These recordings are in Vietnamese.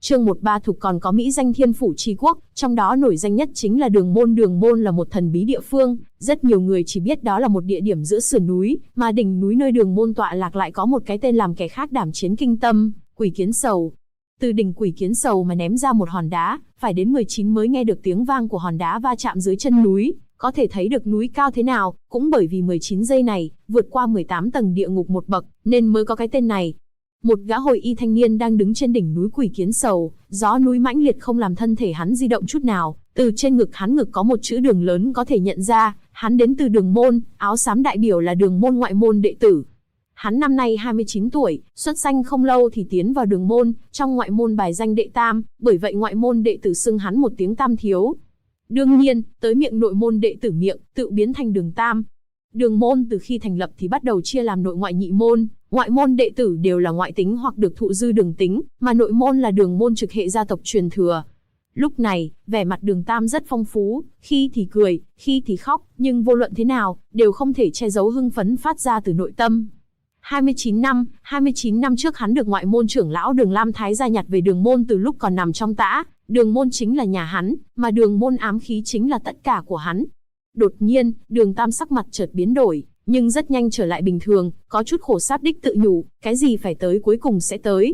Chương 13 Thục còn có mỹ danh Thiên Phủ Chi Quốc, trong đó nổi danh nhất chính là Đường Môn. Đường Môn là một thần bí địa phương, rất nhiều người chỉ biết đó là một địa điểm giữa sườn núi, mà đỉnh núi nơi Đường Môn tọa lạc lại có một cái tên làm kẻ khác đảm chiến kinh tâm, Quỷ Kiến Sầu. Từ đỉnh Quỷ Kiến Sầu mà ném ra một hòn đá, phải đến 19 mới nghe được tiếng vang của hòn đá va chạm dưới chân núi, có thể thấy được núi cao thế nào, cũng bởi vì 19 giây này, vượt qua 18 tầng địa ngục một bậc, nên mới có cái tên này. Một gã hồi y thanh niên đang đứng trên đỉnh núi Quỷ Kiến Sầu, gió núi mãnh liệt không làm thân thể hắn di động chút nào, từ trên ngực hắn có một chữ Đường lớn có thể nhận ra, hắn đến từ Đường Môn, áo xám đại biểu là Đường Môn ngoại môn đệ tử. Hắn năm nay 29 tuổi, xuất danh không lâu thì tiến vào Đường Môn, trong ngoại môn bài danh đệ tam, bởi vậy ngoại môn đệ tử xưng hắn một tiếng Tam Thiếu. Đương nhiên, tới miệng nội môn đệ tử miệng, tự biến thành Đường Tam. Đường Môn từ khi thành lập thì bắt đầu chia làm nội ngoại nhị môn, ngoại môn đệ tử đều là ngoại tính hoặc được thụ dư đường tính, mà nội môn là Đường Môn trực hệ gia tộc truyền thừa. Lúc này, vẻ mặt Đường Tam rất phong phú, khi thì cười, khi thì khóc, nhưng vô luận thế nào, đều không thể che giấu hưng phấn phát ra từ nội tâm. 29 năm trước hắn được ngoại môn trưởng lão Đường Lam Thái gia nhặt về Đường Môn từ lúc còn nằm trong tã, Đường Môn chính là nhà hắn, mà Đường Môn ám khí chính là tất cả của hắn. Đột nhiên, Đường Tam sắc mặt chợt biến đổi, nhưng rất nhanh trở lại bình thường, có chút khổ sáp đích tự nhủ, cái gì phải tới cuối cùng sẽ tới.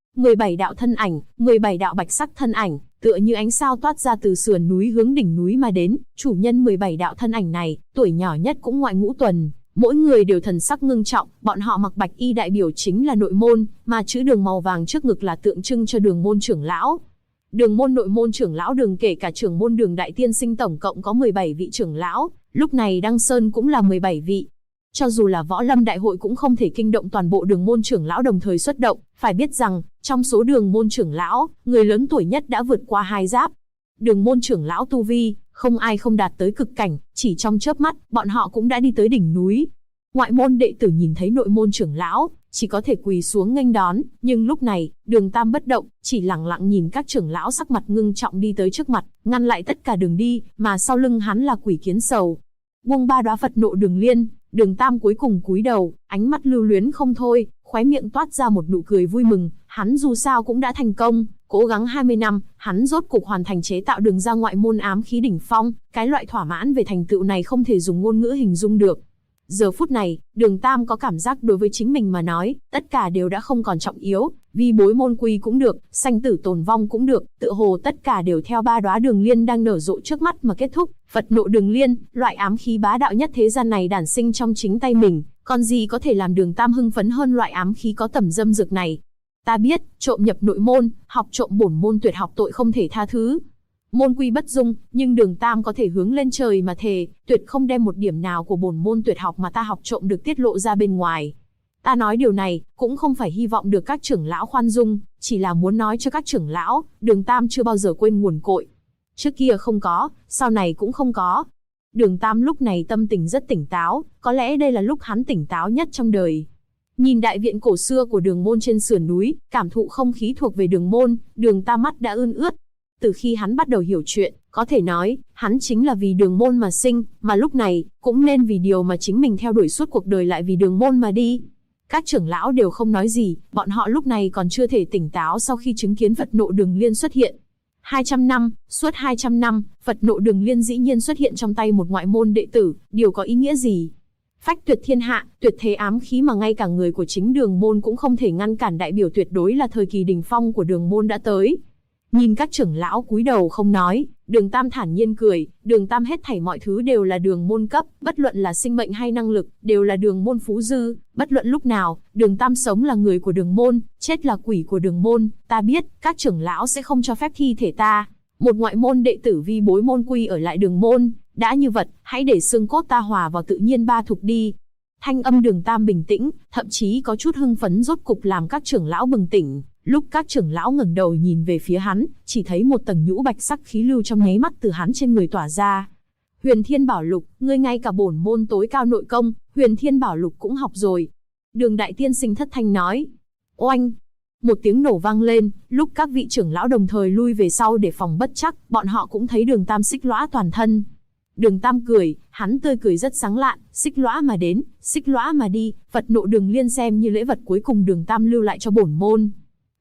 17 đạo thân ảnh, 17 đạo bạch sắc thân ảnh, tựa như ánh sao toát ra từ sườn núi hướng đỉnh núi mà đến, chủ nhân 17 đạo thân ảnh này, tuổi nhỏ nhất cũng ngoại ngũ tuần, mỗi người đều thần sắc ngưng trọng, bọn họ mặc bạch y đại biểu chính là nội môn, mà chữ Đường màu vàng trước ngực là tượng trưng cho Đường Môn trưởng lão. Đường Môn nội môn trưởng lão Đường kể cả trưởng môn Đường Đại Tiên Sinh tổng cộng có 17 vị trưởng lão, lúc này Đăng Sơn cũng là 17 vị. Cho dù là võ lâm đại hội cũng không thể kinh động toàn bộ Đường Môn trưởng lão đồng thời xuất động, phải biết rằng, trong số Đường Môn trưởng lão, người lớn tuổi nhất đã vượt qua 2 giáp. Đường Môn trưởng lão tu vi, không ai không đạt tới cực cảnh, chỉ trong chớp mắt, bọn họ cũng đã đi tới đỉnh núi. Ngoại môn đệ tử nhìn thấy nội môn trưởng lão, chỉ có thể quỳ xuống nghênh đón, nhưng lúc này, Đường Tam bất động, chỉ lặng lặng nhìn các trưởng lão sắc mặt ngưng trọng đi tới trước mặt, ngăn lại tất cả đường đi, mà sau lưng hắn là Quỷ Kiến Sầu. Buông 3 đóa Phật nộ đường liên, Đường Tam cuối cùng cúi đầu, ánh mắt lưu luyến không thôi, khóe miệng toát ra một nụ cười vui mừng, hắn dù sao cũng đã thành công, cố gắng 20 năm, hắn rốt cục hoàn thành chế tạo đường ra ngoại môn ám khí đỉnh phong, cái loại thỏa mãn về thành tựu này không thể dùng ngôn ngữ hình dung được. Giờ phút này, Đường Tam có cảm giác đối với chính mình mà nói, tất cả đều đã không còn trọng yếu, vi bối môn quy cũng được, sanh tử tồn vong cũng được, tựa hồ tất cả đều theo 3 đóa đường liên đang nở rộ trước mắt mà kết thúc. Phật nộ đường liên, loại ám khí bá đạo nhất thế gian này đản sinh trong chính tay mình, còn gì có thể làm Đường Tam hưng phấn hơn loại ám khí có tẩm dâm dược này. Ta biết, trộm nhập nội môn, học trộm bổn môn tuyệt học tội không thể tha thứ. Môn quy bất dung, nhưng Đường Tam có thể hướng lên trời mà thề, tuyệt không đem một điểm nào của bổn môn tuyệt học mà ta học trộm được tiết lộ ra bên ngoài. Ta nói điều này, cũng không phải hy vọng được các trưởng lão khoan dung, chỉ là muốn nói cho các trưởng lão, Đường Tam chưa bao giờ quên nguồn cội. Trước kia không có, sau này cũng không có. Đường Tam lúc này tâm tình rất tỉnh táo, có lẽ đây là lúc hắn tỉnh táo nhất trong đời. Nhìn đại viện cổ xưa của Đường Môn trên sườn núi, cảm thụ không khí thuộc về Đường Môn, Đường Tam mắt đã ươn ướt. Từ khi hắn bắt đầu hiểu chuyện, có thể nói, hắn chính là vì Đường Môn mà sinh, mà lúc này, cũng nên vì điều mà chính mình theo đuổi suốt cuộc đời lại vì Đường Môn mà đi. Các trưởng lão đều không nói gì, bọn họ lúc này còn chưa thể tỉnh táo sau khi chứng kiến Phật nộ đường liên xuất hiện. 200 năm, suốt 200 năm, Phật nộ đường liên dĩ nhiên xuất hiện trong tay một ngoại môn đệ tử, điều có ý nghĩa gì? Phách tuyệt thiên hạ, tuyệt thế ám khí mà ngay cả người của chính Đường Môn cũng không thể ngăn cản, đại biểu tuyệt đối là thời kỳ đỉnh phong của Đường Môn đã tới. Nhìn các trưởng lão cúi đầu không nói, Đường Tam thản nhiên cười, Đường Tam hết thảy mọi thứ đều là Đường Môn cấp, bất luận là sinh mệnh hay năng lực, đều là Đường Môn phú dư, bất luận lúc nào, Đường Tam sống là người của Đường Môn, chết là quỷ của Đường Môn, ta biết, các trưởng lão sẽ không cho phép thi thể ta, một ngoại môn đệ tử vi bối môn quy ở lại Đường Môn, đã như vậy, hãy để xương cốt ta hòa vào tự nhiên ba thục đi. Thanh âm Đường Tam bình tĩnh, thậm chí có chút hưng phấn rốt cục làm các trưởng lão bừng tỉnh. Lúc các trưởng lão ngẩng đầu nhìn về phía hắn, chỉ thấy một tầng nhũ bạch sắc khí lưu trong nháy mắt từ hắn trên người tỏa ra. Huyền Thiên Bảo Lục, ngươi ngay cả bổn môn tối cao nội công, Huyền Thiên Bảo Lục cũng học rồi. Đường Đại Tiên Sinh thất thanh nói. Oanh! Một tiếng nổ vang lên, lúc các vị trưởng lão đồng thời lui về sau để phòng bất chắc, bọn họ cũng thấy Đường Tam xích lõa toàn thân. Đường Tam cười, hắn tươi cười rất sáng lạn, xích lõa mà đến, xích lõa mà đi, Phật nộ đường liên xem như lễ vật cuối cùng Đường Tam lưu lại cho bổn môn.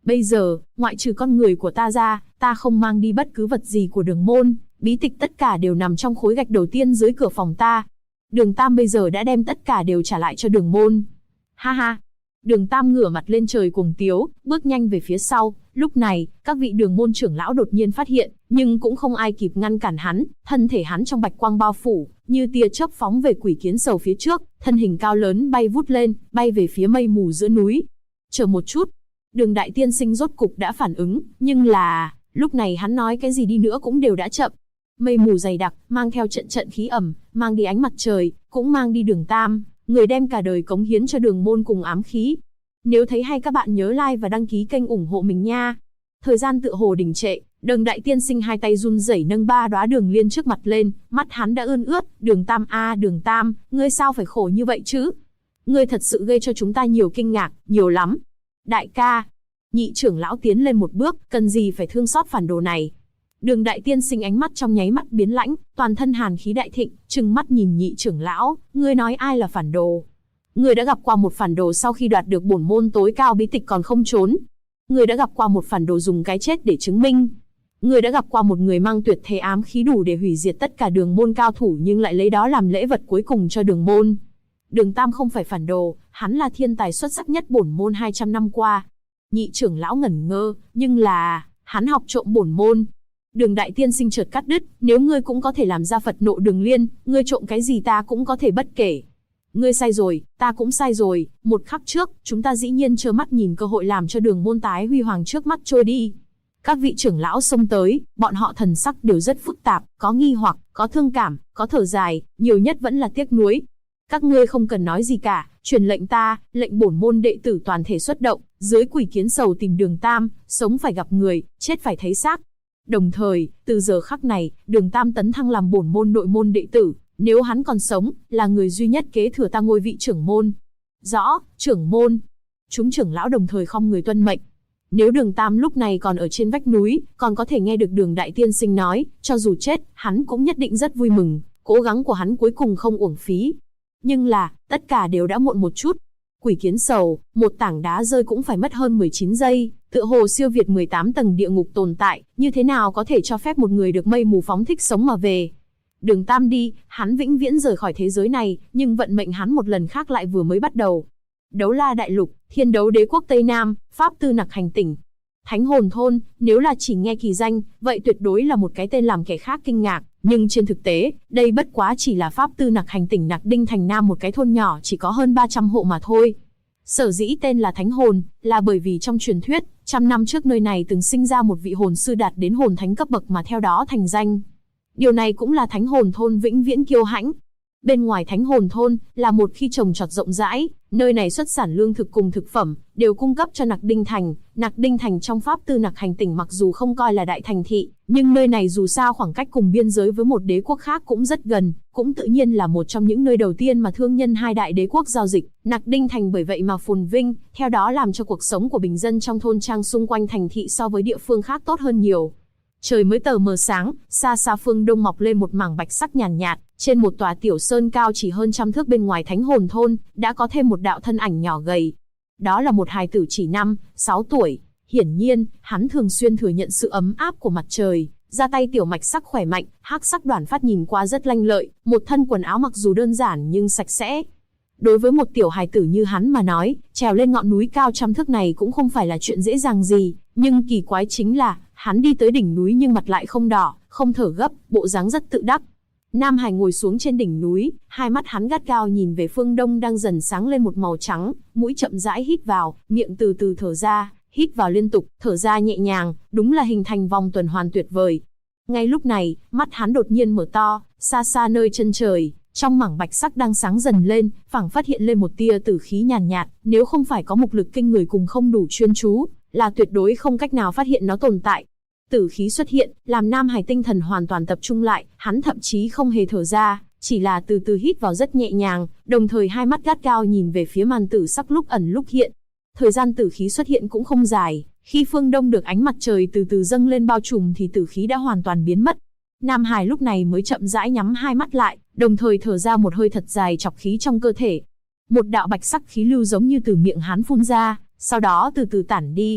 Bây giờ, ngoại trừ con người của ta ra, ta không mang đi bất cứ vật gì của Đường môn, bí tịch tất cả đều nằm trong khối gạch đầu tiên dưới cửa phòng ta. Đường Tam bây giờ đã đem tất cả đều trả lại cho Đường môn. Ha ha. Đường Tam ngửa mặt lên trời cuồng tiếu, bước nhanh về phía sau. Lúc này, các vị Đường môn trưởng lão đột nhiên phát hiện, nhưng cũng không ai kịp ngăn cản hắn. Thân thể hắn trong bạch quang bao phủ, như tia chớp phóng về Quỷ Kiến Sầu phía trước, thân hình cao lớn bay vút lên, bay về phía mây mù giữa núi. Chờ một chút. Đường Đại Tiên Sinh rốt cục đã phản ứng, nhưng là, lúc này hắn nói cái gì đi nữa cũng đều đã chậm. Mây mù dày đặc, mang theo trận trận khí ẩm, mang đi ánh mặt trời, cũng mang đi Đường Tam, người đem cả đời cống hiến cho Đường môn cùng ám khí. Nếu thấy hay các bạn nhớ like và đăng ký kênh ủng hộ mình nha. Thời gian tựa hồ đình trệ, Đường Đại Tiên Sinh hai tay run rẩy nâng 3 đóa đường liên trước mặt lên, mắt hắn đã ươn ướt. Đường Tam a, Đường Tam, ngươi sao phải khổ như vậy chứ? Ngươi thật sự gây cho chúng ta nhiều kinh ngạc, nhiều lắm. Đại ca, nhị trưởng lão tiến lên một bước, cần gì phải thương xót phản đồ này. Đường Đại Tiên Sinh ánh mắt trong nháy mắt biến lãnh, toàn thân hàn khí đại thịnh, trừng mắt nhìn nhị trưởng lão, ngươi nói ai là phản đồ? Ngươi đã gặp qua một phản đồ sau khi đoạt được bổn môn tối cao bí tịch còn không trốn. Ngươi đã gặp qua một phản đồ dùng cái chết để chứng minh. Ngươi đã gặp qua một người mang tuyệt thế ám khí đủ để hủy diệt tất cả Đường môn cao thủ nhưng lại lấy đó làm lễ vật cuối cùng cho Đường môn. Đường Tam không phải phản đồ, hắn là thiên tài xuất sắc nhất bổn môn 200 năm qua. Nhị trưởng lão ngẩn ngơ, nhưng là, hắn học trộm bổn môn. Đường Đại Tiên Sinh chợt cắt đứt, nếu ngươi cũng có thể làm ra Phật nộ Đường Liên, ngươi trộm cái gì ta cũng có thể bất kể. Ngươi sai rồi, ta cũng sai rồi, một khắc trước, chúng ta dĩ nhiên trơ mắt nhìn cơ hội làm cho Đường môn tái huy hoàng trước mắt trôi đi. Các vị trưởng lão xông tới, bọn họ thần sắc đều rất phức tạp, có nghi hoặc, có thương cảm, có thở dài, nhiều nhất vẫn là tiếc nuối. Các ngươi không cần nói gì cả, truyền lệnh ta, lệnh bổn môn đệ tử toàn thể xuất động, dưới Quỷ Kiến Sầu tìm Đường Tam, sống phải gặp người, chết phải thấy xác. Đồng thời, từ giờ khắc này, Đường Tam tấn thăng làm bổn môn nội môn đệ tử, nếu hắn còn sống, là người duy nhất kế thừa ta ngôi vị trưởng môn. Rõ, trưởng môn. Chúng trưởng lão đồng thời khom người tuân mệnh. Nếu Đường Tam lúc này còn ở trên vách núi, còn có thể nghe được Đường Đại Tiên Sinh nói, cho dù chết, hắn cũng nhất định rất vui mừng, cố gắng của hắn cuối cùng không uổng phí. Nhưng là, tất cả đều đã muộn một chút. Quỷ Kiến Sầu, một tảng đá rơi cũng phải mất hơn 19 giây, tựa hồ siêu việt 18 tầng địa ngục tồn tại, như thế nào có thể cho phép một người được mây mù phóng thích sống mà về. Đường Tam đi, hắn vĩnh viễn rời khỏi thế giới này, nhưng vận mệnh hắn một lần khác lại vừa mới bắt đầu. Đấu La Đại Lục, Thiên Đấu Đế quốc Tây Nam, Pháp Tư Nặc Hành Tỉnh. Thánh Hồn Thôn, nếu là chỉ nghe kỳ danh, vậy tuyệt đối là một cái tên làm kẻ khác kinh ngạc, nhưng trên thực tế, đây bất quá chỉ là Pháp Tư Nặc Hành Tỉnh Nặc Đinh Thành Nam một cái thôn nhỏ chỉ có hơn 300 hộ mà thôi. Sở dĩ tên là Thánh Hồn, là bởi vì trong truyền thuyết, trăm năm trước nơi này từng sinh ra một vị hồn sư đạt đến hồn thánh cấp bậc mà theo đó thành danh. Điều này cũng là Thánh Hồn Thôn vĩnh viễn kiêu hãnh. Bên ngoài Thánh Hồn Thôn, là một khi trồng trọt rộng rãi, nơi này xuất sản lương thực cùng thực phẩm, đều cung cấp cho Nặc Đinh Thành. Nặc Đinh Thành trong Pháp Tư Nặc Hành Tỉnh mặc dù không coi là đại thành thị, nhưng nơi này dù sao khoảng cách cùng biên giới với một đế quốc khác cũng rất gần, cũng tự nhiên là một trong những nơi đầu tiên mà thương nhân hai đại đế quốc giao dịch. Nặc Đinh Thành bởi vậy mà phồn vinh, theo đó làm cho cuộc sống của bình dân trong thôn trang xung quanh thành thị so với địa phương khác tốt hơn nhiều. Trời mới tờ mờ sáng, xa xa phương đông mọc lên một mảng bạch sắc nhàn nhạt, trên một tòa tiểu sơn cao chỉ hơn trăm thước bên ngoài Thánh Hồn Thôn, đã có thêm một đạo thân ảnh nhỏ gầy. Đó là một hài tử chỉ 5-6 tuổi, hiển nhiên, hắn thường xuyên thừa nhận sự ấm áp của mặt trời, ra tay tiểu mạch sắc khỏe mạnh, hắc sắc đoản phát nhìn qua rất lanh lợi, một thân quần áo mặc dù đơn giản nhưng sạch sẽ. Đối với một tiểu hài tử như hắn mà nói, trèo lên ngọn núi cao trăm thước này cũng không phải là chuyện dễ dàng gì, nhưng kỳ quái chính là, hắn đi tới đỉnh núi nhưng mặt lại không đỏ, không thở gấp, bộ dáng rất tự đắc. Nam Hải ngồi xuống trên đỉnh núi, hai mắt hắn gắt gao nhìn về phương đông đang dần sáng lên một màu trắng, mũi chậm rãi hít vào, miệng từ từ thở ra, hít vào liên tục, thở ra nhẹ nhàng, đúng là hình thành vòng tuần hoàn tuyệt vời. Ngay lúc này, mắt hắn đột nhiên mở to, xa xa nơi chân trời, trong mảng bạch sắc đang sáng dần lên, phảng phất hiện lên một tia tử khí nhàn nhạt, nếu không phải có mục lực kinh người cùng không đủ chuyên chú, là tuyệt đối không cách nào phát hiện nó tồn tại. Tử khí xuất hiện, làm Nam Hải tinh thần hoàn toàn tập trung lại, hắn thậm chí không hề thở ra, chỉ là từ từ hít vào rất nhẹ nhàng, đồng thời hai mắt gắt gao nhìn về phía màn tử sắc lúc ẩn lúc hiện. Thời gian tử khí xuất hiện cũng không dài, khi phương đông được ánh mặt trời từ từ dâng lên bao trùm thì tử khí đã hoàn toàn biến mất. Nam Hải lúc này mới chậm rãi nhắm hai mắt lại, đồng thời thở ra một hơi thật dài chọc khí trong cơ thể. Một đạo bạch sắc khí lưu giống như từ miệng hắn phun ra, sau đó từ từ tản đi.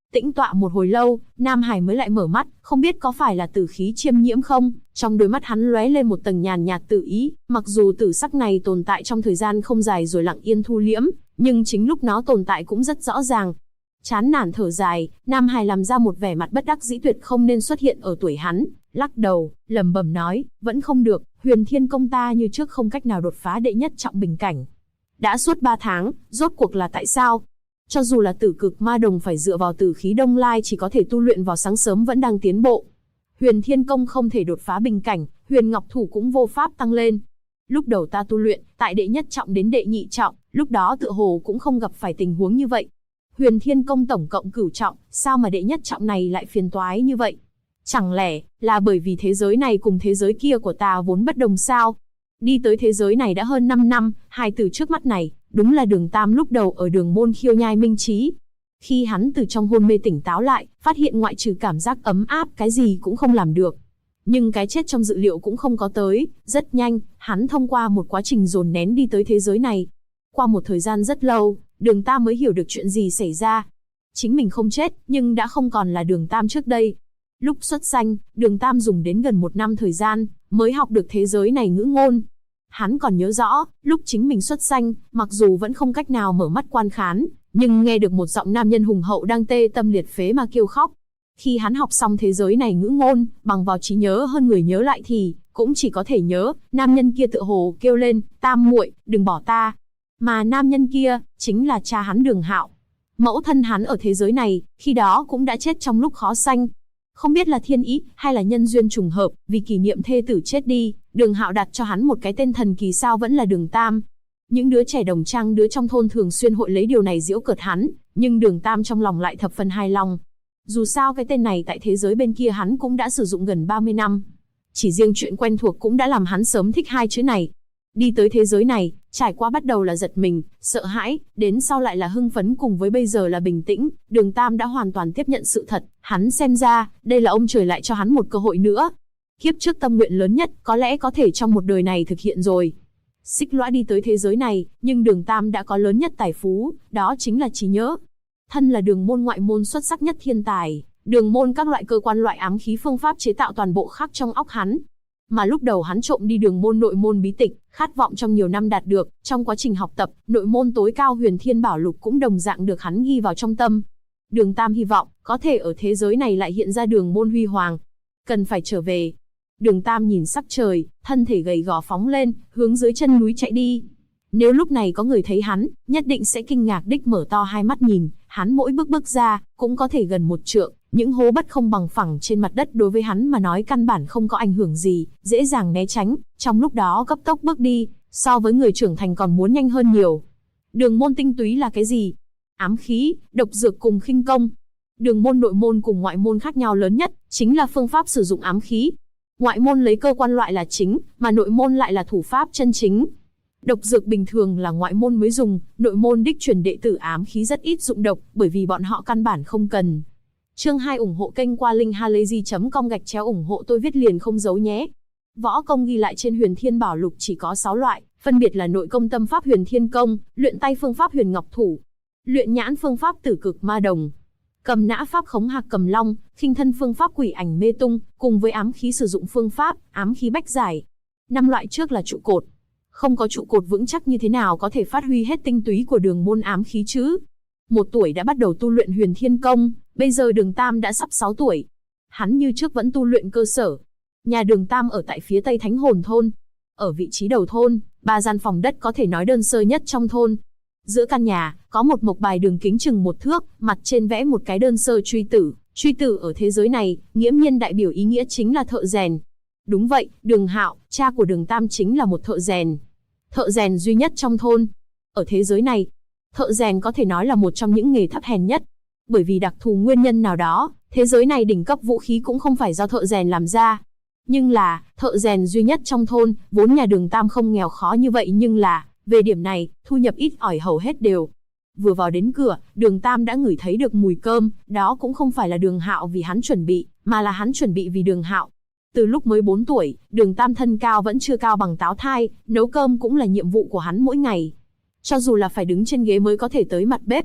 Tĩnh tọa một hồi lâu, Nam Hải mới lại mở mắt, không biết có phải là tử khí chiêm nhiễm không, trong đôi mắt hắn lóe lên một tầng nhàn nhạt tử ý, mặc dù tử sắc này tồn tại trong thời gian không dài rồi lặng yên thu liễm, nhưng chính lúc nó tồn tại cũng rất rõ ràng. Chán nản thở dài, Nam Hải làm ra một vẻ mặt bất đắc dĩ tuyệt không nên xuất hiện ở tuổi hắn, lắc đầu, lẩm bẩm nói, vẫn không được, Huyền Thiên Công ta như trước không cách nào đột phá đệ nhất trọng bình cảnh. Đã suốt 3 tháng, rốt cuộc là tại sao? Cho dù là Tử Cực Ma Đồng phải dựa vào tử khí Đông Lai chỉ có thể tu luyện vào sáng sớm vẫn đang tiến bộ. Huyền Thiên Công không thể đột phá bình cảnh, Huyền Ngọc Thủ cũng vô pháp tăng lên. Lúc đầu ta tu luyện, tại đệ nhất trọng đến đệ nhị trọng, lúc đó tựa hồ cũng không gặp phải tình huống như vậy. Huyền Thiên Công tổng cộng cửu trọng, sao mà đệ nhất trọng này lại phiền toái như vậy? Chẳng lẽ là bởi vì thế giới này cùng thế giới kia của ta vốn bất đồng sao? Đi tới thế giới này đã hơn 5 năm, hai từ trước mắt này, đúng là Đường Tam lúc đầu ở Đường Môn khiêu nhai minh trí. Khi hắn từ trong hôn mê tỉnh táo lại, phát hiện ngoại trừ cảm giác ấm áp cái gì cũng không làm được. Nhưng cái chết trong dự liệu cũng không có tới, rất nhanh, hắn thông qua một quá trình dồn nén đi tới thế giới này. Qua một thời gian rất lâu, Đường Tam mới hiểu được chuyện gì xảy ra. Chính mình không chết, nhưng đã không còn là Đường Tam trước đây. Lúc xuất sanh, Đường Tam dùng đến gần 1 năm thời gian, mới học được thế giới này ngữ ngôn. Hắn còn nhớ rõ, lúc chính mình xuất sanh, mặc dù vẫn không cách nào mở mắt quan khán, nhưng nghe được một giọng nam nhân hùng hậu đang tê tâm liệt phế mà kêu khóc. Khi hắn học xong thế giới này ngữ ngôn, bằng vào trí nhớ hơn người nhớ lại thì, cũng chỉ có thể nhớ, nam nhân kia tựa hồ kêu lên, Tam muội, đừng bỏ ta. Mà nam nhân kia, chính là cha hắn Đường Hạo. Mẫu thân hắn ở thế giới này, khi đó cũng đã chết trong lúc khó sanh. Không biết là thiên ý, hay là nhân duyên trùng hợp, vì kỷ niệm thê tử chết đi, Đường Hạo đặt cho hắn một cái tên thần kỳ sao vẫn là Đường Tam. Những đứa trẻ đồng trang đứa trong thôn thường xuyên hội lấy điều này giễu cợt hắn, nhưng Đường Tam trong lòng lại thập phần hài lòng. Dù sao cái tên này tại thế giới bên kia hắn cũng đã sử dụng gần 30 năm. Chỉ riêng chuyện quen thuộc cũng đã làm hắn sớm thích hai chữ này. Đi tới thế giới này, trải qua bắt đầu là giật mình, sợ hãi, đến sau lại là hưng phấn cùng với bây giờ là bình tĩnh, Đường Tam đã hoàn toàn tiếp nhận sự thật, hắn xem ra, đây là ông trời lại cho hắn một cơ hội nữa. Kiếp trước tâm nguyện lớn nhất, có lẽ có thể trong một đời này thực hiện rồi. Xích Lõa đi tới thế giới này, nhưng Đường Tam đã có lớn nhất tài phú, đó chính là trí nhớ. Thân là Đường Môn ngoại môn xuất sắc nhất thiên tài, Đường Môn các loại cơ quan loại ám khí phương pháp chế tạo toàn bộ khắc trong óc hắn. Mà lúc đầu hắn trộm đi Đường Môn nội môn bí tịch, khát vọng trong nhiều năm đạt được, trong quá trình học tập, nội môn tối cao Huyền Thiên Bảo Lục cũng đồng dạng được hắn ghi vào trong tâm. Đường Tam hy vọng, có thể ở thế giới này lại hiện ra Đường Môn huy hoàng. Cần phải trở về. Đường Tam nhìn sắc trời, thân thể gầy gò phóng lên, hướng dưới chân núi chạy đi. Nếu lúc này có người thấy hắn, nhất định sẽ kinh ngạc đích mở to hai mắt nhìn, hắn mỗi bước ra, cũng có thể gần 1 trượng, những hố bất không bằng phẳng trên mặt đất đối với hắn mà nói căn bản không có ảnh hưởng gì, dễ dàng né tránh, trong lúc đó cấp tốc bước đi, so với người trưởng thành còn muốn nhanh hơn nhiều. Đường Môn tinh túy là cái gì? Ám khí, độc dược cùng khinh công. Đường Môn nội môn cùng ngoại môn khác nhau lớn nhất, chính là phương pháp sử dụng ám khí. Ngoại môn lấy cơ quan loại là chính, mà nội môn lại là thủ pháp chân chính. Độc dược bình thường là ngoại môn mới dùng, nội môn đích truyền đệ tử ám khí rất ít dụng độc, bởi vì bọn họ căn bản không cần. Chương 2 ủng hộ kênh qua linkhalazy.com/ủng hộ tôi viết liền không giấu nhé. Võ công ghi lại trên Huyền Thiên Bảo Lục chỉ có 6 loại, phân biệt là nội công tâm pháp Huyền Thiên Công, luyện tay phương pháp Huyền Ngọc Thủ, luyện nhãn phương pháp Tử Cực Ma Đồng, cầm nã pháp Khống Hạc Cầm Long, khinh thân phương pháp Quỷ Ảnh Mê Tung, cùng với ám khí sử dụng phương pháp ám khí bách giải. 5 loại trước là trụ cột. Không có trụ cột vững chắc như thế nào có thể phát huy hết tinh túy của Đường Môn ám khí chứ? 1 tuổi đã bắt đầu tu luyện Huyền Thiên Công, bây giờ Đường Tam đã sắp 6 tuổi. Hắn như trước vẫn tu luyện cơ sở. Nhà Đường Tam ở tại phía tây Thánh Hồn thôn. Ở vị trí đầu thôn, 3 gian phòng đất có thể nói đơn sơ nhất trong thôn. Giữa căn nhà, có một mộc bài đường kính chừng 1 thước, mặt trên vẽ một cái đơn sơ truy tử. Truy tử ở thế giới này, nghiễm nhiên đại biểu ý nghĩa chính là thợ rèn. Đúng vậy, Đường Hạo, cha của Đường Tam chính là một thợ rèn. Thợ rèn duy nhất trong thôn. Ở thế giới này, thợ rèn có thể nói là một trong những nghề thấp hèn nhất. Bởi vì đặc thù nguyên nhân nào đó, thế giới này đỉnh cấp vũ khí cũng không phải do thợ rèn làm ra. Nhưng là, thợ rèn duy nhất trong thôn, vốn nhà Đường Tam không nghèo khó như vậy nhưng là, về điểm này, thu nhập ít ỏi hầu hết đều. Vừa vào đến cửa, Đường Tam đã ngửi thấy được mùi cơm, đó cũng không phải là Đường Hạo vì hắn chuẩn bị, mà là hắn chuẩn bị vì Đường Hạo. Từ lúc mới 4 tuổi, Đường Tam thân cao vẫn chưa cao bằng táo thai, nấu cơm cũng là nhiệm vụ của hắn mỗi ngày. Cho dù là phải đứng trên ghế mới có thể tới mặt bếp.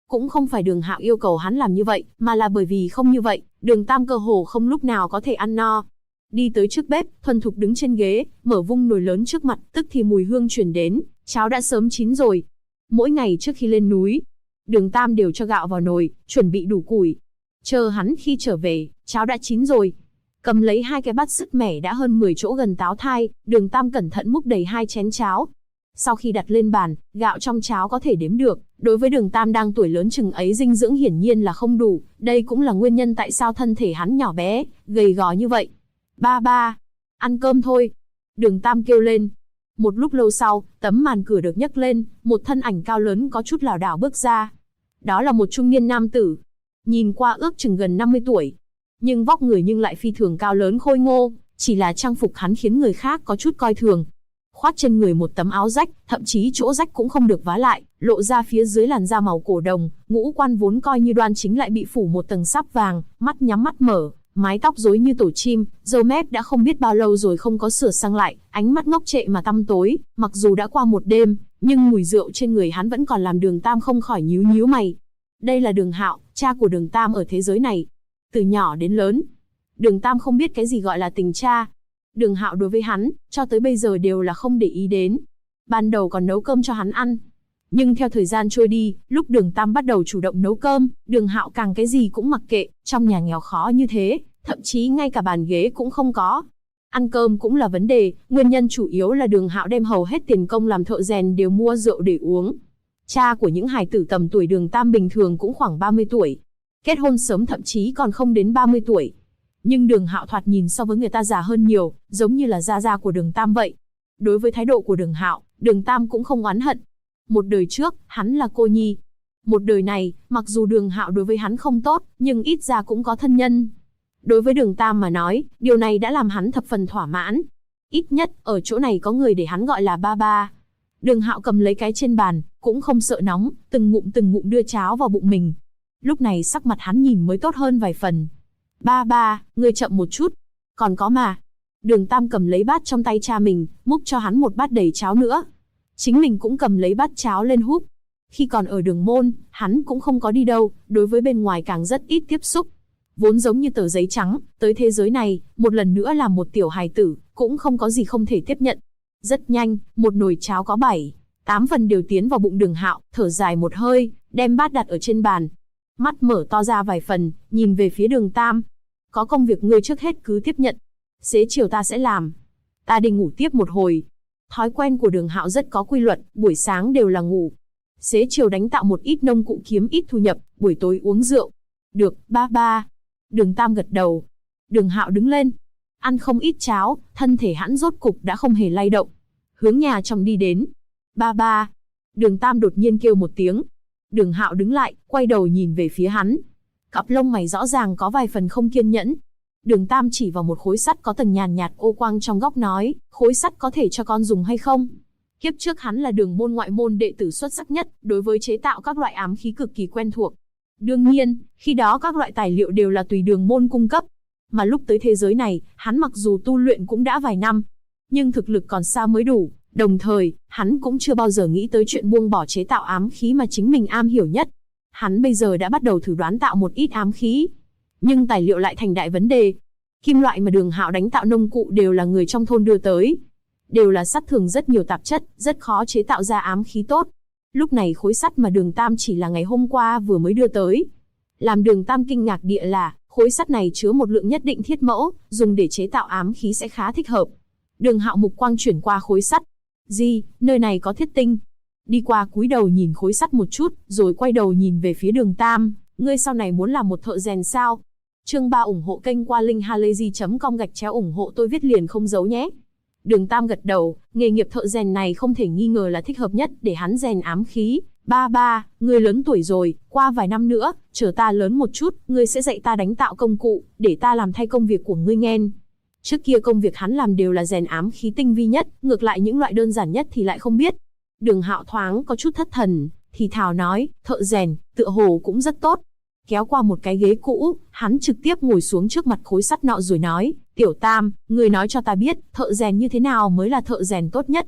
Cũng không phải Đường Hạo yêu cầu hắn làm như vậy, mà là bởi vì không như vậy, Đường Tam cơ hồ không lúc nào có thể ăn no. Đi tới trước bếp, thuần thục đứng trên ghế, mở vung nồi lớn trước mặt, tức thì mùi hương truyền đến, cháo đã sớm chín rồi. Mỗi ngày trước khi lên núi, Đường Tam đều cho gạo vào nồi, chuẩn bị đủ củi. Chờ hắn khi trở về, cháo đã chín rồi. Cầm lấy 2 cái bát sứt mẻ đã hơn 10 chỗ gần táo thai, Đường Tam cẩn thận múc đầy 2 chén cháo. Sau khi đặt lên bàn, gạo trong cháo có thể đếm được, đối với Đường Tam đang tuổi lớn chừng ấy dinh dưỡng hiển nhiên là không đủ, đây cũng là nguyên nhân tại sao thân thể hắn nhỏ bé, gầy gò như vậy. Ba ba, ăn cơm thôi. Đường Tam kêu lên. Một lúc lâu sau, tấm màn cửa được nhấc lên, một thân ảnh cao lớn có chút lảo đảo bước ra. Đó là một trung niên nam tử, nhìn qua ước chừng gần 50 tuổi, nhưng vóc người nhưng lại phi thường cao lớn khôi ngô, chỉ là trang phục hắn khiến người khác có chút coi thường. Khoác trên người một tấm áo rách, thậm chí chỗ rách cũng không được vá lại, lộ ra phía dưới làn da màu cổ đồng, ngũ quan vốn coi như đoan chính lại bị phủ một tầng sáp vàng, mắt nhắm mắt mở, mái tóc rối như tổ chim, râu mép đã không biết bao lâu rồi không có sửa sang lại, ánh mắt ngốc trệ mà tăm tối, mặc dù đã qua một đêm, nhưng mùi rượu trên người hắn vẫn còn làm Đường Tam không khỏi nhíu nhíu mày. Đây là Đường Hạo, cha của Đường Tam ở thế giới này. Từ nhỏ đến lớn, Đường Tam không biết cái gì gọi là tình cha. Đường Hạo đối với hắn, cho tới bây giờ đều là không để ý đến. Ban đầu còn nấu cơm cho hắn ăn. Nhưng theo thời gian trôi đi, lúc Đường Tam bắt đầu chủ động nấu cơm, Đường Hạo càng cái gì cũng mặc kệ, trong nhà nghèo khó như thế, thậm chí ngay cả bàn ghế cũng không có. Ăn cơm cũng là vấn đề, nguyên nhân chủ yếu là Đường Hạo đem hầu hết tiền công làm thợ rèn đều mua rượu để uống. Cha của những hài tử tầm tuổi Đường Tam bình thường cũng khoảng 30 tuổi. Kết hôn sớm thậm chí còn không đến 30 tuổi. Nhưng Đường Hạo thoạt nhìn so với người ta già hơn nhiều, giống như là gia gia của Đường Tam vậy. Đối với thái độ của Đường Hạo, Đường Tam cũng không oán hận. Một đời trước, hắn là cô nhi. Một đời này, mặc dù Đường Hạo đối với hắn không tốt, nhưng ít ra cũng có thân nhân. Đối với Đường Tam mà nói, điều này đã làm hắn thập phần thỏa mãn. Ít nhất, ở chỗ này có người để hắn gọi là ba ba. Đường Hạo cầm lấy cái trên bàn, cũng không sợ nóng, từng ngụm đưa cháo vào bụng mình. Lúc này sắc mặt hắn nhìn mới tốt hơn vài phần. Ba ba, ngươi chậm một chút. Còn có mà. Đường Tam cầm lấy bát trong tay cha mình, múc cho hắn một bát đầy cháo nữa. Chính mình cũng cầm lấy bát cháo lên húp. Khi còn ở Đường Môn, hắn cũng không có đi đâu, đối với bên ngoài càng rất ít tiếp xúc. Vốn giống như tờ giấy trắng, tới thế giới này, một lần nữa làm một tiểu hài tử, cũng không có gì không thể tiếp nhận. Rất nhanh, một nồi cháo có 7-8 phần đều tiến vào bụng Đường Hạo, thở dài một hơi, đem bát đặt ở trên bàn. Mắt mở to ra vài phần, nhìn về phía Đường Tam. Có công việc ngươi trước hết cứ tiếp nhận. Xế chiều ta sẽ làm. Ta đi ngủ tiếp một hồi. Thói quen của Đường Hạo rất có quy luật, buổi sáng đều là ngủ. Xế chiều đánh tạo một ít nông cụ kiếm ít thu nhập, buổi tối uống rượu. Được, ba ba. Đường Tam gật đầu. Đường Hạo đứng lên. Ăn không ít cháo, thân thể hắn rốt cục đã không hề lay động. Hướng nhà trong đi đến. Ba ba. Đường Tam đột nhiên kêu một tiếng. Đường Hạo đứng lại, quay đầu nhìn về phía hắn. Cặp lông mày rõ ràng có vài phần không kiên nhẫn. Đường Tam chỉ vào một khối sắt có tầng nhàn nhạt ô quang trong góc nói, khối sắt có thể cho con dùng hay không? Kiếp trước hắn là Đường Môn ngoại môn đệ tử xuất sắc nhất, đối với chế tạo các loại ám khí cực kỳ quen thuộc. Đương nhiên, khi đó các loại tài liệu đều là tùy Đường Môn cung cấp. Mà lúc tới thế giới này, hắn mặc dù tu luyện cũng đã vài năm, nhưng thực lực còn xa mới đủ. Đồng thời, hắn cũng chưa bao giờ nghĩ tới chuyện buông bỏ chế tạo ám khí mà chính mình am hiểu nhất. Hắn bây giờ đã bắt đầu thử đoán tạo một ít ám khí. Nhưng tài liệu lại thành đại vấn đề. Kim loại mà Đường Hạo đánh tạo nông cụ đều là người trong thôn đưa tới. Đều là sắt thường rất nhiều tạp chất, rất khó chế tạo ra ám khí tốt. Lúc này khối sắt mà Đường Tam chỉ là ngày hôm qua vừa mới đưa tới. Làm Đường Tam kinh ngạc địa là, khối sắt này chứa một lượng nhất định thiết mẫu, dùng để chế tạo ám khí sẽ khá thích hợp. Đường Hạo mục quang chuyển qua khối sắt. Gì, nơi này có thiết tinh. Đi qua cúi đầu nhìn khối sắt một chút, rồi quay đầu nhìn về phía Đường Tam. Ngươi sau này muốn làm một thợ rèn sao? Chương 3 ủng hộ kênh qua linkhalazy.com/ủng hộ tôi viết liền không giấu nhé. Đường Tam gật đầu, nghề nghiệp thợ rèn này không thể nghi ngờ là thích hợp nhất để hắn rèn ám khí. Ba ba, ngươi lớn tuổi rồi, qua vài năm nữa, chờ ta lớn một chút, ngươi sẽ dạy ta đánh tạo công cụ, để ta làm thay công việc của ngươi nghen. Trước kia công việc hắn làm đều là rèn ám khí tinh vi nhất, ngược lại những loại đơn giản nhất thì lại không biết. Đường Hạo thoáng có chút thất thần, thì thào nói, thợ rèn, tựa hồ cũng rất tốt. Kéo qua một cái ghế cũ, hắn trực tiếp ngồi xuống trước mặt khối sắt nọ rồi nói, Tiểu Tam, ngươi nói cho ta biết, thợ rèn như thế nào mới là thợ rèn tốt nhất.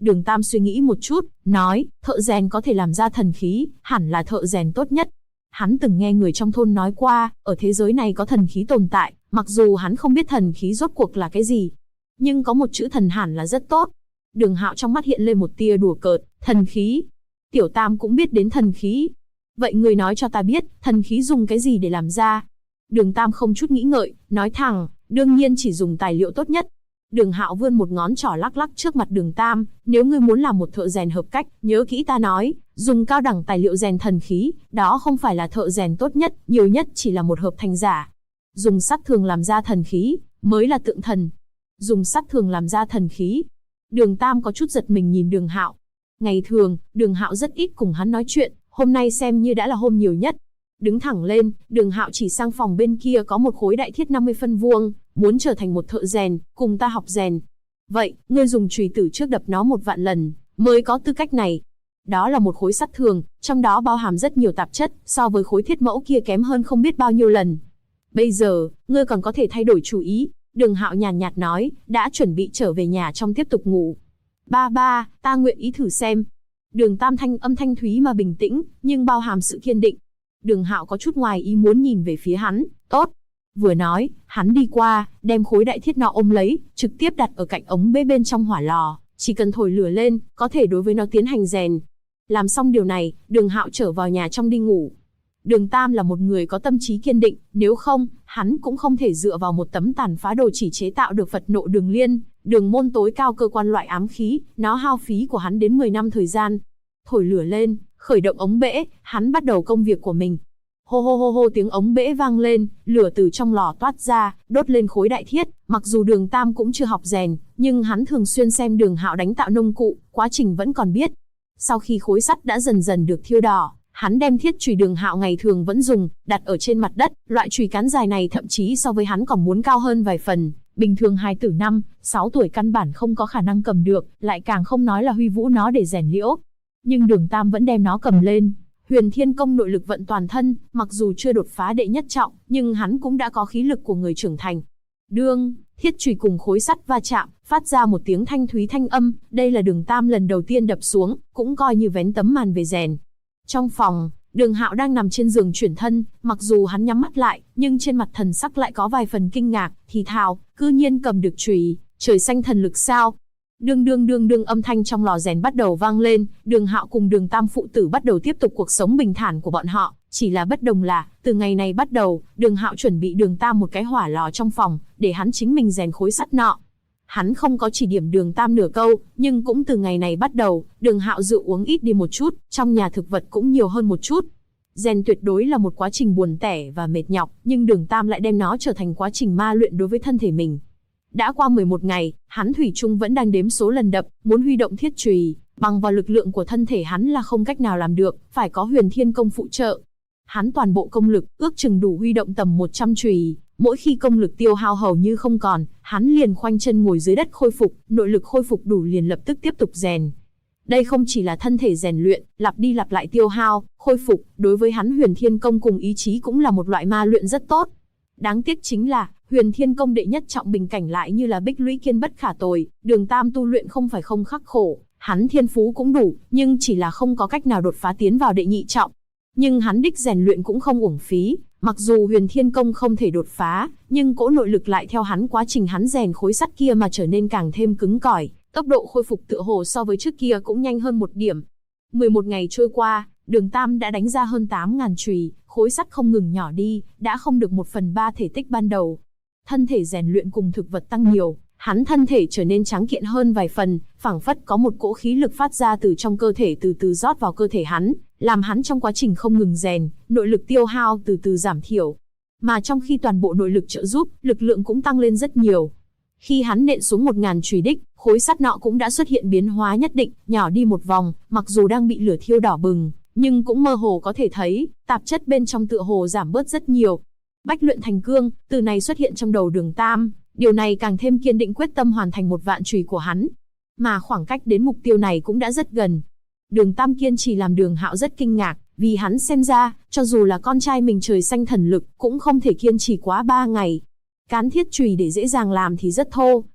Đường Tam suy nghĩ một chút, nói, thợ rèn có thể làm ra thần khí, hẳn là thợ rèn tốt nhất. Hắn từng nghe người trong thôn nói qua, ở thế giới này có thần khí tồn tại, mặc dù hắn không biết thần khí rốt cuộc là cái gì. Nhưng có một chữ thần hẳn là rất tốt. Đường Hạo trong mắt hiện lên một tia đùa cợt, thần khí. Tiểu Tam cũng biết đến thần khí. Vậy người nói cho ta biết, thần khí dùng cái gì để làm ra? Đường Tam không chút nghĩ ngợi, nói thẳng, đương nhiên chỉ dùng tài liệu tốt nhất. Đường Hạo vươn một ngón trỏ lắc lắc trước mặt Đường Tam, nếu ngươi muốn làm một thợ rèn hợp cách, nhớ kỹ ta nói, dùng cao đẳng tài liệu rèn thần khí, đó không phải là thợ rèn tốt nhất, nhiều nhất chỉ là một hợp thành giả. Dùng sắt thường làm ra thần khí, mới là tượng thần. Dùng sắt thường làm ra thần khí. Đường Tam có chút giật mình nhìn Đường Hạo. Ngày thường, Đường Hạo rất ít cùng hắn nói chuyện, hôm nay xem như đã là hôm nhiều nhất. Đứng thẳng lên, Đường Hạo chỉ sang phòng bên kia có một khối đại thiết 50 phân vuông, muốn trở thành một thợ rèn, cùng ta học rèn. Vậy, ngươi dùng chùy tử trước đập nó 1.000.000 lần, mới có tư cách này. Đó là một khối sắt thường, trong đó bao hàm rất nhiều tạp chất, so với khối thiết mẫu kia kém hơn không biết bao nhiêu lần. Bây giờ, ngươi còn có thể thay đổi chủ ý. Đường Hạo nhàn nhạt nói, đã chuẩn bị trở về nhà trong tiếp tục ngủ. Ba, ta nguyện ý thử xem. Đường Tam thanh âm thanh thúy mà bình tĩnh, nhưng bao hàm sự kiên định. Đường Hạo có chút ngoài ý muốn nhìn về phía hắn, tốt. Vừa nói, hắn đi qua, đem khối đại thiết nọ ôm lấy, trực tiếp đặt ở cạnh ống bếp bên trong hỏa lò, chỉ cần thổi lửa lên, có thể đối với nó tiến hành rèn. Làm xong điều này, Đường Hạo trở vào nhà trong đi ngủ. Đường Tam là một người có tâm trí kiên định, nếu không, hắn cũng không thể dựa vào một tấm tàn phá đồ chỉ chế tạo được Phật nộ đường liên, đường môn tối cao cơ quan loại ám khí, nó hao phí của hắn đến 10 năm thời gian. Thổi lửa lên, khởi động ống bể, hắn bắt đầu công việc của mình. Hô hô hô hô tiếng ống bể vang lên, lửa từ trong lò toát ra, đốt lên khối đại thiết. Mặc dù Đường Tam cũng chưa học rèn, nhưng hắn thường xuyên xem Đường Hạo đánh tạo nông cụ, quá trình vẫn còn biết. Sau khi khối sắt đã dần dần được thiêu đỏ, hắn đem thiết chùy Đường Hạo ngày thường vẫn dùng, đặt ở trên mặt đất. Loại chùy cán dài này thậm chí so với hắn còn muốn cao hơn vài phần. Bình thường hài tử 5, 6 tuổi căn bản không có khả năng cầm được, lại càng không nói là huy vũ nó để rèn liễu. Nhưng Đường Tam vẫn đem nó cầm lên. Huyền Thiên Công nội lực vận toàn thân, mặc dù chưa đột phá đệ nhất trọng, nhưng hắn cũng đã có khí lực của người trưởng thành. Đương, thiết chùy cùng khối sắt va chạm, phát ra một tiếng thanh thúy thanh âm, đây là Đường Tam lần đầu tiên đập xuống, cũng coi như vén tấm màn về rèn. Trong phòng, Đường Hạo đang nằm trên giường chuyển thân, mặc dù hắn nhắm mắt lại, nhưng trên mặt thần sắc lại có vài phần kinh ngạc, thì thào, cư nhiên cầm được chùy, trời xanh thần lực sao? Đương âm thanh trong lò rèn bắt đầu vang lên, Đường Hạo cùng Đường Tam phụ tử bắt đầu tiếp tục cuộc sống bình thản của bọn họ, chỉ là bất đồng là, từ ngày này bắt đầu, Đường Hạo chuẩn bị Đường Tam một cái hỏa lò trong phòng, để hắn chính mình rèn khối sắt nọ. Hắn không có chỉ điểm Đường Tam nửa câu, nhưng cũng từ ngày này bắt đầu, Đường Hạo rượu uống ít đi một chút, trong nhà thực vật cũng nhiều hơn một chút. Rèn tuyệt đối là một quá trình buồn tẻ và mệt nhọc, nhưng Đường Tam lại đem nó trở thành quá trình ma luyện đối với thân thể mình. Đã qua 11 ngày, hắn thủy chung vẫn đang đếm số lần đập, muốn huy động thiết chùy, bằng vào lực lượng của thân thể hắn là không cách nào làm được, phải có Huyền Thiên Công phụ trợ. Hắn toàn bộ công lực, ước chừng đủ huy động tầm 100 chùy, mỗi khi công lực tiêu hao hầu như không còn, hắn liền khoanh chân ngồi dưới đất khôi phục, nội lực khôi phục đủ liền lập tức tiếp tục rèn. Đây không chỉ là thân thể rèn luyện, lặp đi lặp lại tiêu hao, khôi phục, đối với hắn Huyền Thiên Công cùng ý chí cũng là một loại ma luyện rất tốt. Đáng tiếc chính là, Huyền Thiên Công đệ nhất trọng bình cảnh lại như là bích lũy kiên bất khả tồi, Đường Tam tu luyện không phải không khắc khổ, hắn thiên phú cũng đủ, nhưng chỉ là không có cách nào đột phá tiến vào đệ nhị trọng. Nhưng hắn đích rèn luyện cũng không uổng phí, mặc dù Huyền Thiên Công không thể đột phá, nhưng cỗ nội lực lại theo hắn quá trình hắn rèn khối sắt kia mà trở nên càng thêm cứng cỏi, tốc độ khôi phục tựa hồ so với trước kia cũng nhanh hơn một điểm. 11 ngày trôi qua, Đường Tam đã đánh ra hơn 8.000 chùy, khối sắt không ngừng nhỏ đi, đã không được 1/3 thể tích ban đầu. Thân thể rèn luyện cùng thực vật tăng nhiều, hắn thân thể trở nên trắng kiện hơn vài phần, phảng phất có một cỗ khí lực phát ra từ trong cơ thể từ từ rót vào cơ thể hắn, làm hắn trong quá trình không ngừng rèn, nội lực tiêu hao từ từ giảm thiểu. Mà trong khi toàn bộ nội lực trợ giúp, lực lượng cũng tăng lên rất nhiều. Khi hắn nện xuống 1.000 chùy đích, khối sắt nọ cũng đã xuất hiện biến hóa nhất định, nhỏ đi một vòng, mặc dù đang bị lửa thiêu đỏ bừng, nhưng cũng mơ hồ có thể thấy, tạp chất bên trong tựa hồ giảm bớt rất nhiều. Bách luyện thành cương, từ này xuất hiện trong đầu Đường Tam, điều này càng thêm kiên định quyết tâm hoàn thành 1.000 chùy của hắn. Mà khoảng cách đến mục tiêu này cũng đã rất gần. Đường Tam kiên trì làm Đường Hạo rất kinh ngạc, vì hắn xem ra, cho dù là con trai mình trời xanh thần lực, cũng không thể kiên trì quá 3 ngày. Cán thiết chùy để dễ dàng làm thì rất thô,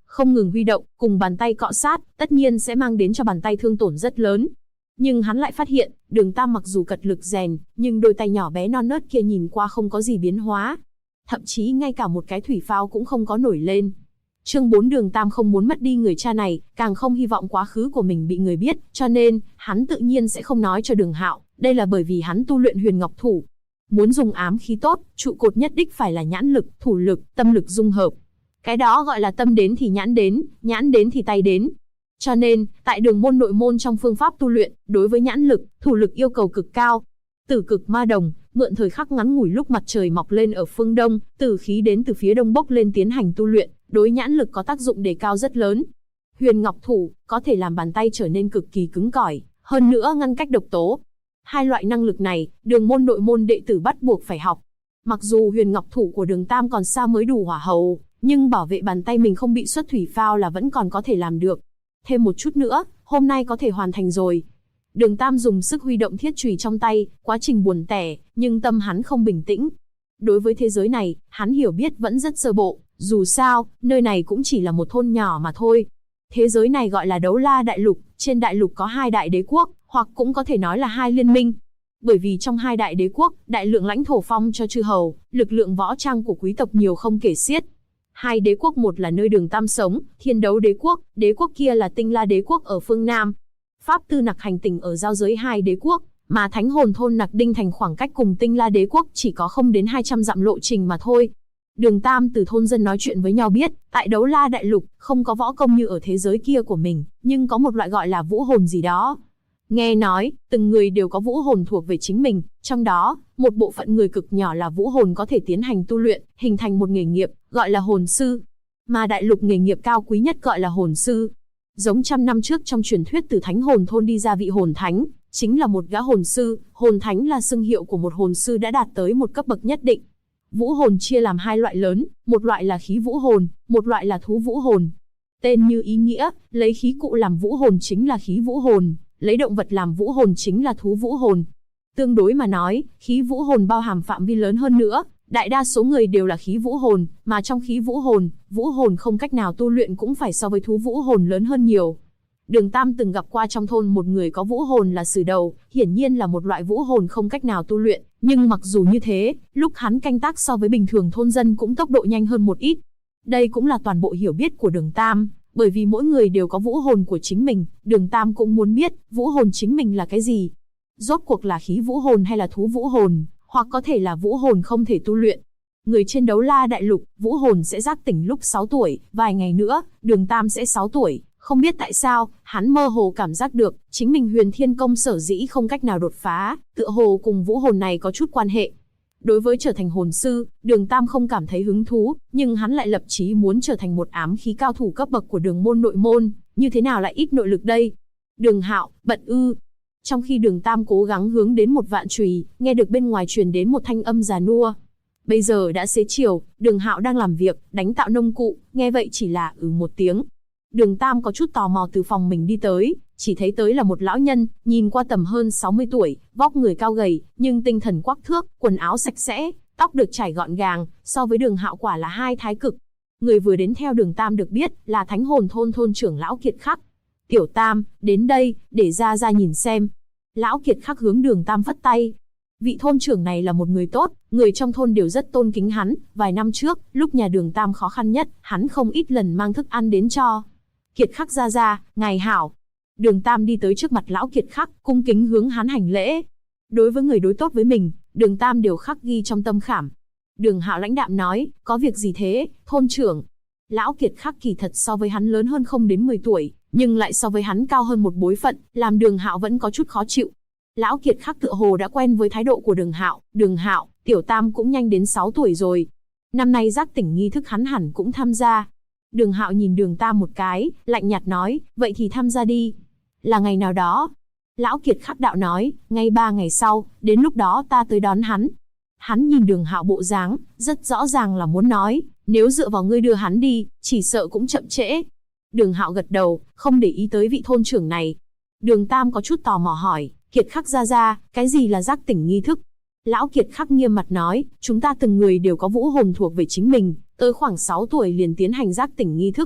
không ngừng huy động, cùng bàn tay cọ sát, tất nhiên sẽ mang đến cho bàn tay thương tổn rất lớn. Nhưng hắn lại phát hiện, Đường Tam mặc dù cật lực rèn, nhưng đôi tay nhỏ bé non nớt kia nhìn qua không có gì biến hóa. Thậm chí ngay cả một cái thủy phao cũng không có nổi lên. Chương 4 Đường Tam không muốn mất đi người cha này, càng không hy vọng quá khứ của mình bị người biết, cho nên, hắn tự nhiên sẽ không nói cho Đường Hạo, đây là bởi vì hắn tu luyện Huyền Ngọc Thủ. Muốn dùng ám khí tốt, trụ cột nhất đích phải là nhãn lực, thủ lực, tâm lực dung hợp. Cái đó gọi là tâm đến thì nhãn đến thì tay đến. Cho nên, tại đường môn nội môn trong phương pháp tu luyện, đối với nhãn lực, thủ lực yêu cầu cực cao. Tử cực ma đồng, mượn thời khắc ngắn ngủi lúc mặt trời mọc lên ở phương đông, tử khí đến từ phía đông bốc lên tiến hành tu luyện, đối nhãn lực có tác dụng đề cao rất lớn. Huyền Ngọc Thủ, có thể làm bàn tay trở nên cực kỳ cứng cỏi, hơn nữa ngăn cách độc tố. Hai loại năng lực này, đường môn nội môn đệ tử bắt buộc phải học. Mặc dù Huyền Ngọc Thủ của Đường Tam còn xa mới đủ hỏa hầu, nhưng bảo vệ bàn tay mình không bị xuất thủy phao là vẫn còn có thể làm được. Thêm một chút nữa, hôm nay có thể hoàn thành rồi. Đường Tam dùng sức huy động thiết chùy trong tay, quá trình buồn tẻ, nhưng tâm hắn không bình tĩnh. Đối với thế giới này, hắn hiểu biết vẫn rất sơ bộ, dù sao, nơi này cũng chỉ là một thôn nhỏ mà thôi. Thế giới này gọi là Đấu La Đại Lục, trên đại lục có hai đại đế quốc, hoặc cũng có thể nói là hai liên minh. Bởi vì trong hai đại đế quốc, đại lượng lãnh thổ phong cho chư hầu, lực lượng võ trang của quý tộc nhiều không kể xiết. Hai đế quốc, một là nơi Đường Tam sống, Thiên Đấu đế quốc kia là Tinh La đế quốc ở phương Nam. Pháp Tư Nặc hành tỉnh ở giao giới hai đế quốc, mà Thánh Hồn thôn Nặc Đinh thành khoảng cách cùng Tinh La đế quốc chỉ có không đến 200 dặm lộ trình mà thôi. Đường Tam từ thôn dân nói chuyện với nhau biết, tại Đấu La Đại Lục, không có võ công như ở thế giới kia của mình, nhưng có một loại gọi là vũ hồn gì đó. Nghe nói, từng người đều có vũ hồn thuộc về chính mình, trong đó, một bộ phận người cực nhỏ là vũ hồn có thể tiến hành tu luyện, hình thành một nghề nghiệp, gọi là hồn sư. Mà đại lục nghề nghiệp cao quý nhất gọi là hồn sư. Giống trăm năm trước trong truyền thuyết từ Thánh Hồn thôn đi ra vị hồn thánh, chính là một gã hồn sư, hồn thánh là xưng hiệu của một hồn sư đã đạt tới một cấp bậc nhất định. Vũ hồn chia làm hai loại lớn, một loại là khí vũ hồn, một loại là thú vũ hồn. Tên như ý nghĩa, lấy khí cụ làm vũ hồn chính là khí vũ hồn, lấy động vật làm vũ hồn chính là thú vũ hồn. Tương đối mà nói, khí vũ hồn bao hàm phạm vi lớn hơn nữa, đại đa số người đều là khí vũ hồn, mà trong khí vũ hồn không cách nào tu luyện cũng phải so với thú vũ hồn lớn hơn nhiều. Đường Tam từng gặp qua trong thôn một người có vũ hồn là sử đầu, hiển nhiên là một loại vũ hồn không cách nào tu luyện, nhưng mặc dù như thế, lúc hắn canh tác so với bình thường thôn dân cũng tốc độ nhanh hơn một ít. Đây cũng là toàn bộ hiểu biết của Đường Tam, bởi vì mỗi người đều có vũ hồn của chính mình, Đường Tam cũng muốn biết, vũ hồn chính mình là cái gì. Rốt cuộc là khí vũ hồn hay là thú vũ hồn, hoặc có thể là vũ hồn không thể tu luyện. Người trên Đấu La Đại Lục, vũ hồn sẽ giác tỉnh lúc 6 tuổi, vài ngày nữa, Đường Tam sẽ 6 tuổi. Không biết tại sao, hắn mơ hồ cảm giác được, chính mình Huyền Thiên Công sở dĩ không cách nào đột phá, tựa hồ cùng vũ hồn này có chút quan hệ. Đối với trở thành hồn sư, Đường Tam không cảm thấy hứng thú, nhưng hắn lại lập chí muốn trở thành một ám khí cao thủ cấp bậc của đường môn nội môn, như thế nào lại ít nội lực đây? Đường Hạo, bận ư? Trong khi Đường Tam cố gắng hướng đến một vạn chùy, nghe được bên ngoài truyền đến một thanh âm già nua. Bây giờ đã xế chiều, Đường Hạo đang làm việc, đánh tạo nông cụ, nghe vậy chỉ là một tiếng. Đường Tam có chút tò mò từ phòng mình đi tới, chỉ thấy tới là một lão nhân, nhìn qua tầm hơn 60 tuổi, vóc người cao gầy, nhưng tinh thần quắc thước, quần áo sạch sẽ, tóc được trải gọn gàng, so với Đường Hạo quả là hai thái cực. Người vừa đến theo Đường Tam được biết là Thánh Hồn thôn thôn trưởng lão Kiệt Khắc. Tiểu Tam, đến đây, để ra nhìn xem. Lão Kiệt Khắc hướng Đường Tam phất tay. Vị thôn trưởng này là một người tốt, người trong thôn đều rất tôn kính hắn. Vài năm trước, lúc nhà Đường Tam khó khăn nhất, hắn không ít lần mang thức ăn đến cho. Kiệt Khắc ra, ngài hảo. Đường Tam đi tới trước mặt lão Kiệt Khắc, cung kính hướng hắn hành lễ. Đối với người đối tốt với mình, Đường Tam đều khắc ghi trong tâm khảm. Đường Hạo lãnh đạm nói, có việc gì thế, thôn trưởng? Lão Kiệt Khắc kỳ thật so với hắn lớn hơn không đến 10 tuổi, nhưng lại so với hắn cao hơn một bối phận, làm Đường Hạo vẫn có chút khó chịu. Lão Kiệt Khắc tựa hồ đã quen với thái độ của Đường Hạo. Đường Hạo, Tiểu Tam cũng nhanh đến 6 tuổi rồi. Năm nay giác tỉnh nghi thức hắn hẳn cũng tham gia. Đường Hạo nhìn Đường Tam một cái, lạnh nhạt nói, vậy thì tham gia đi. Là ngày nào đó? Lão Kiệt Khắc đạo nói, ngay 3 ngày sau, đến lúc đó ta tới đón hắn. Hắn nhìn Đường Hạo bộ dáng, rất rõ ràng là muốn nói, nếu dựa vào ngươi đưa hắn đi, chỉ sợ cũng chậm trễ. Đường Hạo gật đầu, không để ý tới vị thôn trưởng này. Đường Tam có chút tò mò hỏi, Kiệt Khắc ra, cái gì là giác tỉnh nghi thức? Lão Kiệt Khắc nghiêm mặt nói, chúng ta từng người đều có vũ hồn thuộc về chính mình, tới khoảng 6 tuổi liền tiến hành giác tỉnh nghi thức.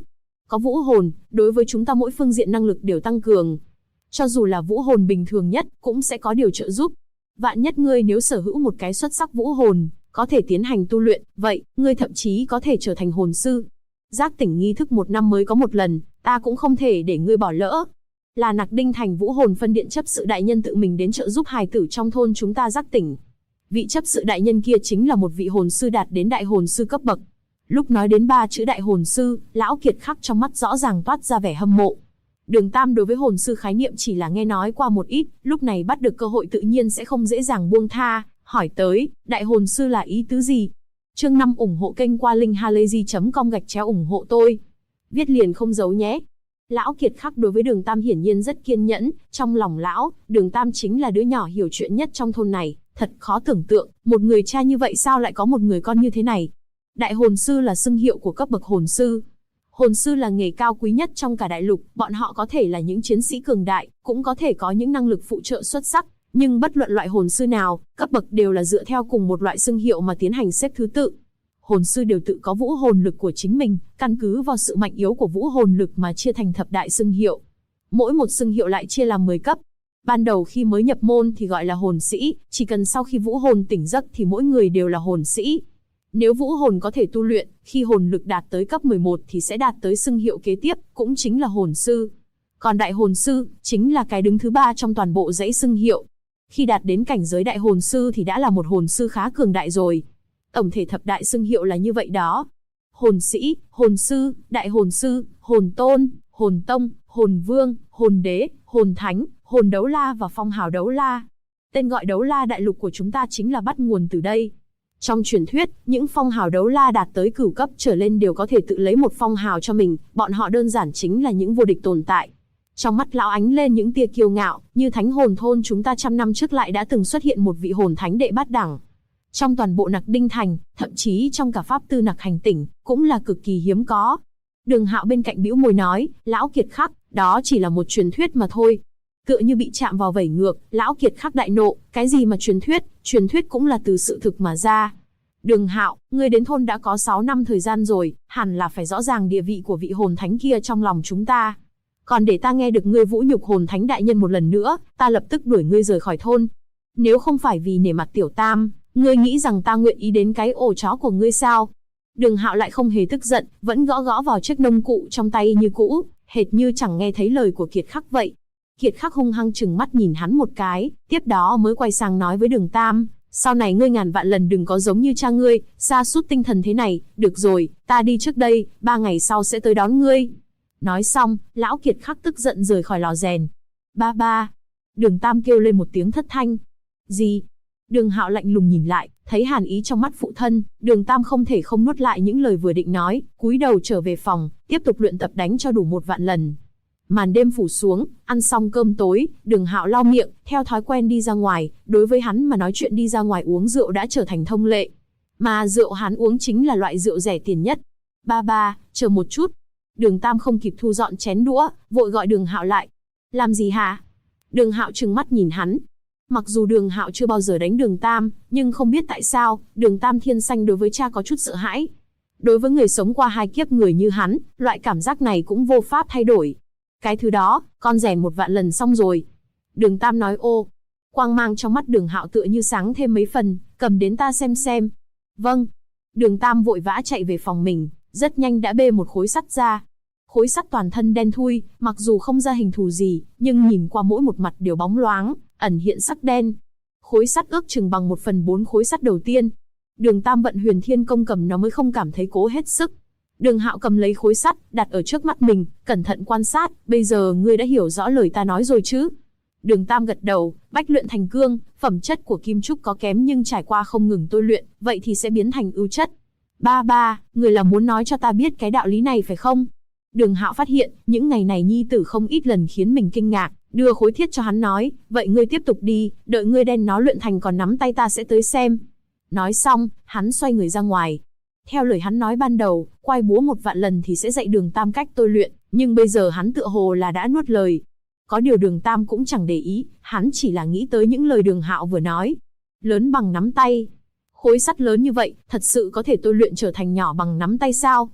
Có vũ hồn, đối với chúng ta mỗi phương diện năng lực đều tăng cường. Cho dù là vũ hồn bình thường nhất, cũng sẽ có điều trợ giúp. Vạn nhất ngươi nếu sở hữu một cái xuất sắc vũ hồn, có thể tiến hành tu luyện, vậy, ngươi thậm chí có thể trở thành hồn sư. Giác tỉnh nghi thức 1 năm mới có một lần, ta cũng không thể để ngươi bỏ lỡ. Là Nặc Đinh Thành vũ hồn phân điện chấp sự đại nhân tự mình đến trợ giúp hài tử trong thôn chúng ta giác tỉnh. Vị chấp sự đại nhân kia chính là một vị hồn sư đạt đến đại hồn sư cấp bậc. Lúc nói đến 3 chữ đại hồn sư, lão Kiệt Khắc trong mắt rõ ràng toát ra vẻ hâm mộ. Đường Tam đối với hồn sư khái niệm chỉ là nghe nói qua một ít, lúc này bắt được cơ hội tự nhiên sẽ không dễ dàng buông tha, hỏi tới, đại hồn sư là ý tứ gì? Chương 5 ủng hộ kênh qua linkhalazy.com ủng hộ tôi. Viết liền không giấu nhé. Lão Kiệt Khắc đối với Đường Tam hiển nhiên rất kiên nhẫn, trong lòng lão, Đường Tam chính là đứa nhỏ hiểu chuyện nhất trong thôn này, thật khó tưởng tượng, một người cha như vậy sao lại có một người con như thế này. Đại hồn sư là xưng hiệu của cấp bậc hồn sư. Hồn sư là nghề cao quý nhất trong cả đại lục, bọn họ có thể là những chiến sĩ cường đại, cũng có thể có những năng lực phụ trợ xuất sắc, nhưng bất luận loại hồn sư nào, cấp bậc đều là dựa theo cùng một loại xưng hiệu mà tiến hành xếp thứ tự. Hồn sư đều tự có vũ hồn lực của chính mình, căn cứ vào sự mạnh yếu của vũ hồn lực mà chia thành thập đại xưng hiệu. Mỗi một xưng hiệu lại chia làm 10 cấp. Ban đầu khi mới nhập môn thì gọi là hồn sĩ, chỉ cần sau khi vũ hồn tỉnh giấc thì mỗi người đều là hồn sĩ. Nếu vũ hồn có thể tu luyện, khi hồn lực đạt tới cấp 11 thì sẽ đạt tới xưng hiệu kế tiếp, cũng chính là hồn sư. Còn đại hồn sư, chính là cái đứng thứ 3 trong toàn bộ dãy xưng hiệu. Khi đạt đến cảnh giới đại hồn sư thì đã là một hồn sư khá cường đại rồi. Tổng thể thập đại xưng hiệu là như vậy đó. Hồn sĩ, hồn sư, đại hồn sư, hồn tôn, hồn tông, hồn vương, hồn đế, hồn thánh, hồn đấu la và phong hào đấu la. Tên gọi đấu la đại lục của chúng ta chính là bắt nguồn từ đây. Trong truyền thuyết, những phong hào đấu la đạt tới cửu cấp trở lên đều có thể tự lấy một phong hào cho mình, bọn họ đơn giản chính là những vô địch tồn tại. Trong mắt lão ánh lên những tia kiêu ngạo, như thánh hồn thôn chúng ta trăm năm trước lại đã từng xuất hiện một vị hồn thánh đệ bát đẳng. Trong toàn bộ Nặc Đinh Thành, thậm chí trong cả pháp tư Nặc Hành tỉnh, cũng là cực kỳ hiếm có. Đường Hạo bên cạnh bĩu môi nói, lão Kiệt Khắc, đó chỉ là một truyền thuyết mà thôi. Tựa như bị chạm vào vẩy ngược, lão Kiệt Khắc đại nộ, cái gì mà truyền thuyết cũng là từ sự thực mà ra. Đường Hạo, ngươi đến thôn đã có 6 năm thời gian rồi, hẳn là phải rõ ràng địa vị của vị hồn thánh kia trong lòng chúng ta. Còn để ta nghe được ngươi vũ nhục hồn thánh đại nhân một lần nữa, ta lập tức đuổi ngươi rời khỏi thôn. Nếu không phải vì nể mặt tiểu tam, ngươi nghĩ rằng ta nguyện ý đến cái ổ chó của ngươi sao? Đường Hạo lại không hề tức giận, vẫn gõ gõ vào chiếc nông cụ trong tay như cũ, hệt như chẳng nghe thấy lời của Kiệt Khắc vậy. Kiệt Khắc hung hăng trừng mắt nhìn hắn một cái, tiếp đó mới quay sang nói với Đường Tam, sau này ngươi ngàn vạn lần đừng có giống như cha ngươi, sa sút tinh thần thế này, được rồi, ta đi trước đây, 3 ngày sau sẽ tới đón ngươi. Nói xong, lão Kiệt Khắc tức giận rời khỏi lò rèn. Ba ba. Đường Tam kêu lên một tiếng thất thanh. Gì? Đường Hạo lạnh lùng nhìn lại, thấy hàn ý trong mắt phụ thân, Đường Tam không thể không nuốt lại những lời vừa định nói, cúi đầu trở về phòng, tiếp tục luyện tập đánh cho đủ 1 vạn lần. Màn đêm phủ xuống, ăn xong cơm tối, Đường Hạo lau miệng, theo thói quen đi ra ngoài, đối với hắn mà nói chuyện đi ra ngoài uống rượu đã trở thành thông lệ. Mà rượu hắn uống chính là loại rượu rẻ tiền nhất. Ba ba, chờ một chút. Đường Tam không kịp thu dọn chén đũa, vội gọi Đường Hạo lại. Làm gì hả? Đường Hạo trừng mắt nhìn hắn. Mặc dù Đường Hạo chưa bao giờ đánh Đường Tam, nhưng không biết tại sao, Đường Tam thiên sanh đối với cha có chút sợ hãi. Đối với người sống qua 2 kiếp người như hắn, loại cảm giác này cũng vô pháp thay đổi. Cái thứ đó, con rèn 1 vạn lần xong rồi. Đường Tam nói ô. Quang mang trong mắt Đường Hạo tựa như sáng thêm mấy phần, cầm đến ta xem. Vâng. Đường Tam vội vã chạy về phòng mình, rất nhanh đã bê một khối sắt ra. Khối sắt toàn thân đen thui, mặc dù không ra hình thù gì, nhưng nhìn qua mỗi một mặt đều bóng loáng, ẩn hiện sắc đen. Khối sắt ước chừng bằng 1/4 khối sắt đầu tiên. Đường Tam vận Huyền Thiên Công cầm nó mới không cảm thấy cố hết sức. Đường Hạo cầm lấy khối sắt, đặt ở trước mắt mình, cẩn thận quan sát, bây giờ ngươi đã hiểu rõ lời ta nói rồi chứ? Đường Tam gật đầu, bách luyện thành cương, phẩm chất của kim trúc có kém nhưng trải qua không ngừng tôi luyện, vậy thì sẽ biến thành ưu chất. Ba ba, người là muốn nói cho ta biết cái đạo lý này phải không? Đường Hạo phát hiện, những ngày này nhi tử không ít lần khiến mình kinh ngạc, đưa khối thiết cho hắn nói, vậy ngươi tiếp tục đi, đợi ngươi đen nó luyện thành còn nắm tay ta sẽ tới xem. Nói xong, hắn xoay người ra ngoài. Theo lời hắn nói ban đầu, quay búa 1 vạn lần thì sẽ dạy Đường Tam cách tôi luyện, nhưng bây giờ hắn tựa hồ là đã nuốt lời. Có điều Đường Tam cũng chẳng để ý, hắn chỉ là nghĩ tới những lời Đường Hạo vừa nói. Lớn bằng nắm tay. Khối sắt lớn như vậy, thật sự có thể tôi luyện trở thành nhỏ bằng nắm tay sao?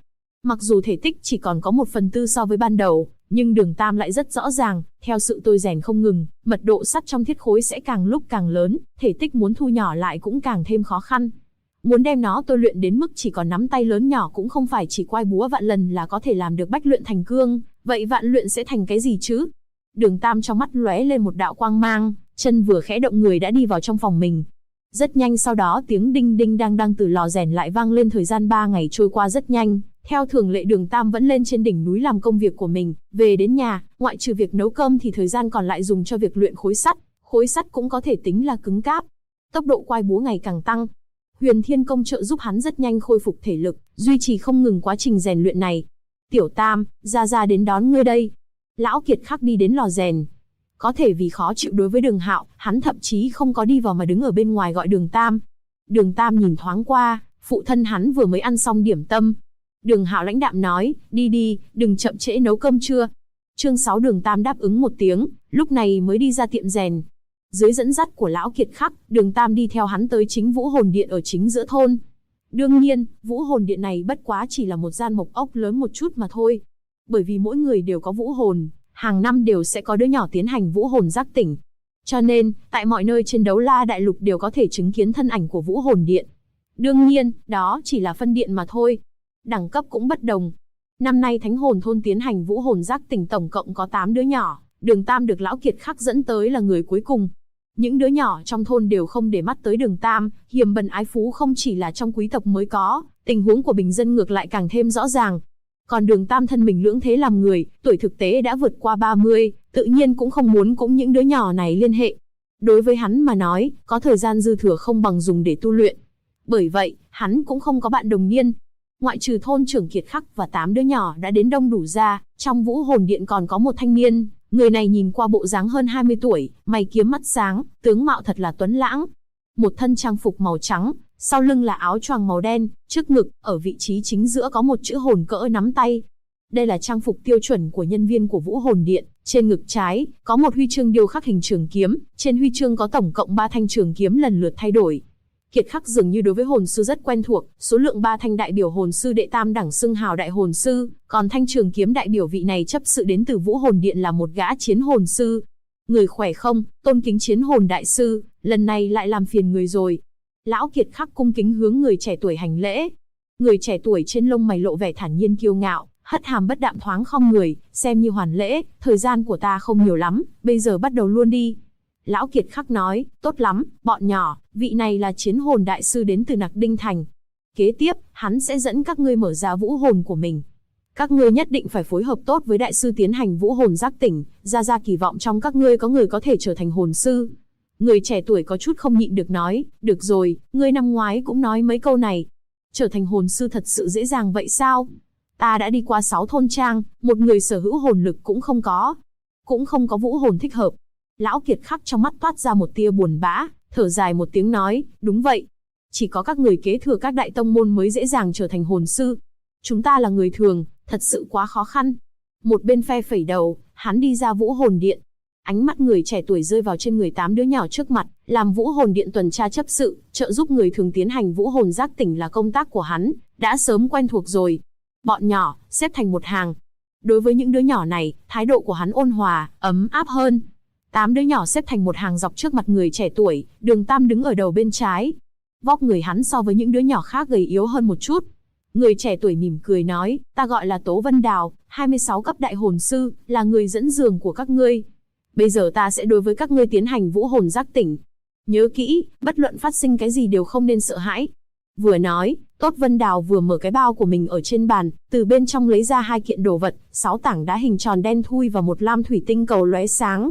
Mặc dù thể tích chỉ còn có 1/4 so với ban đầu, nhưng Đường Tam lại rất rõ ràng, theo sự tôi rèn không ngừng, mật độ sắt trong thiết khối sẽ càng lúc càng lớn, thể tích muốn thu nhỏ lại cũng càng thêm khó khăn. Muốn đem nó tôi luyện đến mức chỉ còn nắm tay lớn nhỏ cũng không phải chỉ quay búa vạn lần là có thể làm được bách luyện thành cương, vậy vạn luyện sẽ thành cái gì chứ? Đường Tam trong mắt lóe lên một đạo quang mang, chân vừa khẽ động người đã đi vào trong phòng mình. Rất nhanh sau đó tiếng đinh đinh đang đang từ lò rèn lại vang lên. Thời gian 3 ngày trôi qua rất nhanh, theo thường lệ Đường Tam vẫn lên trên đỉnh núi làm công việc của mình, về đến nhà, ngoại trừ việc nấu cơm thì thời gian còn lại dùng cho việc luyện khối sắt cũng có thể tính là cứng cáp. Tốc độ quai búa ngày càng tăng. Huyền Thiên Công trợ giúp hắn rất nhanh khôi phục thể lực, duy trì không ngừng quá trình rèn luyện này. Tiểu Tam, ra đến đón ngươi đây. Lão Kiệt Khắc đi đến lò rèn. Có thể vì khó chịu đối với Đường Hạo, hắn thậm chí không có đi vào mà đứng ở bên ngoài gọi Đường Tam. Đường Tam nhìn thoáng qua, phụ thân hắn vừa mới ăn xong điểm tâm. Đường Hạo lãnh đạm nói, đi, đừng chậm trễ nấu cơm trưa. Chương 6 Đường Tam đáp ứng một tiếng, lúc này mới đi ra tiệm rèn. Dưới dẫn dắt của lão Kiệt Khắc, Đường Tam đi theo hắn tới chính Vũ Hồn Điện ở chính giữa thôn. Đương nhiên, Vũ Hồn Điện này bất quá chỉ là một gian mộc ốc lớn một chút mà thôi. Bởi vì mỗi người đều có vũ hồn, hàng năm đều sẽ có đứa nhỏ tiến hành vũ hồn giác tỉnh. Cho nên, tại mọi nơi trên Đấu La Đại Lục đều có thể chứng kiến thân ảnh của Vũ Hồn Điện. Đương nhiên, đó chỉ là phân điện mà thôi. Đẳng cấp cũng bất đồng. Năm nay Thánh Hồn Thôn tiến hành vũ hồn giác tỉnh tổng cộng có 8 đứa nhỏ, Đường Tam được lão Kiệt Khắc dẫn tới là người cuối cùng. Những đứa nhỏ trong thôn đều không để mắt tới Đường Tam, hiềm bần ái phú không chỉ là trong quý tộc mới có, tình huống của bình dân ngược lại càng thêm rõ ràng. Còn Đường Tam thân mình lưỡng thế làm người, tuổi thực tế đã vượt qua 30, tự nhiên cũng không muốn cũng những đứa nhỏ này liên hệ. Đối với hắn mà nói, có thời gian dư thừa không bằng dùng để tu luyện. Bởi vậy, hắn cũng không có bạn đồng niên. Ngoại trừ thôn trưởng Kiệt Khắc và 8 đứa nhỏ đã đến đông đủ ra, trong Vũ Hồn Điện còn có một thanh niên, người này nhìn qua bộ dáng hơn 20 tuổi, mày kiếm mắt sáng, tướng mạo thật là tuấn lãng. Một thân trang phục màu trắng, sau lưng là áo choàng màu đen, trước ngực, ở vị trí chính giữa có một chữ hồn cỡ nắm tay. Đây là trang phục tiêu chuẩn của nhân viên của Vũ Hồn Điện, trên ngực trái, có một huy chương điêu khắc hình trường kiếm, trên huy chương có tổng cộng 3 thanh trường kiếm lần lượt thay đổi. Kiệt Khắc dường như đối với hồn sư rất quen thuộc, số lượng 3 thanh đại biểu hồn sư đệ tam đẳng xưng hào đại hồn sư, còn thanh trường kiếm đại biểu vị này chấp sự đến từ Vũ Hồn Điện là một gã chiến hồn sư. Người khỏe không, tôn kính chiến hồn đại sư, lần này lại làm phiền người rồi. Lão Kiệt Khắc cung kính hướng người trẻ tuổi hành lễ. Người trẻ tuổi trên lông mày lộ vẻ thản nhiên kiêu ngạo, hất hàm bất đạm thoáng khom người, xem như hoàn lễ, thời gian của ta không nhiều lắm, bây giờ bắt đầu luôn đi. Lão Kiệt Khắc nói, tốt lắm, bọn nhỏ, vị này là chiến hồn đại sư đến từ Nặc Đinh Thành. Kế tiếp, hắn sẽ dẫn các ngươi mở ra vũ hồn của mình. Các ngươi nhất định phải phối hợp tốt với đại sư tiến hành vũ hồn giác tỉnh, ra kỳ vọng trong các ngươi có người có thể trở thành hồn sư. Người trẻ tuổi có chút không nhịn được nói, được rồi, ngươi năm ngoái cũng nói mấy câu này. Trở thành hồn sư thật sự dễ dàng vậy sao? Ta đã đi qua 6 thôn trang, một người sở hữu hồn lực cũng không có. Cũng không có vũ hồn thích hợp. Lão Kiệt Khắc trong mắt toát ra một tia buồn bã, thở dài một tiếng nói, đúng vậy. Chỉ có các người kế thừa các đại tông môn mới dễ dàng trở thành hồn sư. Chúng ta là người thường, thật sự quá khó khăn. Một bên phe phẩy đầu, hắn đi ra Vũ Hồn Điện. Ánh mắt người trẻ tuổi rơi vào trên người 8 đứa nhỏ trước mặt, làm Vũ Hồn Điện tuần tra chấp sự, trợ giúp người thường tiến hành vũ hồn giác tỉnh là công tác của hắn, đã sớm quen thuộc rồi. Bọn nhỏ, xếp thành một hàng. Đối với những đứa nhỏ này, thái độ của hắn ôn hòa, ấm áp hơn. 8 đứa nhỏ xếp thành một hàng dọc trước mặt người trẻ tuổi, Đường Tam đứng ở đầu bên trái. Vóc người hắn so với những đứa nhỏ khác gầy yếu hơn một chút. Người trẻ tuổi mỉm cười nói, ta gọi là Tố Vân Đào, 26 cấp đại hồn sư, là người dẫn đường của các ngươi. Bây giờ ta sẽ đối với các ngươi tiến hành vũ hồn giác tỉnh. Nhớ kỹ, bất luận phát sinh cái gì đều không nên sợ hãi. Vừa nói, Tốt Vân Đào vừa mở cái bao của mình ở trên bàn, từ bên trong lấy ra 2 kiện đồ vật, 6 tảng đá hình tròn đen thui và một lam thủy tinh cầu lóe sáng.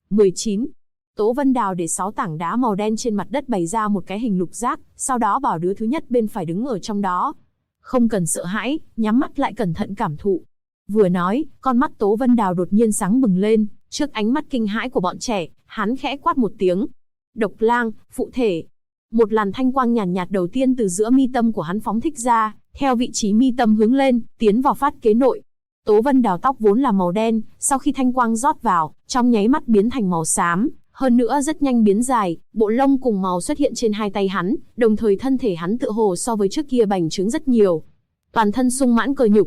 19. Tố Vân Đào để 6 tảng đá màu đen trên mặt đất bày ra một cái hình lục giác, sau đó bảo đứa thứ nhất bên phải đứng ở trong đó. Không cần sợ hãi, nhắm mắt lại cẩn thận cảm thụ. Vừa nói, con mắt Tố Vân Đào đột nhiên sáng bừng lên, trước ánh mắt kinh hãi của bọn trẻ, hắn khẽ quát một tiếng. Độc lang, phụ thể. Một làn thanh quang nhàn nhạt đầu tiên từ giữa mi tâm của hắn phóng thích ra, theo vị trí mi tâm hướng lên, tiến vào phát kế nội. Tố Vân Đào tóc vốn là màu đen, sau khi thanh quang rót vào, trong nháy mắt biến thành màu xám, hơn nữa rất nhanh biến dài, bộ lông cùng màu xuất hiện trên 2 tay hắn, đồng thời thân thể hắn tựa hồ so với trước kia bành trướng rất nhiều. Toàn thân sung mãn cơ nhục,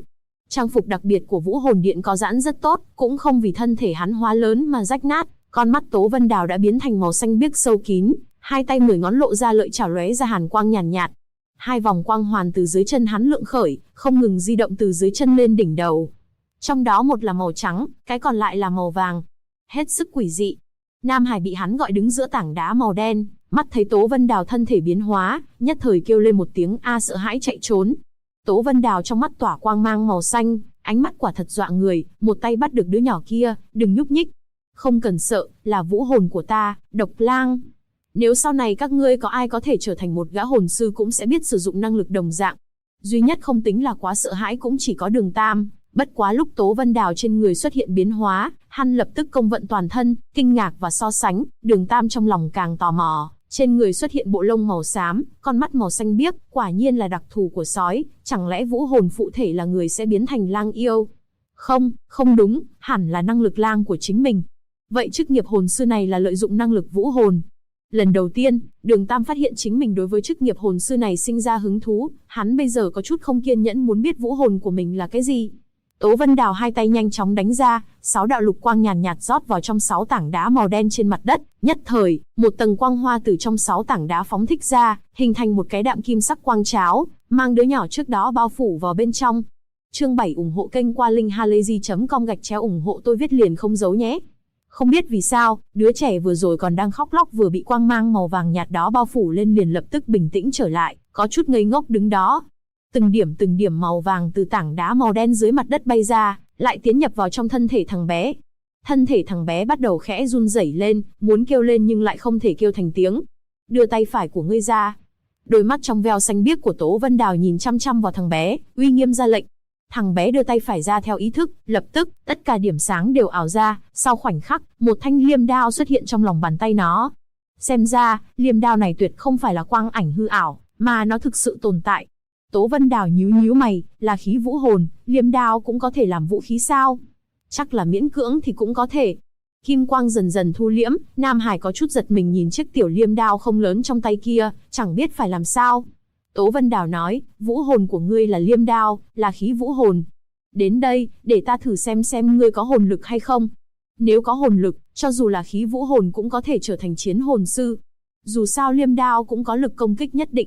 Trang phục đặc biệt của Vũ Hồn Điện có giãn rất tốt, cũng không vì thân thể hắn hóa lớn mà rách nát. Con mắt Tố Vân Đào đã biến thành màu xanh biếc sâu kín, hai tay 10 ngón lộ ra lợi chảo lóe ra hàn quang nhàn nhạt. Hai vòng quang hoàn từ dưới chân hắn lượn khởi, không ngừng di động từ dưới chân lên đỉnh đầu. Trong đó một là màu trắng, cái còn lại là màu vàng. Hết sức quỷ dị. Nam Hải bị hắn gọi đứng giữa tảng đá màu đen, mắt thấy Tố Vân Đào thân thể biến hóa, nhất thời kêu lên một tiếng a sợ hãi chạy trốn. Tố Vân Đào trong mắt tỏa quang mang màu xanh, ánh mắt quả thật dọa người, một tay bắt được đứa nhỏ kia, đừng nhúc nhích. Không cần sợ, là vũ hồn của ta, Độc Lang. Nếu sau này các ngươi có ai có thể trở thành một gã hồn sư cũng sẽ biết sử dụng năng lực đồng dạng. Duy nhất không tính là quá sợ hãi cũng chỉ có Đường Tam. Bất quá lúc Tố Vân Đào trên người xuất hiện biến hóa, hắn lập tức công vận toàn thân, kinh ngạc và so sánh, Đường Tam trong lòng càng tò mò. Trên người xuất hiện bộ lông màu xám, con mắt màu xanh biếc, quả nhiên là đặc thù của sói, chẳng lẽ vũ hồn phụ thể là người sẽ biến thành lang yêu? Không, không đúng, hẳn là năng lực lang của chính mình. Vậy chức nghiệp hồn sư này là lợi dụng năng lực vũ hồn. Lần đầu tiên, Đường Tam phát hiện chính mình đối với chức nghiệp hồn sư này sinh ra hứng thú, hắn bây giờ có chút không kiên nhẫn muốn biết vũ hồn của mình là cái gì. Tố Vân Đào hai tay nhanh chóng đánh ra, 6 đạo lục quang nhàn nhạt rót vào trong 6 tảng đá màu đen trên mặt đất, nhất thời, một tầng quang hoa từ trong 6 tảng đá phóng thích ra, hình thành một cái đạm kim sắc quang cháo, mang đứa nhỏ trước đó bao phủ vào bên trong. Chương 7 ủng hộ kênh qua linkhalazy.com ủng hộ tôi viết liền không giấu nhé. Không biết vì sao, đứa trẻ vừa rồi còn đang khóc lóc vừa bị quang mang màu vàng nhạt đó bao phủ lên liền lập tức bình tĩnh trở lại, có chút ngây ngốc đứng đó. Từng điểm màu vàng từ tảng đá màu đen dưới mặt đất bay ra, lại tiến nhập vào trong thân thể thằng bé. Thân thể thằng bé bắt đầu khẽ run rẩy lên, muốn kêu lên nhưng lại không thể kêu thành tiếng. Đưa tay phải của ngươi ra. Đôi mắt trong veo xanh biếc của Tố Vân Đào nhìn chăm chăm vào thằng bé, uy nghiêm ra lệnh. Thằng bé đưa tay phải ra theo ý thức, lập tức, tất cả điểm sáng đều ảo ra, sau khoảnh khắc, một thanh liêm đao xuất hiện trong lòng bàn tay nó. Xem ra, liêm đao này tuyệt không phải là quang ảnh hư ảo, mà nó thực sự tồn tại. Tố Vân Đào nhíu mày, là khí vũ hồn, liêm đao cũng có thể làm vũ khí sao? Chắc là miễn cưỡng thì cũng có thể. Kim quang dần dần thu liễm, Nam Hải có chút giật mình nhìn chiếc tiểu liêm đao không lớn trong tay kia, chẳng biết phải làm sao. Tố Vân Đào nói, vũ hồn của ngươi là liêm đao, là khí vũ hồn. Đến đây, để ta thử xem ngươi có hồn lực hay không. Nếu có hồn lực, cho dù là khí vũ hồn cũng có thể trở thành chiến hồn sư. Dù sao liêm đao cũng có lực công kích nhất định.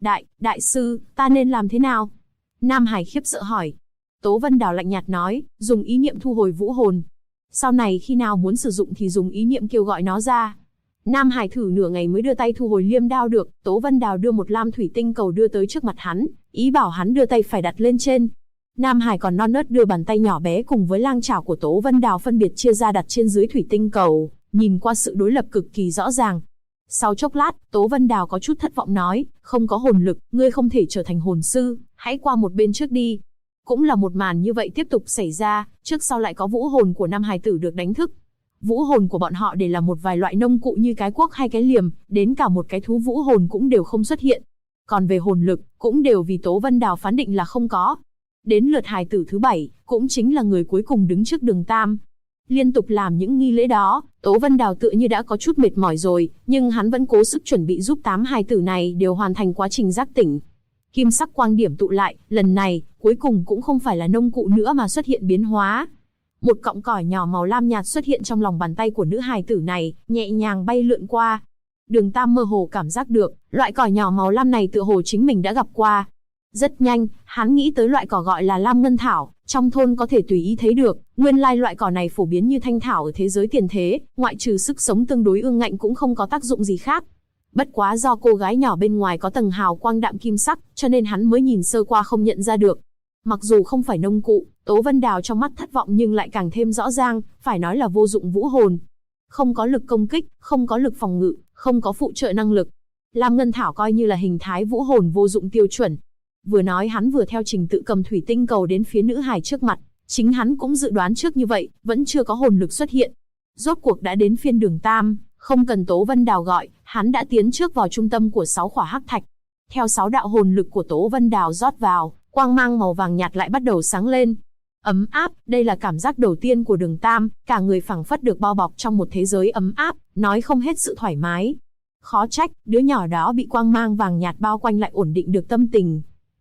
Đại sư, ta nên làm thế nào? Nam Hải khiếp sợ hỏi. Tố Vân Đào lạnh nhạt nói, dùng ý niệm thu hồi vũ hồn. Sau này khi nào muốn sử dụng thì dùng ý niệm kêu gọi nó ra. Nam Hải thử nửa ngày mới đưa tay thu hồi liêm đao được. Tố Vân Đào đưa một lam thủy tinh cầu đưa tới trước mặt hắn, ý bảo hắn đưa tay phải đặt lên trên. Nam Hải còn non nớt đưa bàn tay nhỏ bé cùng với lang chảo của Tố Vân Đào phân biệt chia ra đặt trên dưới thủy tinh cầu, nhìn qua sự đối lập cực kỳ rõ ràng. Sau chốc lát, Tố Vân Đào có chút thất vọng nói, không có hồn lực, ngươi không thể trở thành hồn sư, hãy qua một bên trước đi. Cũng là một màn như vậy tiếp tục xảy ra, trước sau lại có vũ hồn của năm hài tử được đánh thức. Vũ hồn của bọn họ đều là một vài loại nông cụ như cái cuốc hay cái liềm, đến cả một cái thú vũ hồn cũng đều không xuất hiện. Còn về hồn lực, cũng đều vì Tố Vân Đào phán định là không có. Đến lượt hài tử thứ 7, cũng chính là người cuối cùng đứng trước Đường Tam. Liên tục làm những nghi lễ đó, Tố Vân Đào tựa như đã có chút mệt mỏi rồi, nhưng hắn vẫn cố sức chuẩn bị giúp 8 hài tử này đều hoàn thành quá trình giác tỉnh. Kim sắc quang điểm tụ lại, lần này, cuối cùng cũng không phải là nông cụ nữa mà xuất hiện biến hóa. Một cọng cỏ nhỏ màu lam nhạt xuất hiện trong lòng bàn tay của nữ hài tử này, nhẹ nhàng bay lượn qua. Đường Tam mơ hồ cảm giác được, loại cỏ nhỏ màu lam này tựa hồ chính mình đã gặp qua. Rất nhanh, hắn nghĩ tới loại cỏ gọi là Lam Ngân Thảo, trong thôn có thể tùy ý thấy được, nguyên lai loại cỏ này phổ biến như thanh thảo ở thế giới tiền thế, ngoại trừ sức sống tương đối ương ngạnh cũng không có tác dụng gì khác. Bất quá do cô gái nhỏ bên ngoài có tầng hào quang đạm kim sắc, cho nên hắn mới nhìn sơ qua không nhận ra được. Mặc dù không phải nông cụ, Tố Vân Đào trong mắt thất vọng nhưng lại càng thêm rõ ràng, phải nói là vô dụng vũ hồn. Không có lực công kích, không có lực phòng ngự, không có phụ trợ năng lực. Lam Ngân Thảo coi như là hình thái vũ hồn vô dụng tiêu chuẩn. Vừa nói hắn vừa theo trình tự cầm thủy tinh cầu đến phía nữ hài trước mặt, chính hắn cũng dự đoán trước như vậy, vẫn chưa có hồn lực xuất hiện. Rốt cuộc đã đến phiên Đường Tam, không cần Tố Vân Đào gọi, hắn đã tiến trước vào trung tâm của 6 khỏa hắc thạch. Theo 6 đạo hồn lực của Tố Vân Đào rót vào, quang mang màu vàng nhạt lại bắt đầu sáng lên. Ấm áp, đây là cảm giác đầu tiên của Đường Tam, cả người phảng phất được bao bọc trong một thế giới ấm áp, nói không hết sự thoải mái. Khó trách, đứa nhỏ đó bị quang mang vàng nhạt bao quanh lại ổn định được tâm tình.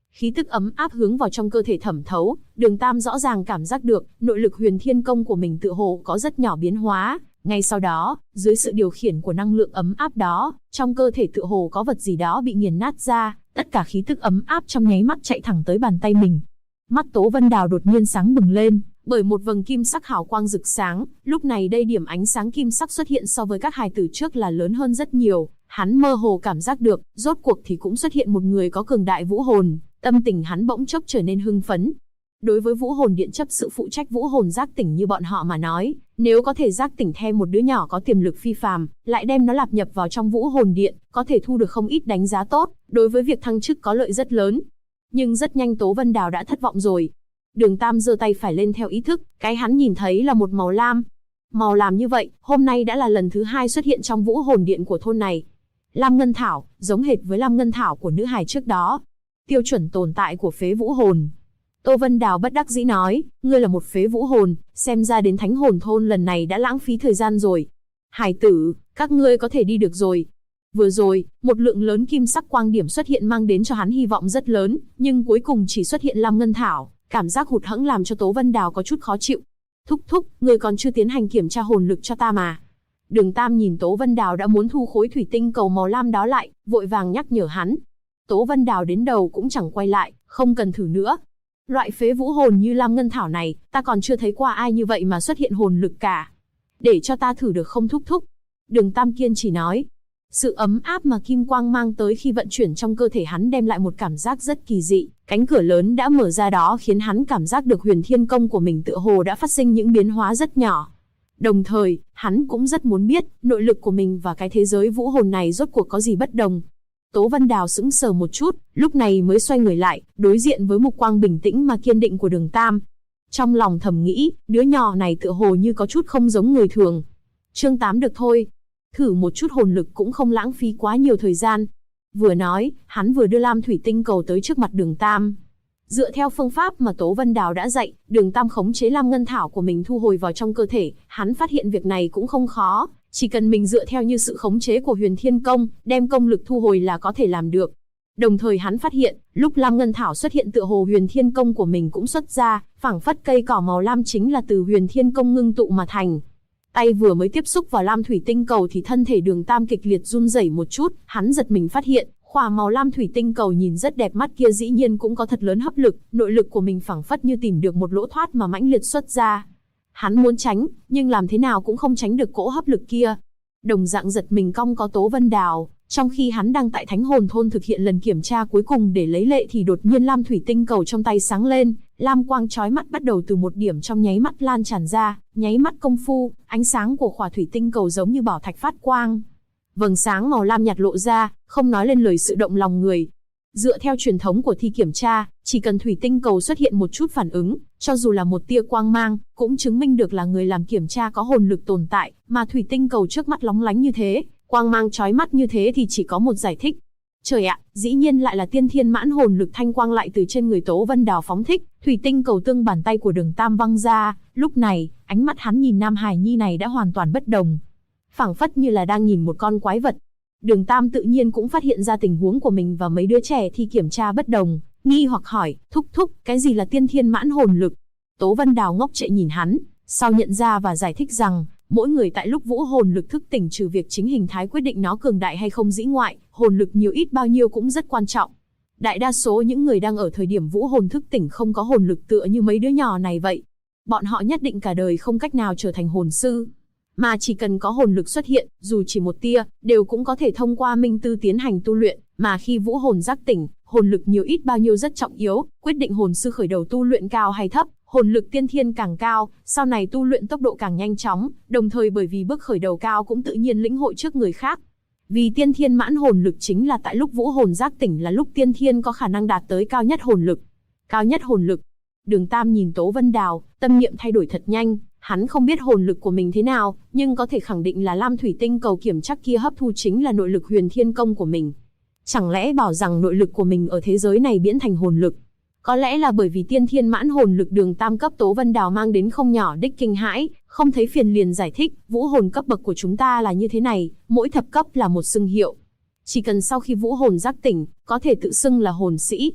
Khí tức ấm áp hướng vào trong cơ thể thẩm thấu, Đường Tam rõ ràng cảm giác được, nội lực Huyền Thiên Công của mình tựa hồ có rất nhỏ biến hóa. Ngay sau đó, dưới sự điều khiển của năng lượng ấm áp đó, trong cơ thể tựa hồ có vật gì đó bị nghiền nát ra, tất cả khí tức ấm áp trong nháy mắt chạy thẳng tới bàn tay mình. Mắt Tố Vân Đào đột nhiên sáng bừng lên, bởi một vầng kim sắc hào quang rực sáng, lúc này đây điểm ánh sáng kim sắc xuất hiện so với các hài tử trước là lớn hơn rất nhiều, hắn mơ hồ cảm giác được, rốt cuộc thì cũng xuất hiện một người có cường đại vũ hồn, tâm tình hắn bỗng chốc trở nên hưng phấn. Đối với vũ hồn điện chấp sự phụ trách vũ hồn giác tỉnh như bọn họ mà nói, nếu có thể giác tỉnh thêm một đứa nhỏ có tiềm lực phi phàm, lại đem nó nạp nhập vào trong vũ hồn điện, có thể thu được không ít đánh giá tốt, đối với việc thăng chức có lợi rất lớn. Nhưng rất nhanh Tố Vân Đào đã thất vọng rồi. Đường Tam giơ tay phải lên theo ý thức, cái hắn nhìn thấy là một màu lam. Màu lam như vậy, hôm nay đã là lần thứ 2 xuất hiện trong vũ hồn điện của thôn này. Lam Ngân Thảo, giống hệt với Lam Ngân Thảo của nữ hài trước đó. Tiêu chuẩn tồn tại của phế vũ hồn. Tô Vân Đào bất đắc dĩ nói, ngươi là một phế vũ hồn, xem ra đến Thánh Hồn Thôn lần này đã lãng phí thời gian rồi. Hải tử, các ngươi có thể đi được rồi. Vừa rồi, một lượng lớn kim sắc quang điểm xuất hiện mang đến cho hắn hy vọng rất lớn, nhưng cuối cùng chỉ xuất hiện Lam Ngân Thảo, cảm giác hụt hẫng làm cho Tố Vân Đào có chút khó chịu. Thúc thúc, ngươi còn chưa tiến hành kiểm tra hồn lực cho ta mà. Đường Tam nhìn Tố Vân Đào đã muốn thu khối thủy tinh cầu màu lam đó lại, vội vàng nhắc nhở hắn. Tố Vân Đào đến đầu cũng chẳng quay lại, không cần thử nữa. Loại phế vũ hồn như Lam Ngân Thảo này, ta còn chưa thấy qua ai như vậy mà xuất hiện hồn lực cả. Để cho ta thử được không thúc thúc? Đường Tam kiên chỉ nói. Sự ấm áp mà kim quang mang tới khi vận chuyển trong cơ thể hắn đem lại một cảm giác rất kỳ dị. Cánh cửa lớn đã mở ra đó khiến hắn cảm giác được Huyền Thiên Công của mình tựa hồ đã phát sinh những biến hóa rất nhỏ. Đồng thời, hắn cũng rất muốn biết, nội lực của mình và cái thế giới vũ hồn này rốt cuộc có gì bất đồng. Tố Vân Đào sững sờ một chút, lúc này mới xoay người lại, đối diện với mục quang bình tĩnh mà kiên định của Đường Tam. Trong lòng thầm nghĩ, đứa nhỏ này tựa hồ như có chút không giống người thường. Chương 8 được thôi. Thử một chút hồn lực cũng không lãng phí quá nhiều thời gian. Vừa nói, hắn vừa đưa lam thủy tinh cầu tới trước mặt Đường Tam. Dựa theo phương pháp mà Tố Vân Đào đã dạy, Đường Tam khống chế Lam Ngân Thảo của mình thu hồi vào trong cơ thể, hắn phát hiện việc này cũng không khó, chỉ cần mình dựa theo như sự khống chế của Huyền Thiên Công, đem công lực thu hồi là có thể làm được. Đồng thời hắn phát hiện, lúc Lam Ngân Thảo xuất hiện tựa hồ Huyền Thiên Công của mình cũng xuất ra, phảng phất cây cỏ màu lam chính là từ Huyền Thiên Công ngưng tụ mà thành. Tay vừa mới tiếp xúc vào lam thủy tinh cầu thì thân thể Đường Tam kịch liệt run rẩy một chút, hắn giật mình phát hiện, khỏa màu lam thủy tinh cầu nhìn rất đẹp mắt kia dĩ nhiên cũng có thật lớn hấp lực, nội lực của mình phảng phất như tìm được một lỗ thoát mà mãnh liệt xuất ra. Hắn muốn tránh, nhưng làm thế nào cũng không tránh được cỗ hấp lực kia. Đồng dạng giật mình cong có Tố Vân Đào, trong khi hắn đang tại Thánh Hồn Thôn thực hiện lần kiểm tra cuối cùng để lấy lệ thì đột nhiên lam thủy tinh cầu trong tay sáng lên, lam quang chói mắt bắt đầu từ một điểm trong nháy mắt lan tràn ra, nháy mắt công phu, ánh sáng của khỏa thủy tinh cầu giống như bảo thạch phát quang. Vầng sáng màu lam nhạt lộ ra, không nói lên lời sự động lòng người. Dựa theo truyền thống của thi kiểm tra, chỉ cần thủy tinh cầu xuất hiện một chút phản ứng, cho dù là một tia quang mang, cũng chứng minh được là người làm kiểm tra có hồn lực tồn tại, mà thủy tinh cầu trước mắt lóng lánh như thế, quang mang chói mắt như thế thì chỉ có một giải thích. Trời ạ, dĩ nhiên lại là tiên thiên mãn hồn lực thanh quang lại từ trên người Tố Vân Đào phóng thích, thủy tinh cầu tương bàn tay của Đường Tam văng ra, lúc này, ánh mắt hắn nhìn Nam Hải Nhi này đã hoàn toàn bất đồng. Phảng phất như là đang nhìn một con quái vật. Đường Tam tự nhiên cũng phát hiện ra tình huống của mình và mấy đứa trẻ thi kiểm tra bất đồng, nghi hoặc hỏi, thúc thúc, cái gì là tiên thiên mãn hồn lực? Tố Vân Đào ngốc trệ nhìn hắn, sau nhận ra và giải thích rằng, mỗi người tại lúc vũ hồn lực thức tỉnh trừ việc chính hình thái quyết định nó cường đại hay không dĩ ngoại, hồn lực nhiều ít bao nhiêu cũng rất quan trọng. Đại đa số những người đang ở thời điểm vũ hồn thức tỉnh không có hồn lực tựa như mấy đứa nhỏ này vậy. Bọn họ nhất định cả đời không cách nào trở thành hồn sư. Mà chỉ cần có hồn lực xuất hiện, dù chỉ một tia, đều cũng có thể thông qua minh tư tiến hành tu luyện, mà khi vũ hồn giác tỉnh, hồn lực nhiều ít bao nhiêu rất trọng yếu, quyết định hồn sư khởi đầu tu luyện cao hay thấp, hồn lực tiên thiên càng cao, sau này tu luyện tốc độ càng nhanh chóng, đồng thời bởi vì bước khởi đầu cao cũng tự nhiên lĩnh hội trước người khác. Vì tiên thiên mãn hồn lực chính là tại lúc vũ hồn giác tỉnh là lúc tiên thiên có khả năng đạt tới cao nhất hồn lực. Cao nhất hồn lực. Đường Tam nhìn Tố Vân Đào, tâm niệm thay đổi thật nhanh. Hắn không biết hồn lực của mình thế nào, nhưng có thể khẳng định là lam thủy tinh cầu kiểm chắc kia hấp thu chính là nội lực Huyền Thiên Công của mình. Chẳng lẽ bảo rằng nội lực của mình ở thế giới này biến thành hồn lực? Có lẽ là bởi vì tiên thiên mãn hồn lực Đường Tam cấp Tố Vân Đào mang đến không nhỏ đích kinh hãi, không thấy phiền liền giải thích, vũ hồn cấp bậc của chúng ta là như thế này, mỗi thập cấp là một xưng hiệu. Chỉ cần sau khi vũ hồn giác tỉnh, có thể tự xưng là hồn sĩ.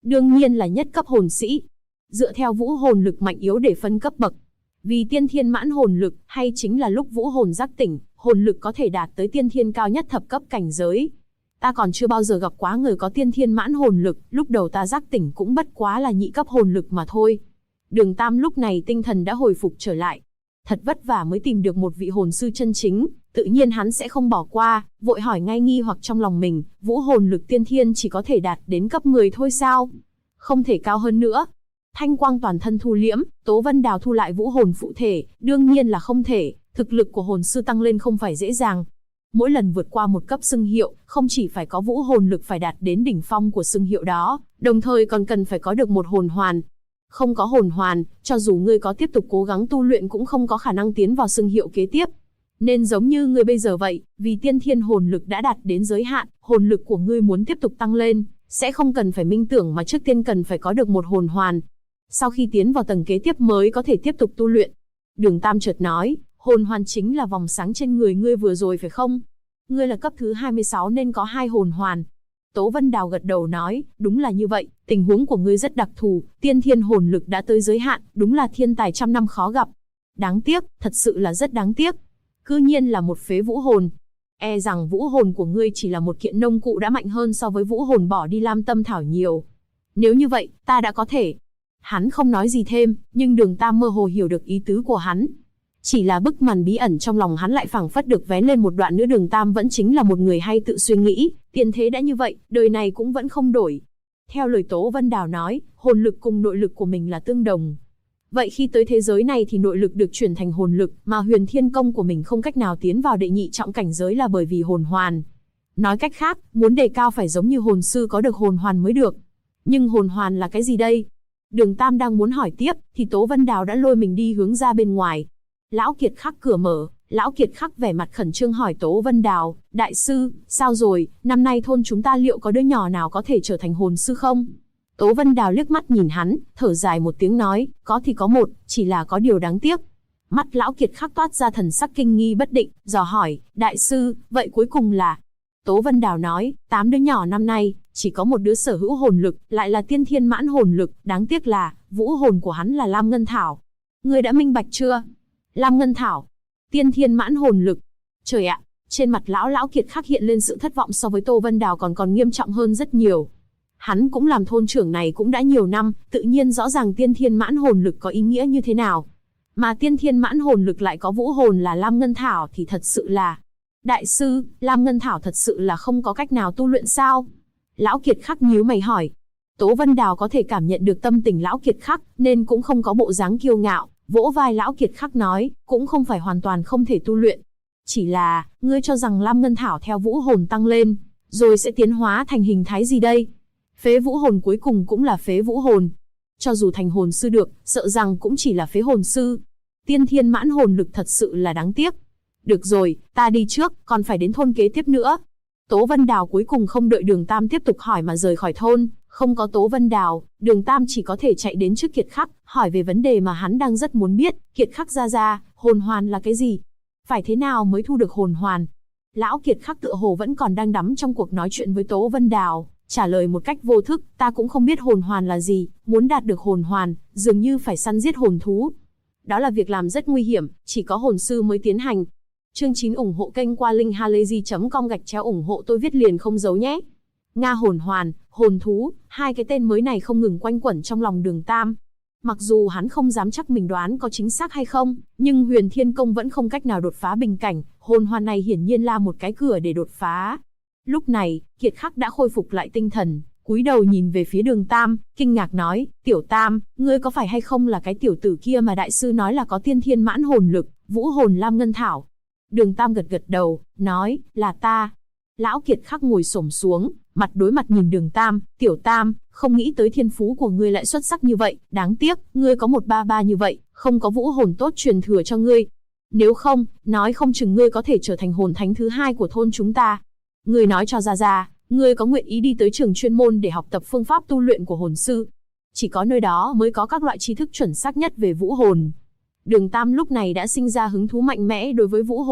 Đương nhiên là nhất cấp hồn sĩ. Dựa theo vũ hồn lực mạnh yếu để phân cấp bậc. Vì tiên thiên mãn hồn lực, hay chính là lúc vũ hồn giác tỉnh, hồn lực có thể đạt tới tiên thiên cao nhất thập cấp cảnh giới. Ta còn chưa bao giờ gặp quá người có tiên thiên mãn hồn lực, lúc đầu ta giác tỉnh cũng bất quá là nhị cấp hồn lực mà thôi. Đường Tam lúc này tinh thần đã hồi phục trở lại. Thật vất vả mới tìm được một vị hồn sư chân chính, tự nhiên hắn sẽ không bỏ qua, vội hỏi ngay nghi hoặc trong lòng mình, vũ hồn lực tiên thiên chỉ có thể đạt đến cấp 10 thôi sao? Không thể cao hơn nữa. Thanh quang toàn thân thu liễm, Tố Vân Đào thu lại vũ hồn phụ thể, đương nhiên là không thể, thực lực của hồn sư tăng lên không phải dễ dàng. Mỗi lần vượt qua một cấp xưng hiệu, không chỉ phải có vũ hồn lực phải đạt đến đỉnh phong của xưng hiệu đó, đồng thời còn cần phải có được một hồn hoàn. Không có hồn hoàn, cho dù ngươi có tiếp tục cố gắng tu luyện cũng không có khả năng tiến vào xưng hiệu kế tiếp. Nên giống như ngươi bây giờ vậy, vì tiên thiên hồn lực đã đạt đến giới hạn, hồn lực của ngươi muốn tiếp tục tăng lên, sẽ không cần phải minh tưởng mà trước tiên cần phải có được một hồn hoàn. Sau khi tiến vào tầng kế tiếp mới có thể tiếp tục tu luyện. Đường Tam chợt nói, hồn hoàn chính là vòng sáng trên người ngươi vừa rồi phải không? Ngươi là cấp thứ 26 nên có 2 hồn hoàn. Tố Vân Đào gật đầu nói, đúng là như vậy, tình huống của ngươi rất đặc thù, tiên thiên hồn lực đã tới giới hạn, đúng là thiên tài trăm năm khó gặp. Đáng tiếc, thật sự là rất đáng tiếc. Cư nhiên là một phế vũ hồn. E rằng vũ hồn của ngươi chỉ là một kiện nông cụ đã mạnh hơn so với vũ hồn bỏ đi Lam Tâm Thảo nhiều. Nếu như vậy, ta đã có thể. Hắn không nói gì thêm, nhưng Đường Tam mơ hồ hiểu được ý tứ của hắn. Chỉ là bức màn bí ẩn trong lòng hắn lại phảng phất được vén lên một đoạn nữa. Đường Tam vẫn chính là một người hay tự suy nghĩ, tiền thế đã như vậy, đời này cũng vẫn không đổi. Theo lời Tố Vân Đào nói, hồn lực cùng nội lực của mình là tương đồng. Vậy khi tới thế giới này thì nội lực được chuyển thành hồn lực, mà Huyền Thiên Công của mình không cách nào tiến vào đệ nhị trọng cảnh giới là bởi vì hồn hoàn. Nói cách khác, muốn đề cao phải giống như hồn sư có được hồn hoàn mới được. Nhưng hồn hoàn là cái gì đây? Đường Tam đang muốn hỏi tiếp, thì Tố Vân Đào đã lôi mình đi hướng ra bên ngoài. Lão Kiệt Khắc cửa mở, Lão Kiệt Khắc vẻ mặt khẩn trương hỏi Tố Vân Đào, đại sư, sao rồi, năm nay thôn chúng ta liệu có đứa nhỏ nào có thể trở thành hồn sư không? Tố Vân Đào liếc mắt nhìn hắn, thở dài một tiếng nói, có thì có một, chỉ là có điều đáng tiếc. Mắt Lão Kiệt Khắc toát ra thần sắc kinh nghi bất định, dò hỏi, đại sư, vậy cuối cùng là? Tố Vân Đào nói, 8 đứa nhỏ năm nay, chỉ có một đứa sở hữu hồn lực, lại là tiên thiên mãn hồn lực, đáng tiếc là, vũ hồn của hắn là Lam Ngân Thảo. Ngươi đã minh bạch chưa? Lam Ngân Thảo, tiên thiên mãn hồn lực. Trời ạ, trên mặt Lão Kiệt Khắc hiện lên sự thất vọng so với Tô Vân Đào còn nghiêm trọng hơn rất nhiều. Hắn cũng làm thôn trưởng này cũng đã nhiều năm, tự nhiên rõ ràng tiên thiên mãn hồn lực có ý nghĩa như thế nào. Mà tiên thiên mãn hồn lực lại có vũ hồn là Lam Ngân Thảo thì thật sự là... Đại sư, Lam Ngân Thảo thật sự là không có cách nào tu luyện sao? Lão Kiệt Khắc nhíu mày hỏi. Tố Vân Đào có thể cảm nhận được tâm tình Lão Kiệt Khắc, nên cũng không có bộ dáng kiêu ngạo, vỗ vai Lão Kiệt Khắc nói, cũng không phải hoàn toàn không thể tu luyện. Chỉ là, ngươi cho rằng Lam Ngân Thảo theo vũ hồn tăng lên, rồi sẽ tiến hóa thành hình thái gì đây? Phế vũ hồn cuối cùng cũng là phế vũ hồn. Cho dù thành hồn sư được, sợ rằng cũng chỉ là phế hồn sư. Tiên thiên mãn hồn lực thật sự là đáng tiếc. Được rồi, ta đi trước, còn phải đến thôn kế tiếp nữa. Tố Vân Đào cuối cùng không đợi Đường Tam tiếp tục hỏi mà rời khỏi thôn. Không có Tố Vân Đào, Đường Tam chỉ có thể chạy đến trước Kiệt Khắc, hỏi về vấn đề mà hắn đang rất muốn biết. Kiệt Khắc ra, hồn hoàn là cái gì? Phải thế nào mới thu được hồn hoàn? Lão Kiệt Khắc tựa hồ vẫn còn đang đắm trong cuộc nói chuyện với Tố Vân Đào, trả lời một cách vô thức, ta cũng không biết hồn hoàn là gì, muốn đạt được hồn hoàn, dường như phải săn giết hồn thú. Đó là việc làm rất nguy hiểm, chỉ có hồn sư mới tiến hành. Chương 9 ủng hộ kênh qua linkhalazy.com ủng hộ tôi viết liền không giấu nhé. Nga hồn hoàn, hồn thú, hai cái tên mới này không ngừng quanh quẩn trong lòng Đường Tam. Mặc dù hắn không dám chắc mình đoán có chính xác hay không, nhưng Huyền Thiên Công vẫn không cách nào đột phá bình cảnh, hồn hoàn này hiển nhiên là một cái cửa để đột phá. Lúc này, Kiệt Khắc đã khôi phục lại tinh thần, cúi đầu nhìn về phía Đường Tam, kinh ngạc nói, Tiểu Tam, ngươi có phải hay không là cái tiểu tử kia mà đại sư nói là có tiên thiên mãn hồn lực, vũ hồn Lam Ngân Thảo? Đường Tam gật đầu, nói, là ta. Lão Kiệt Khắc ngồi xổm xuống, mặt đối mặt nhìn Đường Tam, Tiểu Tam, không nghĩ tới thiên phú của ngươi lại xuất sắc như vậy, đáng tiếc, ngươi có một ba ba như vậy, không có vũ hồn tốt truyền thừa cho ngươi. Nếu không, nói không chừng ngươi có thể trở thành hồn thánh thứ 2 của thôn chúng ta. Ngươi nói cho ra, ngươi có nguyện ý đi tới trường chuyên môn để học tập phương pháp tu luyện của hồn sư. Chỉ có nơi đó mới có các loại tri thức chuẩn xác nhất về vũ hồn. Đường Tam lúc này đã sinh ra hứng thú mạnh mẽ đối với vũ hồn,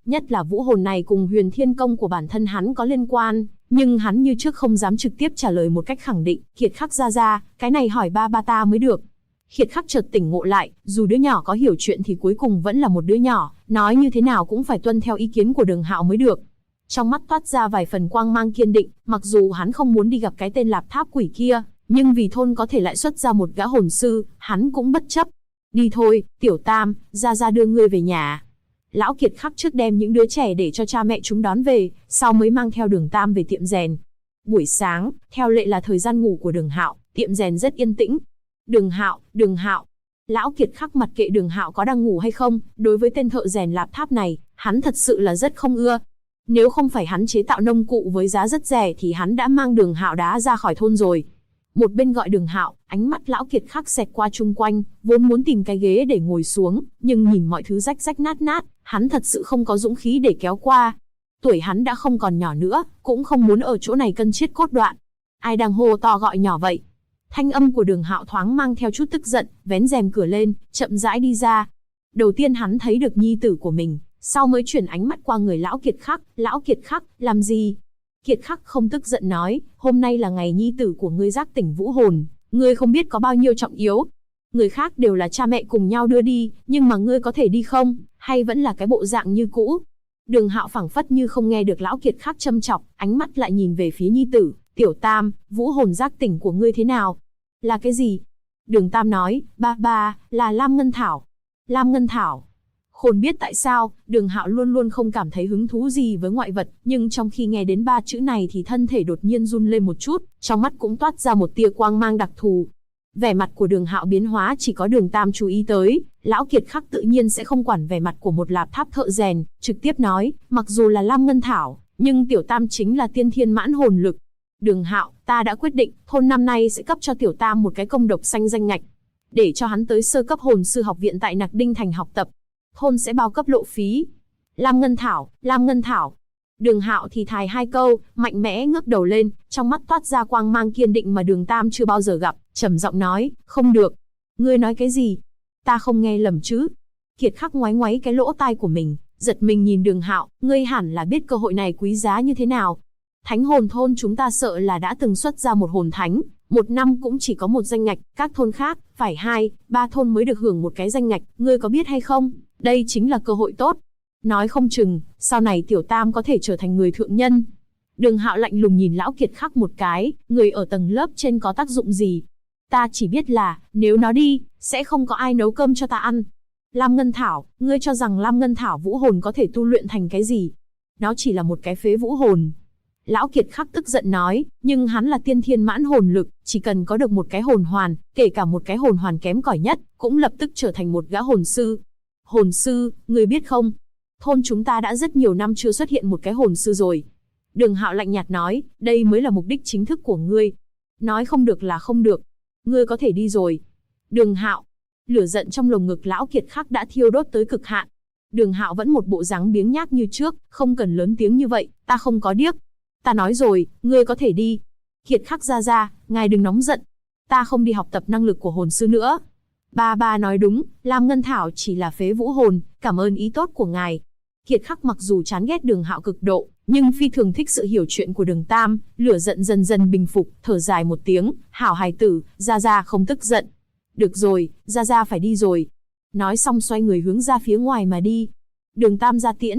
nhất là vũ hồn này cùng huyền thiên công của bản thân hắn có liên quan, nhưng hắn như trước không dám trực tiếp trả lời một cách khẳng định. Kiệt Khắc ra, cái này hỏi ba ta mới được. Kiệt Khắc chợt tỉnh ngộ lại, dù đứa nhỏ có hiểu chuyện thì cuối cùng vẫn là một đứa nhỏ, nói như thế nào cũng phải tuân theo ý kiến của Đường Hạo mới được. Trong mắt toát ra vài phần quang mang kiên định, mặc dù hắn không muốn đi gặp cái tên Lạp Tháp quỷ kia, nhưng vì thôn có thể lại xuất ra một gã hồn sư, hắn cũng bất chấp. Đi thôi, Tiểu Tam, ra đưa ngươi về nhà. Lão Kiệt Khắc trước đem những đứa trẻ để cho cha mẹ chúng đón về, sau mới mang theo Đường Tam về tiệm rèn. Buổi sáng, theo lệ là thời gian ngủ của Đường Hạo, tiệm rèn rất yên tĩnh. Đường Hạo. Lão Kiệt Khắc mặc kệ Đường Hạo có đang ngủ hay không, đối với tên thợ rèn Lạp Tháp này, hắn thật sự là rất không ưa. Nếu không phải hắn chế tạo nông cụ với giá rất rẻ thì hắn đã mang Đường Hạo đá ra khỏi thôn rồi. Một bên gọi Đường Hạo, ánh mắt lão Kiệt Khắc xẹt qua chung quanh, vốn muốn tìm cái ghế để ngồi xuống, nhưng nhìn mọi thứ rách rách nát nát, hắn thật sự không có dũng khí để kéo qua. Tuổi hắn đã không còn nhỏ nữa, cũng không muốn ở chỗ này cân chiết cốt đoạn. Ai đang hô to gọi nhỏ vậy? Thanh âm của Đường Hạo thoáng mang theo chút tức giận, vén rèm cửa lên, chậm rãi đi ra. Đầu tiên hắn thấy được nhi tử của mình, sau mới chuyển ánh mắt qua người lão Kiệt Khắc. Lão Kiệt Khắc, làm gì? Kiệt Khắc không tức giận nói, hôm nay là ngày nhi tử của ngươi giác tỉnh vũ hồn, ngươi không biết có bao nhiêu trọng yếu. Người khác đều là cha mẹ cùng nhau đưa đi, nhưng mà ngươi có thể đi không? Hay vẫn là cái bộ dạng như cũ? Đường Hạo phảng phất như không nghe được lão Kiệt Khắc châm chọc, ánh mắt lại nhìn về phía nhi tử. Tiểu Tam, vũ hồn giác tỉnh của ngươi thế nào? Là cái gì? Đường Tam nói, ba, là Lam Ngân Thảo. Lam Ngân Thảo. Khôn biết tại sao, Đường Hạo luôn luôn không cảm thấy hứng thú gì với ngoại vật, nhưng trong khi nghe đến ba chữ này thì thân thể đột nhiên run lên một chút, trong mắt cũng toát ra một tia quang mang đặc thù. Vẻ mặt của Đường Hạo biến hóa chỉ có Đường Tam chú ý tới, lão Kiệt Khắc tự nhiên sẽ không quản vẻ mặt của một Lạp Tháp thợ rèn, trực tiếp nói, mặc dù là Lam Ngân Thảo, nhưng Tiểu Tam chính là tiên thiên mãn hồn lực. Đường Hạo, ta đã quyết định, thôn năm nay sẽ cấp cho Tiểu Tam một cái công độc xanh danh ngạch, để cho hắn tới sơ cấp hồn sư học viện tại Nặc Đinh thành học tập. Thôn sẽ bao cấp lộ phí. Lam Ngân Thảo, Lam Ngân Thảo. Đường Hạo thì thài hai câu, mạnh mẽ ngước đầu lên, trong mắt toát ra quang mang kiên định mà Đường Tam chưa bao giờ gặp, trầm giọng nói, không được. Ngươi nói cái gì? Ta không nghe lầm chứ? Kiệt Khắc ngoáy ngoáy cái lỗ tai của mình, giật mình nhìn Đường Hạo, ngươi hẳn là biết cơ hội này quý giá như thế nào. Thánh hồn thôn chúng ta sợ là đã từng xuất ra một hồn thánh, một năm cũng chỉ có một danh ngạch, các thôn khác, phải 2, 3 thôn mới được hưởng một cái danh ngạch, ngươi có biết hay không? Đây chính là cơ hội tốt. Nói không chừng, sau này Tiểu Tam có thể trở thành người thượng nhân. Đường Hạo lạnh lùng nhìn lão Kiệt Khắc một cái, người ở tầng lớp trên có tác dụng gì? Ta chỉ biết là, nếu nó đi, sẽ không có ai nấu cơm cho ta ăn. Lam Ngân Thảo, ngươi cho rằng Lam Ngân Thảo vũ hồn có thể tu luyện thành cái gì? Nó chỉ là một cái phế vũ hồn. Lão Kiệt Khắc tức giận nói, nhưng hắn là tiên thiên mãn hồn lực, chỉ cần có được một cái hồn hoàn, kể cả một cái hồn hoàn kém cỏi nhất, cũng lập tức trở thành một gã hồn sư. Hồn sư, ngươi biết không? Thôn chúng ta đã rất nhiều năm chưa xuất hiện một cái hồn sư rồi. Đường Hạo lạnh nhạt nói, đây mới là mục đích chính thức của ngươi. Nói không được là không được. Ngươi có thể đi rồi. Đường Hạo. Lửa giận trong lồng ngực lão Kiệt Khắc đã thiêu đốt tới cực hạn. Đường Hạo vẫn một bộ dáng biếng nhác như trước, không cần lớn tiếng như vậy, ta không có điếc. Ta nói rồi, ngươi có thể đi. Kiệt Khắc ra, ngài đừng nóng giận. Ta không đi học tập năng lực của hồn sư nữa. Ba nói đúng, Lam Ngân Thảo chỉ là phế vũ hồn, cảm ơn ý tốt của ngài. Kiệt Khắc mặc dù chán ghét Đường Hạo cực độ, nhưng phi thường thích sự hiểu chuyện của Đường Tam, lửa giận dần dần bình phục, thở dài một tiếng, hảo hài tử, ra không tức giận. Được rồi, ra phải đi rồi. Nói xong xoay người hướng ra phía ngoài mà đi. Đường Tam ra tiễn.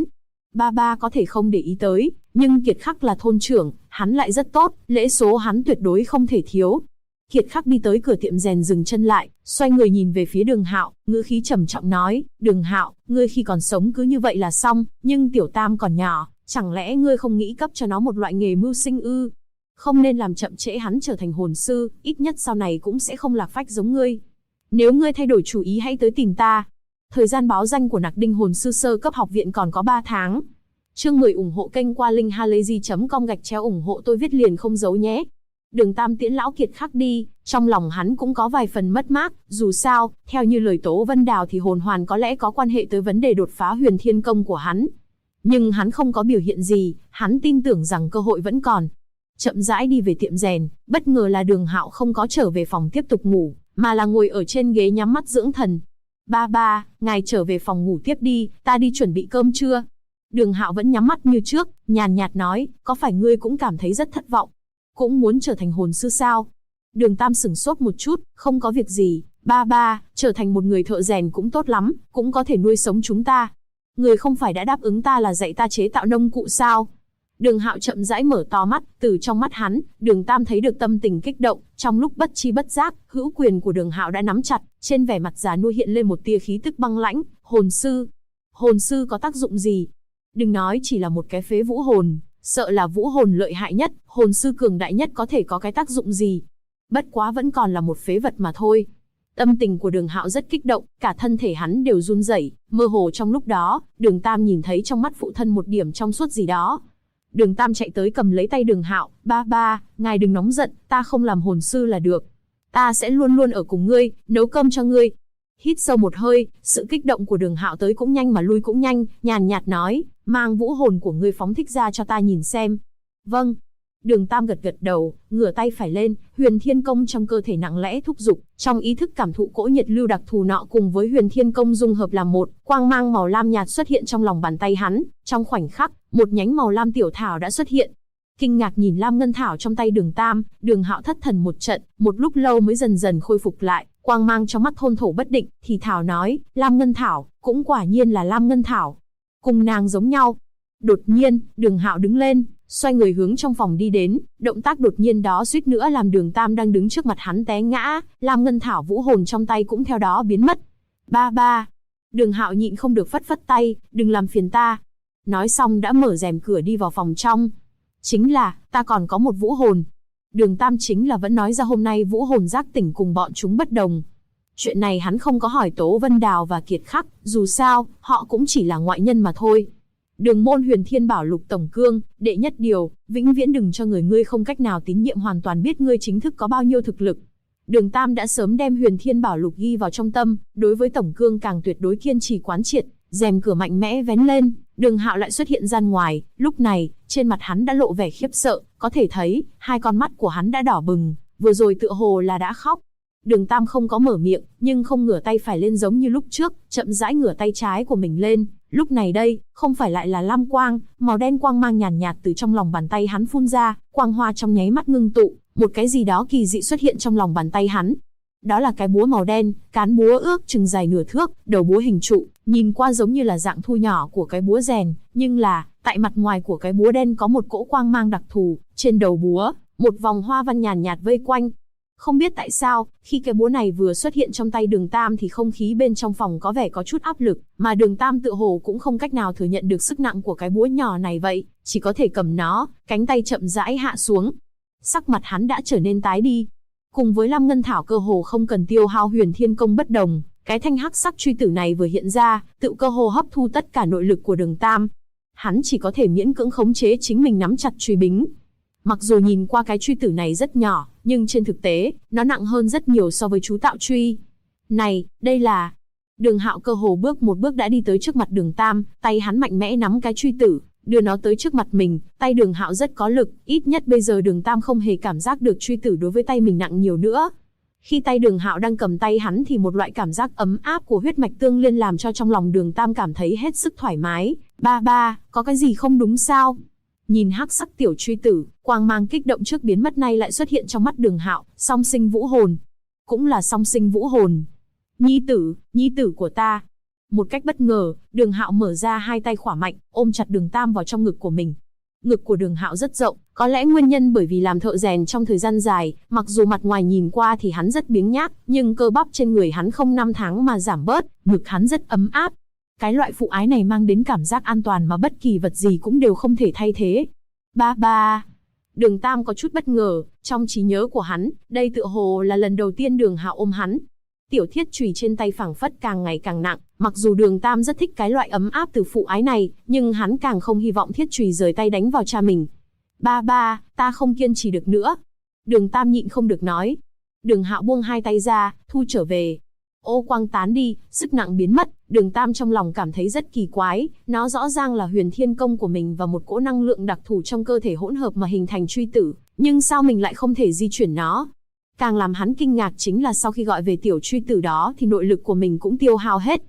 Ba có thể không để ý tới, nhưng Kiệt Khắc là thôn trưởng, hắn lại rất tốt, lễ số hắn tuyệt đối không thể thiếu. Kiệt Khắc đi tới cửa tiệm rèn dừng chân lại, xoay người nhìn về phía Đường Hạo, ngữ khí trầm trọng nói, Đường Hạo, ngươi khi còn sống cứ như vậy là xong, nhưng Tiểu Tam còn nhỏ, chẳng lẽ ngươi không nghĩ cấp cho nó một loại nghề mưu sinh ư? Không nên làm chậm trễ hắn trở thành hồn sư, ít nhất sau này cũng sẽ không lạc phách giống ngươi. Nếu ngươi thay đổi chủ ý hãy tới tìm ta. Thời gian báo danh của Nặc Đinh hồn sư sơ cấp học viện còn có 3 tháng. Chương 10 ủng hộ kênh qua linkhalazy.com/ủng hộ tôi viết liền không giấu nhé. Đường Tam tiễn lão Kiệt Khắc đi, trong lòng hắn cũng có vài phần mất mát, dù sao, theo như lời Tố Vân Đào thì hồn hoàn có lẽ có quan hệ tới vấn đề đột phá huyền thiên công của hắn. Nhưng hắn không có biểu hiện gì, hắn tin tưởng rằng cơ hội vẫn còn. Chậm rãi đi về tiệm rèn, bất ngờ là Đường Hạo không có trở về phòng tiếp tục ngủ, mà là ngồi ở trên ghế nhắm mắt dưỡng thần. Ba, ngài trở về phòng ngủ tiếp đi, ta đi chuẩn bị cơm trưa. Đường Hạo vẫn nhắm mắt như trước, nhàn nhạt nói, có phải ngươi cũng cảm thấy rất thất vọng? Cũng muốn trở thành hồn sư sao? Đường Tam sửng sốt một chút, không có việc gì, ba, trở thành một người thợ rèn cũng tốt lắm, cũng có thể nuôi sống chúng ta. Người không phải đã đáp ứng ta là dạy ta chế tạo nông cụ sao? Đường Hạo chậm rãi mở to mắt, từ trong mắt hắn, Đường Tam thấy được tâm tình kích động, trong lúc bất chi bất giác, hữu quyền của Đường Hạo đã nắm chặt, trên vẻ mặt già nua hiện lên một tia khí tức băng lãnh, hồn sư. Hồn sư có tác dụng gì? Đừng nói chỉ là một cái phế vũ hồn, sợ là vũ hồn lợi hại nhất, hồn sư cường đại nhất có thể có cái tác dụng gì? Bất quá vẫn còn là một phế vật mà thôi. Tâm tình của Đường Hạo rất kích động, cả thân thể hắn đều run rẩy, mơ hồ trong lúc đó, Đường Tam nhìn thấy trong mắt phụ thân một điểm trong suốt gì đó. Đường Tam chạy tới cầm lấy tay Đường Hạo, ba, ngài đừng nóng giận, ta không làm hồn sư là được. Ta sẽ luôn luôn ở cùng ngươi, nấu cơm cho ngươi. Hít sâu một hơi, sự kích động của Đường Hạo tới cũng nhanh mà lui cũng nhanh, nhàn nhạt nói, mang vũ hồn của ngươi phóng thích ra cho ta nhìn xem. Vâng. Đường Tam gật gật đầu, ngửa tay phải lên, Huyền Thiên Công trong cơ thể nặng lẽ thúc giục, trong ý thức cảm thụ cỗ nhiệt lưu đặc thù nọ cùng với Huyền Thiên Công dung hợp làm một, quang mang màu lam nhạt xuất hiện trong lòng bàn tay hắn, trong khoảnh khắc, một nhánh màu lam tiểu thảo đã xuất hiện. Kinh ngạc nhìn lam ngân thảo trong tay Đường Tam, Đường Hạo thất thần một trận, một lúc lâu mới dần dần khôi phục lại, quang mang trong mắt thôn thổ bất định, thì thảo nói, lam ngân thảo, cũng quả nhiên là lam ngân thảo, cùng nàng giống nhau. Đột nhiên, Đường Hạo đứng lên, xoay người hướng trong phòng đi đến, động tác đột nhiên đó suýt nữa làm Đường Tam đang đứng trước mặt hắn té ngã, lam ngân thảo vũ hồn trong tay cũng theo đó biến mất. Ba. Đường Hạo nhịn không được phất phất tay, đừng làm phiền ta. Nói xong đã mở rèm cửa đi vào phòng trong. Chính là, ta còn có một vũ hồn. Đường Tam chính là vẫn nói ra hôm nay vũ hồn giác tỉnh cùng bọn chúng bất đồng. Chuyện này hắn không có hỏi Tố Vân Đào và Kiệt Khắc, dù sao, họ cũng chỉ là ngoại nhân mà thôi. Đường môn Huyền Thiên Bảo Lục Tổng Cương, đệ nhất điều, vĩnh viễn đừng cho người ngươi không cách nào tín nhiệm hoàn toàn biết ngươi chính thức có bao nhiêu thực lực. Đường Tam đã sớm đem Huyền Thiên Bảo Lục ghi vào trong tâm, đối với Tổng Cương càng tuyệt đối kiên trì quán triệt, rèm cửa mạnh mẽ vén lên, Đường Hạo lại xuất hiện ra ngoài, lúc này, trên mặt hắn đã lộ vẻ khiếp sợ, có thể thấy, hai con mắt của hắn đã đỏ bừng, vừa rồi tựa hồ là đã khóc. Đường Tam không có mở miệng, nhưng không ngửa tay phải lên giống như lúc trước, chậm rãi ngửa tay trái của mình lên. Lúc này đây, không phải lại là lam quang, màu đen quang mang nhàn nhạt từ trong lòng bàn tay hắn phun ra, quang hoa trong nháy mắt ngưng tụ, một cái gì đó kỳ dị xuất hiện trong lòng bàn tay hắn. Đó là cái búa màu đen, cán búa ước chừng dài nửa thước, đầu búa hình trụ, nhìn qua giống như là dạng thu nhỏ của cái búa rèn, nhưng là, tại mặt ngoài của cái búa đen có một cỗ quang mang đặc thù, trên đầu búa, một vòng hoa văn nhàn nhạt vây quanh. Không biết tại sao, khi cái búa này vừa xuất hiện trong tay Đường Tam thì không khí bên trong phòng có vẻ có chút áp lực, mà Đường Tam tựa hồ cũng không cách nào thừa nhận được sức nặng của cái búa nhỏ này vậy, chỉ có thể cầm nó, cánh tay chậm rãi hạ xuống. Sắc mặt hắn đã trở nên tái đi. Cùng với Lam Ngân Thảo cơ hồ không cần tiêu hao Huyền Thiên Công bất đồng, cái thanh hắc sắc truy tử này vừa hiện ra, tự cơ hồ hấp thu tất cả nội lực của Đường Tam. Hắn chỉ có thể miễn cưỡng khống chế chính mình nắm chặt truy bính. Mặc dù nhìn qua cái truy tử này rất nhỏ, nhưng trên thực tế, nó nặng hơn rất nhiều so với chú tạo truy. Này, đây là... Đường Hạo cơ hồ bước một bước đã đi tới trước mặt Đường Tam, tay hắn mạnh mẽ nắm cái truy tử, đưa nó tới trước mặt mình, tay Đường Hạo rất có lực, ít nhất bây giờ Đường Tam không hề cảm giác được truy tử đối với tay mình nặng nhiều nữa. Khi tay Đường Hạo đang cầm tay hắn thì một loại cảm giác ấm áp của huyết mạch tương liên làm cho trong lòng Đường Tam cảm thấy hết sức thoải mái. Ba, có cái gì không đúng sao? Nhìn hắc sắc tiểu truy tử, quang mang kích động trước biến mất nay lại xuất hiện trong mắt Đường Hạo, song sinh vũ hồn. Cũng là song sinh vũ hồn. Nhi tử của ta. Một cách bất ngờ, Đường Hạo mở ra hai tay khỏa mạnh, ôm chặt Đường Tam vào trong ngực của mình. Ngực của Đường Hạo rất rộng, có lẽ nguyên nhân bởi vì làm thợ rèn trong thời gian dài, mặc dù mặt ngoài nhìn qua thì hắn rất biếng nhác, nhưng cơ bắp trên người hắn không năm tháng mà giảm bớt, ngực hắn rất ấm áp. Cái loại phụ ái này mang đến cảm giác an toàn mà bất kỳ vật gì cũng đều không thể thay thế. Ba. Đường Tam có chút bất ngờ, trong trí nhớ của hắn, đây tựa hồ là lần đầu tiên Đường Hạo ôm hắn. Tiểu thiết chùy trên tay phảng phất càng ngày càng nặng, mặc dù Đường Tam rất thích cái loại ấm áp từ phụ ái này, nhưng hắn càng không hy vọng thiết chùy rời tay đánh vào cha mình. Ba, ta không kiên trì được nữa. Đường Tam nhịn không được nói. Đường Hạo buông hai tay ra, thu trở về. Ô quang tán đi, sức nặng biến mất, Đường Tam trong lòng cảm thấy rất kỳ quái, nó rõ ràng là Huyền Thiên Công của mình và một cỗ năng lượng đặc thù trong cơ thể hỗn hợp mà hình thành truy tử, nhưng sao mình lại không thể di chuyển nó? Càng làm hắn kinh ngạc chính là sau khi gọi về tiểu truy tử đó thì nội lực của mình cũng tiêu hao hết.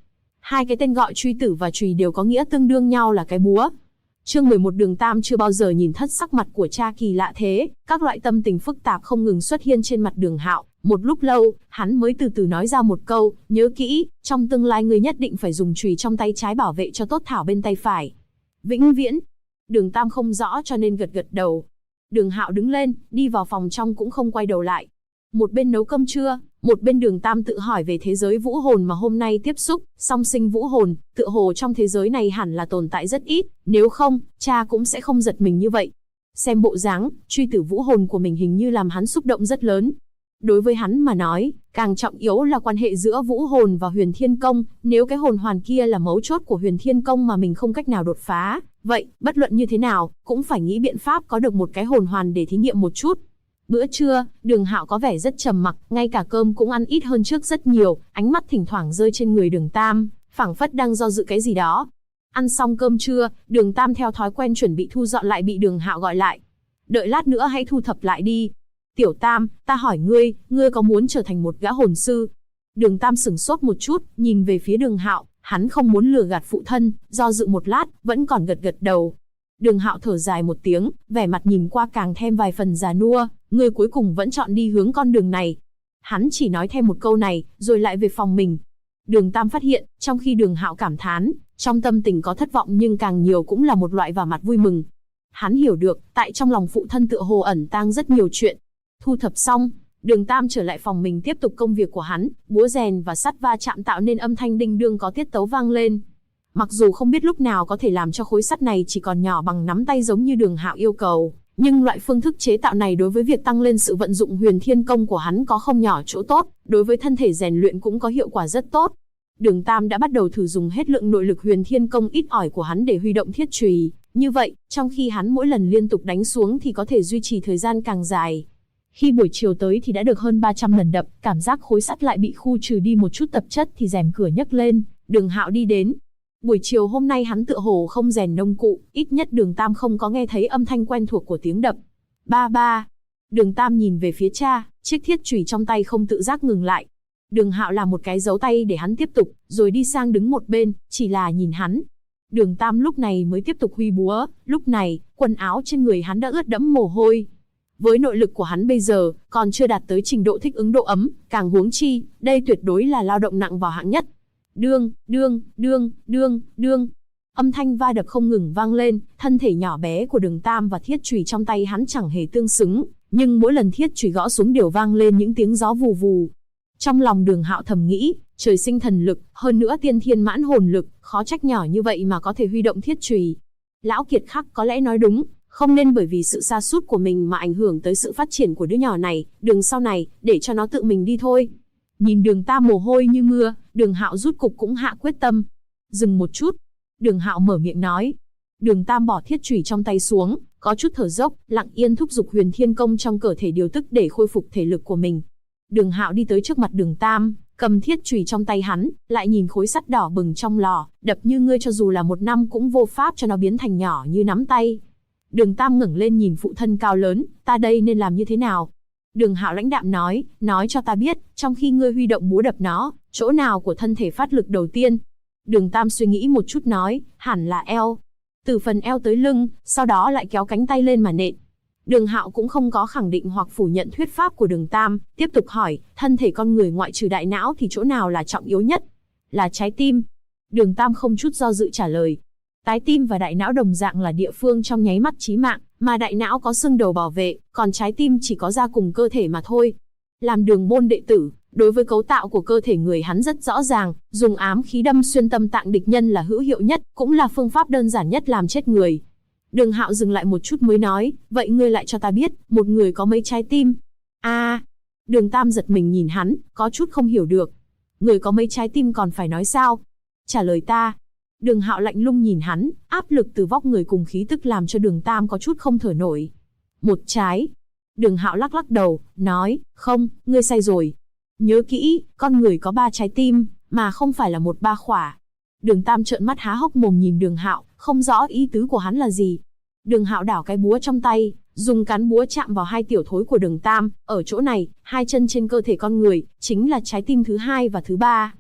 Hai cái tên gọi truy tử và chùy đều có nghĩa tương đương nhau là cái búa. Chương 11 Đường Tam chưa bao giờ nhìn thất sắc mặt của cha kỳ lạ thế, các loại tâm tình phức tạp không ngừng xuất hiện trên mặt Đường Hạo. Một lúc lâu, hắn mới từ từ nói ra một câu, nhớ kỹ, trong tương lai ngươi nhất định phải dùng chùy trong tay trái bảo vệ cho tốt thảo bên tay phải. Vĩnh viễn. Đường Tam không rõ cho nên gật gật đầu. Đường Hạo đứng lên, đi vào phòng trong cũng không quay đầu lại. Một bên nấu cơm trưa, một bên Đường Tam tự hỏi về thế giới vũ hồn mà hôm nay tiếp xúc, song sinh vũ hồn, tựa hồ trong thế giới này hẳn là tồn tại rất ít, nếu không, cha cũng sẽ không giật mình như vậy. Xem bộ dáng, truy tử vũ hồn của mình hình như làm hắn xúc động rất lớn. Đối với hắn mà nói, càng trọng yếu là quan hệ giữa vũ hồn và Huyền Thiên Công, nếu cái hồn hoàn kia là mấu chốt của Huyền Thiên Công mà mình không cách nào đột phá, vậy, bất luận như thế nào, cũng phải nghĩ biện pháp có được một cái hồn hoàn để thí nghiệm một chút. Bữa trưa, Đường Hạo có vẻ rất trầm mặc, ngay cả cơm cũng ăn ít hơn trước rất nhiều, ánh mắt thỉnh thoảng rơi trên người Đường Tam, phảng phất đang do dự cái gì đó. Ăn xong cơm trưa, Đường Tam theo thói quen chuẩn bị thu dọn lại bị Đường Hạo gọi lại. Đợi lát nữa hãy thu thập lại đi. Tiểu Tam, ta hỏi ngươi, ngươi có muốn trở thành một gã hồn sư? Đường Tam sửng sốt một chút, nhìn về phía Đường Hạo, hắn không muốn lừa gạt phụ thân, do dự một lát, vẫn còn gật gật đầu. Đường Hạo thở dài một tiếng, vẻ mặt nhìn qua càng thêm vài phần già nua, ngươi cuối cùng vẫn chọn đi hướng con đường này. Hắn chỉ nói thêm một câu này, rồi lại về phòng mình. Đường Tam phát hiện, trong khi Đường Hạo cảm thán, trong tâm tình có thất vọng nhưng càng nhiều cũng là một loại vào mặt vui mừng. Hắn hiểu được, tại trong lòng phụ thân tựa hồ ẩn tàng rất nhiều chuyện. Thu thập xong, Đường Tam trở lại phòng mình tiếp tục công việc của hắn, búa rèn và sắt va chạm tạo nên âm thanh đinh đương có tiết tấu vang lên. Mặc dù không biết lúc nào có thể làm cho khối sắt này chỉ còn nhỏ bằng nắm tay giống như Đường Hạo yêu cầu, nhưng loại phương thức chế tạo này đối với việc tăng lên sự vận dụng Huyền Thiên Công của hắn có không nhỏ chỗ tốt, đối với thân thể rèn luyện cũng có hiệu quả rất tốt. Đường Tam đã bắt đầu thử dùng hết lượng nội lực Huyền Thiên Công ít ỏi của hắn để huy động thiết chùy, như vậy, trong khi hắn mỗi lần liên tục đánh xuống thì có thể duy trì thời gian càng dài. Khi buổi chiều tới thì đã được hơn 300 lần đập, cảm giác khối sắt lại bị khu trừ đi một chút tập chất thì rèm cửa nhấc lên, Đường Hạo đi đến. Buổi chiều hôm nay hắn tựa hồ không rèn nông cụ, ít nhất Đường Tam không có nghe thấy âm thanh quen thuộc của tiếng đập. Ba ba. Đường Tam nhìn về phía cha, chiếc thiết chùy trong tay không tự giác ngừng lại. Đường Hạo làm một cái dấu tay để hắn tiếp tục, rồi đi sang đứng một bên, chỉ là nhìn hắn. Đường Tam lúc này mới tiếp tục huy búa, lúc này, quần áo trên người hắn đã ướt đẫm mồ hôi. Với nội lực của hắn bây giờ, còn chưa đạt tới trình độ thích ứng độ ấm, càng huống chi, đây tuyệt đối là lao động nặng vào hạng nhất. Đương, đương, đương, đương, đương. Âm thanh va đập không ngừng vang lên, thân thể nhỏ bé của Đường Tam và thiết chùy trong tay hắn chẳng hề tương xứng, nhưng mỗi lần thiết chùy gõ xuống đều vang lên những tiếng gió vù vù. Trong lòng Đường Hạo thầm nghĩ, trời sinh thần lực, hơn nữa tiên thiên mãn hồn lực, khó trách nhỏ như vậy mà có thể huy động thiết chùy. Lão Kiệt Khắc có lẽ nói đúng, không nên bởi vì sự sa sút của mình mà ảnh hưởng tới sự phát triển của đứa nhỏ này, đường sau này, để cho nó tự mình đi thôi. Nhìn Đường Tam mồ hôi như mưa, Đường Hạo rút cục cũng hạ quyết tâm. Dừng một chút, Đường Hạo mở miệng nói. Đường Tam bỏ thiết chùy trong tay xuống, có chút thở dốc, lặng yên thúc giục Huyền Thiên Công trong cơ thể điều tức để khôi phục thể lực của mình. Đường Hạo đi tới trước mặt Đường Tam, cầm thiết chùy trong tay hắn, lại nhìn khối sắt đỏ bừng trong lò, đập như ngươi cho dù là 1 năm cũng vô pháp cho nó biến thành nhỏ như nắm tay. Đường Tam ngẩng lên nhìn phụ thân cao lớn, ta đây nên làm như thế nào? Đường Hạo lãnh đạm nói cho ta biết, trong khi ngươi huy động búa đập nó, chỗ nào của thân thể phát lực đầu tiên? Đường Tam suy nghĩ một chút nói, hẳn là eo. Từ phần eo tới lưng, sau đó lại kéo cánh tay lên mà nện. Đường Hạo cũng không có khẳng định hoặc phủ nhận thuyết pháp của Đường Tam, tiếp tục hỏi, thân thể con người ngoại trừ đại não thì chỗ nào là trọng yếu nhất? Là trái tim. Đường Tam không chút do dự trả lời. Trái tim và đại não đồng dạng là địa phương trong nháy mắt chí mạng, mà đại não có xương đầu bảo vệ, còn trái tim chỉ có ra cùng cơ thể mà thôi. Làm đường môn đệ tử, đối với cấu tạo của cơ thể người hắn rất rõ ràng, dùng ám khí đâm xuyên tâm tạng địch nhân là hữu hiệu nhất, cũng là phương pháp đơn giản nhất làm chết người. Đường Hạo dừng lại một chút mới nói, vậy ngươi lại cho ta biết, một người có mấy trái tim? Đường Tam giật mình nhìn hắn, có chút không hiểu được. Người có mấy trái tim còn phải nói sao? Trả lời ta. Đường Hạo lạnh lùng nhìn hắn, áp lực từ vóc người cùng khí tức làm cho Đường Tam có chút không thở nổi. Một trái. Đường Hạo lắc lắc đầu, nói, không, ngươi sai rồi. Nhớ kỹ, con người có 3 trái tim, mà không phải là 1-3 khỏa. Đường Tam trợn mắt há hốc mồm nhìn Đường Hạo, không rõ ý tứ của hắn là gì. Đường Hạo đảo cái búa trong tay, dùng cán búa chạm vào 2 tiểu thối của Đường Tam, ở chỗ này, 2 chân trên cơ thể con người, chính là trái tim thứ 2 và thứ 3.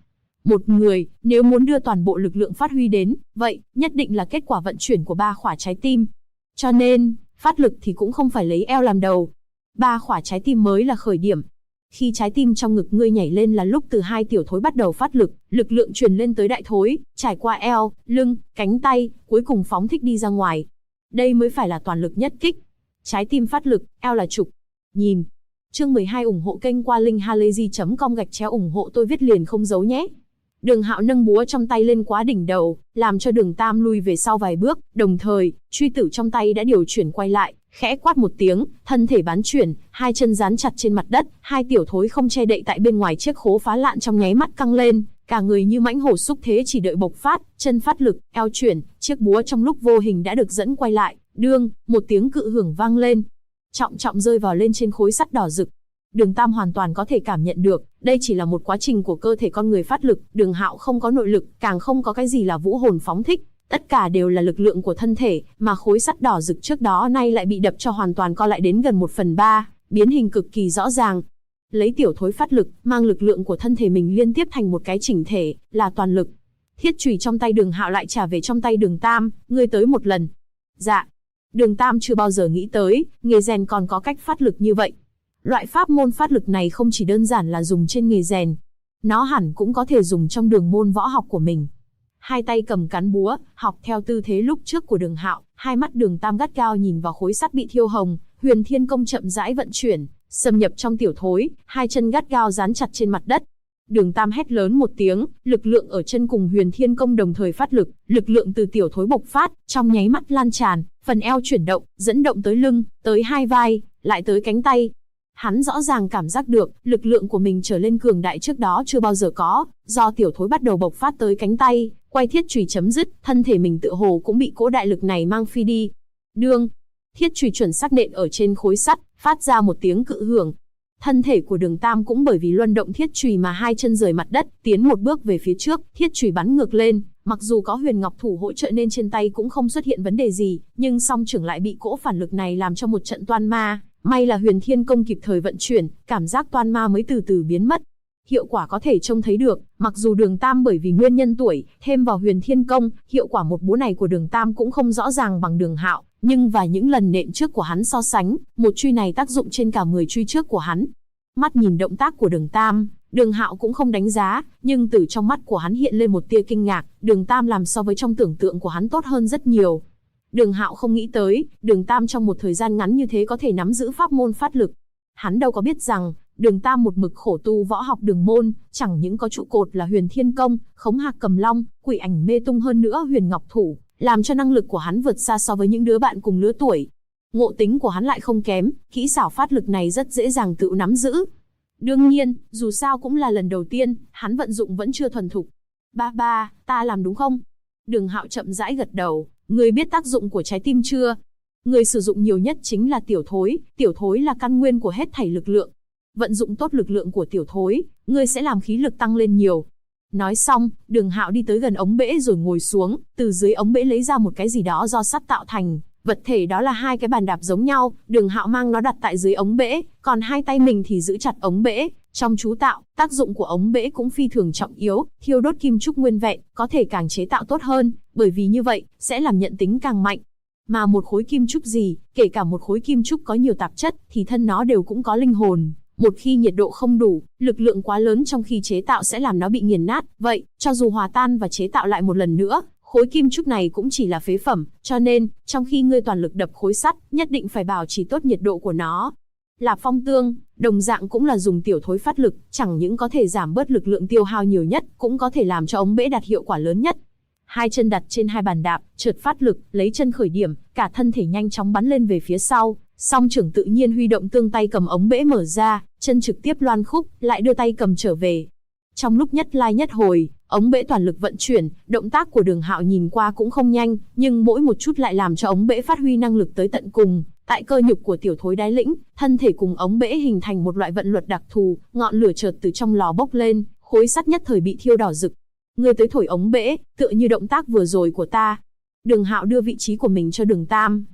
Một người, nếu muốn đưa toàn bộ lực lượng phát huy đến, vậy, nhất định là kết quả vận chuyển của 3 khỏa trái tim. Cho nên, phát lực thì cũng không phải lấy eo làm đầu. 3 khỏa trái tim mới là khởi điểm. Khi trái tim trong ngực ngươi nhảy lên là lúc từ 2 tiểu thối bắt đầu phát lực, lực lượng truyền lên tới đại thối, trải qua eo, lưng, cánh tay, cuối cùng phóng thích đi ra ngoài. Đây mới phải là toàn lực nhất kích. Trái tim phát lực, eo là trục. Nhìn. Chương 12 ủng hộ kênh qua link halayzi.com/ủng hộ tôi viết liền không giấu nhé. Đường Hạo nâng búa trong tay lên quá đỉnh đầu, làm cho Đường Tam lui về sau vài bước, đồng thời, truy tử trong tay đã điều chuyển quay lại, khẽ quát một tiếng, thân thể bán chuyển, 2 chân dán chặt trên mặt đất, 2 tiểu thối không che đậy tại bên ngoài chiếc khố phá lạn trong nháy mắt căng lên, cả người như mãnh hổ xúc thế chỉ đợi bộc phát, chân phát lực, eo chuyển, chiếc búa trong lúc vô hình đã được dẫn quay lại, đương, một tiếng cự hưởng vang lên, trọng trọng rơi vào lên trên khối sắt đỏ rực. Đường Tam hoàn toàn có thể cảm nhận được, đây chỉ là một quá trình của cơ thể con người phát lực, Đường Hạo không có nội lực, càng không có cái gì là vũ hồn phóng thích, tất cả đều là lực lượng của thân thể, mà khối sắt đỏ rực trước đó nay lại bị đập cho hoàn toàn co lại đến gần 1/3, biến hình cực kỳ rõ ràng. Lấy tiểu thối phát lực, mang lực lượng của thân thể mình liên tiếp thành một cái chỉnh thể, là toàn lực. Thiết chùy trong tay Đường Hạo lại trả về trong tay Đường Tam, ngươi tới một lần. Dạ. Đường Tam chưa bao giờ nghĩ tới, nghề rèn còn có cách phát lực như vậy. Loại pháp môn phát lực này không chỉ đơn giản là dùng trên nghề rèn, nó hẳn cũng có thể dùng trong đường môn võ học của mình. 2 tay cầm cán búa, học theo tư thế lúc trước của Đường Hạo, 2 mắt Đường Tam gắt gao nhìn vào khối sắt bị thiêu hồng, Huyền Thiên Công chậm rãi vận chuyển, xâm nhập trong tiểu thối, 2 chân gắt gao dán chặt trên mặt đất. Đường Tam hét lớn một tiếng, lực lượng ở chân cùng Huyền Thiên Công đồng thời phát lực, lực lượng từ tiểu thối bộc phát, trong nháy mắt lan tràn, phần eo chuyển động, dẫn động tới lưng, tới 2 vai, lại tới cánh tay. Hắn rõ ràng cảm giác được, lực lượng của mình trở lên cường đại trước đó chưa bao giờ có, do tiểu thối bắt đầu bộc phát tới cánh tay, quay thiết chùy chấm dứt, thân thể mình tựa hồ cũng bị cỗ đại lực này mang phi đi. Đương, thiết chùy chuẩn xác nện ở trên khối sắt, phát ra một tiếng cự hưởng. Thân thể của Đường Tam cũng bởi vì luân động thiết chùy mà 2 chân rời mặt đất, tiến một bước về phía trước, thiết chùy bắn ngược lên, mặc dù có Huyền Ngọc Thủ hỗ trợ nên trên tay cũng không xuất hiện vấn đề gì, nhưng song trưởng lại bị cỗ phản lực này làm cho một trận toan ma. May là Huyền Thiên Công kịp thời vận chuyển, cảm giác toan ma mới từ từ biến mất. Hiệu quả có thể trông thấy được, mặc dù Đường Tam bởi vì nguyên nhân tuổi, thêm vào Huyền Thiên Công, hiệu quả một búa này của Đường Tam cũng không rõ ràng bằng Đường Hạo, nhưng và những lần nện trước của hắn so sánh, một truy này tác dụng trên cả 10 truy trước của hắn. Mắt nhìn động tác của Đường Tam, Đường Hạo cũng không đánh giá, nhưng từ trong mắt của hắn hiện lên một tia kinh ngạc, Đường Tam làm so với trong tưởng tượng của hắn tốt hơn rất nhiều. Đường Hạo không nghĩ tới, Đường Tam trong một thời gian ngắn như thế có thể nắm giữ pháp môn phát lực. Hắn đâu có biết rằng, Đường Tam một mực khổ tu võ học đường môn, chẳng những có trụ cột là Huyền Thiên Công, Khống Hạc Cầm Long, Quỷ Ảnh Mê Tung hơn nữa Huyền Ngọc Thủ, làm cho năng lực của hắn vượt xa so với những đứa bạn cùng lứa tuổi. Ngộ tính của hắn lại không kém, kỹ xảo phát lực này rất dễ dàng tự nắm giữ. Đương nhiên, dù sao cũng là lần đầu tiên, hắn vận dụng vẫn chưa thuần thục. Ba, ta làm đúng không? Đường Hạo chậm rãi gật đầu. Người biết tác dụng của trái tim chưa? Người sử dụng nhiều nhất chính là tiểu thối là căn nguyên của hết thảy lực lượng. Vận dụng tốt lực lượng của tiểu thối, người sẽ làm khí lực tăng lên nhiều. Nói xong, Đường Hạo đi tới gần ống bể rồi ngồi xuống, từ dưới ống bể lấy ra một cái gì đó do sắt tạo thành. Vật thể đó là 2 cái bàn đạp giống nhau, Đường Hạo mang nó đặt tại dưới ống bể, còn 2 tay mình thì giữ chặt ống bể. Trong chú tạo, tác dụng của ống bể cũng phi thường trọng yếu, thiêu đốt kim trúc nguyên vẹn, có thể càng chế tạo tốt hơn, bởi vì như vậy, sẽ làm nhận tính càng mạnh. Mà một khối kim trúc gì, kể cả một khối kim trúc có nhiều tạp chất, thì thân nó đều cũng có linh hồn. Một khi nhiệt độ không đủ, lực lượng quá lớn trong khi chế tạo sẽ làm nó bị nghiền nát, vậy, cho dù hòa tan và chế tạo lại một lần nữa, khối kim trúc này cũng chỉ là phế phẩm, cho nên, trong khi ngươi toàn lực đập khối sắt, nhất định phải bảo trì tốt nhiệt độ của nó. Lạp Phong Tương, đồng dạng cũng là dùng tiểu thối phát lực, chẳng những có thể giảm bớt lực lượng tiêu hao nhiều nhất, cũng có thể làm cho ống bể đạt hiệu quả lớn nhất. 2 chân đặt trên 2 bàn đạp, chợt phát lực, lấy chân khởi điểm, cả thân thể nhanh chóng bắn lên về phía sau, song trưởng tự nhiên huy động tương tay cầm ống bể mở ra, chân trực tiếp loan khúc, lại đưa tay cầm trở về. Trong lúc nhất lai nhất hồi, ống bể toàn lực vận chuyển, động tác của Đường Hạo nhìn qua cũng không nhanh, nhưng mỗi một chút lại làm cho ống bể phát huy năng lực tới tận cùng. Tại cơ nhục của tiểu thối đái lĩnh, thân thể cùng ống bể hình thành một loại vận luật đặc thù, ngọn lửa chợt từ trong lò bốc lên, khối sắt nhất thời bị thiêu đỏ rực. Ngươi tới thổi ống bể, tựa như động tác vừa rồi của ta. Đường Hạo đưa vị trí của mình cho Đường Tam.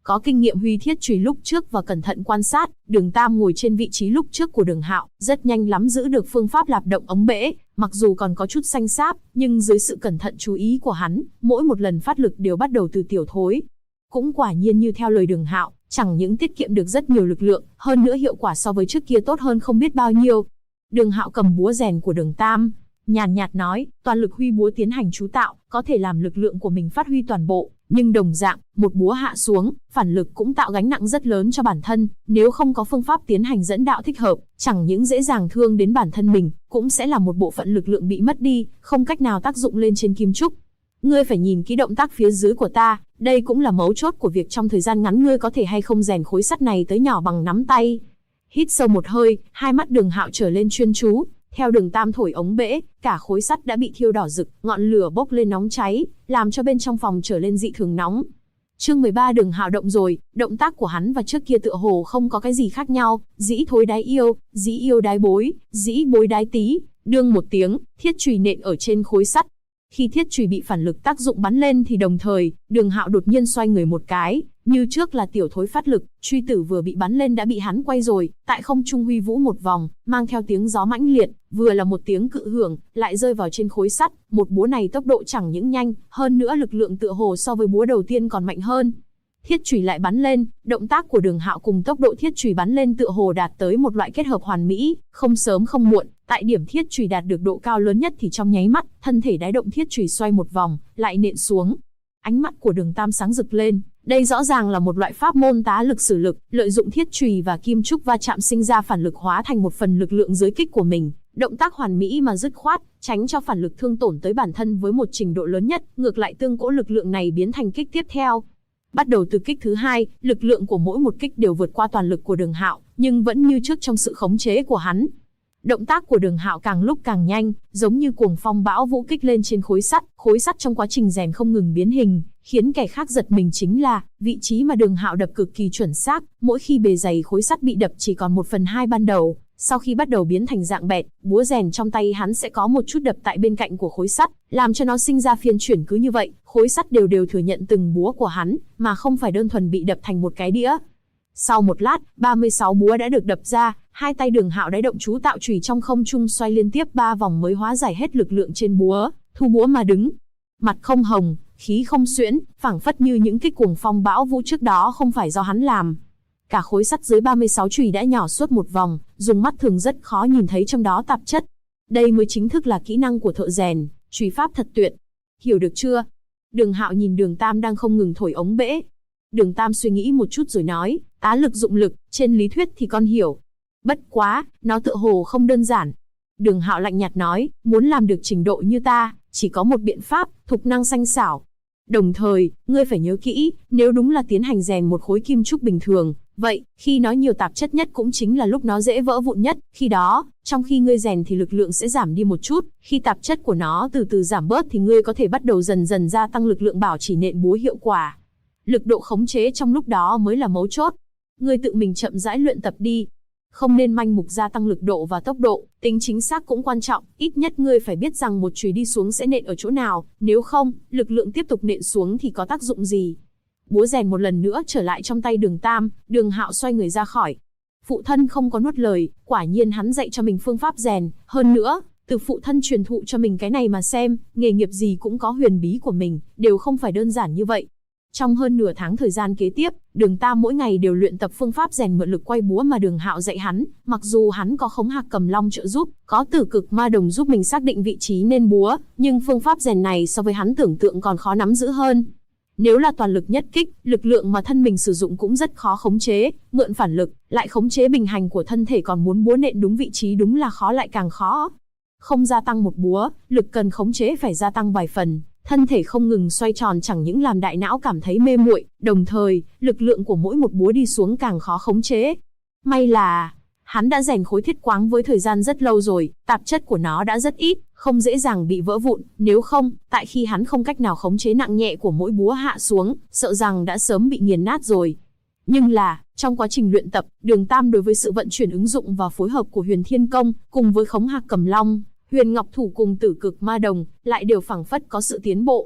Có kinh nghiệm huy thiết chùy lúc trước và cẩn thận quan sát, Đường Tam ngồi trên vị trí lúc trước của Đường Hạo, rất nhanh lắm giữ được phương pháp lạp động ống bể, mặc dù còn có chút xanh xáp, nhưng dưới sự cẩn thận chú ý của hắn, mỗi một lần phát lực đều bắt đầu từ tiểu thối. Cũng quả nhiên như theo lời Đường Hạo, chẳng những tiết kiệm được rất nhiều lực lượng, hơn nữa hiệu quả so với trước kia tốt hơn không biết bao nhiêu. Đường Hạo cầm búa rèn của Đường Tam, nhàn nhạt nói, toàn lực huy búa tiến hành chú tạo, có thể làm lực lượng của mình phát huy toàn bộ, nhưng đồng dạng, một búa hạ xuống, phản lực cũng tạo gánh nặng rất lớn cho bản thân, nếu không có phương pháp tiến hành dẫn đạo thích hợp, chẳng những dễ dàng thương đến bản thân mình, cũng sẽ là một bộ phận lực lượng bị mất đi, không cách nào tác dụng lên trên kim trúc. Ngươi phải nhìn kỹ động tác phía dưới của ta, đây cũng là mấu chốt của việc trong thời gian ngắn ngươi có thể hay không rèn khối sắt này tới nhỏ bằng nắm tay. Hít sâu một hơi, hai mắt Đường Hạo trở lên chuyên chú. Theo Đường Tam thổi ống bể, cả khối sắt đã bị thiêu đỏ rực, ngọn lửa bốc lên nóng cháy, làm cho bên trong phòng trở lên dị thường nóng. Chương 13 Đường Hạo động rồi, động tác của hắn và trước kia tựa hồ không có cái gì khác nhau, dĩ thối đái yêu, dĩ yêu đái bối, dĩ bối đái tí, đương một tiếng, thiết chùy nện ở trên khối sắt. Khi thiết chùy bị phản lực tác dụng bắn lên thì đồng thời, Đường Hạo đột nhiên xoay người một cái, như trước là tiểu thối phát lực, truy tử vừa bị bắn lên đã bị hắn quay rồi, tại không trung huy vũ một vòng, mang theo tiếng gió mãnh liệt, vừa là một tiếng cự hưởng, lại rơi vào trên khối sắt, một búa này tốc độ chẳng những nhanh, hơn nữa lực lượng tựa hồ so với búa đầu tiên còn mạnh hơn. Thiết chùy lại bắn lên, động tác của Đường Hạo cùng tốc độ thiết chùy bắn lên tựa hồ đạt tới một loại kết hợp hoàn mỹ, không sớm không muộn, tại điểm thiết chùy đạt được độ cao lớn nhất thì trong nháy mắt, thân thể đái động thiết chùy xoay một vòng, lại nện xuống. Ánh mắt của Đường Tam sáng rực lên, đây rõ ràng là một loại pháp môn tá lực sử lực, lợi dụng thiết chùy và kim trúc va chạm sinh ra phản lực hóa thành một phần lực lượng dưới kích của mình, động tác hoàn mỹ mà dứt khoát, tránh cho phản lực thương tổn tới bản thân với một trình độ lớn nhất, ngược lại tương cỗ lực lượng này biến thành kích tiếp theo. Bắt đầu từ kích thứ hai, lực lượng của mỗi một kích đều vượt qua toàn lực của Đường Hạo, nhưng vẫn như trước trong sự khống chế của hắn. Động tác của Đường Hạo càng lúc càng nhanh, giống như cuồng phong bão vũ kích lên trên khối sắt trong quá trình rèn không ngừng biến hình, khiến kẻ khác giật mình chính là, vị trí mà Đường Hạo đập cực kỳ chuẩn xác, mỗi khi bề dày khối sắt bị đập chỉ còn 1/2 ban đầu, sau khi bắt đầu biến thành dạng bẹt, búa rèn trong tay hắn sẽ có một chút đập tại bên cạnh của khối sắt, làm cho nó sinh ra phiên chuyển cứ như vậy, khối sắt đều đều thừa nhận từng búa của hắn, mà không phải đơn thuần bị đập thành một cái đĩa. Sau một lát, 36 búa đã được đập ra, hai tay Đường Hạo đái động chú tạo chùy trong không trung xoay liên tiếp 3 vòng mới hóa giải hết lực lượng trên búa, thu búa mà đứng. Mặt không hồng, khí không xuyễn, phảng phất như những cái cuồng phong bão vũ trước đó không phải do hắn làm. Cả khối sắt dưới 36 chùy đã nhỏ suốt một vòng, dùng mắt thường rất khó nhìn thấy trong đó tạp chất. Đây mới chính thức là kỹ năng của thợ rèn, chùy pháp thật tuyệt. Hiểu được chưa? Đường Hạo nhìn Đường Tam đang không ngừng thổi ống bể. Đường Tam suy nghĩ một chút rồi nói, tá lực dụng lực, trên lý thuyết thì con hiểu. Bất quá, nó tựa hồ không đơn giản. Đường Hạo lạnh nhạt nói, muốn làm được trình độ như ta, chỉ có một biện pháp, thục năng sanh xảo. Đồng thời, ngươi phải nhớ kỹ, nếu đúng là tiến hành rèn một khối kim trúc bình thường, vậy, khi nó nhiều tạp chất nhất cũng chính là lúc nó dễ vỡ vụn nhất, khi đó, trong khi ngươi rèn thì lực lượng sẽ giảm đi một chút, khi tạp chất của nó từ từ giảm bớt thì ngươi có thể bắt đầu dần dần gia tăng lực lượng bảo trì nện búa hiệu quả. Lực độ khống chế trong lúc đó mới là mấu chốt. Ngươi tự mình chậm rãi luyện tập đi. Không nên manh mục gia tăng lực độ và tốc độ, tính chính xác cũng quan trọng, ít nhất ngươi phải biết rằng một chùy đi xuống sẽ nện ở chỗ nào, nếu không, lực lượng tiếp tục nện xuống thì có tác dụng gì. Búa rèn một lần nữa trở lại trong tay Đường Tam, Đường Hạo xoay người ra khỏi. Phụ thân không có nuốt lời, quả nhiên hắn dạy cho mình phương pháp rèn, hơn nữa, từ phụ thân truyền thụ cho mình cái này mà xem, nghề nghiệp gì cũng có huyền bí của mình, đều không phải đơn giản như vậy. Trong hơn nửa tháng thời gian kế tiếp, Đường Tam mỗi ngày đều luyện tập phương pháp rèn mượn lực quay búa mà Đường Hạo dạy hắn, mặc dù hắn có Khống Hạc Cầm Long trợ giúp, có Tử Cực Ma Đồng giúp mình xác định vị trí nên búa, nhưng phương pháp rèn này so với hắn tưởng tượng còn khó nắm giữ hơn. Nếu là toàn lực nhất kích, lực lượng mà thân mình sử dụng cũng rất khó khống chế, mượn phản lực, lại khống chế bình hành của thân thể còn muốn búa nện đúng vị trí đúng là khó lại càng khó. Không gia tăng một búa, lực cần khống chế phải gia tăng vài phần. Thân thể không ngừng xoay tròn chẳng những làm đại não cảm thấy mê muội, đồng thời, lực lượng của mỗi một búa đi xuống càng khó khống chế. May là, hắn đã rèn khối thiết quáng với thời gian rất lâu rồi, tạp chất của nó đã rất ít, không dễ dàng bị vỡ vụn, nếu không, tại khi hắn không cách nào khống chế nặng nhẹ của mỗi búa hạ xuống, sợ rằng đã sớm bị nghiền nát rồi. Nhưng là, trong quá trình luyện tập, Đường Tam đối với sự vận chuyển ứng dụng và phối hợp của Huyền Thiên Công, cùng với Khống Hạc Cầm Long, Huyền Ngọc Thủ cùng Tử Cực Ma Đồng, lại đều phảng phất có sự tiến bộ.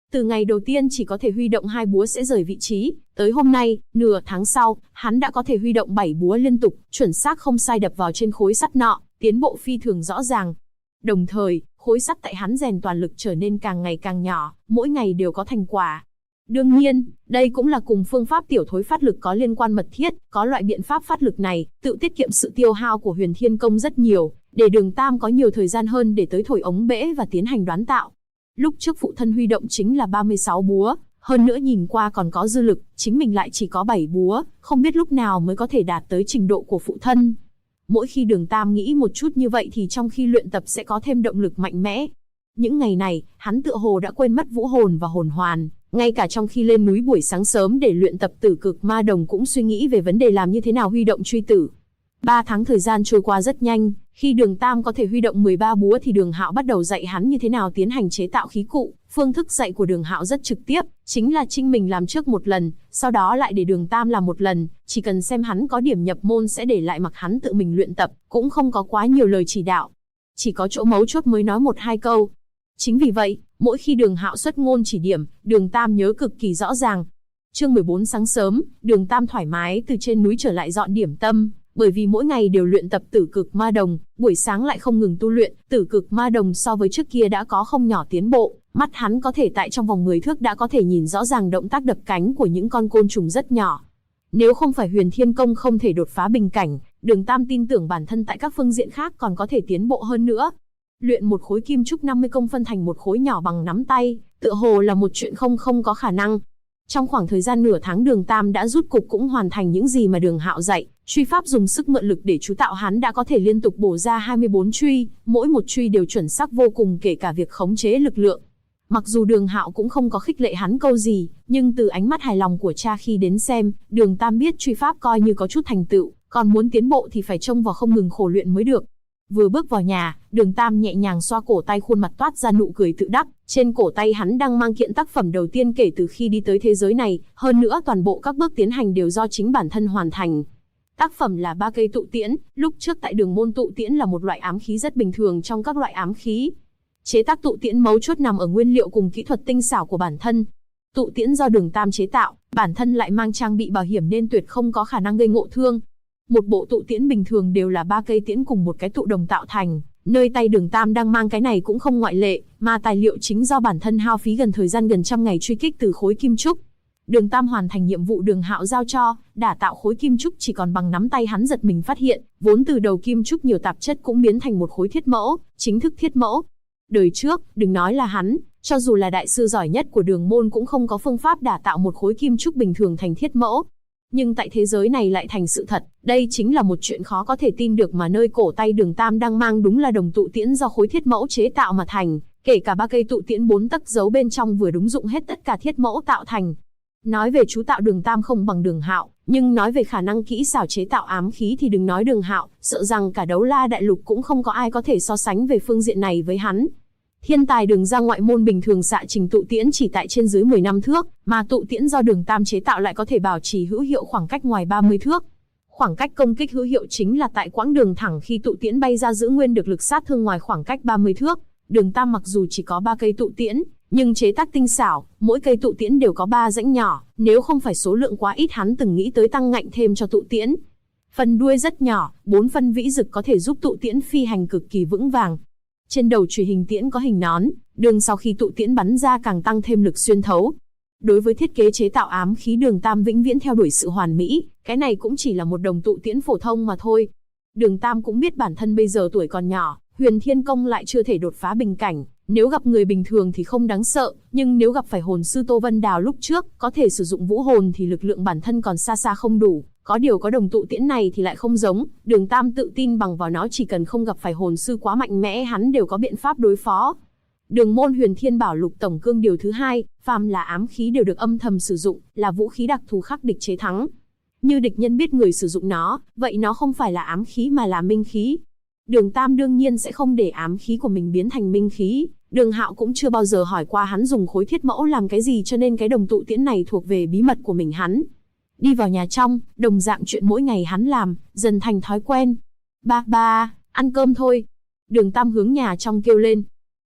Từ ngày đầu tiên chỉ có thể huy động 2 búa sẽ rời vị trí, tới hôm nay, nửa tháng sau, hắn đã có thể huy động 7 búa liên tục, chuẩn xác không sai đập vào trên khối sắt nọ, tiến bộ phi thường rõ ràng. Đồng thời, khối sắt tại hắn rèn toàn lực trở nên càng ngày càng nhỏ, mỗi ngày đều có thành quả. Đương nhiên, đây cũng là cùng phương pháp tiểu thối phát lực có liên quan mật thiết, có loại biện pháp phát lực này, tự tiết kiệm sự tiêu hao của Huyền Thiên Công rất nhiều, để Đường Tam có nhiều thời gian hơn để tới thổi ống bể và tiến hành đoán tạo. Lúc trước phụ thân huy động chính là 36 búa, hơn nữa nhìn qua còn có dư lực, chính mình lại chỉ có 7 búa, không biết lúc nào mới có thể đạt tới trình độ của phụ thân. Mỗi khi Đường Tam nghĩ một chút như vậy thì trong khi luyện tập sẽ có thêm động lực mạnh mẽ. Những ngày này, hắn tựa hồ đã quên mất vũ hồn và hồn hoàn, ngay cả trong khi lên núi buổi sáng sớm để luyện tập Tử Cực Ma Đồng cũng suy nghĩ về vấn đề làm như thế nào huy động truy tử. 3 tháng thời gian trôi qua rất nhanh, khi Đường Tam có thể huy động 13 búa thì Đường Hạo bắt đầu dạy hắn như thế nào tiến hành chế tạo khí cụ. Phương thức dạy của Đường Hạo rất trực tiếp, chính là chính mình làm trước một lần, sau đó lại để Đường Tam làm một lần, chỉ cần xem hắn có điểm nhập môn sẽ để lại mặc hắn tự mình luyện tập, cũng không có quá nhiều lời chỉ đạo. Chỉ có chỗ mấu chốt mới nói 1-2 câu. Chính vì vậy, mỗi khi Đường Hạo xuất ngôn chỉ điểm, Đường Tam nhớ cực kỳ rõ ràng. Chương 14 sáng sớm, Đường Tam thoải mái từ trên núi trở lại dọn điểm tâm. Bởi vì mỗi ngày đều luyện tập Tử Cực Ma Đồng, buổi sáng lại không ngừng tu luyện, Tử Cực Ma Đồng so với trước kia đã có không nhỏ tiến bộ, mắt hắn có thể tại trong vòng 10 thước đã có thể nhìn rõ ràng động tác đập cánh của những con côn trùng rất nhỏ. Nếu không phải Huyền Thiên Công không thể đột phá bình cảnh, Đường Tam tin tưởng bản thân tại các phương diện khác còn có thể tiến bộ hơn nữa. Luyện một khối kim trúc 50 công phân thành một khối nhỏ bằng nắm tay, tựa hồ là một chuyện không có khả năng. Trong khoảng thời gian nửa tháng Đường Tam đã rút cục cũng hoàn thành những gì mà Đường Hạo dạy, truy pháp dùng sức mượn lực để chú tạo hắn đã có thể liên tục bổ ra 24 truy, mỗi một truy đều chuẩn xác vô cùng kể cả việc khống chế lực lượng. Mặc dù Đường Hạo cũng không có khích lệ hắn câu gì, nhưng từ ánh mắt hài lòng của cha khi đến xem, Đường Tam biết truy pháp coi như có chút thành tựu, còn muốn tiến bộ thì phải trông vào không ngừng khổ luyện mới được. Vừa bước vào nhà, Đường Tam nhẹ nhàng xoa cổ tay, khuôn mặt toát ra nụ cười tự đắc, trên cổ tay hắn đang mang kiện tác phẩm đầu tiên kể từ khi đi tới thế giới này, hơn nữa toàn bộ các bước tiến hành đều do chính bản thân hoàn thành. Tác phẩm là 3 cây tụ tiễn, lúc trước tại Đường môn tụ tiễn là một loại ám khí rất bình thường trong các loại ám khí. Chế tác tụ tiễn mấu chốt nằm ở nguyên liệu cùng kỹ thuật tinh xảo của bản thân. Tụ tiễn do Đường Tam chế tạo, bản thân lại mang trang bị bảo hiểm nên tuyệt không có khả năng gây ngộ thương. Một bộ tụ tiễn bình thường đều là 3 cây tiễn cùng một cái tụ đồng tạo thành, nơi tay Đường Tam đang mang cái này cũng không ngoại lệ, mà tài liệu chính do bản thân hao phí gần thời gian gần trăm ngày truy kích từ khối kim trúc. Đường Tam hoàn thành nhiệm vụ Đường Hạo giao cho, đả tạo khối kim trúc chỉ còn bằng nắm tay hắn giật mình phát hiện, vốn từ đầu kim trúc nhiều tạp chất cũng biến thành một khối thiết mẫu, chính thức thiết mẫu. Đời trước, đừng nói là hắn, cho dù là đại sư giỏi nhất của Đường môn cũng không có phương pháp đả tạo một khối kim trúc bình thường thành thiết mẫu. Nhưng tại thế giới này lại thành sự thật, đây chính là một chuyện khó có thể tin được mà nơi cổ tay Đường Tam đang mang đúng là đồng tụ tiễn do khối thiết mẫu chế tạo mà thành, kể cả 3 cây tụ tiễn 4 tấc giấu bên trong vừa đúng dụng hết tất cả thiết mẫu tạo thành. Nói về chú tạo Đường Tam không bằng Đường Hạo, nhưng nói về khả năng kỹ xảo chế tạo ám khí thì đừng nói Đường Hạo, sợ rằng cả Đấu La Đại Lục cũng không có ai có thể so sánh về phương diện này với hắn. Thiên tài Đường ra ngoại môn bình thường xạ trình tụ tiễn chỉ tại trên dưới 15 thước, mà tụ tiễn do Đường Tam chế tạo lại có thể bảo trì hữu hiệu khoảng cách ngoài 30 thước. Khoảng cách công kích hữu hiệu chính là tại quãng đường thẳng khi tụ tiễn bay ra giữ nguyên được lực sát thương ngoài khoảng cách 30 thước. Đường Tam mặc dù chỉ có 3 cây tụ tiễn, nhưng chế tác tinh xảo, mỗi cây tụ tiễn đều có 3 rãnh nhỏ, nếu không phải số lượng quá ít hắn từng nghĩ tới tăng ngạnh thêm cho tụ tiễn. Phần đuôi rất nhỏ, 4 phân vĩ rực có thể giúp tụ tiễn phi hành cực kỳ vững vàng. Trên đầu chùy hình tiễn có hình nón, đường sau khi tụ tiễn bắn ra càng tăng thêm lực xuyên thấu. Đối với thiết kế chế tạo ám khí Đường Tam vĩnh viễn theo đuổi sự hoàn mỹ, cái này cũng chỉ là một đồng tụ tiễn phổ thông mà thôi. Đường Tam cũng biết bản thân bây giờ tuổi còn nhỏ, Huyền Thiên Công lại chưa thể đột phá bình cảnh, nếu gặp người bình thường thì không đáng sợ, nhưng nếu gặp phải hồn sư Tô Vân Đào lúc trước, có thể sử dụng vũ hồn thì lực lượng bản thân còn xa xa không đủ. Có điều có đồng tụ tiễn này thì lại không giống, Đường Tam tự tin bằng vào nó chỉ cần không gặp phải hồn sư quá mạnh mẽ hắn đều có biện pháp đối phó. Đường môn Huyền Thiên Bảo Lục tổng cương điều thứ 2, phàm là ám khí đều được âm thầm sử dụng, là vũ khí đặc thù khắc địch chế thắng. Như địch nhân biết người sử dụng nó, vậy nó không phải là ám khí mà là minh khí. Đường Tam đương nhiên sẽ không để ám khí của mình biến thành minh khí. Đường Hạo cũng chưa bao giờ hỏi qua hắn dùng khối thiết mẫu làm cái gì cho nên cái đồng tụ tiễn này thuộc về bí mật của mình hắn. Đi vào nhà trong, đồng dạng chuyện mỗi ngày hắn làm, dần thành thói quen. Ba, ăn cơm thôi. Đường Tam hướng nhà trong kêu lên.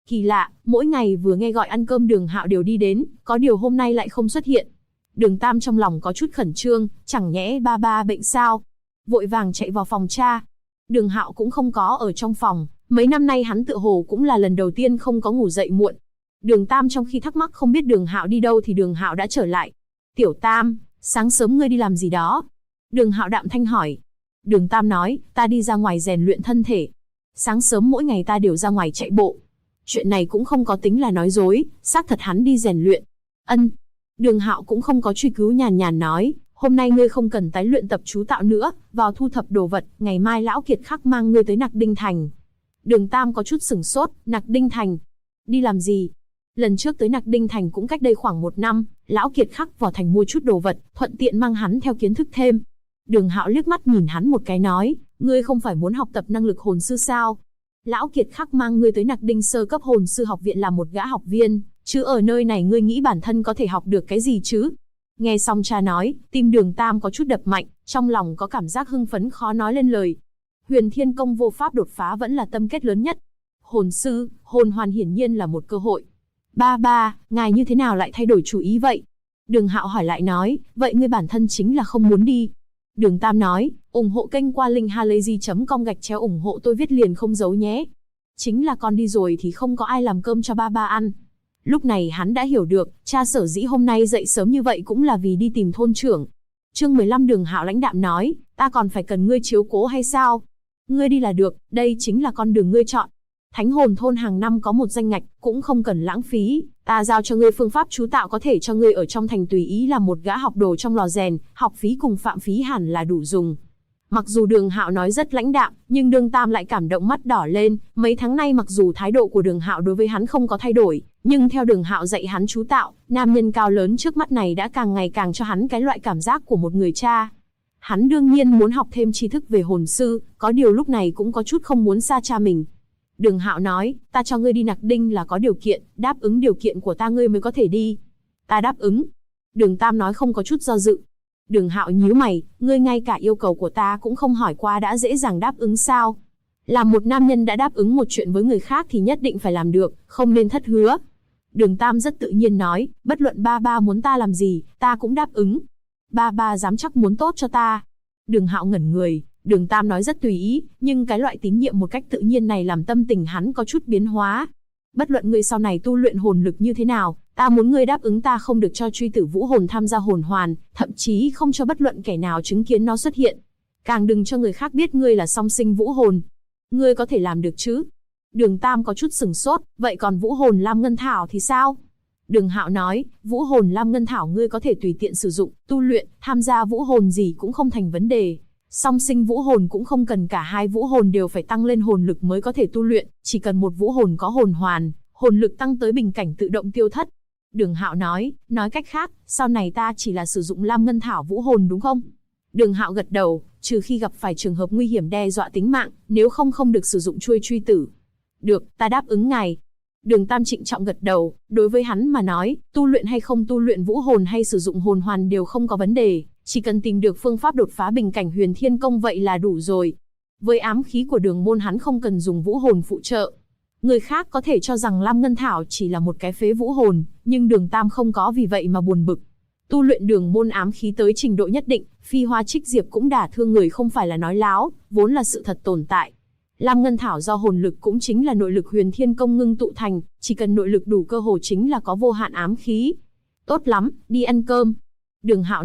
Kỳ lạ, mỗi ngày vừa nghe gọi ăn cơm Đường Hạo đều đi đến, có điều hôm nay lại không xuất hiện. Đường Tam trong lòng có chút khẩn trương, chẳng nhẽ ba ba bệnh sao? Vội vàng chạy vào phòng tra. Đường Hạo cũng không có ở trong phòng, mấy năm nay hắn tựa hồ cũng là lần đầu tiên không có ngủ dậy muộn. Đường Tam trong khi thắc mắc không biết Đường Hạo đi đâu thì Đường Hạo đã trở lại. Tiểu Tam, sáng sớm ngươi đi làm gì đó? Đường Hạo đạm thanh hỏi. Đường Tam nói, ta đi ra ngoài rèn luyện thân thể. Sáng sớm mỗi ngày ta đều ra ngoài chạy bộ. Chuyện này cũng không có tính là nói dối, xác thật hắn đi rèn luyện. Ân. Đường Hạo cũng không có truy cứu, nhàn nhàn nói, hôm nay ngươi không cần tái luyện tập chú tạo nữa, vào thu thập đồ vật, ngày mai lão Kiệt Khắc mang ngươi tới Nặc Đinh Thành. Đường Tam có chút sửng sốt, Nặc Đinh Thành? Đi làm gì? Lần trước tới Nặc Đinh Thành cũng cách đây khoảng 1 năm, lão Kiệt Khắc vào thành mua chút đồ vật, thuận tiện mang hắn theo kiến thức thêm. Đường Hạo liếc mắt nhìn hắn một cái nói, ngươi không phải muốn học tập năng lực hồn sư sao? Lão Kiệt Khắc mang ngươi tới Nặc Đinh sơ cấp hồn sư học viện làm một gã học viên, chứ ở nơi này ngươi nghĩ bản thân có thể học được cái gì chứ? Nghe xong cha nói, tim Đường Tam có chút đập mạnh, trong lòng có cảm giác hưng phấn khó nói lên lời. Huyền Thiên Công vô pháp đột phá vẫn là tâm kết lớn nhất. Hồn sư, hồn hoàn hiển nhiên là một cơ hội. Ba ba, ngài như thế nào lại thay đổi chủ ý vậy? Đường Hạo hỏi lại nói, vậy ngươi bản thân chính là không muốn đi. Đường Tam nói, ủng hộ kênh qua link halayzi.com ủng hộ tôi viết liền không giấu nhé. Chính là con đi rồi thì không có ai làm cơm cho ba ba ăn. Lúc này hắn đã hiểu được, cha sở dĩ hôm nay dậy sớm như vậy cũng là vì đi tìm thôn trưởng. Chương 15 Đường Hạo lãnh đạm nói, ta còn phải cần ngươi chiếu cố hay sao? Ngươi đi là được, đây chính là con đường ngươi chọn. Thánh hồn thôn hàng năm có một danh ngạch, cũng không cần lãng phí. Ta giao cho ngươi phương pháp chú tạo có thể cho ngươi ở trong thành tùy ý làm một gã học đồ trong lò rèn, học phí cùng phạm phí hẳn là đủ dùng. Mặc dù Đường Hạo nói rất lãnh đạm, nhưng Đường Tam lại cảm động mắt đỏ lên. Mấy tháng nay mặc dù thái độ của Đường Hạo đối với hắn không có thay đổi, nhưng theo Đường Hạo dạy hắn chú tạo, nam nhân cao lớn trước mắt này đã càng ngày càng cho hắn cái loại cảm giác của một người cha. Hắn đương nhiên muốn học thêm tri thức về hồn sư, có điều lúc này cũng có chút không muốn xa cha mình. Đường Hạo nói, ta cho ngươi đi Nặc Đinh là có điều kiện, đáp ứng điều kiện của ta ngươi mới có thể đi. Ta đáp ứng. Đường Tam nói không có chút do dự. Đường Hạo nhíu mày, ngươi ngay cả yêu cầu của ta cũng không hỏi qua đã dễ dàng đáp ứng sao? Làm một nam nhân đã đáp ứng một chuyện với người khác thì nhất định phải làm được, không nên thất hứa. Đường Tam rất tự nhiên nói, bất luận ba ba muốn ta làm gì, ta cũng đáp ứng. Ba ba dám chắc muốn tốt cho ta. Đường Hạo ngẩn người, Đường Tam nói rất tùy ý, nhưng cái loại tín nhiệm một cách tự nhiên này làm tâm tình hắn có chút biến hóa. Bất luận ngươi sau này tu luyện hồn lực như thế nào, ta muốn ngươi đáp ứng ta không được cho truy tử vũ hồn tham gia hồn hoàn, thậm chí không cho bất luận kẻ nào chứng kiến nó xuất hiện. Càng đừng cho người khác biết ngươi là song sinh vũ hồn. Ngươi có thể làm được chứ? Đường Tam có chút sửng sốt, vậy còn vũ hồn Lam Ngân Thảo thì sao? Đường Hạo nói, vũ hồn Lam Ngân Thảo ngươi có thể tùy tiện sử dụng, tu luyện, tham gia vũ hồn gì cũng không thành vấn đề. Song sinh vũ hồn cũng không cần cả hai vũ hồn đều phải tăng lên hồn lực mới có thể tu luyện, chỉ cần một vũ hồn có hồn hoàn, hồn lực tăng tới bình cảnh tự động tiêu thất. Đường Hạo nói cách khác, sau này ta chỉ là sử dụng Lam Ngân Thảo vũ hồn đúng không? Đường Hạo gật đầu, trừ khi gặp phải trường hợp nguy hiểm đe dọa tính mạng, nếu không được sử dụng chuôi truy tử. Được, ta đáp ứng ngài. Đường Tam trịnh trọng gật đầu, đối với hắn mà nói, tu luyện hay không tu luyện vũ hồn hay sử dụng hồn hoàn đều không có vấn đề, chỉ cần tìm được phương pháp đột phá bình cảnh Huyền Thiên Công vậy là đủ rồi. Với ám khí của Đường môn hắn không cần dùng vũ hồn phụ trợ. Người khác có thể cho rằng Lam Ngân Thảo chỉ là một cái phế vũ hồn, nhưng Đường Tam không có vì vậy mà buồn bực. Tu luyện Đường môn ám khí tới trình độ nhất định, phi hoa trích diệp cũng đả thương người không phải là nói láo, vốn là sự thật tồn tại. Lam Ngân Thảo do hồn lực cũng chính là nội lực Huyền Thiên Công ngưng tụ thành, chỉ cần nội lực đủ cơ hồ chính là có vô hạn ám khí. Tốt lắm, đi ăn cơm. Đường Hạo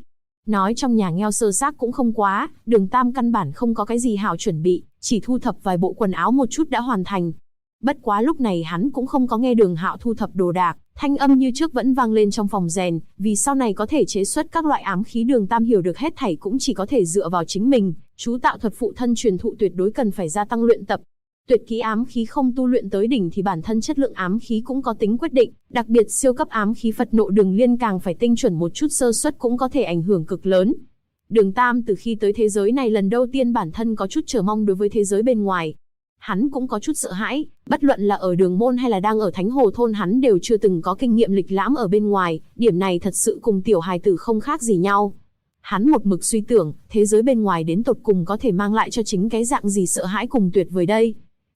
nói trong nhà nghèo sơ xác cũng không quá, Đường Tam căn bản không có cái gì hảo chuẩn bị, chỉ thu thập vài bộ quần áo một chút đã hoàn thành. Bất quá lúc này hắn cũng không có nghe Đường Hạo thu thập đồ đạc, thanh âm như trước vẫn vang lên trong phòng rèn, vì sau này có thể chế xuất các loại ám khí Đường Tam hiểu được hết thảy cũng chỉ có thể dựa vào chính mình, chú tạo thuật phụ thân truyền thụ tuyệt đối cần phải gia tăng luyện tập. Tuyệt kỹ ám khí không tu luyện tới đỉnh thì bản thân chất lượng ám khí cũng có tính quyết định, đặc biệt siêu cấp ám khí Phật Nộ Đường Liên càng phải tinh chuẩn một chút sơ suất cũng có thể ảnh hưởng cực lớn. Đường Tam từ khi tới thế giới này lần đầu tiên bản thân có chút chờ mong đối với thế giới bên ngoài. Hắn cũng có chút sợ hãi, bất luận là ở Đường môn hay là đang ở Thánh Hồ thôn hắn đều chưa từng có kinh nghiệm lịch lãm ở bên ngoài, điểm này thật sự cùng tiểu hài tử không khác gì nhau. Hắn một mực suy tưởng, thế giới bên ngoài đến tột cùng có thể mang lại cho chính cái dạng gì sợ hãi cùng tuyệt vời đây.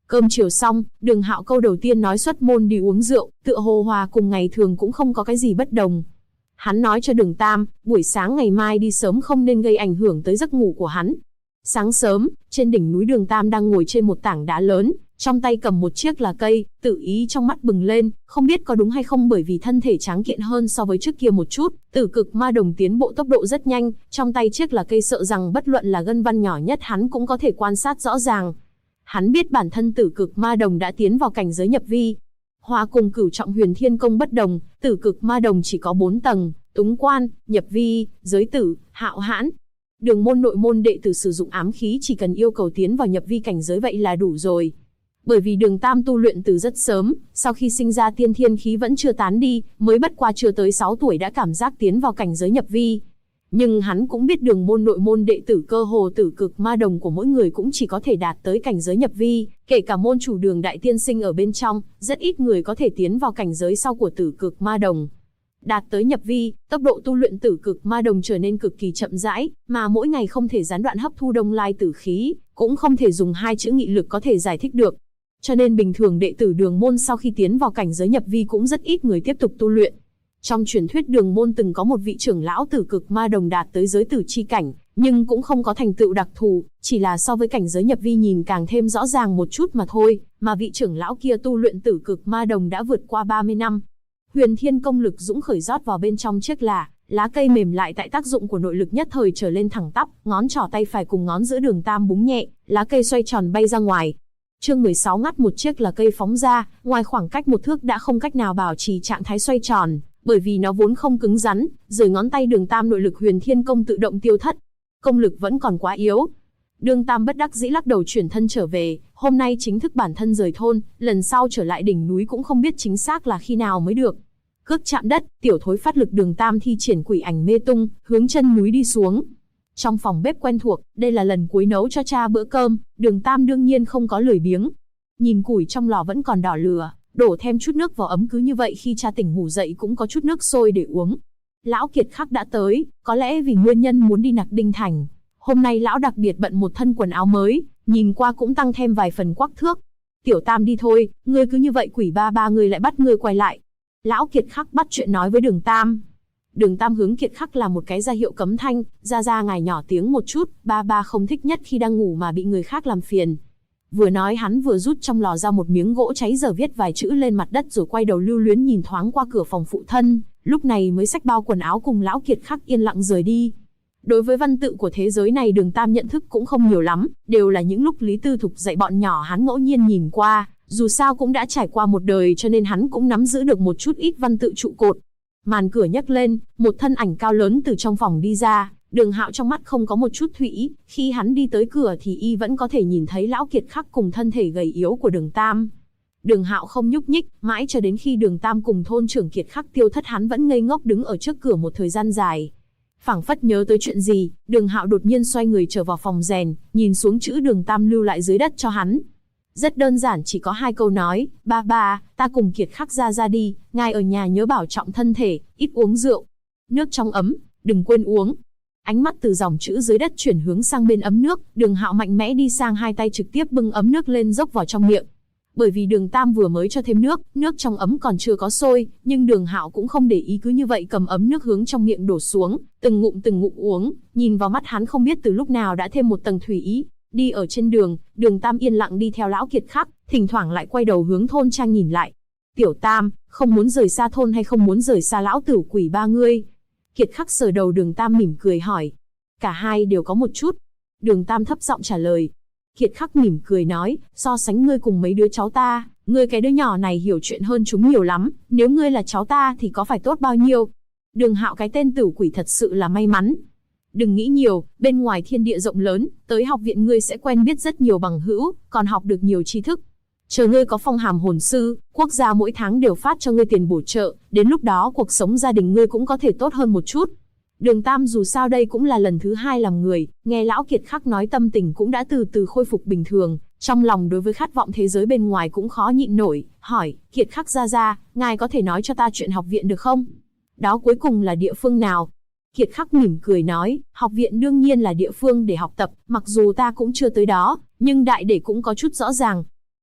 Cơm chiều xong, Đường Hạo câu đầu tiên nói xuất môn đi uống rượu, tựa hồ hòa cùng ngày thường cũng không có cái gì bất đồng. Hắn nói cho Đường Tam, buổi sáng ngày mai đi sớm không nên gây ảnh hưởng tới giấc ngủ của hắn. Sáng sớm, trên đỉnh núi Đường Tam đang ngồi trên một tảng đá lớn, trong tay cầm một chiếc lá cây, tự ý trong mắt bừng lên, không biết có đúng hay không bởi vì thân thể tráng kiện hơn so với trước kia một chút, Tử Cực Ma Đồng tiến bộ tốc độ rất nhanh, trong tay chiếc lá cây sợ rằng bất luận là gân văn nhỏ nhất hắn cũng có thể quan sát rõ ràng. Hắn biết bản thân Tử Cực Ma Đồng đã tiến vào cảnh giới nhập vi. Hòa cùng Cửu Trọng Huyền Thiên Công bất đồng, Tử Cực Ma Đồng chỉ có 4 tầng, túng quan, nhập vi, giới tử, hạo hãn. Đường môn nội môn đệ tử sử dụng ám khí chỉ cần yêu cầu tiến vào nhập vi cảnh giới vậy là đủ rồi. Bởi vì Đường Tam tu luyện từ rất sớm, sau khi sinh ra tiên thiên khí vẫn chưa tán đi, mới bất qua chưa tới 6 tuổi đã cảm giác tiến vào cảnh giới nhập vi. Nhưng hắn cũng biết đường môn nội môn đệ tử cơ hồ Tử Cực Ma Đồng của mỗi người cũng chỉ có thể đạt tới cảnh giới nhập vi, kể cả môn chủ Đường Đại Tiên Sinh ở bên trong, rất ít người có thể tiến vào cảnh giới sau của Tử Cực Ma Đồng. Đạt tới nhập vi, tốc độ tu luyện Tử Cực Ma Đồng trở nên cực kỳ chậm rãi, mà mỗi ngày không thể gián đoạn hấp thu đông lai tử khí, cũng không thể dùng 2 chữ nghị lực có thể giải thích được. Cho nên bình thường đệ tử đường môn sau khi tiến vào cảnh giới nhập vi cũng rất ít người tiếp tục tu luyện. Trong truyền thuyết đường môn từng có một vị trưởng lão Tử Cực Ma Đồng đạt tới giới tử chi cảnh, nhưng cũng không có thành tựu đặc thù, chỉ là so với cảnh giới nhập vi nhìn càng thêm rõ ràng một chút mà thôi, mà vị trưởng lão kia tu luyện Tử Cực Ma Đồng đã vượt qua 30 năm. Huyền Thiên Công lực dũng khởi rót vào bên trong chiếc lá cây mềm lại tại tác dụng của nội lực nhất thời trở lên thẳng tắp, ngón trỏ tay phải cùng ngón giữa Đường Tam búng nhẹ, lá cây xoay tròn bay ra ngoài. Chương 16 ngắt một chiếc lá cây phóng ra, ngoài khoảng cách 1 thước đã không cách nào bảo trì trạng thái xoay tròn, bởi vì nó vốn không cứng rắn, rời ngón tay Đường Tam nội lực Huyền Thiên Công tự động tiêu thất. Công lực vẫn còn quá yếu. Đường Tam bất đắc dĩ lắc đầu chuyển thân trở về, hôm nay chính thức bản thân rời thôn, lần sau trở lại đỉnh núi cũng không biết chính xác là khi nào mới được. Cước chạm đất, tiểu thối phát lực Đường Tam thi triển quỷ ảnh mê tung, hướng chân núi đi xuống. Trong phòng bếp quen thuộc, đây là lần cuối nấu cho cha bữa cơm, Đường Tam đương nhiên không có lười biếng. Nhìn củi trong lò vẫn còn đỏ lửa, đổ thêm chút nước vào ấm cứ như vậy khi cha tỉnh ngủ dậy cũng có chút nước sôi để uống. Lão Kiệt Khắc đã tới, có lẽ vì nguyên nhân muốn đi Nặc Đinh Thành. Hôm nay lão đặc biệt bận một thân quần áo mới, nhìn qua cũng tăng thêm vài phần quắc thước. Tiểu Tam đi thôi, ngươi cứ như vậy quỷ ba người lại bắt ngươi quay lại. Lão Kiệt Khắc bắt chuyện nói với Đường Tam. Đường Tam hướng Kiệt Khắc là một cái ra hiệu cấm thanh, ra ngài nhỏ tiếng một chút, ba không thích nhất khi đang ngủ mà bị người khác làm phiền. Vừa nói hắn vừa rút trong lò ra một miếng gỗ cháy giờ viết vài chữ lên mặt đất rồi quay đầu lưu luyến nhìn thoáng qua cửa phòng phụ thân, lúc này mới xách bao quần áo cùng lão Kiệt Khắc yên lặng rời đi. Đối với văn tự của thế giới này Đường Tam nhận thức cũng không nhiều lắm, đều là những lúc Lý Tư Thục dạy bọn nhỏ hắn ngẫu nhiên nhìn qua, dù sao cũng đã trải qua một đời cho nên hắn cũng nắm giữ được một chút ít văn tự trụ cột. Màn cửa nhấc lên, một thân ảnh cao lớn từ trong phòng đi ra, Đường Hạo trong mắt không có một chút thủy ý, khi hắn đi tới cửa thì y vẫn có thể nhìn thấy lão Kiệt Khắc cùng thân thể gầy yếu của Đường Tam. Đường Hạo không nhúc nhích, mãi cho đến khi Đường Tam cùng thôn trưởng Kiệt Khắc tiêu thất hắn vẫn ngây ngốc đứng ở trước cửa một thời gian dài. Phảng phất nhớ tới chuyện gì, Đường Hạo đột nhiên xoay người trở vào phòng rèn, nhìn xuống chữ Đường Tam lưu lại dưới đất cho hắn. Rất đơn giản chỉ có 2 câu nói, ba, ta cùng Kiệt Khắc ra đi, ngài ở nhà nhớ bảo trọng thân thể, ít uống rượu. Nước trong ấm, đừng quên uống. Ánh mắt từ dòng chữ dưới đất chuyển hướng sang bên ấm nước, Đường Hạo mạnh mẽ đi sang 2 tay trực tiếp bưng ấm nước lên dốc vào trong miệng. Bởi vì Đường Tam vừa mới cho thêm nước trong ấm còn chưa có sôi, nhưng Đường Hạo cũng không để ý cứ như vậy cầm ấm nước hướng trong miệng đổ xuống, từng ngụm uống, nhìn vào mắt hắn không biết từ lúc nào đã thêm một tầng thủy ý. Đi ở trên đường, Đường Tam yên lặng đi theo lão Kiệt Khắc, thỉnh thoảng lại quay đầu hướng thôn trang nhìn lại. Tiểu Tam, không muốn rời xa thôn hay không muốn rời xa lão tử quỷ ba ngươi? Kiệt Khắc sờ đầu Đường Tam mỉm cười hỏi. Cả hai đều có một chút. Đường Tam thấp giọng trả lời. Kiệt Khắc mỉm cười nói, so sánh ngươi cùng mấy đứa cháu ta, ngươi cái đứa nhỏ này hiểu chuyện hơn chúng nhiều lắm, nếu ngươi là cháu ta thì có phải tốt bao nhiêu? Đường Hạo cái tên tử quỷ thật sự là may mắn. Đừng nghĩ nhiều, bên ngoài thiên địa rộng lớn, tới học viện ngươi sẽ quen biết rất nhiều bằng hữu, còn học được nhiều tri thức. Chờ ngươi có phong hàm hồn sư, quốc gia mỗi tháng đều phát cho ngươi tiền bổ trợ, đến lúc đó cuộc sống gia đình ngươi cũng có thể tốt hơn một chút. Đường Tam dù sao đây cũng là lần thứ 2 làm người, nghe lão Kiệt Khắc nói tâm tình cũng đã từ từ khôi phục bình thường, trong lòng đối với khát vọng thế giới bên ngoài cũng khó nhịn nổi, hỏi, Kiệt Khắc ra, ngài có thể nói cho ta chuyện học viện được không? Đó cuối cùng là địa phương nào? Kiệt Khắc mỉm cười nói, học viện đương nhiên là địa phương để học tập, mặc dù ta cũng chưa tới đó, nhưng đại để cũng có chút rõ ràng.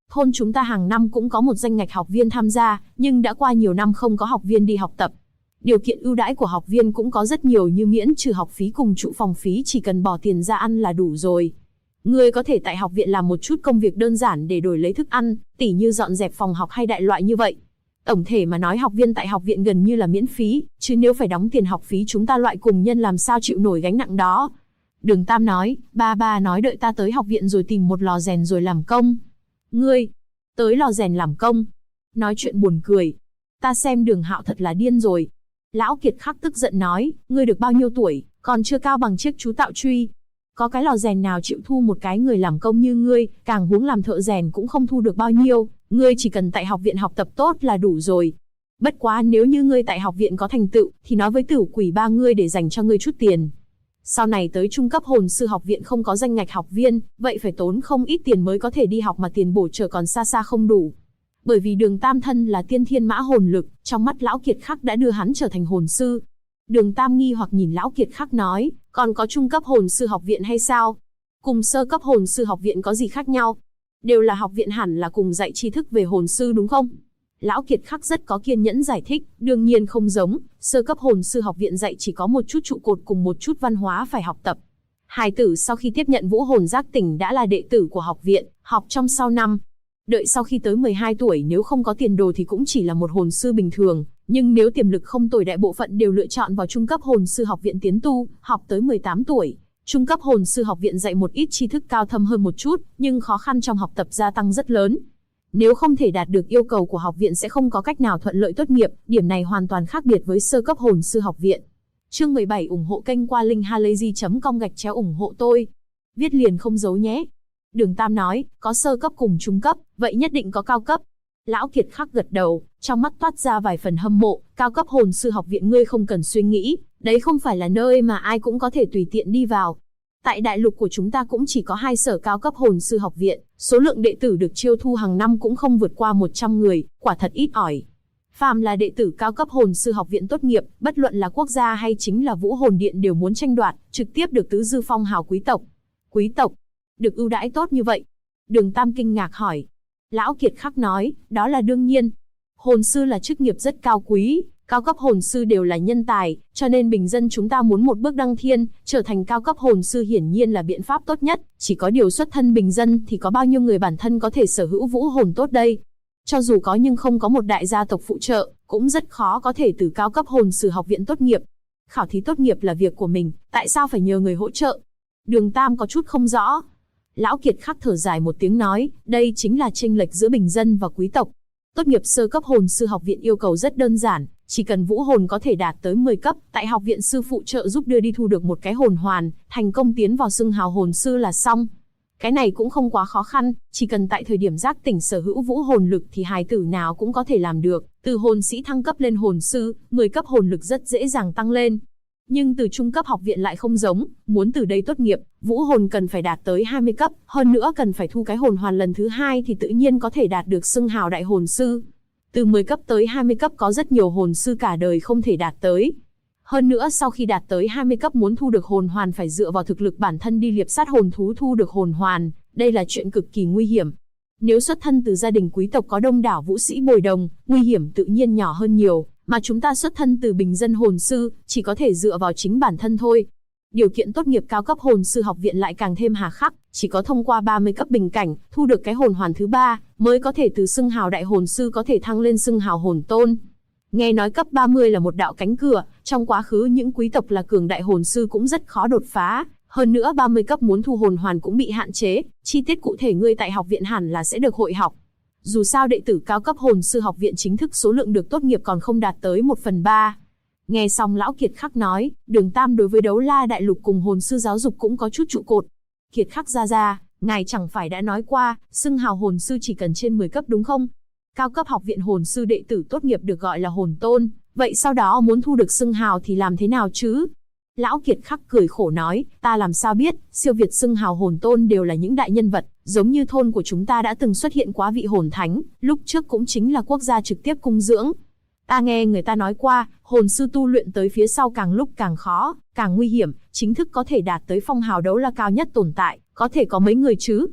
Thôn chúng ta hàng năm cũng có một danh ngạch học viên tham gia, nhưng đã qua nhiều năm không có học viên đi học tập. Điều kiện ưu đãi của học viên cũng có rất nhiều như miễn trừ học phí cùng trụ phòng phí, chỉ cần bỏ tiền ra ăn là đủ rồi. Ngươi có thể tại học viện làm một chút công việc đơn giản để đổi lấy thức ăn, tỉ như dọn dẹp phòng học hay đại loại như vậy. Tổng thể mà nói học viên tại học viện gần như là miễn phí, chứ nếu phải đóng tiền học phí chúng ta loại cùng nhân làm sao chịu nổi gánh nặng đó. Đường Tam nói, ba nói đợi ta tới học viện rồi tìm một lò rèn rồi làm công. Ngươi, tới lò rèn làm công? Nói chuyện buồn cười. Ta xem Đường Hạo thật là điên rồi. Lão Kiệt Khắc tức giận nói, ngươi được bao nhiêu tuổi, còn chưa cao bằng chiếc chú tạo truy. Có cái lò rèn nào chịu thu một cái người làm công như ngươi, càng huống làm thợ rèn cũng không thu được bao nhiêu, ngươi chỉ cần tại học viện học tập tốt là đủ rồi. Bất quá nếu như ngươi tại học viện có thành tựu, thì nói với Tử Quỷ ba ngươi để dành cho ngươi chút tiền. Sau này tới trung cấp hồn sư học viện không có danh ngạch học viên, vậy phải tốn không ít tiền mới có thể đi học mà tiền bổ trợ còn xa xa không đủ. Bởi vì Đường Tam thân là tiên thiên mã hồn lực, trong mắt Lão Kiệt Khắc đã đưa hắn trở thành hồn sư. Đường Tam nghi hoặc nhìn Lão Kiệt Khắc nói, còn có trung cấp hồn sư học viện hay sao? Cùng sơ cấp hồn sư học viện có gì khác nhau? Đều là học viện hẳn là cùng dạy tri thức về hồn sư đúng không? Lão Kiệt Khắc rất có kiên nhẫn giải thích, đương nhiên không giống, sơ cấp hồn sư học viện dạy chỉ có một chút trụ cột cùng một chút văn hóa phải học tập. Hài tử sau khi tiếp nhận vũ hồn giác tỉnh đã là đệ tử của học viện, học trong sau năm. Đợi sau khi tới 12 tuổi nếu không có tiền đồ thì cũng chỉ là một hồn sư bình thường, nhưng nếu tiềm lực không tồi đại bộ phận đều lựa chọn vào trung cấp hồn sư học viện tiến tu, học tới 18 tuổi. Trung cấp hồn sư học viện dạy một ít tri thức cao thâm hơn một chút, nhưng khó khăn trong học tập gia tăng rất lớn. Nếu không thể đạt được yêu cầu của học viện sẽ không có cách nào thuận lợi tốt nghiệp, điểm này hoàn toàn khác biệt với sơ cấp hồn sư học viện. Chương 17 ủng hộ kênh qua linkhalazy.com ủng hộ tôi. Viết liền không giấu nhé. Đường Tam nói, có sơ cấp cùng trung cấp, vậy nhất định có cao cấp. Lão Kiệt Khắc gật đầu, trong mắt toát ra vài phần hâm mộ, cao cấp hồn sư học viện ngươi không cần suy nghĩ, đấy không phải là nơi mà ai cũng có thể tùy tiện đi vào. Tại đại lục của chúng ta cũng chỉ có 2 sở cao cấp hồn sư học viện, số lượng đệ tử được chiêu thu hàng năm cũng không vượt qua 100 người, quả thật ít ỏi. Phàm là đệ tử cao cấp hồn sư học viện tốt nghiệp, bất luận là quốc gia hay chính là Vũ Hồn Điện đều muốn tranh đoạt, trực tiếp được tứ dư phong hào quý tộc. Quý tộc? Được ưu đãi tốt như vậy? Đường Tam kinh ngạc hỏi. Lão Kiệt Khắc nói, đó là đương nhiên. Hồn sư là chức nghiệp rất cao quý, cao cấp hồn sư đều là nhân tài, cho nên bình dân chúng ta muốn một bước đăng thiên, trở thành cao cấp hồn sư hiển nhiên là biện pháp tốt nhất, chỉ có điều xuất thân bình dân thì có bao nhiêu người bản thân có thể sở hữu vũ hồn tốt đây. Cho dù có nhưng không có một đại gia tộc phụ trợ, cũng rất khó có thể từ cao cấp hồn sư học viện tốt nghiệp. Khảo thí tốt nghiệp là việc của mình, tại sao phải nhờ người hỗ trợ? Đường Tam có chút không rõ. Lão Kiệt Khắc thở dài một tiếng nói, đây chính là chênh lệch giữa bình dân và quý tộc. Tốt nghiệp sơ cấp hồn sư học viện yêu cầu rất đơn giản, chỉ cần vũ hồn có thể đạt tới 10 cấp, tại học viện sư phụ trợ giúp đưa đi thu được một cái hồn hoàn, thành công tiến vào xưng hào hồn sư là xong. Cái này cũng không quá khó khăn, chỉ cần tại thời điểm giác tỉnh sở hữu vũ hồn lực thì hài tử nào cũng có thể làm được, từ hồn sĩ thăng cấp lên hồn sư, 10 cấp hồn lực rất dễ dàng tăng lên. Nhưng từ trung cấp học viện lại không giống, muốn từ đây tốt nghiệp, vũ hồn cần phải đạt tới 20 cấp, hơn nữa cần phải thu cái hồn hoàn lần thứ 2 thì tự nhiên có thể đạt được xưng hào đại hồn sư. Từ 10 cấp tới 20 cấp có rất nhiều hồn sư cả đời không thể đạt tới. Hơn nữa sau khi đạt tới 20 cấp muốn thu được hồn hoàn phải dựa vào thực lực bản thân đi liệp sát hồn thú thu được hồn hoàn, đây là chuyện cực kỳ nguy hiểm. Nếu xuất thân từ gia đình quý tộc có đông đảo vũ sĩ bồi đồng, nguy hiểm tự nhiên nhỏ hơn nhiều, mà chúng ta xuất thân từ bình dân hồn sư, chỉ có thể dựa vào chính bản thân thôi. Điều kiện tốt nghiệp cao cấp hồn sư học viện lại càng thêm hà khắc, chỉ có thông qua 30 cấp bình cảnh, thu được cái hồn hoàn thứ 3, mới có thể từ xưng hào đại hồn sư có thể thăng lên xưng hào hồn tôn. Nghe nói cấp 30 là một đạo cánh cửa, trong quá khứ những quý tộc là cường đại hồn sư cũng rất khó đột phá, hơn nữa 30 cấp muốn thu hồn hoàn cũng bị hạn chế, chi tiết cụ thể ngươi tại học viện hẳn là sẽ được hội học. Dù sao đệ tử cao cấp hồn sư học viện chính thức số lượng được tốt nghiệp còn không đạt tới 1/3. Nghe xong Lão Kiệt Khắc nói, Đường Tam đối với Đấu La Đại Lục cùng hồn sư giáo dục cũng có chút trụ cột. Kiệt Khắc ra, ngài chẳng phải đã nói qua, xưng hào hồn sư chỉ cần trên 10 cấp đúng không? Cao cấp học viện hồn sư đệ tử tốt nghiệp được gọi là hồn tôn, vậy sau đó muốn thu được xưng hào thì làm thế nào chứ? Lão Kiệt Khắc cười khổ nói, ta làm sao biết, siêu việt xưng hào hồn tôn đều là những đại nhân vật, giống như thôn của chúng ta đã từng xuất hiện quá vị hồn thánh, lúc trước cũng chính là quốc gia trực tiếp cung dưỡng. Ta nghe người ta nói qua, hồn sư tu luyện tới phía sau càng lúc càng khó, càng nguy hiểm, chính thức có thể đạt tới phong hào đấu la cao nhất tồn tại, có thể có mấy người chứ?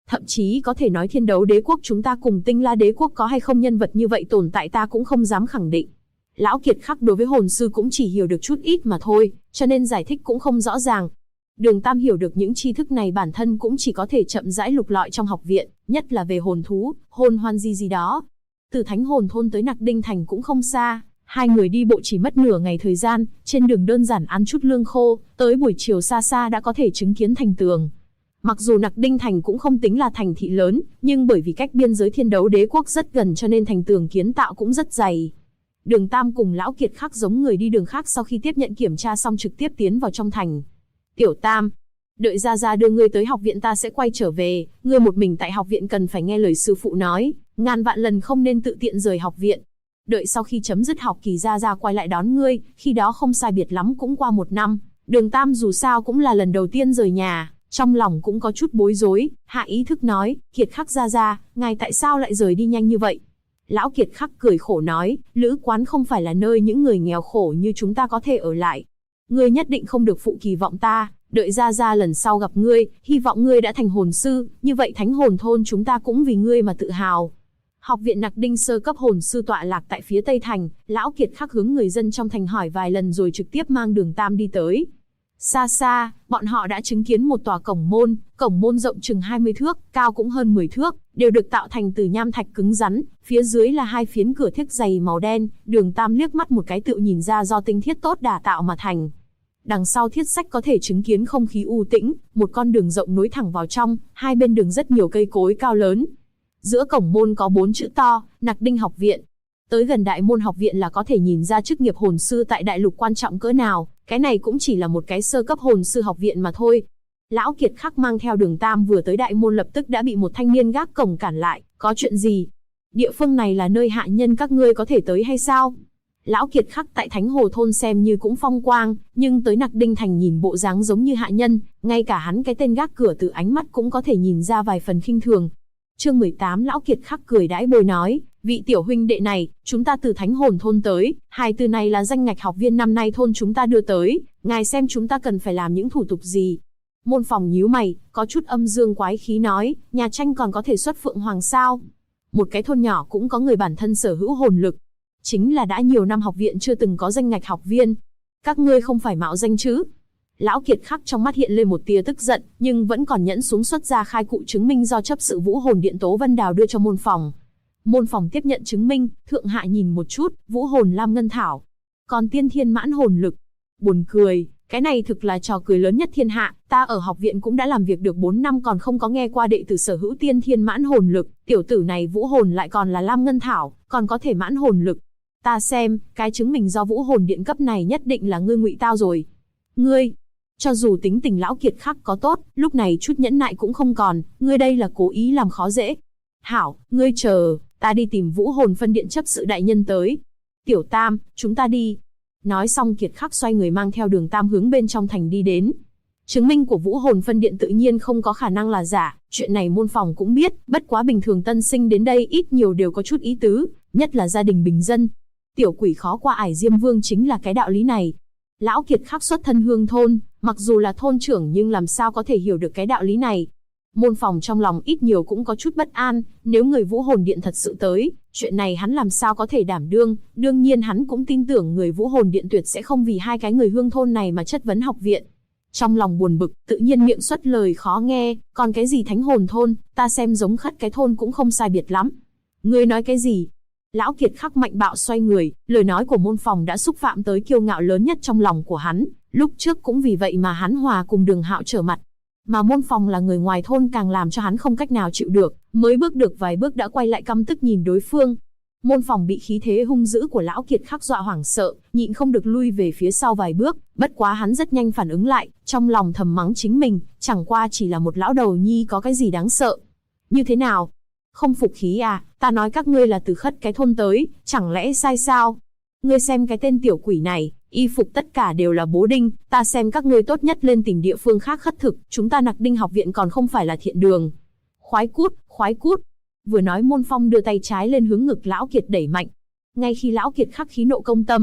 Thậm chí có thể nói Thiên Đấu Đế quốc chúng ta cùng Tinh La Đế quốc có hay không nhân vật như vậy tồn tại ta cũng không dám khẳng định. Lão Kiệt Khắc đối với hồn sư cũng chỉ hiểu được chút ít mà thôi, cho nên giải thích cũng không rõ ràng. Đường Tam hiểu được những tri thức này bản thân cũng chỉ có thể chậm rãi lục lọi trong học viện, nhất là về hồn thú, hồn hoan gì đó. Từ Thánh Hồn thôn tới Nặc Đinh thành cũng không xa, hai người đi bộ chỉ mất nửa ngày thời gian, trên đường đơn giản ăn chút lương khô, tới buổi chiều xa xa đã có thể chứng kiến thành tường. Mặc dù Nặc Đinh thành cũng không tính là thành thị lớn, nhưng bởi vì cách biên giới Thiên Đấu Đế quốc rất gần cho nên thành tường kiến tạo cũng rất dày. Đường Tam cùng Lão Kiệt Khắc giống người đi đường khác sau khi tiếp nhận kiểm tra xong trực tiếp tiến vào trong thành. Tiểu Tam, đợi Gia Gia đưa ngươi tới học viện ta sẽ quay trở về, ngươi một mình tại học viện cần phải nghe lời sư phụ nói, ngàn vạn lần không nên tự tiện rời học viện. Đợi sau khi chấm dứt học kỳ Gia Gia quay lại đón ngươi, khi đó không sai biệt lắm cũng qua 1 năm. Đường Tam dù sao cũng là lần đầu tiên rời nhà, trong lòng cũng có chút bối rối, hạ ý thức nói, Kiệt Khắc Gia Gia, ngài tại sao lại rời đi nhanh như vậy? Lão Kiệt Khắc cười khổ nói, lữ quán không phải là nơi những người nghèo khổ như chúng ta có thể ở lại. Ngươi nhất định không được phụ kỳ vọng ta, đợi Gia Gia lần sau gặp ngươi, hy vọng ngươi đã thành hồn sư, như vậy Thánh Hồn thôn chúng ta cũng vì ngươi mà tự hào. Học viện Nặc Đinh sơ cấp hồn sư tọa lạc tại phía Tây thành, Lão Kiệt Khắc hướng người dân trong thành hỏi vài lần rồi trực tiếp mang Đường Tam đi tới. Xa xa, bọn họ đã chứng kiến một tòa cổng môn rộng chừng 20 thước, cao cũng hơn 10 thước, đều được tạo thành từ nham thạch cứng rắn, phía dưới là 2 phiến cửa thiếc dày màu đen, Đường Tam liếc mắt một cái tự nhìn ra do tinh thiết tốt đả tạo mà thành. Đằng sau thiết sách có thể chứng kiến không khí u tĩnh, một con đường rộng nối thẳng vào trong, hai bên đường rất nhiều cây cối cao lớn. Giữa cổng môn có 4 chữ to, Nặc Đinh học viện. Tới gần đại môn học viện là có thể nhìn ra chức nghiệp hồn sư tại đại lục quan trọng cỡ nào, cái này cũng chỉ là một cái sơ cấp hồn sư học viện mà thôi. Lão Kiệt Khắc mang theo Đường Tam vừa tới đại môn lập tức đã bị một thanh niên gác cổng cản lại, có chuyện gì? Địa phương này là nơi hạ nhân các ngươi có thể tới hay sao? Lão Kiệt Khắc tại Thánh Hồ thôn xem như cũng phong quang, nhưng tới Nặc Đinh thành nhìn bộ dáng giống như hạ nhân, ngay cả hắn cái tên gác cửa từ ánh mắt cũng có thể nhìn ra vài phần khinh thường. Chương 18 Lão Kiệt Khắc cười đãi bồi nói, vị tiểu huynh đệ này, chúng ta từ Thánh Hồn thôn tới, hai từ này là danh ngạch học viên năm nay thôn chúng ta đưa tới, ngài xem chúng ta cần phải làm những thủ tục gì. Môn phòng nhíu mày, có chút âm dương quái khí nói, nhà tranh còn có thể xuất phượng hoàng sao? Một cái thôn nhỏ cũng có người bản thân sở hữu hồn lực. Chính là đã nhiều năm học viện chưa từng có danh ngạch học viên. Các ngươi không phải mạo danh chứ? Lão Kiệt Khắc trong mắt hiện lên một tia tức giận, nhưng vẫn còn nhẫn xuống xuất ra khai cụ chứng minh do chấp sự Vũ Hồn Điện Tố Vân Đào đưa cho môn phòng. Môn phòng tiếp nhận chứng minh, thượng hạ nhìn một chút, Vũ Hồn Lam Ngân Thảo. Còn tiên thiên mãn hồn lực. Buồn cười, cái này thực là trò cười lớn nhất thiên hạ, ta ở học viện cũng đã làm việc được 4 năm còn không có nghe qua đệ tử sở hữu tiên thiên mãn hồn lực, tiểu tử này Vũ Hồn lại còn là Lam Ngân Thảo, còn có thể mãn hồn lực. Ta xem, cái chứng minh do Vũ Hồn Điện cấp này nhất định là ngươi ngụy tao rồi. Ngươi, cho dù tính tình Lão Kiệt Khắc có tốt, lúc này chút nhẫn nại cũng không còn, ngươi đây là cố ý làm khó dễ. Hảo, ngươi chờ, ta đi tìm Vũ Hồn phân điện chấp sự đại nhân tới. Tiểu Tam, chúng ta đi. Nói xong Kiệt Khắc xoay người mang theo Đường Tam hướng bên trong thành đi đến. Chứng minh của Vũ Hồn phân điện tự nhiên không có khả năng là giả, chuyện này môn phòng cũng biết, bất quá bình thường tân sinh đến đây ít nhiều đều có chút ý tứ, nhất là gia đình bình dân. Tiểu quỷ khó qua ải Diêm Vương chính là cái đạo lý này. Lão Kiệt Khắc xuất thân Hương thôn, mặc dù là thôn trưởng nhưng làm sao có thể hiểu được cái đạo lý này. Môn phòng trong lòng ít nhiều cũng có chút bất an, nếu người Vũ Hồn Điện thật sự tới, chuyện này hắn làm sao có thể đảm đương, đương nhiên hắn cũng tin tưởng người Vũ Hồn Điện tuyệt sẽ không vì hai cái người Hương thôn này mà chất vấn học viện. Trong lòng buồn bực, tự nhiên miệng xuất lời khó nghe, còn cái gì Thánh Hồn thôn, ta xem giống khất cái thôn cũng không sai biệt lắm. Ngươi nói cái gì? Lão Kiệt Khắc mạnh bạo xoay người, lời nói của môn phòng đã xúc phạm tới kiêu ngạo lớn nhất trong lòng của hắn, lúc trước cũng vì vậy mà hắn hòa cùng Đường Hạo trở mặt. Mà môn phòng là người ngoài thôn càng làm cho hắn không cách nào chịu được, mới bước được vài bước đã quay lại căm tức nhìn đối phương. Môn phòng bị khí thế hung dữ của Lão Kiệt Khắc dọa hoảng sợ, nhịn không được lui về phía sau vài bước, bất quá hắn rất nhanh phản ứng lại, trong lòng thầm mắng chính mình, chẳng qua chỉ là một lão đầu nhi có cái gì đáng sợ. Như thế nào? Không phục khí à, ta nói các ngươi là từ khất cái thôn tới, chẳng lẽ sai sao? Ngươi xem cái tên tiểu quỷ này, y phục tất cả đều là bố đinh, ta xem các ngươi tốt nhất lên tìm địa phương khác khất thực, chúng ta Nặc Đinh học viện còn không phải là thiện đường. Khoái cút, khoái cút. Vừa nói môn phong đưa tay trái lên hướng ngực Lão Kiệt đẩy mạnh. Ngay khi Lão Kiệt Khắc khí nộ công tâm,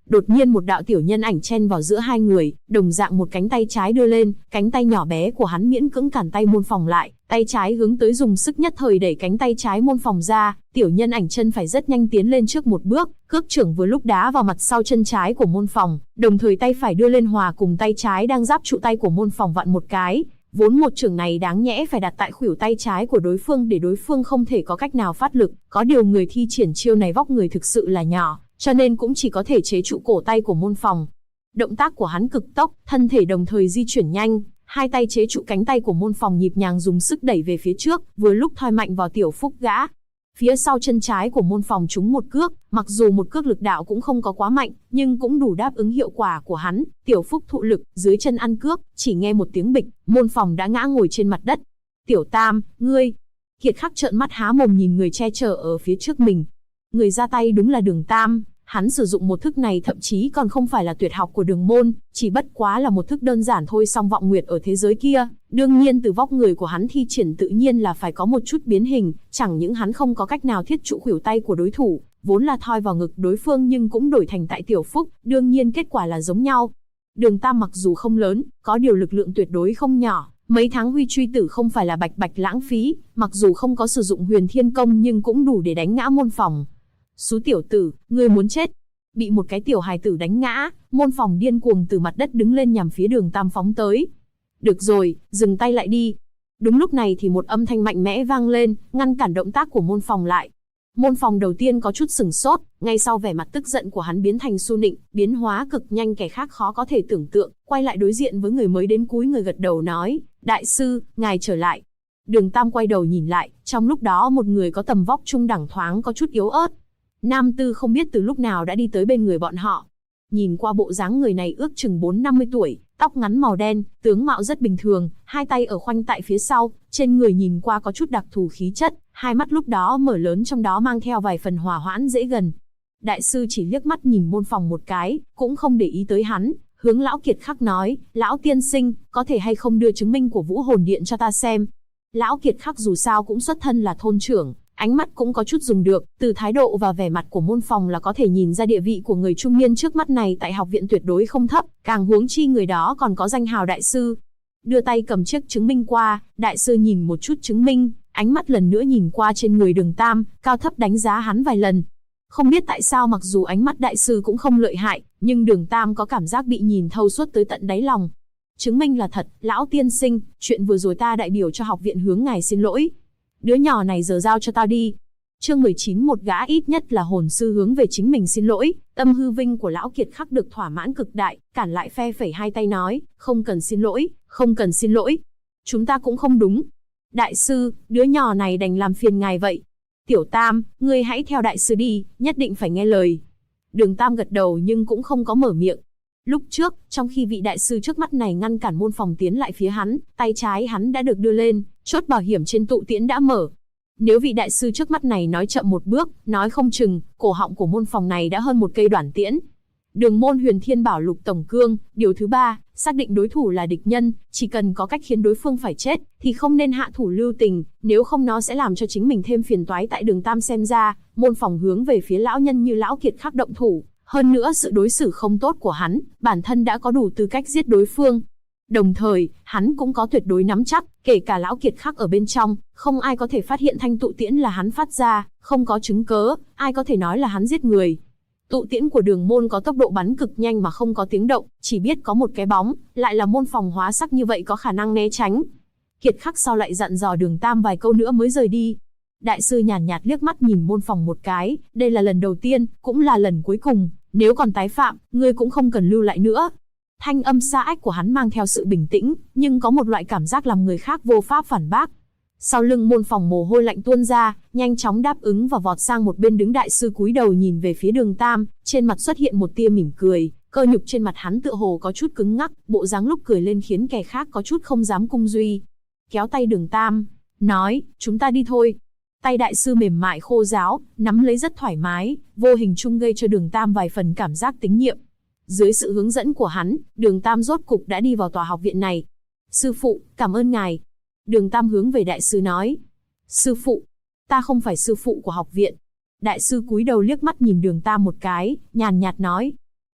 Đột nhiên một đạo tiểu nhân ảnh chen vào giữa hai người, đồng dạng một cánh tay trái đưa lên, cánh tay nhỏ bé của hắn miễn cưỡng cản tay Môn Phòng lại, tay trái hướng tới dùng sức nhất thời đẩy cánh tay trái Môn Phòng ra, tiểu nhân ảnh chân phải rất nhanh tiến lên trước một bước, cước trưởng vừa lúc đá vào mặt sau chân trái của Môn Phòng, đồng thời tay phải đưa lên hòa cùng tay trái đang giáp trụ tay của Môn Phòng vặn một cái. Vốn một chưởng này đáng nhẽ phải đặt tại khuỷu tay trái của đối phương để đối phương không thể có cách nào phát lực, có điều người thi triển chiêu này vóc người thực sự là nhỏ, cho nên cũng chỉ có thể chế trụ cổ tay của Môn Phòng. Động tác của hắn cực tốc, thân thể đồng thời di chuyển nhanh, hai tay chế trụ cánh tay của Môn Phòng nhịp nhàng dùng sức đẩy về phía trước, vừa lúc thoi mạnh vào tiểu phúc gã. Phía sau chân trái của Môn Phòng trúng một cước, mặc dù một cước lực đạo cũng không có quá mạnh, nhưng cũng đủ đáp ứng hiệu quả của hắn. Tiểu phúc thụ lực, dưới chân ăn cước, chỉ nghe một tiếng bịch, Môn Phòng đã ngã ngồi trên mặt đất. Tiểu Tam, ngươi! Kiệt Khắc trợn mắt há mồm nhìn người che chở ở phía trước mình. Người ra tay đúng là Đường Tam. Hắn sử dụng một thức này thậm chí còn không phải là tuyệt học của Đường môn, chỉ bất quá là một thức đơn giản thôi. Song Vọng Nguyệt ở thế giới kia, đương nhiên từ vóc người của hắn thi triển tự nhiên là phải có một chút biến hình, chẳng những hắn không có cách nào thiết trụ khuỷu tay của đối thủ, vốn là thoi vào ngực đối phương nhưng cũng đổi thành tại tiểu phúc, đương nhiên kết quả là giống nhau. Đường Tam mặc dù không lớn, có điều lực lượng tuyệt đối không nhỏ, mấy tháng huy truy tử không phải là bạch bạch lãng phí, mặc dù không có sử dụng Huyền Thiên Công nhưng cũng đủ để đánh ngã Môn Phòng. Xú tiểu tử, ngươi muốn chết. Bị một cái tiểu hài tử đánh ngã, Môn Phòng điên cuồng từ mặt đất đứng lên nhằm phía Đường Tam phóng tới. Được rồi, dừng tay lại đi. Đúng lúc này thì một âm thanh mạnh mẽ vang lên, ngăn cản động tác của Môn Phòng lại. Môn Phòng đầu tiên có chút sửng sốt, ngay sau vẻ mặt tức giận của hắn biến thành su nịnh, biến hóa cực nhanh kẻ khác khó có thể tưởng tượng, quay lại đối diện với người mới đến cúi người gật đầu nói, đại sư, ngài trở lại. Đường Tam quay đầu nhìn lại, trong lúc đó một người có tầm vóc trung đẳng thoáng có chút yếu ớt. Nam Tư không biết từ lúc nào đã đi tới bên người bọn họ. Nhìn qua bộ dáng người này ước chừng 4-50 tuổi, tóc ngắn màu đen, tướng mạo rất bình thường, hai tay ở khoanh tại phía sau, trên người nhìn qua có chút đặc thù khí chất, hai mắt lúc đó mở lớn trong đó mang theo vài phần hòa hoãn dễ gần. Đại sư chỉ liếc mắt nhìn Môn Phòng một cái, cũng không để ý tới hắn, hướng Lão Kiệt Khắc nói, Lão tiên sinh, có thể hay không đưa chứng minh của Vũ Hồn Điện cho ta xem. Lão Kiệt Khắc dù sao cũng xuất thân là thôn trưởng, ánh mắt cũng có chút dùng được, từ thái độ và vẻ mặt của Môn Phòng là có thể nhìn ra địa vị của người trung niên trước mắt này tại học viện tuyệt đối không thấp, càng huống chi người đó còn có danh hào đại sư. Đưa tay cầm chiếc chứng minh qua, đại sư nhìn một chút chứng minh, ánh mắt lần nữa nhìn qua trên người Đường Tam, cao thấp đánh giá hắn vài lần. Không biết tại sao mặc dù ánh mắt đại sư cũng không lợi hại, nhưng Đường Tam có cảm giác bị nhìn thâu suốt tới tận đáy lòng. Chứng minh là thật, Lão tiên sinh, chuyện vừa rồi ta đại biểu cho học viện hướng ngài xin lỗi. Đứa nhỏ này giờ giao cho tao đi. Chương 19, một gã ít nhất là hồn sư hướng về chính mình xin lỗi, tâm hư vinh của Lão Kiệt Khắc được thỏa mãn cực đại, cản lại phe phẩy hai tay nói, không cần xin lỗi, không cần xin lỗi. Chúng ta cũng không đúng. Đại sư, đứa nhỏ này đành làm phiền ngài vậy. Tiểu Tam, ngươi hãy theo đại sư đi, nhất định phải nghe lời. Đường Tam gật đầu nhưng cũng không có mở miệng. Lúc trước, trong khi vị đại sư trước mắt này ngăn cản Môn Phòng tiến lại phía hắn, tay trái hắn đã được đưa lên, chốt bảo hiểm trên tụ tiễn đã mở. Nếu vị đại sư trước mắt này nói chậm một bước, nói không chừng, cổ họng của Môn Phòng này đã hơn một cây đoản tiễn. Đường môn Huyền Thiên Bảo Lục Tổng Cương, điều thứ 3, xác định đối thủ là địch nhân, chỉ cần có cách khiến đối phương phải chết, thì không nên hạ thủ lưu tình, nếu không nó sẽ làm cho chính mình thêm phiền toái. Tại Đường Tam xem ra, Môn Phòng hướng về phía lão nhân như Lão Kiệt Khắc động thủ, hơn nữa sự đối xử không tốt của hắn, bản thân đã có đủ tư cách giết đối phương. Đồng thời, hắn cũng có tuyệt đối nắm chắc, kể cả Lão Kiệt Khắc ở bên trong, không ai có thể phát hiện thanh tụ tiễn là hắn phát ra, không có chứng cớ, ai có thể nói là hắn giết người. Tụ tiễn của Đường môn có tốc độ bắn cực nhanh mà không có tiếng động, chỉ biết có một cái bóng, lại là Môn Phòng hóa sắc như vậy có khả năng né tránh. Kiệt Khắc sau lại dặn dò Đường Tam vài câu nữa mới rời đi. Đại sư nhàn nhạt liếc mắt nhìn Môn Phòng một cái, đây là lần đầu tiên, cũng là lần cuối cùng, nếu còn tái phạm, ngươi cũng không cần lưu lại nữa. Thanh âm xa ách của hắn mang theo sự bình tĩnh, nhưng có một loại cảm giác làm người khác vô pháp phản bác. Sau lưng Môn Phòng mồ hôi lạnh tuôn ra, nhanh chóng đáp ứng và vọt sang một bên đứng. Đại sư cúi đầu nhìn về phía Đường Tam, trên mặt xuất hiện một tia mỉm cười, cơ nhục trên mặt hắn tựa hồ có chút cứng ngắc, bộ dáng lúc cười lên khiến kẻ khác có chút không dám cung duy. Kéo tay Đường Tam, nói, chúng ta đi thôi. Tay đại sư mềm mại khô ráo, nắm lấy rất thoải mái, vô hình chung gây cho Đường Tam vài phần cảm giác tín nhiệm. Dưới sự hướng dẫn của hắn, Đường Tam rốt cục đã đi vào tòa học viện này. Sư phụ, cảm ơn ngài. Đường Tam hướng về đại sư nói. Sư phụ, ta không phải sư phụ của học viện. Đại sư cúi đầu liếc mắt nhìn Đường Tam một cái, nhàn nhạt nói.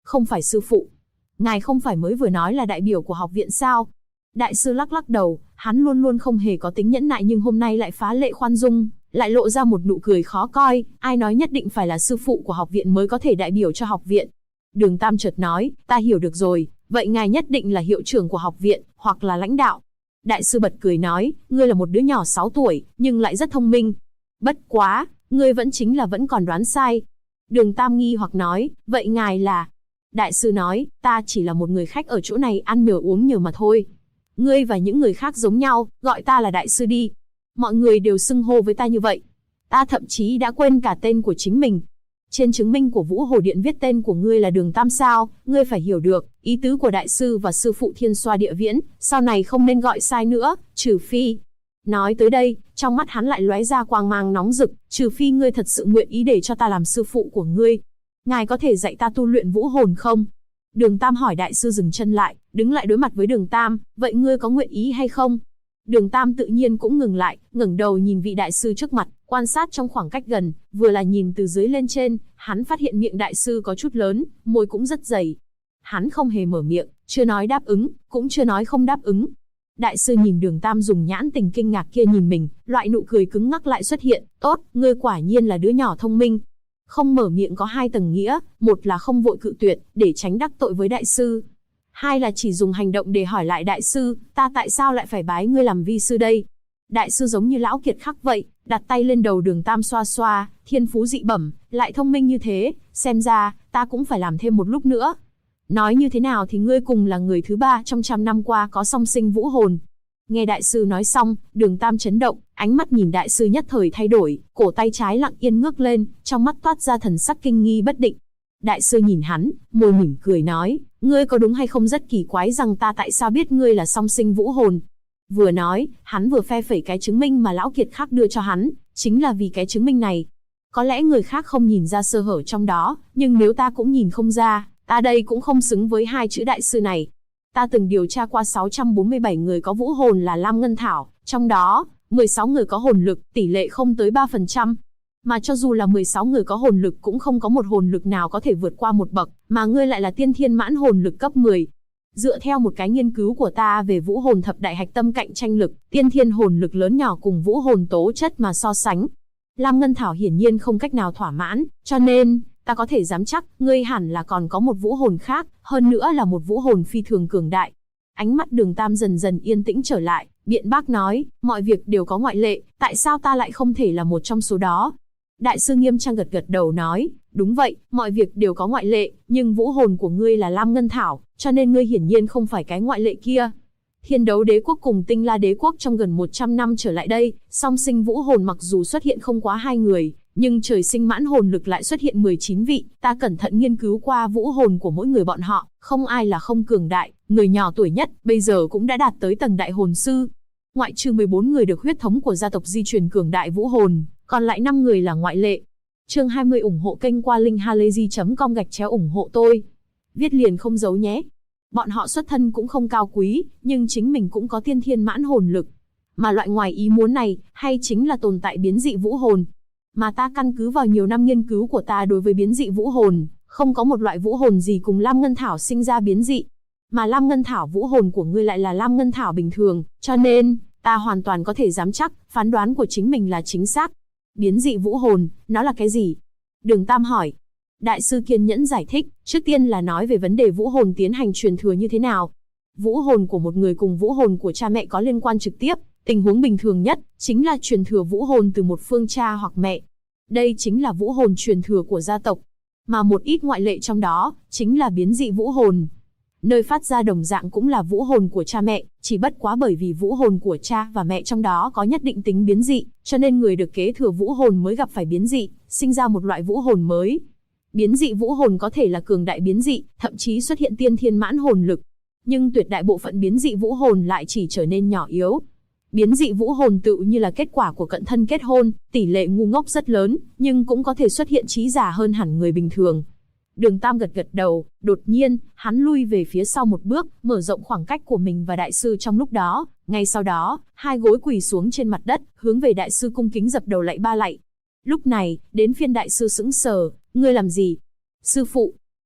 Không phải sư phụ. Ngài không phải mới vừa nói là đại biểu của học viện sao? Đại sư lắc lắc đầu, hắn luôn luôn không hề có tính nhẫn nại nhưng hôm nay lại phá lệ khoan dung, lại lộ ra một nụ cười khó coi, ai nói nhất định phải là sư phụ của học viện mới có thể đại biểu cho học viện. Đường Tam chợt nói, ta hiểu được rồi, vậy ngài nhất định là hiệu trưởng của học viện, hoặc là lãnh đạo. Đại sư bật cười nói, ngươi là một đứa nhỏ 6 tuổi, nhưng lại rất thông minh. Bất quá, ngươi vẫn còn đoán sai. Đường Tam nghi hoặc nói, vậy ngài là... Đại sư nói, ta chỉ là một người khách ở chỗ này ăn nhờ uống nhờ mà thôi. Ngươi và những người khác giống nhau, gọi ta là đại sư đi. Mọi người đều xưng hô với ta như vậy. Ta thậm chí đã quên cả tên của chính mình. Trên chứng minh của Vũ Hồ Điện viết tên của ngươi là Đường Tam sao, ngươi phải hiểu được, ý tứ của đại sư và sư phụ Thiên Xoa Địa Viễn, sau này không nên gọi sai nữa, trừ phi... Nói tới đây, trong mắt hắn lại lóe ra quang mang nóng rực, trừ phi ngươi thật sự nguyện ý để cho ta làm sư phụ của ngươi. Ngài có thể dạy ta tu luyện vũ hồn không? Đường Tam hỏi. Đại sư dừng chân lại, đứng lại đối mặt với Đường Tam, vậy ngươi có nguyện ý hay không? Đường Tam tự nhiên cũng ngừng lại, ngẩng đầu nhìn vị đại sư trước mặt, quan sát trong khoảng cách gần, vừa là nhìn từ dưới lên trên, hắn phát hiện miệng đại sư có chút lớn, môi cũng rất dày. Hắn không hề mở miệng, chưa nói đáp ứng, cũng chưa nói không đáp ứng. Đại sư nhìn Đường Tam dùng nhãn tình kinh ngạc kia nhìn mình, loại nụ cười cứng ngắc lại xuất hiện, tốt, ngươi quả nhiên là đứa nhỏ thông minh. Không mở miệng có hai tầng nghĩa, một là không vội cự tuyệt, để tránh đắc tội với đại sư. Hai là chỉ dùng hành động để hỏi lại đại sư, ta tại sao lại phải bái ngươi làm vi sư đây? Đại sư giống như lão kiệt khắc vậy, đặt tay lên đầu Đường Tam xoa xoa, thiên phú dị bẩm, lại thông minh như thế, xem ra, ta cũng phải làm thêm một lúc nữa. Nói như thế nào thì ngươi cùng là người thứ 3 trong 100 năm qua có song sinh vũ hồn. Nghe đại sư nói xong, Đường Tam chấn động, ánh mắt nhìn đại sư nhất thời thay đổi, cổ tay trái lặng yên ngước lên, trong mắt toát ra thần sắc kinh nghi bất định. Đại sư nhìn hắn, môi mỉm cười nói, ngươi có đúng hay không rất kỳ quái rằng ta tại sao biết ngươi là song sinh vũ hồn. Vừa nói, hắn vừa phe phẩy cái chứng minh mà lão kiệt khắc đưa cho hắn, chính là vì cái chứng minh này. Có lẽ người khác không nhìn ra sơ hở trong đó, nhưng nếu ta cũng nhìn không ra, ta đây cũng không xứng với hai chữ đại sư này. Ta từng điều tra qua 647 người có vũ hồn là Lam Ngân Thảo, trong đó, 16 người có hồn lực, tỷ lệ không tới 3%. Mà cho dù là 16 người có hồn lực cũng không có một hồn lực nào có thể vượt qua một bậc, mà ngươi lại là tiên thiên mãn hồn lực cấp 10. Dựa theo một cái nghiên cứu của ta về vũ hồn thập đại hạch tâm cạnh tranh lực, tiên thiên hồn lực lớn nhỏ cùng vũ hồn tố chất mà so sánh, Lam Ngân Thảo hiển nhiên không cách nào thỏa mãn, cho nên, ta có thể dám chắc, ngươi hẳn là còn có một vũ hồn khác, hơn nữa là một vũ hồn phi thường cường đại. Ánh mắt Đường Tam dần dần yên tĩnh trở lại, biện bác nói, mọi việc đều có ngoại lệ, tại sao ta lại không thể là một trong số đó? Đại sư nghiêm trang gật gật đầu nói, đúng vậy, mọi việc đều có ngoại lệ, nhưng vũ hồn của ngươi là Lam Ngân Thảo, cho nên ngươi hiển nhiên không phải cái ngoại lệ kia. Thiên Đấu Đế quốc cùng Tinh La Đế quốc trong gần 100 năm trở lại đây, song sinh vũ hồn mặc dù xuất hiện không quá 2 người, nhưng trời sinh mãn hồn lực lại xuất hiện 19 vị, ta cẩn thận nghiên cứu qua vũ hồn của mỗi người bọn họ, không ai là không cường đại, người nhỏ tuổi nhất, bây giờ cũng đã đạt tới tầng đại hồn sư. Ngoại trừ 14 người được huyết thống của gia tộc di truyền cường đại vũ hồn, còn lại 5 người là ngoại lệ. Chương 20 ủng hộ kênh qua linkhalazy.com ủng hộ tôi. Viết liền không giấu nhé. Bọn họ xuất thân cũng không cao quý, nhưng chính mình cũng có tiên thiên mãn hồn lực. Mà loại ngoài ý muốn này, hay chính là tồn tại biến dị vũ hồn. Mà ta căn cứ vào nhiều năm nghiên cứu của ta đối với biến dị vũ hồn, không có một loại vũ hồn gì cùng Lam Ngân Thảo sinh ra biến dị. Mà Lam Ngân Thảo vũ hồn của ngươi lại là Lam Ngân Thảo bình thường, cho nên, ta hoàn toàn có thể dám chắc, phán đoán của chính mình là chính xác. Biến dị vũ hồn, nó là cái gì? Đường Tam hỏi. Đại sư kiên nhẫn giải thích, trước tiên là nói về vấn đề vũ hồn tiến hành truyền thừa như thế nào. Vũ hồn của một người cùng vũ hồn của cha mẹ có liên quan trực tiếp, tình huống bình thường nhất, chính là truyền thừa vũ hồn từ một phương cha hoặc mẹ. Đây chính là vũ hồn truyền thừa của gia tộc. Mà một ít ngoại lệ trong đó, chính là biến dị vũ hồn. Nơi phát ra đồng dạng cũng là vũ hồn của cha mẹ, chỉ bất quá bởi vì vũ hồn của cha và mẹ trong đó có nhất định tính biến dị, cho nên người được kế thừa vũ hồn mới gặp phải biến dị, sinh ra một loại vũ hồn mới. Biến dị vũ hồn có thể là cường đại biến dị, thậm chí xuất hiện tiên thiên mãn hồn lực. Nhưng tuyệt đại bộ phận biến dị vũ hồn lại chỉ trở nên nhỏ yếu. Biến dị vũ hồn tựu như là kết quả của cận thân kết hôn, tỷ lệ ngu ngốc rất lớn, nhưng cũng có thể xuất hiện trí giả hơn hẳn người bình thường. Đường Tam gật gật đầu, đột nhiên, hắn lui về phía sau một bước, mở rộng khoảng cách của mình và đại sư trong lúc đó. Ngay sau đó, hai gối quỳ xuống trên mặt đất, hướng về đại sư cung kính dập đầu lạy 3 lạy. Lúc này, đến phiên đại sư sững sờ, ngươi làm gì? Sư phụ.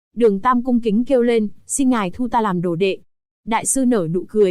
Đường Tam cung kính kêu lên, xin ngài thu ta làm đồ đệ. Đại sư nở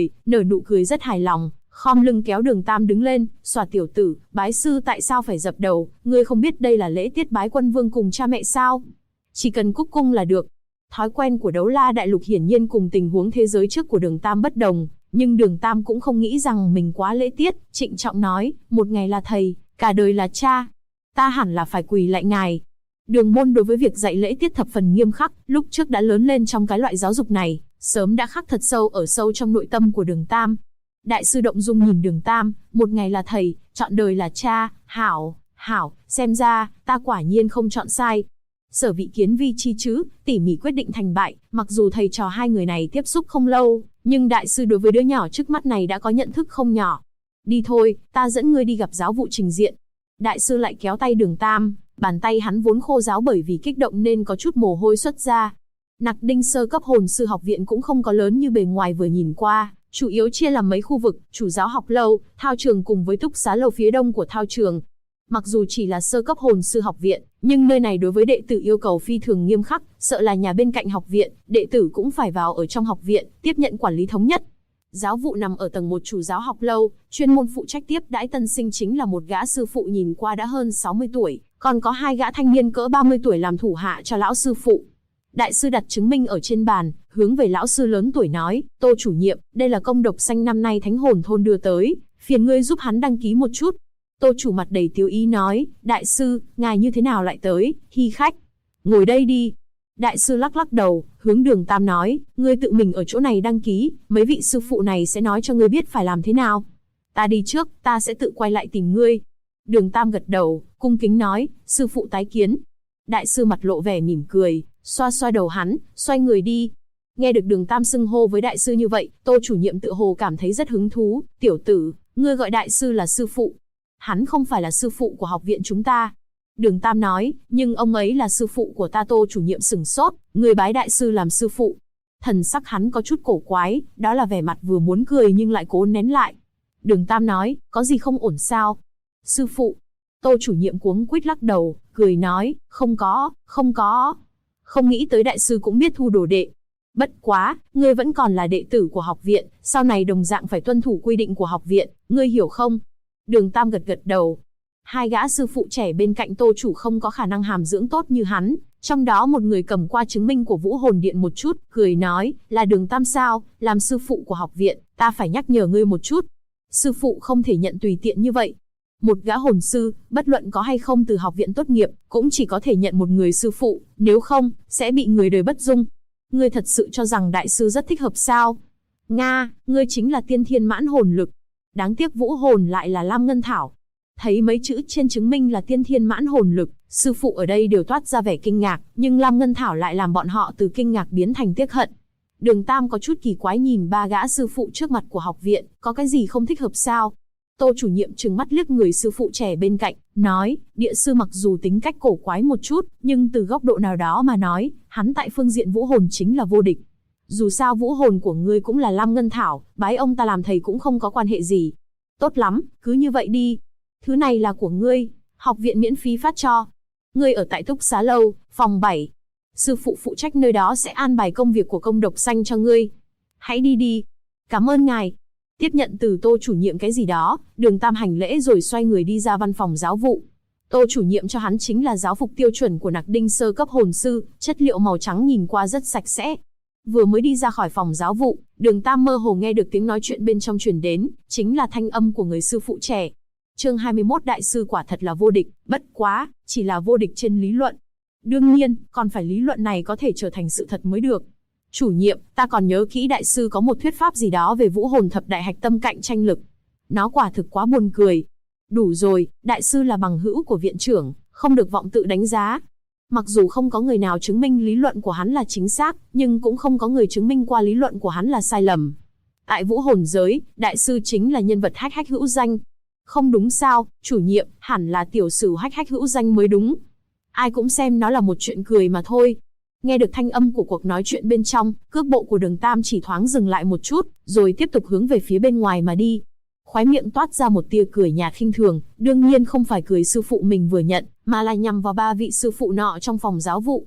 nụ cười rất hài lòng, khom lưng kéo Đường Tam đứng lên, xòa tiểu tử, bái sư tại sao phải dập đầu, ngươi không biết đây là lễ tiết bái quân vương cùng cha mẹ sao? Chỉ cần cúc cung là được. Thói quen của Đấu La Đại Lục hiển nhiên cùng tình huống thế giới trước của Đường Tam bất đồng, nhưng Đường Tam cũng không nghĩ rằng mình quá lễ tiết, trịnh trọng nói, một ngày là thầy, cả đời là cha. Ta hẳn là phải quỳ lại ngài. Đường môn đối với việc dạy lễ tiết thập phần nghiêm khắc, lúc trước đã lớn lên trong cái loại giáo dục này, sớm đã khắc thật sâu trong nội tâm của Đường Tam. Đại sư động dung nhìn Đường Tam, một ngày là thầy, chọn đời là cha, hảo, xem ra, ta quả nhiên không chọn sai. Sở vị kiến vi chi chứ, tỉ mỉ quyết định thành bại, mặc dù thầy trò hai người này tiếp xúc không lâu, nhưng đại sư đối với đứa nhỏ trước mắt này đã có nhận thức không nhỏ. Đi thôi, ta dẫn ngươi đi gặp giáo vụ trình diện. Đại sư lại kéo tay Đường Tam, bàn tay hắn vốn khô ráo bởi vì kích động nên có chút mồ hôi xuất ra. Nặc Đinh sơ cấp hồn sư học viện cũng không có lớn như bề ngoài vừa nhìn qua, chủ yếu chia làm mấy khu vực, chủ giáo học lâu, thao trường cùng với túc xá lầu phía đông của thao trường. Mặc dù chỉ là sơ cấp hồn sư học viện, nhưng nơi này đối với đệ tử yêu cầu phi thường nghiêm khắc, sợ là nhà bên cạnh học viện, đệ tử cũng phải vào ở trong học viện, tiếp nhận quản lý thống nhất. Giáo vụ nằm ở tầng 1 chủ giáo học lâu, chuyên môn phụ trách tiếp đãi tân sinh chính là một gã sư phụ nhìn qua đã hơn 60 tuổi, còn có hai gã thanh niên cỡ 30 tuổi làm thủ hạ cho lão sư phụ. Đại sư đặt chứng minh ở trên bàn, hướng về lão sư lớn tuổi nói, Tô chủ nhiệm, đây là công độc xanh năm nay Thánh Hồn Thôn đưa tới, phiền ngươi giúp hắn đăng ký một chút. Tô chủ mặt đầy tiếu ý nói, đại sư, ngài như thế nào lại tới, hi khách. Ngồi đây đi. Đại sư lắc lắc đầu, hướng Đường Tam nói, ngươi tự mình ở chỗ này đăng ký, mấy vị sư phụ này sẽ nói cho ngươi biết phải làm thế nào. Ta đi trước, ta sẽ tự quay lại tìm ngươi. Đường Tam gật đầu, cung kính nói, sư phụ tái kiến. Đại sư mặt lộ vẻ mỉm cười, xoa xoa đầu hắn, xoay người đi. Nghe được Đường Tam xưng hô với đại sư như vậy, Tô chủ nhiệm tự hồ cảm thấy rất hứng thú, tiểu tử, ngươi gọi đại sư là sư phụ. Hắn không phải là sư phụ của học viện chúng ta. Đường Tam nói, nhưng ông ấy là sư phụ của ta. Tô chủ nhiệm sửng sốt, người bái đại sư làm sư phụ. Thần sắc hắn có chút cổ quái, đó là vẻ mặt vừa muốn cười nhưng lại cố nén lại. Đường Tam nói, có gì không ổn sao? Sư phụ. Tô chủ nhiệm cuống quýt lắc đầu, cười nói, không có. Không nghĩ tới đại sư cũng biết thu đồ đệ. Bất quá, ngươi vẫn còn là đệ tử của học viện, sau này đồng dạng phải tuân thủ quy định của học viện, ngươi hiểu không? Đường Tam gật gật đầu. Hai gã sư phụ trẻ bên cạnh Tô chủ không có khả năng hàm dưỡng tốt như hắn, trong đó một người cầm qua chứng minh của Vũ Hồn Điện một chút, cười nói, là Đường Tam sao, làm sư phụ của học viện, ta phải nhắc nhở ngươi một chút. Sư phụ không thể nhận tùy tiện như vậy. Một gã hồn sư, bất luận có hay không từ học viện tốt nghiệp, cũng chỉ có thể nhận một người sư phụ, nếu không, sẽ bị người đời bất dung. Ngươi thật sự cho rằng đại sư rất thích hợp sao? Nga, ngươi chính là tiên thiên mãn hồn lực. Đáng tiếc vũ hồn lại là Lam Ngân Thảo. Thấy mấy chữ trên chứng minh là tiên thiên mãn hồn lực, sư phụ ở đây đều toát ra vẻ kinh ngạc, nhưng Lam Ngân Thảo lại làm bọn họ từ kinh ngạc biến thành tiếc hận. Đường Tam có chút kỳ quái nhìn ba gã sư phụ trước mặt của học viện, có cái gì không thích hợp sao? Tô chủ nhiệm trừng mắt liếc người sư phụ trẻ bên cạnh, nói, địa sư mặc dù tính cách cổ quái một chút, nhưng từ góc độ nào đó mà nói, hắn tại phương diện vũ hồn chính là vô địch. Dù sao vũ hồn của ngươi cũng là Lam Ngân Thảo, bái ông ta làm thầy cũng không có quan hệ gì. Tốt lắm, cứ như vậy đi. Thứ này là của ngươi, học viện miễn phí phát cho. Ngươi ở tại túc xá lâu, phòng 7. Sư phụ phụ trách nơi đó sẽ an bài công việc của công độc xanh cho ngươi. Hãy đi đi. Cảm ơn ngài. Tiếp nhận từ Tô chủ nhiệm cái gì đó, Đường Tam hành lễ rồi xoay người đi ra văn phòng giáo vụ. Tô chủ nhiệm cho hắn chính là giáo phục tiêu chuẩn của Nặc Đinh sơ cấp hồn sư, chất liệu màu trắng nhìn qua rất sạch sẽ. Vừa mới đi ra khỏi phòng giáo vụ, Đường Tam mơ hồ nghe được tiếng nói chuyện bên trong truyền đến, chính là thanh âm của người sư phụ trẻ. Chương 21 đại sư quả thật là vô địch, bất quá, chỉ là vô địch trên lý luận. Đương nhiên, còn phải lý luận này có thể trở thành sự thật mới được. Chủ nhiệm, ta còn nhớ kỹ đại sư có một thuyết pháp gì đó về vũ hồn thập đại hạch tâm cạnh tranh lực. Nó quả thực quá buồn cười. Đủ rồi, đại sư là bằng hữu của viện trưởng, không được vọng tự đánh giá. Mặc dù không có người nào chứng minh lý luận của hắn là chính xác, nhưng cũng không có người chứng minh qua lý luận của hắn là sai lầm. Tại vũ hồn giới, đại sư chính là nhân vật hách hách hữu danh. Không đúng sao, chủ nhiệm, hẳn là tiểu sử hách hách hữu danh mới đúng. Ai cũng xem nó là một chuyện cười mà thôi. Nghe được thanh âm của cuộc nói chuyện bên trong, cước bộ của Đường Tam chỉ thoáng dừng lại một chút, rồi tiếp tục hướng về phía bên ngoài mà đi. Khóe miệng toát ra một tia cười nhạt khinh thường, đương nhiên không phải cười sư phụ mình vừa nhận, mà là nhằm vào ba vị sư phụ nọ trong phòng giáo vụ.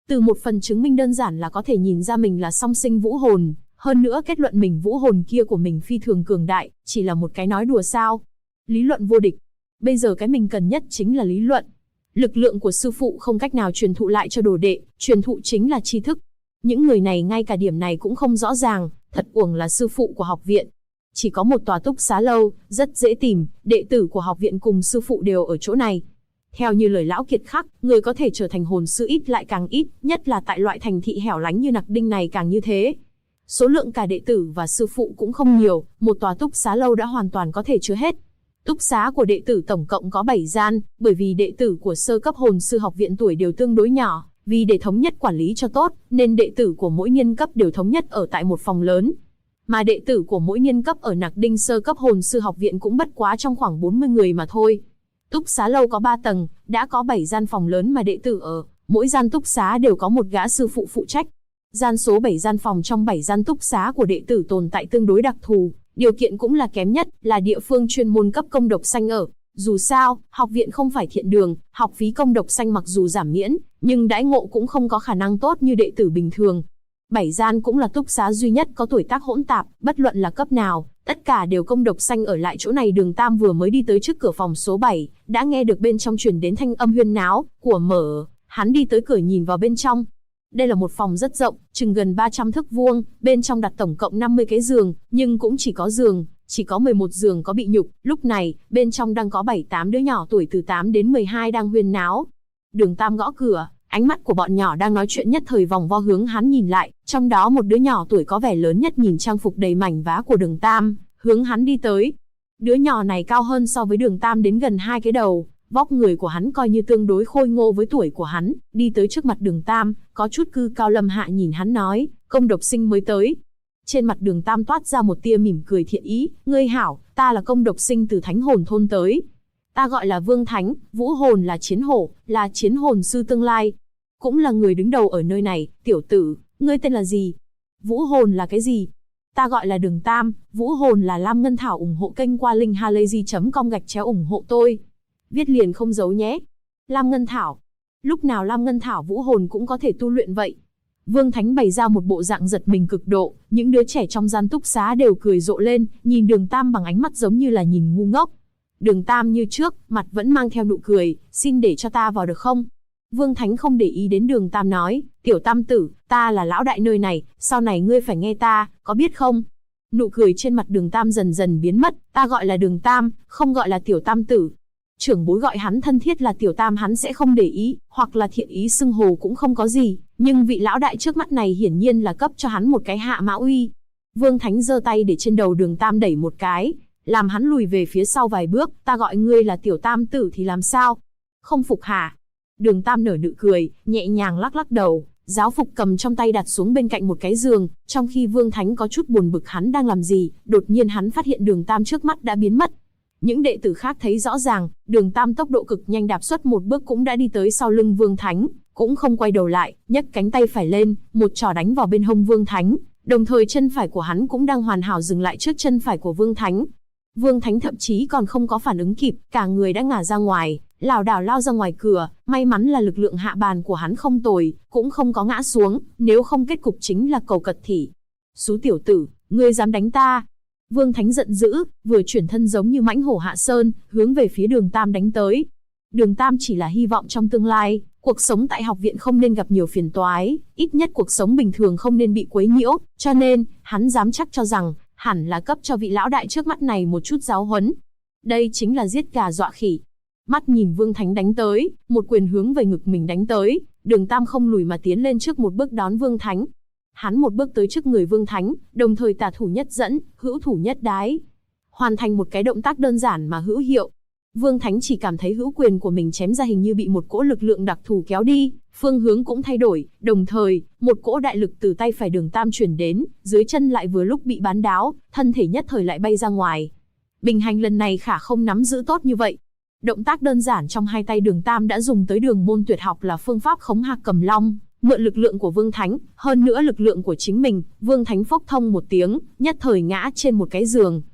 Từ một phần chứng minh đơn giản là có thể nhìn ra mình là song sinh vũ hồn, hơn nữa kết luận mình vũ hồn kia của mình phi thường cường đại, chỉ là một cái nói đùa sao. Lý luận vô địch. Bây giờ cái mình cần nhất chính là lý luận. Lực lượng của sư phụ không cách nào truyền thụ lại cho đồ đệ, truyền thụ chính là tri thức. Những người này ngay cả điểm này cũng không rõ ràng, thật uổng là sư phụ của học viện. Chỉ có một tòa túc xá lâu, rất dễ tìm, đệ tử của học viện cùng sư phụ đều ở chỗ này. Theo như lời lão Kiệt Khắc, người có thể trở thành hồn sư ít lại càng ít, nhất là tại loại thành thị hẻo lánh như Nặc Đinh này càng như thế. Số lượng cả đệ tử và sư phụ cũng không nhiều, một tòa túc xá lâu đã hoàn toàn có thể chứa hết. Túc xá của đệ tử tổng cộng có 7 gian, bởi vì đệ tử của sơ cấp hồn sư học viện tuổi đều tương đối nhỏ, vì để thống nhất quản lý cho tốt, nên đệ tử của mỗi niên cấp đều thống nhất ở tại một phòng lớn. Mà đệ tử của mỗi niên cấp ở Nặc Đinh sơ cấp hồn sư học viện cũng bất quá trong khoảng 40 người mà thôi. Túc xá lâu có 3 tầng, đã có 7 gian phòng lớn mà đệ tử ở, mỗi gian túc xá đều có một gã sư phụ phụ trách. Gian số 7 gian phòng trong 7 gian túc xá của đệ tử tồn tại tương đối đặc thù, điều kiện cũng là kém nhất, là địa phương chuyên môn cấp công độc xanh ở. Dù sao, học viện không phải thiện đường, học phí công độc xanh mặc dù giảm miễn, nhưng đãi ngộ cũng không có khả năng tốt như đệ tử bình thường. 7 gian cũng là túc xá duy nhất có tuổi tác hỗn tạp, bất luận là cấp nào, tất cả đều công độc xanh ở lại chỗ này. Đường Tam vừa mới đi tới trước cửa phòng số 7, đã nghe được bên trong truyền đến thanh âm huyên náo của mở, hắn đi tới cửa nhìn vào bên trong. Đây là một phòng rất rộng, chừng gần 300 thước vuông, bên trong đặt tổng cộng 50 cái giường, nhưng cũng chỉ có 11 giường có bị nhục. Lúc này, bên trong đang có 7-8 đứa nhỏ tuổi từ 8 đến 12 đang huyên náo. Đường Tam gõ cửa, ánh mắt của bọn nhỏ đang nói chuyện nhất thời vòng vo hướng hắn nhìn lại, trong đó một đứa nhỏ tuổi có vẻ lớn nhất nhìn trang phục đầy mảnh vá của Đường Tam, hướng hắn đi tới. Đứa nhỏ này cao hơn so với Đường Tam đến gần 2 cái đầu, vóc người của hắn coi như tương đối khôi ngô với tuổi của hắn, đi tới trước mặt Đường Tam, có chút cư cao lâm hạ nhìn hắn nói, công độc sinh mới tới. Trên mặt Đường Tam toát ra một tia mỉm cười thiện ý, ngươi hảo, ta là công độc sinh từ Thánh Hồn thôn tới. Ta gọi là Vương Thánh, vũ hồn là chiến hổ, là chiến hồn sư tương lai. Cũng là người đứng đầu ở nơi này, tiểu tử, ngươi tên là gì? Vũ hồn là cái gì? Ta gọi là Đường Tam, vũ hồn là Lam Ngân Thảo. Ủng hộ kênh qua linkhalazy.com /ủng hộ tôi. Viết liền không giấu nhé. Lam Ngân Thảo. Lúc nào Lam Ngân Thảo vũ hồn cũng có thể tu luyện vậy? Vương Thánh bày ra một bộ dạng giật mình cực độ, những đứa trẻ trong gian túc xá đều cười rộ lên, nhìn Đường Tam bằng ánh mắt giống như là nhìn ngu ngốc. Đường Tam như trước, mặt vẫn mang theo nụ cười, xin để cho ta vào được không? Vương Thánh không để ý đến Đường Tam nói, tiểu Tam tử, ta là lão đại nơi này, sau này ngươi phải nghe ta, có biết không? Nụ cười trên mặt Đường Tam dần dần biến mất, ta gọi là Đường Tam, không gọi là tiểu Tam tử. Trưởng bối gọi hắn thân thiết là tiểu Tam hắn sẽ không để ý, hoặc là thiện ý xưng hô cũng không có gì, nhưng vị lão đại trước mắt này hiển nhiên là cấp cho hắn một cái hạ mã uy. Vương Thánh giơ tay để trên đầu Đường Tam đẩy một cái, làm hắn lùi về phía sau vài bước, ta gọi ngươi là tiểu Tam tử thì làm sao? Không phục hả? Đường Tam nở nụ cười, nhẹ nhàng lắc lắc đầu, giáo phục cầm trong tay đặt xuống bên cạnh một cái giường, trong khi Vương Thánh có chút buồn bực hắn đang làm gì, đột nhiên hắn phát hiện Đường Tam trước mắt đã biến mất. Những đệ tử khác thấy rõ ràng, Đường Tam tốc độ cực nhanh đạp xuất một bước cũng đã đi tới sau lưng Vương Thánh, cũng không quay đầu lại, nhấc cánh tay phải lên, một chỏ đánh vào bên hông Vương Thánh, đồng thời chân phải của hắn cũng đang hoàn hảo dừng lại trước chân phải của Vương Thánh. Vương Thánh thậm chí còn không có phản ứng kịp, cả người đã ngả ra ngoài, lảo đảo lao ra ngoài cửa, may mắn là lực lượng hạ bàn của hắn không tồi, cũng không có ngã xuống, nếu không kết cục chính là cầu cật thỉ. Xú tiểu tử, ngươi dám đánh ta? Vương Thánh giận dữ, vừa chuyển thân giống như mãnh hổ hạ sơn, hướng về phía Đường Tam đánh tới. Đường Tam chỉ là hy vọng trong tương lai, cuộc sống tại học viện không nên gặp nhiều phiền toái, ít nhất cuộc sống bình thường không nên bị quấy nhiễu, cho nên, hắn dám chắc cho rằng, hẳn là cấp cho vị lão đại trước mắt này một chút giáo huấn. Đây chính là giết gà dọa khỉ. Mắt nhìn Vương Thánh đánh tới, một quyền hướng về ngực mình đánh tới, Đường Tam không lùi mà tiến lên trước một bước đón Vương Thánh. Hắn một bước tới trước người Vương Thánh, đồng thời tả thủ nhất dẫn, hữu thủ nhất đái. Hoàn thành một cái động tác đơn giản mà hữu hiệu. Vương Thánh chỉ cảm thấy hữu quyền của mình chém ra hình như bị một cỗ lực lượng đặc thù kéo đi, phương hướng cũng thay đổi, đồng thời, một cỗ đại lực từ tay phải Đường Tam chuyển đến, dưới chân lại vừa lúc bị bán đáo, thân thể nhất thời lại bay ra ngoài. Bình hành lần này khả không nắm giữ tốt như vậy. Động tác đơn giản trong hai tay Đường Tam đã dùng tới đường môn tuyệt học là phương pháp khống hạc cầm long, mượn lực lượng của Vương Thánh, hơn nữa lực lượng của chính mình, Vương Thánh phốc thông một tiếng, nhất thời ngã trên một cái giường.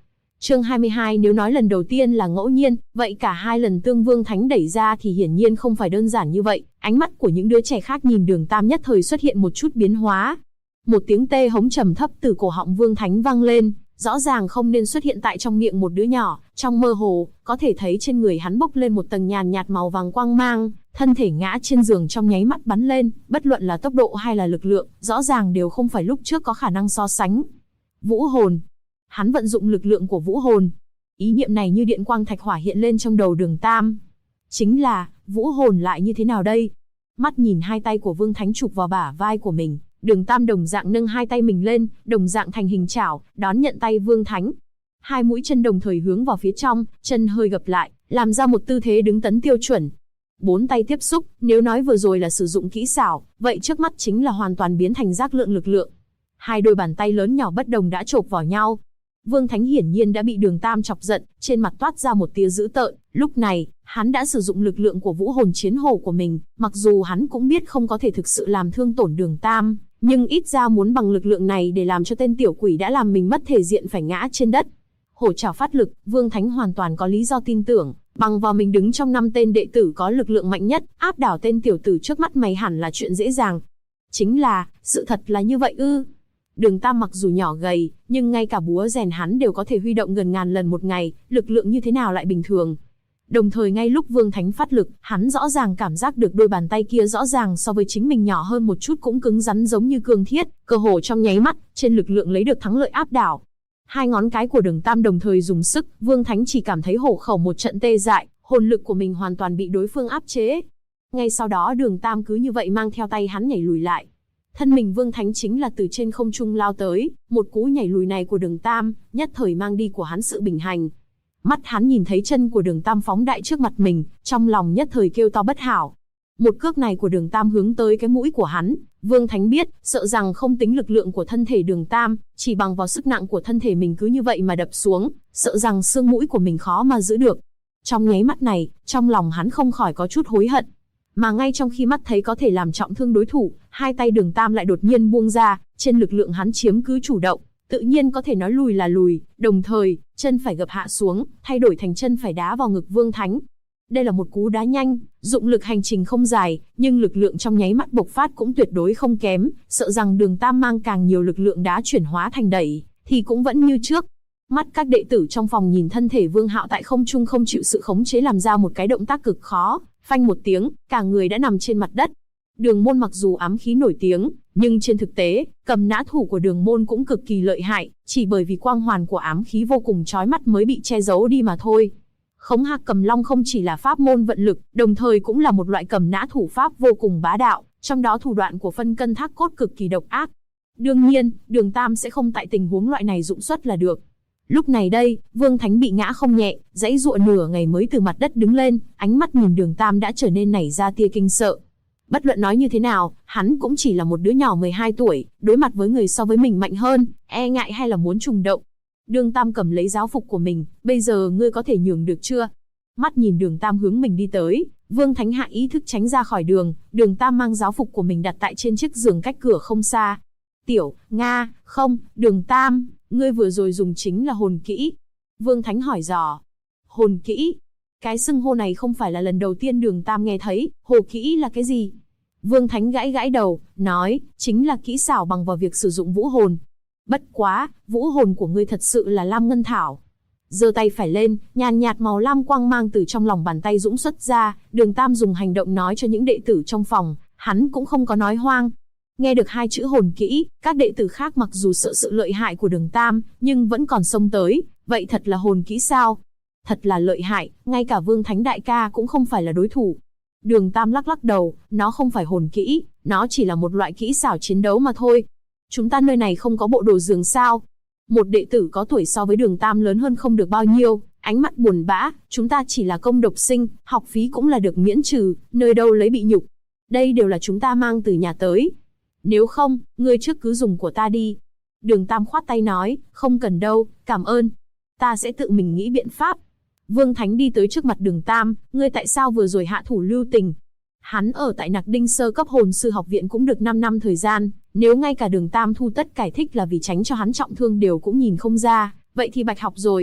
Chương 22 nếu nói lần đầu tiên là ngẫu nhiên, vậy cả hai lần tương Vương Thánh đẩy ra thì hiển nhiên không phải đơn giản như vậy. Ánh mắt của những đứa trẻ khác nhìn Đường Tam nhất thời xuất hiện một chút biến hóa. Một tiếng tê hống trầm thấp từ cổ họng Vương Thánh vang lên, rõ ràng không nên xuất hiện tại trong miệng một đứa nhỏ. Trong mơ hồ, có thể thấy trên người hắn bốc lên một tầng nhàn nhạt màu vàng quang mang, thân thể ngã trên giường trong nháy mắt bắn lên, bất luận là tốc độ hay là lực lượng, rõ ràng đều không phải lúc trước có khả năng so sánh. Vũ hồn. Hắn vận dụng lực lượng của vũ hồn. Ý niệm này như điện quang thạch hỏa hiện lên trong đầu Đường Tam. Chính là, vũ hồn lại như thế nào đây? Mắt nhìn hai tay của Vương Thánh chụp vào bả vai của mình, Đường Tam đồng dạng nâng hai tay mình lên, đồng dạng thành hình chảo, đón nhận tay Vương Thánh. Hai mũi chân đồng thời hướng vào phía trong, chân hơi gập lại, làm ra một tư thế đứng tấn tiêu chuẩn. Bốn tay tiếp xúc, nếu nói vừa rồi là sử dụng kỹ xảo, vậy trước mắt chính là hoàn toàn biến thành giác lượng lực lượng. Hai đôi bàn tay lớn nhỏ bất đồng đã chộp vào nhau. Vương Thánh hiển nhiên đã bị Đường Tam chọc giận, trên mặt toát ra một tia dữ tợn. Lúc này, hắn đã sử dụng lực lượng của vũ hồn chiến hổ của mình, mặc dù hắn cũng biết không có thể thực sự làm thương tổn Đường Tam, nhưng ít ra muốn bằng lực lượng này để làm cho tên tiểu quỷ đã làm mình mất thể diện phải ngã trên đất. Hổ trảo phát lực, Vương Thánh hoàn toàn có lý do tin tưởng, bằng vào mình đứng trong 5 tên đệ tử có lực lượng mạnh nhất, áp đảo tên tiểu tử trước mắt mày hẳn là chuyện dễ dàng. Chính là, sự thật là như vậy ư? Đường Tam mặc dù nhỏ gầy, nhưng ngay cả búa rèn hắn đều có thể huy động gần ngàn lần một ngày, lực lượng như thế nào lại bình thường? Đồng thời ngay lúc Vương Thánh phát lực, hắn rõ ràng cảm giác được đôi bàn tay kia rõ ràng so với chính mình nhỏ hơn một chút cũng cứng rắn giống như cương thiết, cơ hồ trong nháy mắt, trên lực lượng lấy được thắng lợi áp đảo. Hai ngón cái của Đường Tam đồng thời dùng sức, Vương Thánh chỉ cảm thấy hổ khẩu một trận tê dại, hồn lực của mình hoàn toàn bị đối phương áp chế. Ngay sau đó Đường Tam cứ như vậy mang theo tay hắn nhảy lùi lại. Thân mình Vương Thánh chính là từ trên không trung lao tới, một cú nhảy lùi này của Đường Tam, nhất thời mang đi của hắn sự bình hành. Mắt hắn nhìn thấy chân của Đường Tam phóng đại trước mặt mình, trong lòng nhất thời kêu to bất hảo. Một cước này của Đường Tam hướng tới cái mũi của hắn, Vương Thánh biết, sợ rằng không tính lực lượng của thân thể Đường Tam, chỉ bằng vào sức nặng của thân thể mình cứ như vậy mà đập xuống, sợ rằng xương mũi của mình khó mà giữ được. Trong nháy mắt này, trong lòng hắn không khỏi có chút hối hận. Mà ngay trong khi mắt thấy có thể làm trọng thương đối thủ, hai tay Đường Tam lại đột nhiên buông ra, trên lực lượng hắn chiếm cứ chủ động, tự nhiên có thể nói lùi là lùi, đồng thời, chân phải gập hạ xuống, thay đổi thành chân phải đá vào ngực Vương Thánh. Đây là một cú đá nhanh, dụng lực hành trình không dài, nhưng lực lượng trong nháy mắt bộc phát cũng tuyệt đối không kém, sợ rằng Đường Tam mang càng nhiều lực lượng đá chuyển hóa thành đẩy, thì cũng vẫn như trước. Mắt các đệ tử trong phòng nhìn thân thể Vương Hạo tại không trung không chịu sự khống chế làm ra một cái động tác cực khó, phanh một tiếng, cả người đã nằm trên mặt đất. Đường Môn mặc dù ám khí nổi tiếng, nhưng trên thực tế, cầm nã thủ của Đường Môn cũng cực kỳ lợi hại, chỉ bởi vì quang hoàn của ám khí vô cùng chói mắt mới bị che giấu đi mà thôi. Khống Hạc Cầm Long không chỉ là pháp môn vận lực, đồng thời cũng là một loại cầm nã thủ pháp vô cùng bá đạo, trong đó thủ đoạn của phân cân thác cốt cực kỳ độc ác. Đương nhiên, Đường Tam sẽ không tại tình huống loại này dụng xuất là được. Lúc này đây, Vương Thánh bị ngã không nhẹ, giãy giụa nửa ngày mới từ mặt đất đứng lên, ánh mắt nhìn Đường Tam đã trở nên nảy ra tia kinh sợ. Bất luận nói như thế nào, hắn cũng chỉ là một đứa nhỏ 12 tuổi, đối mặt với người so với mình mạnh hơn, e ngại hay là muốn trùng động. Đường Tam cầm lấy giáo phục của mình, bây giờ ngươi có thể nhường được chưa? Mắt nhìn Đường Tam hướng mình đi tới, Vương Thánh hạ ý thức tránh ra khỏi đường, Đường Tam mang giáo phục của mình đặt tại trên chiếc giường cách cửa không xa. Tiểu, Nga, không, Đường Tam, ngươi vừa rồi dùng chính là hồn kỹ. Vương Thánh hỏi dò. Hồn kỹ? Cái xưng hô này không phải là lần đầu tiên Đường Tam nghe thấy, hồ kỹ là cái gì? Vương Thánh gãi gãi đầu, nói, chính là kỹ xảo bằng vào việc sử dụng vũ hồn. Bất quá, vũ hồn của ngươi thật sự là Lam Ngân Thảo. Giơ tay phải lên, nhàn nhạt màu lam quang mang từ trong lòng bàn tay dũng xuất ra, Đường Tam dùng hành động nói cho những đệ tử trong phòng, hắn cũng không có nói hoang. Nghe được hai chữ hồn kỹ, các đệ tử khác mặc dù sợ sự lợi hại của Đường Tam, nhưng vẫn còn xông tới, vậy thật là hồn kỹ sao? Thật là lợi hại, ngay cả Vương Thánh đại ca cũng không phải là đối thủ. Đường Tam lắc lắc đầu, nó không phải hồn kỹ, nó chỉ là một loại kỹ xảo chiến đấu mà thôi. Chúng ta nơi này không có bộ đồ giường sao? Một đệ tử có tuổi so với Đường Tam lớn hơn không được bao nhiêu, ánh mắt buồn bã, chúng ta chỉ là công độc sinh, học phí cũng là được miễn trừ, nơi đâu lấy bị nhục. Đây đều là chúng ta mang từ nhà tới. Nếu không, ngươi trước cứ dùng của ta đi. Đường Tam khoát tay nói, không cần đâu, cảm ơn. Ta sẽ tự mình nghĩ biện pháp. Vương Thánh đi tới trước mặt Đường Tam, ngươi tại sao vừa rồi hạ thủ lưu tình? Hắn ở tại Nặc Đinh sơ cấp hồn sư học viện cũng được 5 năm thời gian, nếu ngay cả Đường Tam thu tất cải thích là vì tránh cho hắn trọng thương đều cũng nhìn không ra, vậy thì bạch học rồi.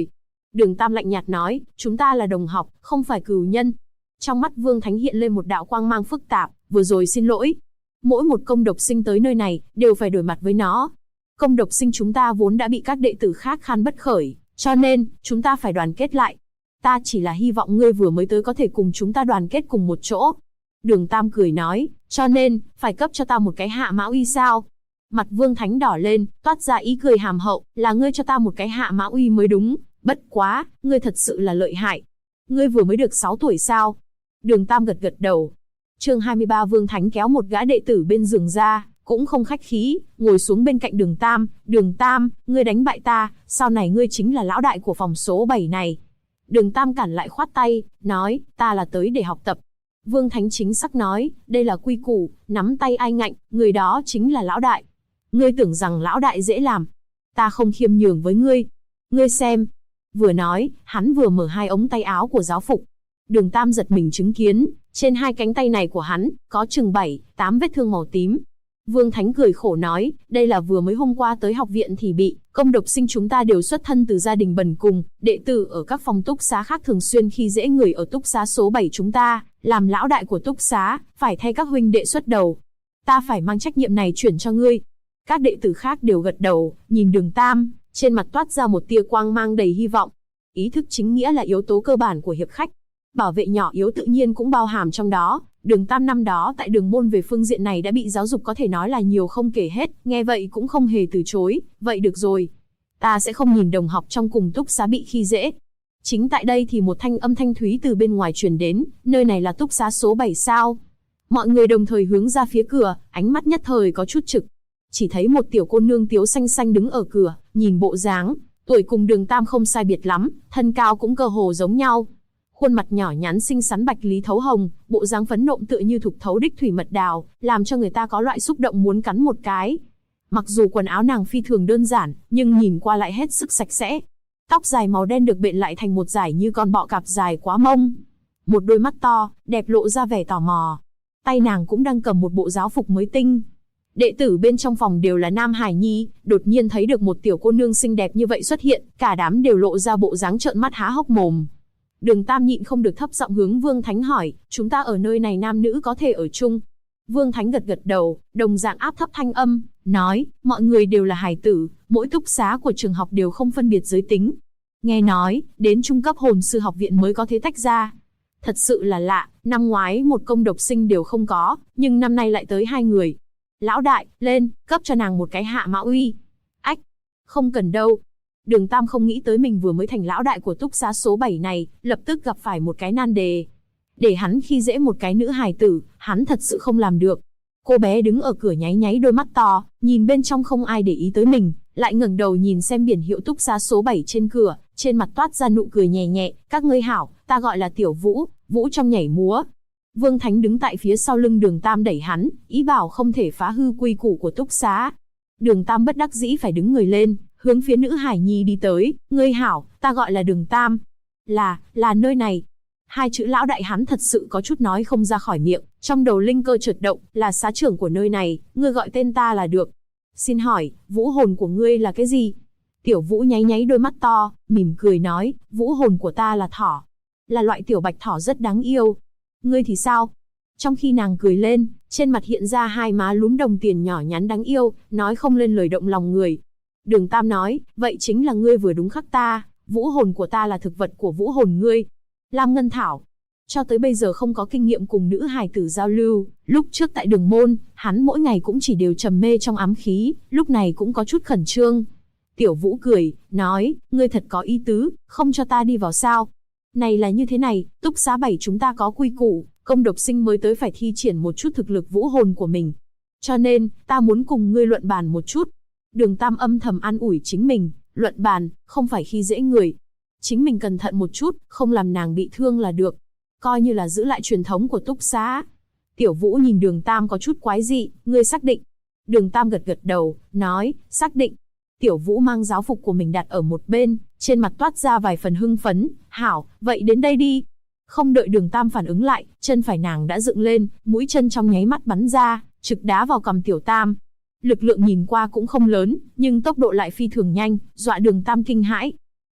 Đường Tam lạnh nhạt nói, chúng ta là đồng học, không phải cừu nhân. Trong mắt Vương Thánh hiện lên một đạo quang mang phức tạp, vừa rồi xin lỗi. Mỗi một công độc sinh tới nơi này, đều phải đối mặt với nó. Công độc sinh chúng ta vốn đã bị các đệ tử khác khan bất khởi, cho nên, chúng ta phải đoàn kết lại. Ta chỉ là hy vọng ngươi vừa mới tới có thể cùng chúng ta đoàn kết cùng một chỗ. Đường Tam cười nói, cho nên, phải cấp cho ta một cái hạ mã uy sao? Mặt Vương Thánh đỏ lên, toát ra ý cười hàm hậu, là ngươi cho ta một cái hạ mã uy mới đúng. Bất quá, ngươi thật sự là lợi hại. Ngươi vừa mới được 6 tuổi sao? Đường Tam gật gật đầu. Chương 23 Vương Thánh kéo một gã đệ tử bên giường ra, cũng không khách khí, ngồi xuống bên cạnh Đường Tam. Đường Tam, ngươi đánh bại ta, sau này ngươi chính là lão đại của phòng số 7 này. Đường Tam cản lại khoát tay, nói, ta là tới để học tập. Vương Thánh chính xác nói, đây là quy củ, nắm tay ai ngạnh, người đó chính là lão đại. Ngươi tưởng rằng lão đại dễ làm. Ta không khiêm nhường với ngươi. Ngươi xem. Vừa nói, hắn vừa mở hai ống tay áo của giáo phục. Đường Tam giật mình chứng kiến, trên hai cánh tay này của hắn, có chừng 7-8 vết thương màu tím. Vương Thánh cười khổ nói, đây là vừa mới hôm qua tới học viện thì bị, công độc sinh chúng ta đều xuất thân từ gia đình bần cùng, đệ tử ở các phòng túc xá khác thường xuyên khi dễ người ở túc xá số 7 chúng ta, làm lão đại của túc xá, phải thay các huynh đệ xuất đầu. Ta phải mang trách nhiệm này chuyển cho ngươi. Các đệ tử khác đều gật đầu, nhìn Đường Tam, trên mặt toát ra một tia quang mang đầy hy vọng. Ý thức chính nghĩa là yếu tố cơ bản của hiệp khách. Bảo vệ nhỏ yếu tự nhiên cũng bao hàm trong đó. Đường Tam năm đó tại Đường Môn về phương diện này đã bị giáo dục có thể nói là nhiều không kể hết, nghe vậy cũng không hề từ chối, vậy được rồi. Ta sẽ không nhìn đồng học trong cùng túc xá bị khi dễ. Chính tại đây thì một thanh âm thanh thúy từ bên ngoài truyền đến, nơi này là túc xá số 7 sao? Mọi người đồng thời hướng ra phía cửa, ánh mắt nhất thời có chút trực. Chỉ thấy một tiểu cô nương tiếu xanh xanh đứng ở cửa, nhìn bộ dáng, tuổi cùng Đường Tam không sai biệt lắm, thân cao cũng cơ hồ giống nhau. Khuôn mặt nhỏ nhắn xinh xắn bạch lý thấu hồng, bộ dáng phấn nộm tựa như thục thấu đích thủy mật đào, làm cho người ta có loại xúc động muốn cắn một cái. Mặc dù quần áo nàng phi thường đơn giản, nhưng nhìn qua lại hết sức sạch sẽ. Tóc dài màu đen được bện lại thành một dải như con bọ cạp dài quá mông. Một đôi mắt to, đẹp lộ ra vẻ tò mò. Tay nàng cũng đang cầm một bộ giáo phục mới tinh. Đệ tử bên trong phòng đều là nam hải nhi, đột nhiên thấy được một tiểu cô nương xinh đẹp như vậy xuất hiện, cả đám đều lộ ra bộ dáng trợn mắt há hốc mồm. Đường Tam nhịn không được thấp giọng hướng Vương Thánh hỏi, chúng ta ở nơi này nam nữ có thể ở chung? Vương Thánh gật gật đầu, đồng dạng áp thấp thanh âm, nói, mọi người đều là hài tử, mỗi túc xá của trường học đều không phân biệt giới tính. Nghe nói, đến trung cấp hồn sư học viện mới có thể tách ra. Thật sự là lạ, năm ngoái một công độc sinh đều không có, nhưng năm nay lại tới 2 người. Lão đại, lên, cấp cho nàng một cái hạ mã uy. Ách, không cần đâu. Đường Tam không nghĩ tới mình vừa mới thành lão đại của túc xá số 7 này, lập tức gặp phải một cái nan đề. Để hắn khi dễ một cái nữ hài tử, hắn thật sự không làm được. Cô bé đứng ở cửa nháy nháy đôi mắt to, nhìn bên trong không ai để ý tới mình, lại ngẩng đầu nhìn xem biển hiệu túc xá số 7 trên cửa, trên mặt toát ra nụ cười nhẹ nhẹ, các ngươi hảo, ta gọi là Tiểu Vũ, Vũ trong nhảy múa. Vương Thánh đứng tại phía sau lưng Đường Tam đẩy hắn, ý bảo không thể phá hư quy củ của túc xá. Đường Tam bất đắc dĩ phải đứng người lên, hướng phía nữ hải nhi đi tới, ngươi hảo, ta gọi là Đường Tam. Là nơi này. Hai chữ lão đại hắn thật sự có chút nói không ra khỏi miệng, trong đầu linh cơ chợt động, là xá trưởng của nơi này, ngươi gọi tên ta là được. Xin hỏi, vũ hồn của ngươi là cái gì? Tiểu Vũ nháy nháy đôi mắt to, mỉm cười nói, vũ hồn của ta là thỏ. Là loại tiểu bạch thỏ rất đáng yêu. Ngươi thì sao? Trong khi nàng cười lên, trên mặt hiện ra hai má lúm đồng tiền nhỏ nhắn đáng yêu, nói không lên lời động lòng người. Đường Tam nói, vậy chính là ngươi vừa đúng khắc ta, vũ hồn của ta là thực vật của vũ hồn ngươi. Lam Ngân Thảo. Cho tới bây giờ không có kinh nghiệm cùng nữ hài tử giao lưu, lúc trước tại Đường Môn, hắn mỗi ngày cũng chỉ đều trầm mê trong ám khí, lúc này cũng có chút khẩn trương. Tiểu Vũ cười, nói, ngươi thật có ý tứ, không cho ta đi vào sao? Này là như thế này, túc xá 7 chúng ta có quy củ, công độc sinh mới tới phải thi triển một chút thực lực vũ hồn của mình. Cho nên, ta muốn cùng ngươi luận bàn một chút. Đường Tam âm thầm an ủi chính mình, luận bàn, không phải khi dễ người. Chính mình cẩn thận một chút, không làm nàng bị thương là được. Coi như là giữ lại truyền thống của túc xá. Tiểu Vũ nhìn Đường Tam có chút quái dị, ngươi xác định. Đường Tam gật gật đầu, nói, xác định. Tiểu Vũ mang giáo phục của mình đặt ở một bên, trên mặt toát ra vài phần hưng phấn, hảo, vậy đến đây đi. Không đợi Đường Tam phản ứng lại, chân phải nàng đã dựng lên, mũi chân trong nháy mắt bắn ra, trực đá vào cằm Tiểu Tam. Lực lượng nhìn qua cũng không lớn, nhưng tốc độ lại phi thường nhanh, dọa Đường Tam kinh hãi.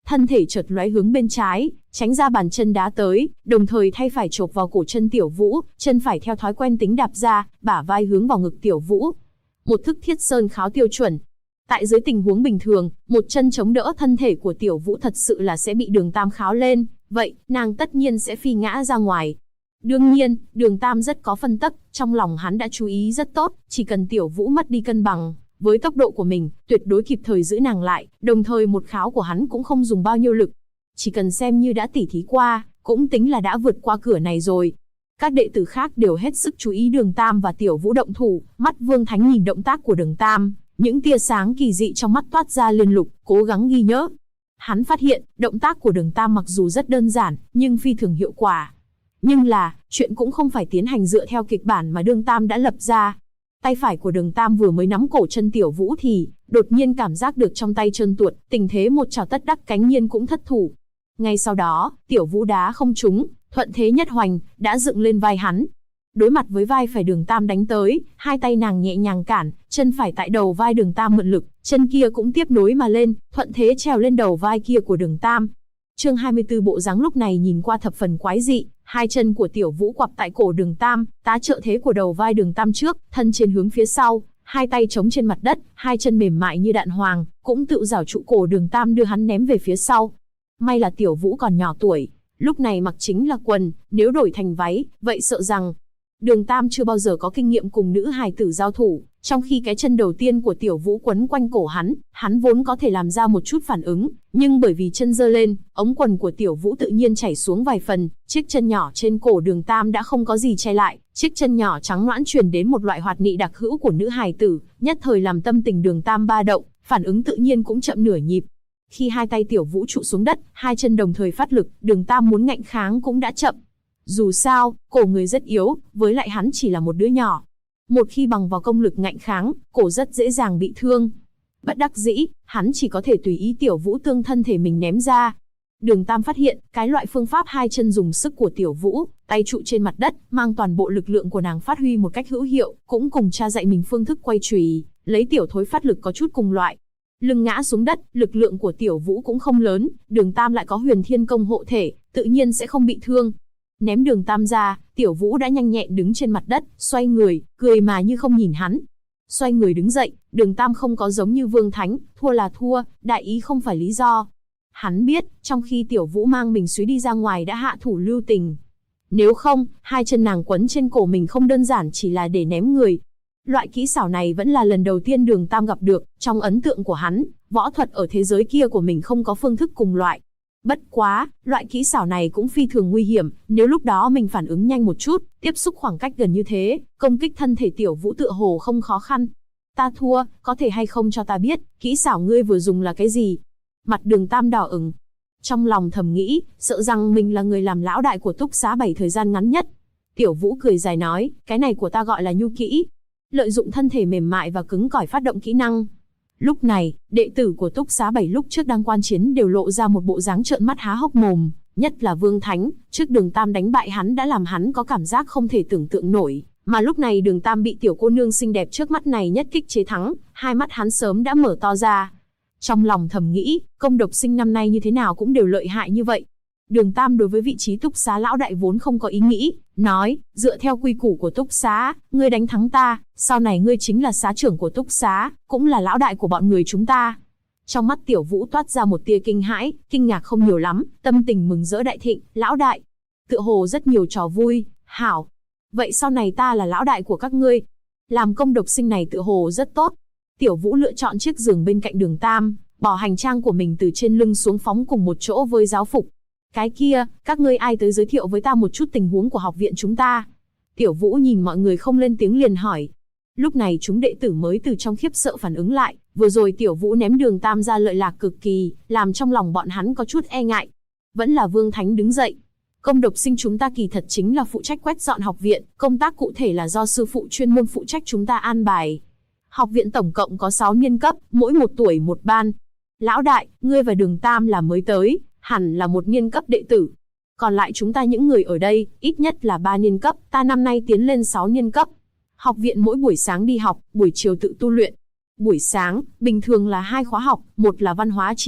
thân thể chợt lóe hướng bên trái, tránh ra bàn chân đá tới, đồng thời thay phải chộp vào cổ chân Tiểu Vũ, chân phải theo thói quen tính đạp ra, bả vai hướng vào ngực Tiểu Vũ. Một thức Thiết Sơn Kháo tiêu chuẩn. Tại dưới tình huống bình thường, một chân chống đỡ thân thể của Tiểu Vũ thật sự là sẽ bị Đường Tam kháo lên, vậy, nàng tất nhiên sẽ phi ngã ra ngoài. Đương nhiên, Đường Tam rất có phân tắc, trong lòng hắn đã chú ý rất tốt, chỉ cần Tiểu Vũ mất đi cân bằng, với tốc độ của mình, tuyệt đối kịp thời giữ nàng lại, đồng thời một kháo của hắn cũng không dùng bao nhiêu lực. Chỉ cần xem như đã tỉ thí qua, cũng tính là đã vượt qua cửa này rồi. Các đệ tử khác đều hết sức chú ý Đường Tam và Tiểu Vũ động thủ, mắt Vương Thánh nhìn động tác của Đường Tam, những tia sáng kỳ dị trong mắt toát ra liên lục, cố gắng ghi nhớ. Hắn phát hiện, động tác của Đường Tam mặc dù rất đơn giản, nhưng phi thường hiệu quả. Nhưng là, chuyện cũng không phải tiến hành dựa theo kịch bản mà Đường Tam đã lập ra. Tay phải của Đường Tam vừa mới nắm cổ chân Tiểu Vũ thì, đột nhiên cảm giác được trong tay trơn tuột, tình thế một chảo tất đắc cánh nhiên cũng thất thủ. Ngay sau đó, Tiểu Vũ đá không trúng, thuận thế nhất hoành, đã dựng lên vai hắn. Đối mặt với vai phải Đường Tam đánh tới, hai tay nàng nhẹ nhàng cản, chân phải tại đầu vai Đường Tam mượn lực, chân kia cũng tiếp nối mà lên, thuận thế trèo lên đầu vai kia của Đường Tam. Chương 24 bộ dáng lúc này nhìn qua thập phần quái dị, hai chân của Tiểu Vũ quặp tại cổ Đường Tam, tá trợ thế của đầu vai Đường Tam trước, thân trên hướng phía sau, hai tay chống trên mặt đất, hai chân mềm mại như đạn hoàng, cũng tự giảo trụ cổ Đường Tam đưa hắn ném về phía sau. May là Tiểu Vũ còn nhỏ tuổi, lúc này mặc chính là quần, nếu đổi thành váy, vậy sợ rằng Đường Tam chưa bao giờ có kinh nghiệm cùng nữ hài tử giao thủ, trong khi cái chân đầu tiên của Tiểu Vũ quấn quanh cổ hắn vốn có thể làm ra một chút phản ứng, nhưng bởi vì chân giơ lên, ống quần của Tiểu Vũ tự nhiên chảy xuống vài phần, chiếc chân nhỏ trên cổ Đường Tam đã không có gì che lại, chiếc chân nhỏ trắng nõn truyền đến một loại hoạt nị đặc hữu của nữ hài tử, nhất thời làm tâm tình Đường Tam ba động, phản ứng tự nhiên cũng chậm nửa nhịp. Khi hai tay Tiểu Vũ trụ xuống đất, hai chân đồng thời phát lực, Đường Tam muốn ngạnh kháng cũng đã chậm. Dù sao, cổ người rất yếu, với lại hắn chỉ là một đứa nhỏ. Một khi bằng vào công lực ngạnh kháng, cổ rất dễ dàng bị thương. Bất đắc dĩ, hắn chỉ có thể tùy ý Tiểu Vũ tương thân thể mình ném ra. Đường Tam phát hiện, cái loại phương pháp hai chân dùng sức của Tiểu Vũ, tay trụ trên mặt đất, mang toàn bộ lực lượng của nàng phát huy một cách hữu hiệu, cũng cùng cha dạy mình phương thức quay chùy, lấy tiểu thối phát lực có chút cùng loại. Lưng ngã xuống đất, lực lượng của Tiểu Vũ cũng không lớn, Đường Tam lại có Huyền Thiên Công hộ thể, tự nhiên sẽ không bị thương. Ném Đường Tam ra, Tiểu Vũ đã nhanh nhẹn đứng trên mặt đất, xoay người, cười mà như không nhìn hắn. Xoay người đứng dậy, Đường Tam không có giống như Vương Thánh, thua là thua, đại ý không phải lý do. Hắn biết, trong khi Tiểu Vũ mang mình suý đi ra ngoài đã hạ thủ lưu tình. Nếu không, hai chân nàng quấn trên cổ mình không đơn giản chỉ là để ném người. Loại kỹ xảo này vẫn là lần đầu tiên Đường Tam gặp được, trong ấn tượng của hắn, võ thuật ở thế giới kia của mình không có phương thức cùng loại. Bất quá, loại kỹ xảo này cũng phi thường nguy hiểm, nếu lúc đó mình phản ứng nhanh một chút, tiếp xúc khoảng cách gần như thế, công kích thân thể Tiểu Vũ tựa hồ không khó khăn. Ta thua, có thể hay không cho ta biết, kỹ xảo ngươi vừa dùng là cái gì? Mặt Đường Tam đỏ ửng. Trong lòng thầm nghĩ, sợ rằng mình là người làm lão đại của Túc Xá 7 thời gian ngắn nhất. Tiểu Vũ cười dài nói, cái này của ta gọi là nhu kỹ. Lợi dụng thân thể mềm mại và cứng cỏi phát động kỹ năng. Lúc này, đệ tử của Túc Xá 7 lúc trước đang quan chiến đều lộ ra một bộ dáng trợn mắt há hốc mồm, nhất là Vương Thánh, trước Đường Tam đánh bại hắn đã làm hắn có cảm giác không thể tưởng tượng nổi, mà lúc này Đường Tam bị tiểu cô nương xinh đẹp trước mắt này nhất kích chế thắng, hai mắt hắn sớm đã mở to ra. Trong lòng thầm nghĩ, công độc sinh năm nay như thế nào cũng đều lợi hại như vậy. Đường Tam đối với vị trí Túc Xá lão đại vốn không có ý nghĩ, nói, dựa theo quy củ của Túc Xá, ngươi đánh thắng ta, sau này ngươi chính là xá trưởng của Túc Xá, cũng là lão đại của bọn người chúng ta. Trong mắt Tiểu Vũ toát ra một tia kinh hãi, kinh ngạc không nhiều lắm, tâm tình mừng rỡ đại thịnh, lão đại. Tựa hồ rất nhiều trò vui, hảo. Vậy sau này ta là lão đại của các ngươi. Làm công độc sinh này tựa hồ rất tốt. Tiểu Vũ lựa chọn chiếc giường bên cạnh Đường Tam, bỏ hành trang của mình từ trên lưng xuống phóng cùng một chỗ với giáo phục. Cái kia, các ngươi ai tới giới thiệu với ta một chút tình huống của học viện chúng ta? Tiểu Vũ nhìn mọi người không lên tiếng liền hỏi. Lúc này chúng đệ tử mới từ trong khiếp sợ phản ứng lại, vừa rồi Tiểu Vũ ném Đường Tam ra lợi lạc cực kỳ, làm trong lòng bọn hắn có chút e ngại. Vẫn là Vương Thánh đứng dậy. Công độc sinh chúng ta kỳ thật chính là phụ trách quét dọn học viện, công tác cụ thể là do sư phụ chuyên môn phụ trách chúng ta an bài. Học viện tổng cộng có 6 niên cấp, mỗi 1 tuổi một ban. Lão đại, ngươi và Đường Tam là mới tới, hẳn là 1 niên cấp đệ tử. Còn lại chúng ta những người ở đây, ít nhất là 3 niên cấp, ta năm nay tiến lên 6 niên cấp. Học viện mỗi buổi sáng đi học, buổi chiều tự tu luyện. Buổi sáng, bình thường là 2 khóa học, một là văn hóa tri thức,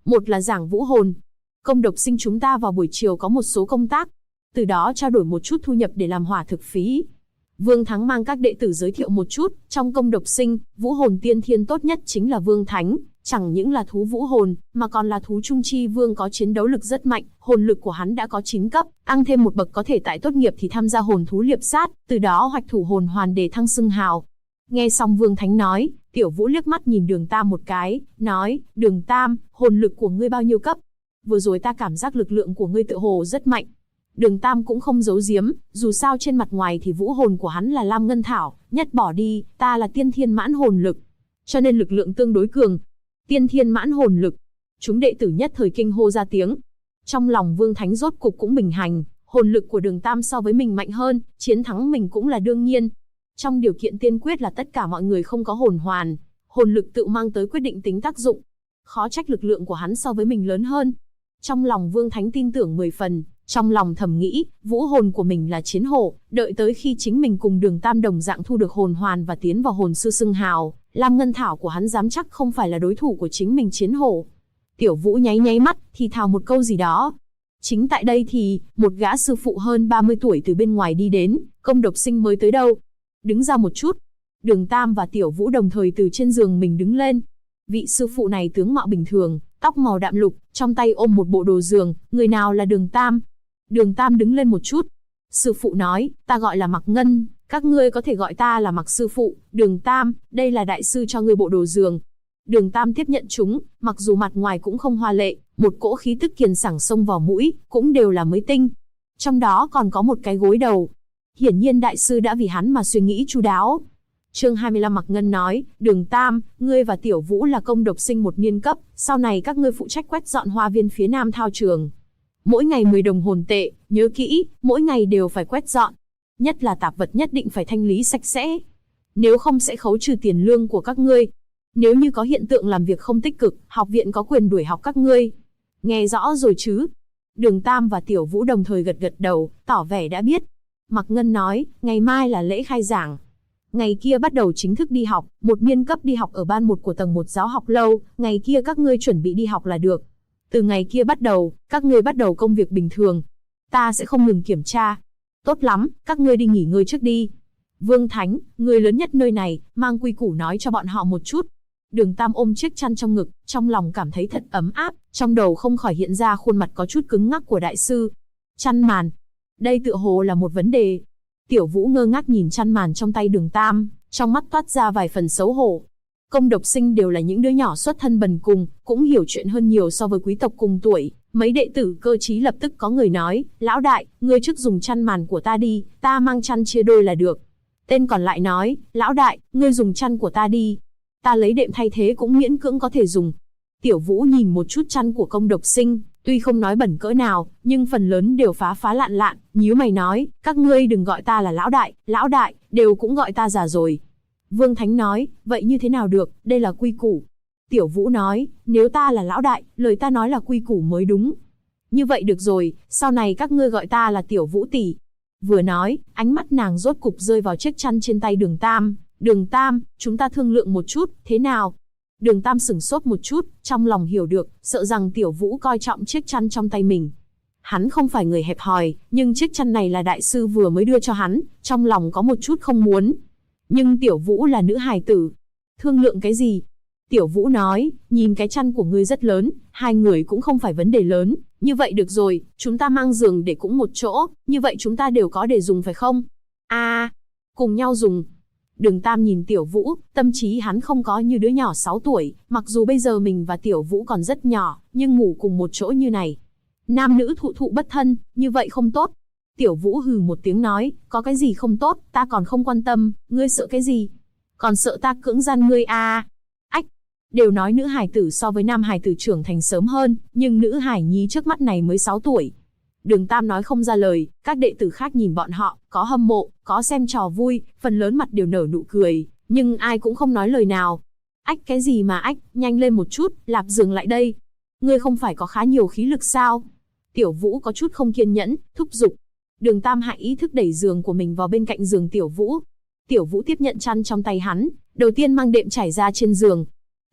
Một là giảng vũ hồn. Công độc sinh chúng ta vào buổi chiều có một số công tác, từ đó trao đổi một chút thu nhập để làm hỏa thực phí. Vương Thắng mang các đệ tử giới thiệu một chút, trong công độc sinh, vũ hồn tiên thiên tốt nhất chính là Vương Thánh, chẳng những là thú vũ hồn, mà còn là thú trung chi vương có chiến đấu lực rất mạnh, hồn lực của hắn đã có 9 cấp, tăng thêm một bậc có thể tại tốt nghiệp thì tham gia hồn thú liệp sát, từ đó hoạch thủ hồn hoàn để thăng xưng hào. Nghe xong Vương Thánh nói, Tiểu Vũ liếc mắt nhìn Đường Tam một cái, nói, Đường Tam, hồn lực của ngươi bao nhiêu cấp? Vừa rồi ta cảm giác lực lượng của ngươi tự hồ rất mạnh. Đường Tam cũng không giấu giếm, dù sao trên mặt ngoài thì vũ hồn của hắn là Lam Ngân Thảo, nhất bỏ đi, ta là tiên thiên mãn hồn lực, cho nên lực lượng tương đối cường. Tiên thiên mãn hồn lực. Chúng đệ tử nhất thời kinh hô ra tiếng. Trong lòng Vương Thánh rốt cục cũng bình hành, hồn lực của Đường Tam so với mình mạnh hơn, chiến thắng mình cũng là đương nhiên. Trong điều kiện tiên quyết là tất cả mọi người không có hồn hoàn, hồn lực tự mang tới quyết định tính tác dụng. Khó trách lực lượng của hắn so với mình lớn hơn. Trong lòng Vương Thánh tin tưởng 10 phần, trong lòng thầm nghĩ, vũ hồn của mình là chiến hổ, đợi tới khi chính mình cùng Đường Tam đồng dạng thu được hồn hoàn và tiến vào hồn sư xưng hào, Lam Ngân Thảo của hắn dám chắc không phải là đối thủ của chính mình chiến hổ. Tiểu Vũ nháy nháy mắt, thì thào một câu gì đó. Chính tại đây thì, một gã sư phụ hơn 30 tuổi từ bên ngoài đi đến, công độc sinh mới tới đâu. Đứng ra một chút. Đường Tam và Tiểu Vũ đồng thời từ trên giường mình đứng lên. Vị sư phụ này tướng mạo bình thường, tóc màu đạm lục, trong tay ôm một bộ đồ giường, người nào là Đường Tam? Đường Tam đứng lên một chút. Sư phụ nói, ta gọi là Mạc Ngân, các ngươi có thể gọi ta là Mạc sư phụ. Đường Tam, đây là đại sư cho ngươi bộ đồ giường. Đường Tam tiếp nhận chúng, mặc dù mặt ngoài cũng không hoa lệ, một cỗ khí tức kiền sảng xông vào mũi, cũng đều là mới tinh. Trong đó còn có một cái gối đầu. Hiển nhiên đại sư đã vì hắn mà suy nghĩ chu đáo. Chương 25 Mạc Ngân nói, Đường Tam, ngươi và Tiểu Vũ là công độc sinh 1 niên cấp, sau này các ngươi phụ trách quét dọn hoa viên phía nam thao trường. Mỗi ngày 10 đồng hồn tệ, nhớ kỹ, mỗi ngày đều phải quét dọn. Nhất là tạp vật nhất định phải thanh lý sạch sẽ. Nếu không sẽ khấu trừ tiền lương của các ngươi. Nếu như có hiện tượng làm việc không tích cực, học viện có quyền đuổi học các ngươi. Nghe rõ rồi chứ? Đường Tam và Tiểu Vũ đồng thời gật gật đầu, tỏ vẻ đã biết. Mạc Ngân nói, ngày mai là lễ khai giảng. Ngày kia bắt đầu chính thức đi học, 1 niên cấp đi học ở ban 1 của tầng 1 giáo học lâu, ngày kia các ngươi chuẩn bị đi học là được. Từ ngày kia bắt đầu, các ngươi bắt đầu công việc bình thường. Ta sẽ không ngừng kiểm tra. Tốt lắm, các ngươi đi nghỉ ngơi trước đi. Vương Thánh, người lớn nhất nơi này, mang quy củ nói cho bọn họ một chút. Đường Tam ôm chiếc chăn trong ngực, trong lòng cảm thấy thật ấm áp, trong đầu không khỏi hiện ra khuôn mặt có chút cứng ngắc của đại sư. Chăn màn. Đây tựa hồ là một vấn đề. Tiểu Vũ ngơ ngác nhìn chăn màn trong tay Đường Tam, trong mắt toát ra vài phần xấu hổ. Công độc sinh đều là những đứa nhỏ xuất thân bần cùng, cũng hiểu chuyện hơn nhiều so với quý tộc cùng tuổi. Mấy đệ tử cơ trí lập tức có người nói, lão đại, ngươi trước dùng chăn màn của ta đi, ta mang chăn chia đôi là được. Tên còn lại nói, lão đại, ngươi dùng chăn của ta đi. Ta lấy đệm thay thế cũng miễn cưỡng có thể dùng. Tiểu Vũ nhìn một chút chăn của công độc sinh, tuy không nói bẩn cỡ nào, nhưng phần lớn đều phá phá lạn lạn, nhíu mày nói, các ngươi đừng gọi ta là lão đại, đều cũng gọi ta già rồi. Vương Thánh nói, vậy như thế nào được, đây là quy củ. Tiểu Vũ nói, nếu ta là lão đại, lời ta nói là quy củ mới đúng. Như vậy được rồi, sau này các ngươi gọi ta là Tiểu Vũ tỷ. Vừa nói, ánh mắt nàng rốt cục rơi vào chiếc chăn trên tay Đường Tam. Đường Tam, chúng ta thương lượng một chút, thế nào? Đường Tam sửng sốt một chút, trong lòng hiểu được, sợ rằng Tiểu Vũ coi trọng chiếc chăn trong tay mình. Hắn không phải người hẹp hòi, nhưng chiếc chăn này là đại sư vừa mới đưa cho hắn, trong lòng có một chút không muốn. Nhưng Tiểu Vũ là nữ hài tử. Thương lượng cái gì? Tiểu Vũ nói, nhìn cái chăn của ngươi rất lớn, 2 người cũng không phải vấn đề lớn. Như vậy được rồi, chúng ta mang giường để cũng một chỗ, như vậy chúng ta đều có để dùng phải không? Cùng nhau dùng. Đường Tam nhìn Tiểu Vũ, tâm trí hắn không có như đứa nhỏ 6 tuổi, mặc dù bây giờ mình và Tiểu Vũ còn rất nhỏ, nhưng ngủ cùng một chỗ như này. Nam nữ thụ thụ bất thân, như vậy không tốt. Tiểu Vũ hừ một tiếng nói, có cái gì không tốt, ta còn không quan tâm, ngươi sợ cái gì? Còn sợ ta cưỡng gian ngươi à? Ách, đều nói nữ hài tử so với nam hài tử trưởng thành sớm hơn, nhưng nữ hài nhi trước mắt này mới 6 tuổi. Đường Tam nói không ra lời, các đệ tử khác nhìn bọn họ, có hâm mộ, có xem trò vui, phần lớn mặt đều nở nụ cười, nhưng ai cũng không nói lời nào. Ách cái gì mà ách, nhanh lên một chút, lạp giường lại đây. Ngươi không phải có khá nhiều khí lực sao? Tiểu Vũ có chút không kiên nhẫn, thúc giục. Đường Tam hạ ý thức đẩy giường của mình vào bên cạnh giường Tiểu Vũ. Tiểu Vũ tiếp nhận chăn trong tay hắn, đầu tiên mang đệm trải ra trên giường.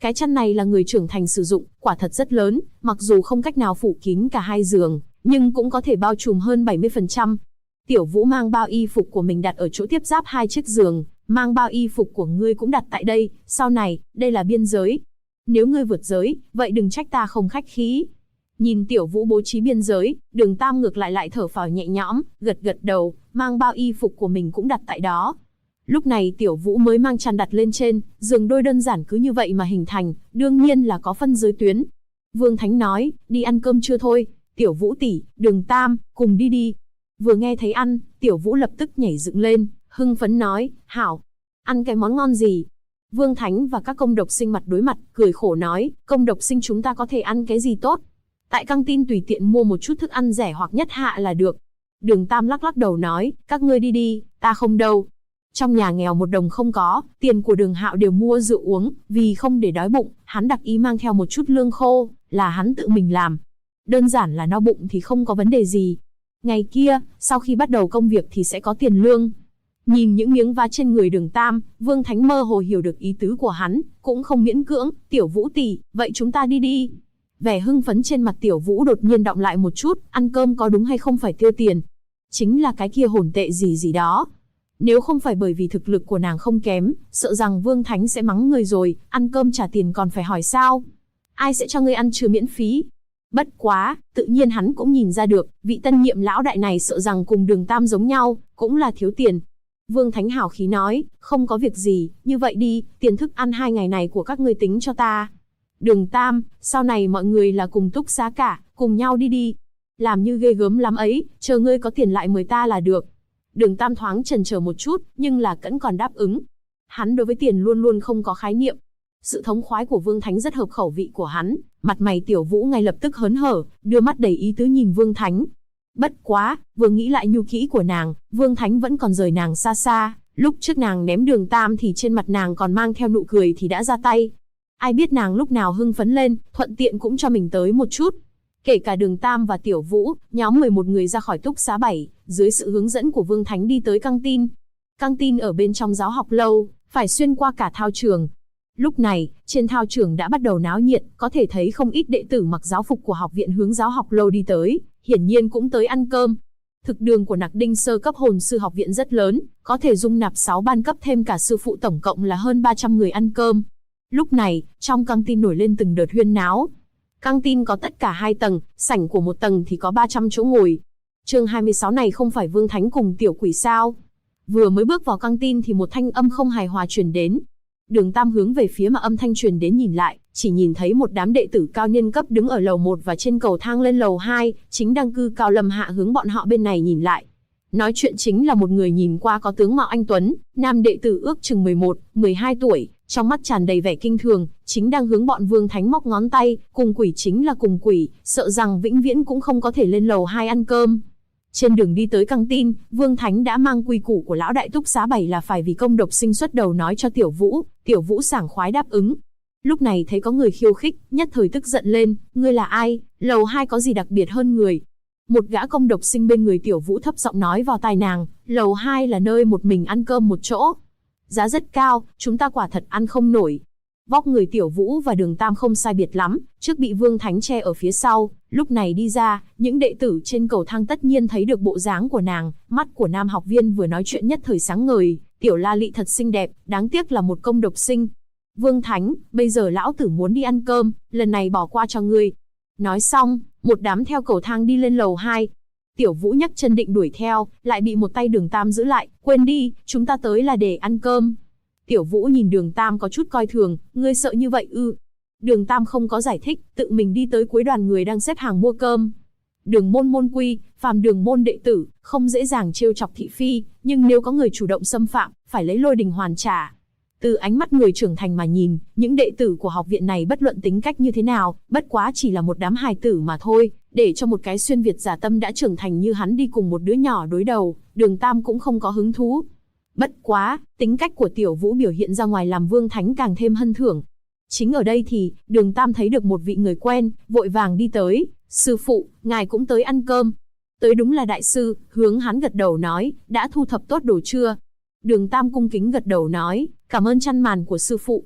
Cái chăn này là người trưởng thành sử dụng, quả thật rất lớn, mặc dù không cách nào phủ kín cả hai giường, nhưng cũng có thể bao trùm hơn 70%. Tiểu Vũ mang bao y phục của mình đặt ở chỗ tiếp giáp hai chiếc giường, mang bao y phục của ngươi cũng đặt tại đây, sau này, đây là biên giới. Nếu ngươi vượt giới, vậy đừng trách ta không khách khí. Nhìn Tiểu Vũ bố trí biên giới, Đường Tam ngược lại thở phào nhẹ nhõm, gật gật đầu, mang bao y phục của mình cũng đặt tại đó. Lúc này Tiểu Vũ mới mang chăn đặt lên trên, giường đôi đơn giản cứ như vậy mà hình thành, đương nhiên là có phân giới tuyến. Vương Thánh nói, đi ăn cơm chưa thôi, Tiểu Vũ tỷ, Đường Tam, cùng đi đi. Vừa nghe thấy ăn, Tiểu Vũ lập tức nhảy dựng lên, hưng phấn nói, hảo, ăn cái món ngon gì? Vương Thánh và các công độc sinh mặt đối mặt, cười khổ nói, công độc sinh chúng ta có thể ăn cái gì tốt? Tại căng tin tùy tiện mua một chút thức ăn rẻ hoặc nhất hạ là được. Đường Tam lắc lắc đầu nói, các ngươi đi đi, ta không đâu. Trong nhà nghèo một đồng không có, tiền của Đường Hạo đều mua rượu uống, vì không để đói bụng, hắn đặc ý mang theo một chút lương khô, là hắn tự mình làm. Đơn giản là no bụng thì không có vấn đề gì. Ngày kia, sau khi bắt đầu công việc thì sẽ có tiền lương. Nhìn những miếng vá trên người Đường Tam, Vương Thánh mơ hồ hiểu được ý tứ của hắn, cũng không miễn cưỡng, Tiểu Vũ tỷ, vậy chúng ta đi đi. Vẻ hưng phấn trên mặt Tiểu Vũ đột nhiên đọng lại một chút, ăn cơm có đúng hay không phải tiêu tiền. Chính là cái kia hồn tệ gì đó. Nếu không phải bởi vì thực lực của nàng không kém, sợ rằng Vương Thánh sẽ mắng người rồi, ăn cơm trả tiền còn phải hỏi sao. Ai sẽ cho ngươi ăn trưa miễn phí? Bất quá, tự nhiên hắn cũng nhìn ra được, vị tân nhiệm lão đại này sợ rằng cùng Đường Tam giống nhau, cũng là thiếu tiền. Vương Thánh hào khí nói, không có việc gì, như vậy đi, tiền thức ăn 2 ngày này của các ngươi tính cho ta. Đường Tam, sau này mọi người là cùng túc xá cả, cùng nhau đi đi. Làm như ghê gớm lắm ấy, chờ ngươi có tiền lại mời ta là được. Đường Tam thoáng chần chờ một chút, nhưng là vẫn còn đáp ứng. Hắn đối với tiền luôn luôn không có khái niệm. Sự thống khoái của Vương Thánh rất hợp khẩu vị của hắn, mặt mày Tiểu Vũ ngay lập tức hớn hở, đưa mắt đầy ý tứ nhìn Vương Thánh. Bất quá, vừa nghĩ lại nhu kỹ của nàng, Vương Thánh vẫn còn rời nàng xa xa, lúc trước nàng ném Đường Tam thì trên mặt nàng còn mang theo nụ cười thì đã ra tay. Ai biết nàng lúc nào hưng phấn lên, thuận tiện cũng cho mình tới một chút. Kể cả Đường Tam và Tiểu Vũ, nhóm 11 người ra khỏi túc xá 7, dưới sự hướng dẫn của Vương Thánh đi tới căng tin. Căng tin ở bên trong giáo học lâu, phải xuyên qua cả thao trường. Lúc này, trên thao trường đã bắt đầu náo nhiệt, có thể thấy không ít đệ tử mặc giáo phục của học viện hướng giáo học lâu đi tới, hiển nhiên cũng tới ăn cơm. Thực đường của Nặc Đinh sơ cấp hồn sư học viện rất lớn, có thể dung nạp 6 ban cấp thêm cả sư phụ tổng cộng là hơn 300 người ăn cơm. Lúc này, trong căng tin nổi lên từng đợt huyên náo. Căng tin có tất cả 2 tầng, sảnh của một tầng thì có 300 chỗ ngồi. Chương 26 này không phải Vương Thánh cùng Tiểu Quỷ sao? Vừa mới bước vào căng tin thì một thanh âm không hài hòa truyền đến. Đường Tam hướng về phía mà âm thanh truyền đến nhìn lại, chỉ nhìn thấy một đám đệ tử cao niên cấp đứng ở lầu 1 và trên cầu thang lên lầu 2, chính đăng cư Cao Lâm Hạ hướng bọn họ bên này nhìn lại. Nói chuyện chính là một người nhìn qua có tướng mạo anh tuấn, nam đệ tử ước chừng 11, 12 tuổi, trong mắt tràn đầy vẻ kinh thường, chính đang hướng bọn Vương Thánh móc ngón tay, cùng quỷ chính là cùng quỷ, sợ rằng vĩnh viễn cũng không có thể lên lầu 2 ăn cơm. Trên đường đi tới căng tin, Vương Thánh đã mang quy củ của lão đại túc xá 7 là phải vì công độc sinh xuất đầu nói cho Tiểu Vũ, Tiểu Vũ sảng khoái đáp ứng. Lúc này thấy có người khiêu khích, nhất thời tức giận lên, ngươi là ai, lầu 2 có gì đặc biệt hơn người? Một gã công độc sinh bên người Tiểu Vũ thấp giọng nói vào tai nàng, lầu 2 là nơi một mình ăn cơm một chỗ. Giá rất cao, chúng ta quả thật ăn không nổi. Vóc người Tiểu Vũ và Đường Tam không sai biệt lắm, trước bị Vương Thánh che ở phía sau, lúc này đi ra, những đệ tử trên cầu thang tất nhiên thấy được bộ dáng của nàng, mắt của nam học viên vừa nói chuyện nhất thời sáng ngời, Tiểu La Lị thật xinh đẹp, đáng tiếc là một công độc sinh. Vương Thánh, bây giờ lão tử muốn đi ăn cơm, lần này bỏ qua cho ngươi. Nói xong, một đám theo cầu thang đi lên lầu 2. Tiểu Vũ nhấc chân định đuổi theo, lại bị một tay Đường Tam giữ lại, quên đi, chúng ta tới là để ăn cơm. Tiểu Vũ nhìn Đường Tam có chút coi thường, ngươi sợ như vậy ư? Đường Tam không có giải thích, tự mình đi tới cuối đoàn người đang xếp hàng mua cơm. Đường môn môn quy, phàm đường môn đệ tử, không dễ dàng trêu chọc thị phi, nhưng nếu có người chủ động xâm phạm, phải lấy lôi đình hoàn trả. Từ ánh mắt người trưởng thành mà nhìn, những đệ tử của học viện này bất luận tính cách như thế nào, bất quá chỉ là một đám hài tử mà thôi, để cho một cái xuyên Việt giả tâm đã trưởng thành như hắn đi cùng một đứa nhỏ đối đầu, Đường Tam cũng không có hứng thú. Bất quá, tính cách của Tiểu Vũ biểu hiện ra ngoài làm Vương Thánh càng thêm hân thưởng. Chính ở đây thì, Đường Tam thấy được một vị người quen, vội vàng đi tới, sư phụ, ngài cũng tới ăn cơm. Tới đúng là đại sư, hướng hắn gật đầu nói, đã thu thập tốt đồ chưa? Đường Tam cung kính gật đầu nói, cảm ơn chăn màn của sư phụ.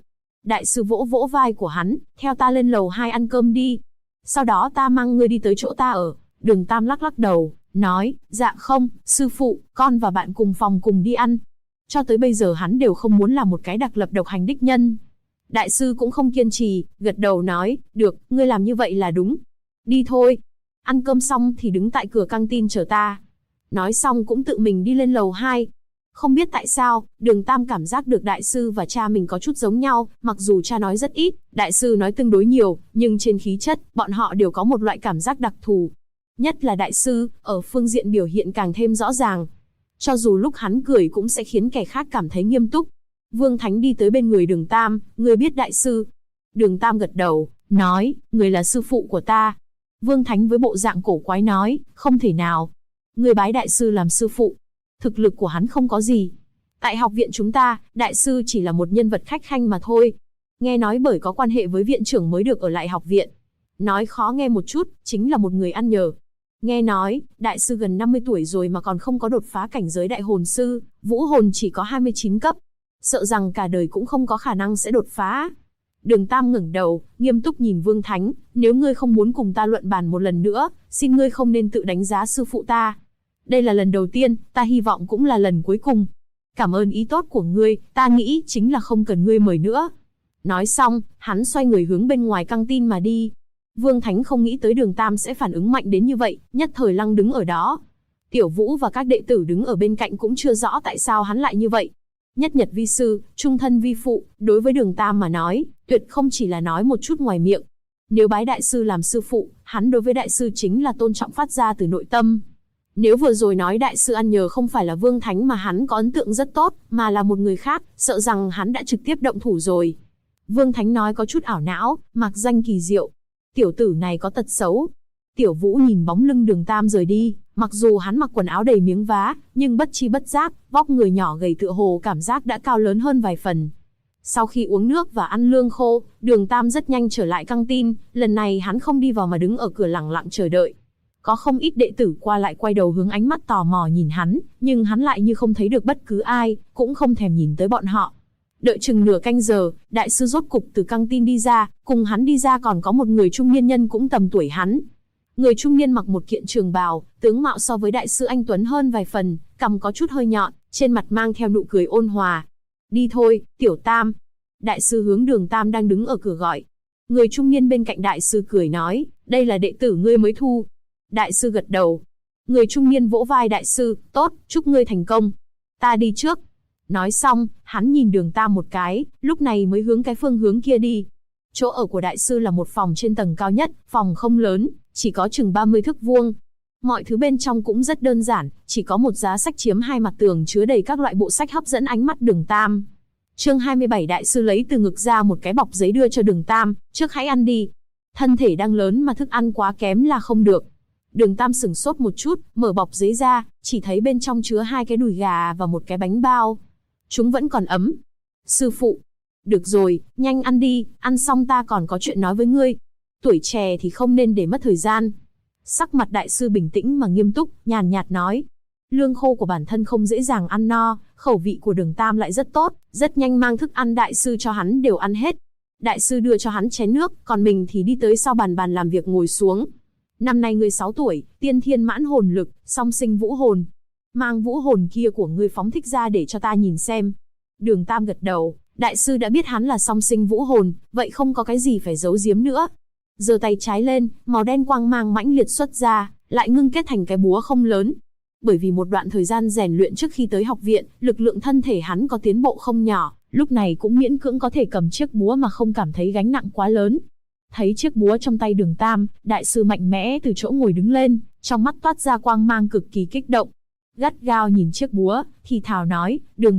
Đại sư vỗ vỗ vai của hắn, theo ta lên lầu 2 ăn cơm đi. Sau đó ta mang ngươi đi tới chỗ ta ở. Đường Tam lắc lắc đầu, nói, dạ không, sư phụ, con và bạn cùng phòng cùng đi ăn. Cho tới bây giờ hắn đều không muốn làm một cái đặc lập độc hành đích nhân. Đại sư cũng không kiên trì, gật đầu nói, được, ngươi làm như vậy là đúng. Đi thôi. Ăn cơm xong thì đứng tại cửa căng tin chờ ta. Nói xong cũng tự mình đi lên lầu 2. Không biết tại sao, Đường Tam cảm giác được đại sư và cha mình có chút giống nhau, mặc dù cha nói rất ít, đại sư nói tương đối nhiều, nhưng trên khí chất, bọn họ đều có một loại cảm giác đặc thù. Nhất là đại sư, ở phương diện biểu hiện càng thêm rõ ràng. Cho dù lúc hắn cười cũng sẽ khiến kẻ khác cảm thấy nghiêm túc. Vương Thánh đi tới bên người Đường Tam, ngươi biết đại sư. Đường Tam gật đầu, nói, người là sư phụ của ta. Vương Thánh với bộ dạng cổ quái nói, không thể nào. Ngươi bái đại sư làm sư phụ. Thực lực của hắn không có gì. Tại học viện chúng ta, đại sư chỉ là một nhân vật khách khanh mà thôi. Nghe nói bởi có quan hệ với viện trưởng mới được ở lại học viện. Nói khó nghe một chút, chính là một người ăn nhờ. Nghe nói, đại sư gần 50 tuổi rồi mà còn không có đột phá cảnh giới đại hồn sư, vũ hồn chỉ có 29 cấp. Sợ rằng cả đời cũng không có khả năng sẽ đột phá. Đường Tam ngẩng đầu, nghiêm túc nhìn Vương Thánh, nếu ngươi không muốn cùng ta luận bàn một lần nữa, xin ngươi không nên tự đánh giá sư phụ ta. Đây là lần đầu tiên, ta hy vọng cũng là lần cuối cùng. Cảm ơn ý tốt của ngươi, ta nghĩ chính là không cần ngươi mời nữa. Nói xong, hắn xoay người hướng bên ngoài căng tin mà đi. Vương Thánh không nghĩ tới Đường Tam sẽ phản ứng mạnh đến như vậy, nhất thời lăng đứng ở đó. Tiểu Vũ và các đệ tử đứng ở bên cạnh cũng chưa rõ tại sao hắn lại như vậy. Nhất nhật vi sư, trung thân vi phụ, đối với Đường Tam mà nói, tuyệt không chỉ là nói một chút ngoài miệng. Nếu bái đại sư làm sư phụ, hắn đối với đại sư chính là tôn trọng phát ra từ nội tâm. Nếu vừa rồi nói đại sư ăn nhờ không phải là Vương Thánh mà hắn có ấn tượng rất tốt, mà là một người khác, sợ rằng hắn đã trực tiếp động thủ rồi. Vương Thánh nói có chút ảo não, mặc danh kỳ diệu. Tiểu tử này có tật xấu. Tiểu Vũ nhìn bóng lưng Đường Tam rời đi, mặc dù hắn mặc quần áo đầy miếng vá, nhưng bất chi bất giác, vóc người nhỏ gầy tựa hồ cảm giác đã cao lớn hơn vài phần. Sau khi uống nước và ăn lương khô, Đường Tam rất nhanh trở lại căng tin, lần này hắn không đi vào mà đứng ở cửa lặng lặng chờ đợi. Có không ít đệ tử qua lại quay đầu hướng ánh mắt tò mò nhìn hắn, nhưng hắn lại như không thấy được bất cứ ai, cũng không thèm nhìn tới bọn họ. Đợi chừng nửa canh giờ, đại sư rốt cục từ căng tin đi ra, cùng hắn đi ra còn có một người trung niên nhân cũng tầm tuổi hắn. Người trung niên mặc một kiện trường bào, tướng mạo so với đại sư anh tuấn hơn vài phần, cằm có chút hơi nhọn, trên mặt mang theo nụ cười ôn hòa. Đi thôi, Tiểu Tam. Đại sư hướng Đường Tam đang đứng ở cửa gọi. Người trung niên bên cạnh đại sư cười nói, đây là đệ tử ngươi mới thu. Đại sư gật đầu. Người trung niên vỗ vai đại sư, tốt, chúc ngươi thành công. Ta đi trước. Nói xong, hắn nhìn Đường Tam một cái, lúc này mới hướng cái phương hướng kia đi. Chỗ ở của đại sư là một phòng trên tầng cao nhất, phòng không lớn, chỉ có chừng 30 thước vuông. Mọi thứ bên trong cũng rất đơn giản, chỉ có một giá sách chiếm hai mặt tường chứa đầy các loại bộ sách hấp dẫn ánh mắt Đường Tam. Chương 27 đại sư lấy từ ngực ra một cái bọc giấy đưa cho Đường Tam, trước hãy ăn đi. Thân thể đang lớn mà thức ăn quá kém là không được. Đường Tam sửng sốt một chút, mở bọc giấy ra, chỉ thấy bên trong chứa 2 cái đùi gà và một cái bánh bao. Chúng vẫn còn ấm. Sư phụ. Được rồi, nhanh ăn đi, ăn xong ta còn có chuyện nói với ngươi. Tuổi trẻ thì không nên để mất thời gian. Sắc mặt đại sư bình tĩnh mà nghiêm túc, nhàn nhạt nói. Lương khô của bản thân không dễ dàng ăn no, khẩu vị của Đường Tam lại rất tốt, rất nhanh mang thức ăn đại sư cho hắn đều ăn hết. Đại sư đưa cho hắn chén nước, còn mình thì đi tới sau bàn làm việc ngồi xuống. Năm nay ngươi 6 tuổi, tiên thiên mãn hồn lực, song sinh vũ hồn. Mang vũ hồn kia của ngươi phóng thích ra để cho ta nhìn xem. Đường Tam gật đầu, đại sư đã biết hắn là song sinh vũ hồn, vậy không có cái gì phải giấu giếm nữa. Giơ tay trái lên, màu đen quang mang mãnh liệt xuất ra, lại ngưng kết thành cái búa không lớn. Bởi vì một đoạn thời gian rèn luyện trước khi tới học viện, lực lượng thân thể hắn có tiến bộ không nhỏ, lúc này cũng miễn cưỡng có thể cầm chiếc búa mà không cảm thấy gánh nặng quá lớn. Thấy chiếc búa trong tay Đường Tam, đại sư mạnh mẽ từ chỗ ngồi đứng lên, trong mắt toát ra quang mang cực kỳ kích động. Gắt gao nhìn chiếc búa, thì thào nói, Đường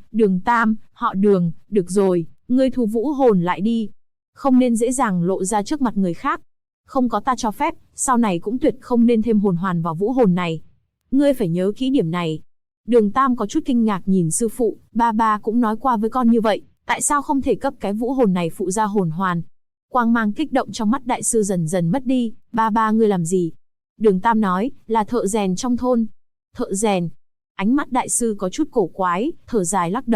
Tam, họ Đường, được rồi, ngươi thu vũ hồn lại đi. Không nên dễ dàng lộ ra trước mặt người khác. Không có ta cho phép, sau này cũng tuyệt không nên thêm hồn hoàn vào vũ hồn này. Ngươi phải nhớ kỹ điểm này. Đường Tam có chút kinh ngạc nhìn sư phụ, ba cũng nói qua với con như vậy, tại sao không thể cấp cái vũ hồn này phụ ra hồn hoàn? Quang mang kích động trong mắt đại sư dần dần mất đi, ba ngươi làm gì? Đường Tam nói, là thợ rèn trong thôn. Thợ rèn. Ánh mắt đại sư có chút cổ quái, thở dài lắc đầu,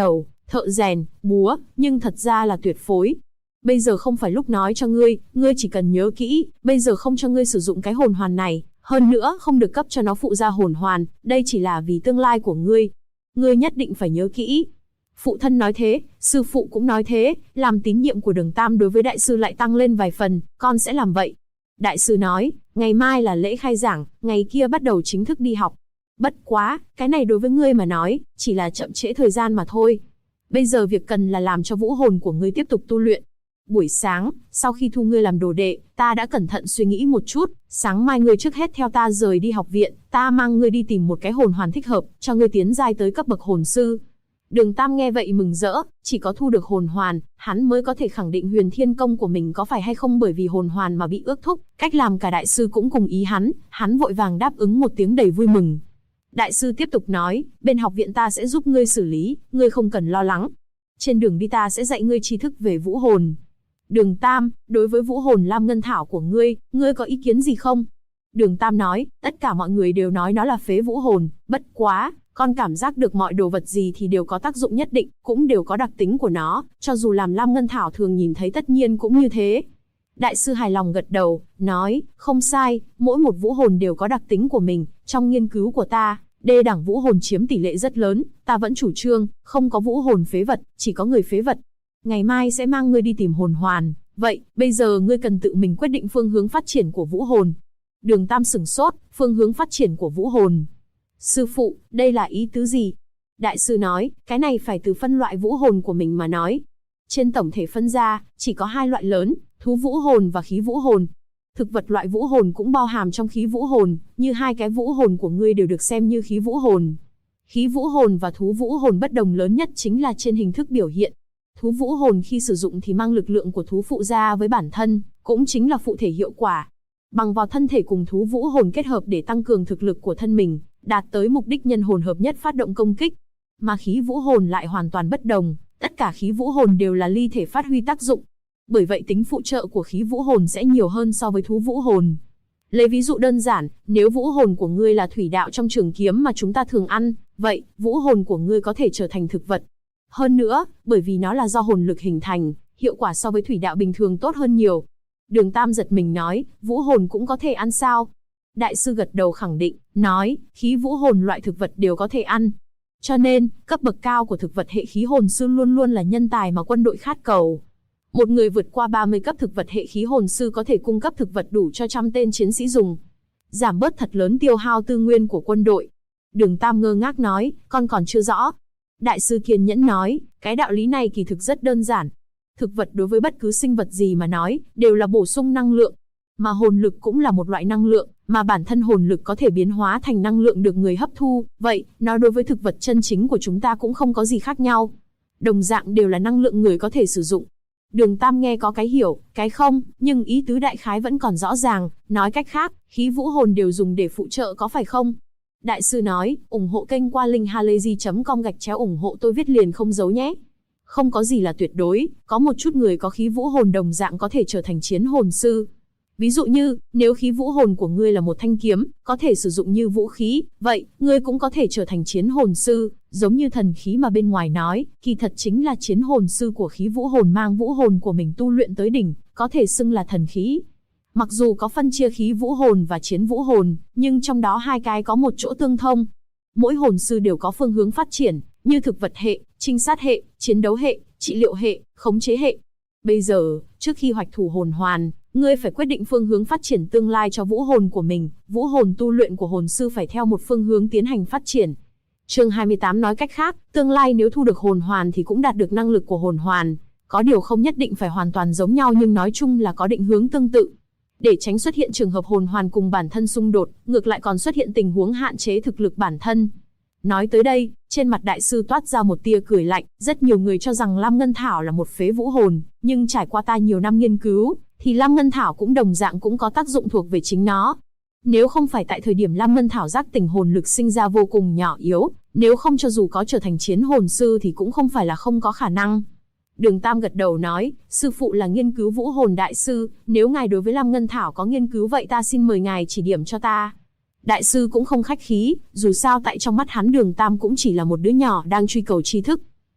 thợ rèn, búa, nhưng thật ra là tuyệt phối. Bây giờ không phải lúc nói cho ngươi, ngươi chỉ cần nhớ kỹ, bây giờ không cho ngươi sử dụng cái hồn hoàn này, hơn nữa không được cấp cho nó phụ gia hồn hoàn, đây chỉ là vì tương lai của ngươi. Ngươi nhất định phải nhớ kỹ. Phụ thân nói thế, sư phụ cũng nói thế, làm tín nhiệm của Đường Tam đối với đại sư lại tăng lên vài phần, con sẽ làm vậy. Đại sư nói, ngày mai là lễ khai giảng, ngày kia bắt đầu chính thức đi học. Bất quá, cái này đối với ngươi mà nói, chỉ là chậm trễ thời gian mà thôi. Bây giờ việc cần là làm cho vũ hồn của ngươi tiếp tục tu luyện. Buổi sáng, sau khi thu ngươi làm đồ đệ, ta đã cẩn thận suy nghĩ một chút, sáng mai ngươi trước hết theo ta rời đi học viện, ta mang ngươi đi tìm một cái hồn hoàn thích hợp, cho ngươi tiến giai tới cấp bậc hồn sư. Đường Tam nghe vậy mừng rỡ, chỉ có thu được hồn hoàn, hắn mới có thể khẳng định Huyền Thiên Công của mình có phải hay không, bởi vì hồn hoàn mà bị ước thúc, cách làm cả đại sư cũng cùng ý hắn vội vàng đáp ứng một tiếng đầy vui mừng. Đại sư tiếp tục nói, bên học viện ta sẽ giúp ngươi xử lý, ngươi không cần lo lắng. Trên đường đi ta sẽ dạy ngươi tri thức về vũ hồn. Đường Tam, đối với vũ hồn Lam Ngân Thảo của ngươi có ý kiến gì không? Đường Tam nói, tất cả mọi người đều nói nó là phế vũ hồn, bất quá, con cảm giác được mọi đồ vật gì thì đều có tác dụng nhất định, cũng đều có đặc tính của nó, cho dù làm Lam Ngân Thảo thường nhìn thấy tất nhiên cũng như thế. Đại sư hài lòng gật đầu, nói, không sai, mỗi một vũ hồn đều có đặc tính của mình, trong nghiên cứu của ta, đê đẳng vũ hồn chiếm tỷ lệ rất lớn, ta vẫn chủ trương, không có vũ hồn phế vật, chỉ có người phế vật. Ngày mai sẽ mang ngươi đi tìm hồn hoàn, vậy, bây giờ ngươi cần tự mình quyết định phương hướng phát triển của vũ hồn. Đường Tam sửng sốt, phương hướng phát triển của vũ hồn. Sư phụ, đây là ý tứ gì? Đại sư nói, cái này phải từ phân loại vũ hồn của mình mà nói. Trên tổng thể phân ra, chỉ có hai loại lớn, thú vũ hồn và khí vũ hồn. Thực vật loại vũ hồn cũng bao hàm trong khí vũ hồn, như hai cái vũ hồn của ngươi đều được xem như khí vũ hồn. Khí vũ hồn và thú vũ hồn bất đồng lớn nhất chính là trên hình thức biểu hiện. Thú vũ hồn khi sử dụng thì mang lực lượng của thú phụ ra với bản thân, cũng chính là phụ thể hiệu quả. Bằng vào thân thể cùng thú vũ hồn kết hợp để tăng cường thực lực của thân mình, đạt tới mục đích nhân hồn hợp nhất phát động công kích. Mà khí vũ hồn lại hoàn toàn bất đồng, tất cả khí vũ hồn đều là ly thể phát huy tác dụng. Bởi vậy tính phụ trợ của khí vũ hồn sẽ nhiều hơn so với thú vũ hồn. Lấy ví dụ đơn giản, nếu vũ hồn của ngươi là thủy đạo trong trường kiếm mà chúng ta thường ăn, vậy vũ hồn của ngươi có thể trở thành thực vật. Hơn nữa, bởi vì nó là do hồn lực hình thành, hiệu quả so với thủy đạo bình thường tốt hơn nhiều. Đường Tam giật mình nói, vũ hồn cũng có thể ăn sao? Đại sư gật đầu khẳng định, nói, khí vũ hồn loại thực vật đều có thể ăn. Cho nên, cấp bậc cao của thực vật hệ khí hồn sư luôn luôn là nhân tài mà quân đội khát cầu. Một người vượt qua 30 cấp thực vật hệ khí hồn sư có thể cung cấp thực vật đủ cho 100 tên chiến sĩ dùng. Giảm bớt thật lớn tiêu hao tư nguyên của quân đội. Đường Tam ngơ ngác nói, con còn chưa rõ. Đại sư kiên nhẫn nói, cái đạo lý này kỳ thực rất đơn giản. Thực vật đối với bất cứ sinh vật gì mà nói, đều là bổ sung năng lượng. Mà hồn lực cũng là một loại năng lượng, mà bản thân hồn lực có thể biến hóa thành năng lượng được người hấp thu. Vậy, nó đối với thực vật chân chính của chúng ta cũng không có gì khác nhau. Đồng dạng đều là năng lượng người có thể sử dụng. Đường Tam nghe có cái hiểu, cái không, nhưng ý tứ đại khái vẫn còn rõ ràng. Nói cách khác, khí vũ hồn đều dùng để phụ trợ có phải không? Đại sư nói, ủng hộ kênh qua link halayzi.com ủng hộ tôi viết liền không giấu nhé. Không có gì là tuyệt đối, có một chút người có khí vũ hồn đồng dạng có thể trở thành chiến hồn sư. Ví dụ như, nếu khí vũ hồn của ngươi là một thanh kiếm, có thể sử dụng như vũ khí, vậy, ngươi cũng có thể trở thành chiến hồn sư, giống như thần khí mà bên ngoài nói, kỳ thật chính là chiến hồn sư của khí vũ hồn mang vũ hồn của mình tu luyện tới đỉnh, có thể xưng là thần khí. Mặc dù có phân chia khí vũ hồn và chiến vũ hồn, nhưng trong đó hai cái có một chỗ tương thông. Mỗi hồn sư đều có phương hướng phát triển, như thực vật hệ, trinh sát hệ, chiến đấu hệ, trị liệu hệ, khống chế hệ. Bây giờ, trước khi hoạch thủ hồn hoàn, ngươi phải quyết định phương hướng phát triển tương lai cho vũ hồn của mình, vũ hồn tu luyện của hồn sư phải theo một phương hướng tiến hành phát triển. Chương 28 nói cách khác, tương lai nếu thu được hồn hoàn thì cũng đạt được năng lực của hồn hoàn. Có điều không nhất định phải hoàn toàn giống nhau nhưng nói chung là có định hướng tương tự. Để tránh xuất hiện trường hợp hồn hoàn cùng bản thân xung đột, ngược lại còn xuất hiện tình huống hạn chế thực lực bản thân. Nói tới đây, trên mặt đại sư toát ra một tia cười lạnh, rất nhiều người cho rằng Lam Ngân Thảo là một phế vũ hồn, nhưng trải qua ta nhiều năm nghiên cứu, thì Lam Ngân Thảo cũng đồng dạng cũng có tác dụng thuộc về chính nó. Nếu không phải tại thời điểm Lam Ngân Thảo giác tỉnh hồn lực sinh ra vô cùng nhỏ yếu, nếu không cho dù có trở thành chiến hồn sư thì cũng không phải là không có khả năng. Đường Tam gật đầu nói, sư phụ là nghiên cứu vũ hồn đại sư, nếu ngài đối với Lam Ngân Thảo có nghiên cứu vậy ta xin mời ngài chỉ điểm cho ta. Đại sư cũng không khách khí, dù sao tại trong mắt hắn Đường Tam cũng chỉ là một đứa nhỏ đang truy cầu tri thức.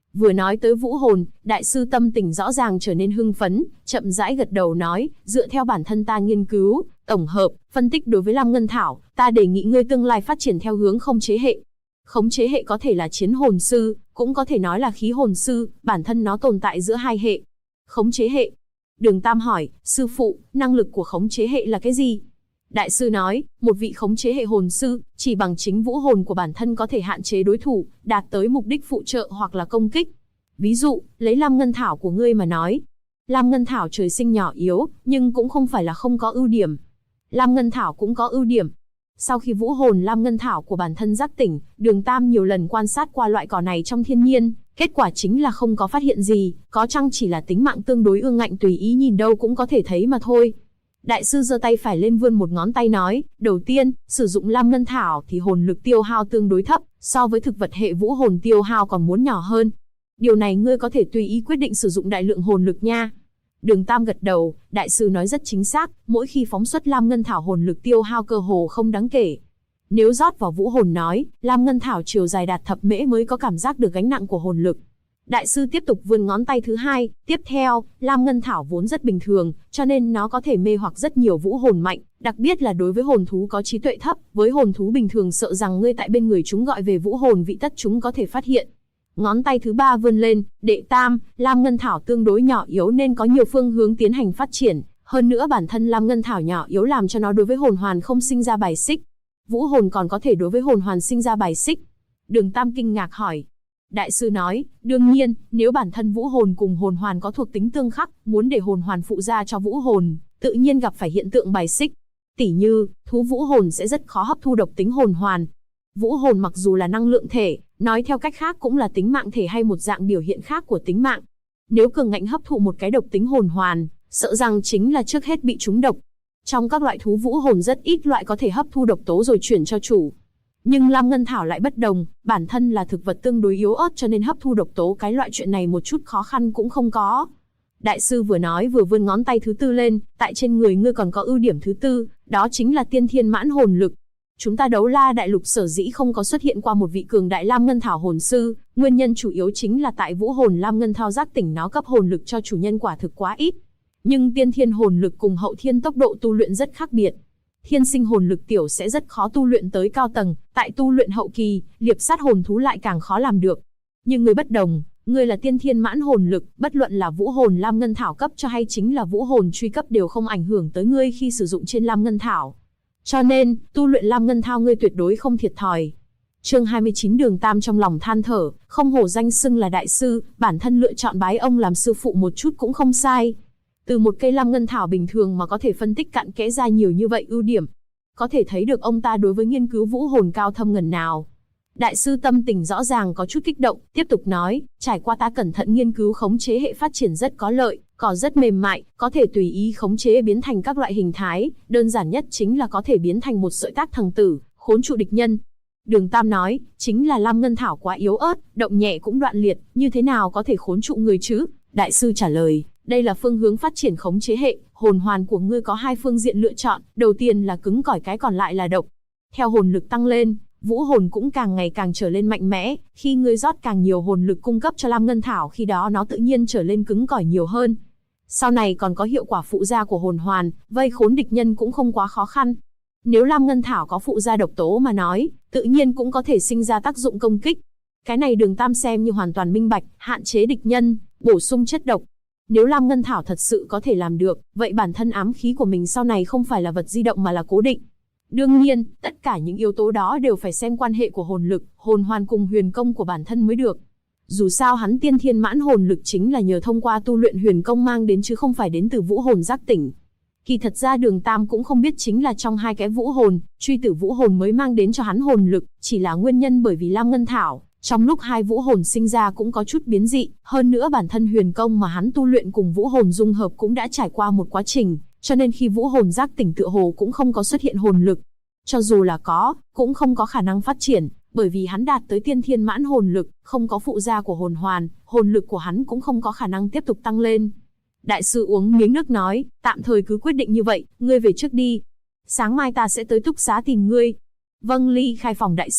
Vừa nói tới vũ hồn, đại sư tâm tình rõ ràng trở nên hưng phấn, chậm rãi gật đầu nói, dựa theo bản thân ta nghiên cứu, tổng hợp, phân tích đối với Lam Ngân Thảo, ta đề nghị ngươi tương lai phát triển theo hướng khống chế hệ. Khống chế hệ có thể là chiến hồn sư, cũng có thể nói là khí hồn sư, bản thân nó tồn tại giữa hai hệ. Khống chế hệ. Đường Tam hỏi, sư phụ, năng lực của khống chế hệ là cái gì? Đại sư nói, một vị khống chế hệ hồn sư, chỉ bằng chính vũ hồn của bản thân có thể hạn chế đối thủ, đạt tới mục đích phụ trợ hoặc là công kích. Ví dụ, lấy Lam Ngân Thảo của ngươi mà nói. Lam Ngân Thảo trời sinh nhỏ yếu, nhưng cũng không phải là không có ưu điểm. Lam Ngân Thảo cũng có ưu điểm. Sau khi vũ hồn Lam Ngân Thảo của bản thân giác tỉnh, Đường Tam nhiều lần quan sát qua loại cỏ này trong thiên nhiên, kết quả chính là không có phát hiện gì, có chăng chỉ là tính mạng tương đối ương ngạnh tùy ý nhìn đâu cũng có thể thấy mà thôi. Đại sư giơ tay phải lên vươn một ngón tay nói, đầu tiên, sử dụng Lam Ngân Thảo thì hồn lực tiêu hao tương đối thấp, so với thực vật hệ vũ hồn tiêu hao còn muốn nhỏ hơn. Điều này ngươi có thể tùy ý quyết định sử dụng đại lượng hồn lực nha. Đường Tam gật đầu, đại sư nói rất chính xác, mỗi khi phóng xuất Lam Ngân Thảo hồn lực tiêu hao cơ hồ không đáng kể. Nếu rót vào vũ hồn nói, Lam Ngân Thảo chiều dài đạt thập mễ mới có cảm giác được gánh nặng của hồn lực. Đại sư tiếp tục vươn ngón tay thứ hai, tiếp theo, Lam Ngân Thảo vốn rất bình thường, cho nên nó có thể mê hoặc rất nhiều vũ hồn mạnh, đặc biệt là đối với hồn thú có trí tuệ thấp, với hồn thú bình thường sợ rằng ngươi tại bên người chúng gọi về vũ hồn vị tất chúng có thể phát hiện. Ngón tay thứ ba vươn lên, đệ tam, Lam Ngân Thảo tương đối nhỏ yếu nên có nhiều phương hướng tiến hành phát triển, hơn nữa bản thân Lam Ngân Thảo nhỏ yếu làm cho nó đối với hồn hoàn không sinh ra bài xích. Vũ hồn còn có thể đối với hồn hoàn sinh ra bài xích. Đường Tam kinh ngạc hỏi. Đại sư nói, đương nhiên, nếu bản thân vũ hồn cùng hồn hoàn có thuộc tính tương khắc, muốn để hồn hoàn phụ ra cho vũ hồn, tự nhiên gặp phải hiện tượng bài xích. Tỉ như, thú vũ hồn sẽ rất khó hấp thu độc tính hồn hoàn. Vũ hồn mặc dù là năng lượng thể, nói theo cách khác cũng là tính mạng thể hay một dạng biểu hiện khác của tính mạng. Nếu cường ngạnh hấp thụ một cái độc tính hồn hoàn, sợ rằng chính là trước hết bị trúng độc. Trong các loại thú vũ hồn rất ít loại có thể hấp thu độc tố rồi chuyển cho chủ. Nhưng Lam Ngân Thảo lại bất đồng, bản thân là thực vật tương đối yếu ớt cho nên hấp thu độc tố cái loại chuyện này một chút khó khăn cũng không có. Đại sư vừa nói vừa vươn ngón tay thứ tư lên, tại trên người ngươi còn có ưu điểm thứ tư, đó chính là tiên thiên mãn hồn lực. Chúng ta Đấu La đại lục sở dĩ không có xuất hiện qua một vị cường đại Lam Ngân Thảo hồn sư, nguyên nhân chủ yếu chính là tại vũ hồn Lam Ngân Thao giác tỉnh nó cấp hồn lực cho chủ nhân quả thực quá ít. Nhưng tiên thiên hồn lực cùng hậu thiên tốc độ tu luyện rất khác biệt. Thiên sinh hồn lực tiểu sẽ rất khó tu luyện tới cao tầng, tại tu luyện hậu kỳ, liệp sát hồn thú lại càng khó làm được. Nhưng người bất đồng, người là tiên thiên mãn hồn lực, bất luận là vũ hồn Lam Ngân Thảo cấp cho hay chính là vũ hồn truy cấp đều không ảnh hưởng tới ngươi khi sử dụng trên Lam Ngân Thảo. Cho nên, tu luyện Lam Ngân Thao ngươi tuyệt đối không thiệt thòi. Chương 29 Đường Tam trong lòng than thở, không hổ danh xưng là đại sư, bản thân lựa chọn bái ông làm sư phụ một chút cũng không sai. Từ một cây Lam Ngân Thảo bình thường mà có thể phân tích cặn kẽ ra nhiều như vậy ưu điểm. Có thể thấy được ông ta đối với nghiên cứu vũ hồn cao thâm ngần nào. Đại sư tâm tình rõ ràng có chút kích động, tiếp tục nói, trải qua ta cẩn thận nghiên cứu khống chế hệ phát triển rất có lợi, cỏ rất mềm mại, có thể tùy ý khống chế biến thành các loại hình thái, đơn giản nhất chính là có thể biến thành một sợi tác thằng tử, khốn trụ địch nhân. Đường Tam nói, chính là Lam Ngân Thảo quá yếu ớt, động nhẹ cũng đoạn liệt, như thế nào có thể khốn trụ người chứ? Đại sư trả lời, đây là phương hướng phát triển khống chế hệ, hồn hoàn của ngươi có hai phương diện lựa chọn, đầu tiên là cứng cỏi cái còn lại là độc. Theo hồn lực tăng lên, vũ hồn cũng càng ngày càng trở lên mạnh mẽ, khi ngươi rót càng nhiều hồn lực cung cấp cho Lam Ngân Thảo khi đó nó tự nhiên trở lên cứng cỏi nhiều hơn. Sau này còn có hiệu quả phụ gia của hồn hoàn, vây khốn địch nhân cũng không quá khó khăn. Nếu Lam Ngân Thảo có phụ gia độc tố mà nói, tự nhiên cũng có thể sinh ra tác dụng công kích. Cái này Đường Tam xem như hoàn toàn minh bạch, hạn chế địch nhân, bổ sung chất độc. Nếu Lam Ngân Thảo thật sự có thể làm được, vậy bản thân ám khí của mình sau này không phải là vật di động mà là cố định. Đương nhiên, tất cả những yếu tố đó đều phải xem quan hệ của hồn lực, hồn hoàn cùng huyền công của bản thân mới được. Dù sao hắn tiên thiên mãn hồn lực chính là nhờ thông qua tu luyện huyền công mang đến chứ không phải đến từ vũ hồn giác tỉnh. Kỳ thật ra Đường Tam cũng không biết chính là trong hai cái vũ hồn, truy tử vũ hồn mới mang đến cho hắn hồn lực, chỉ là nguyên nhân bởi vì Lam Ngân Thảo. Trong lúc hai vũ hồn sinh ra cũng có chút biến dị, hơn nữa bản thân huyền công mà hắn tu luyện cùng vũ hồn dung hợp cũng đã trải qua một quá trình, cho nên khi vũ hồn giác tỉnh tựa hồ cũng không có xuất hiện hồn lực. Cho dù là có, cũng không có khả năng phát triển, bởi vì hắn đạt tới tiên thiên mãn hồn lực, không có phụ gia của hồn hoàn, hồn lực của hắn cũng không có khả năng tiếp tục tăng lên. Đại sư uống miếng nước nói, tạm thời cứ quyết định như vậy, ngươi về trước đi. Sáng mai ta sẽ tới túc xá tìm ngươi. Vâng, ly khai phòng đại sư.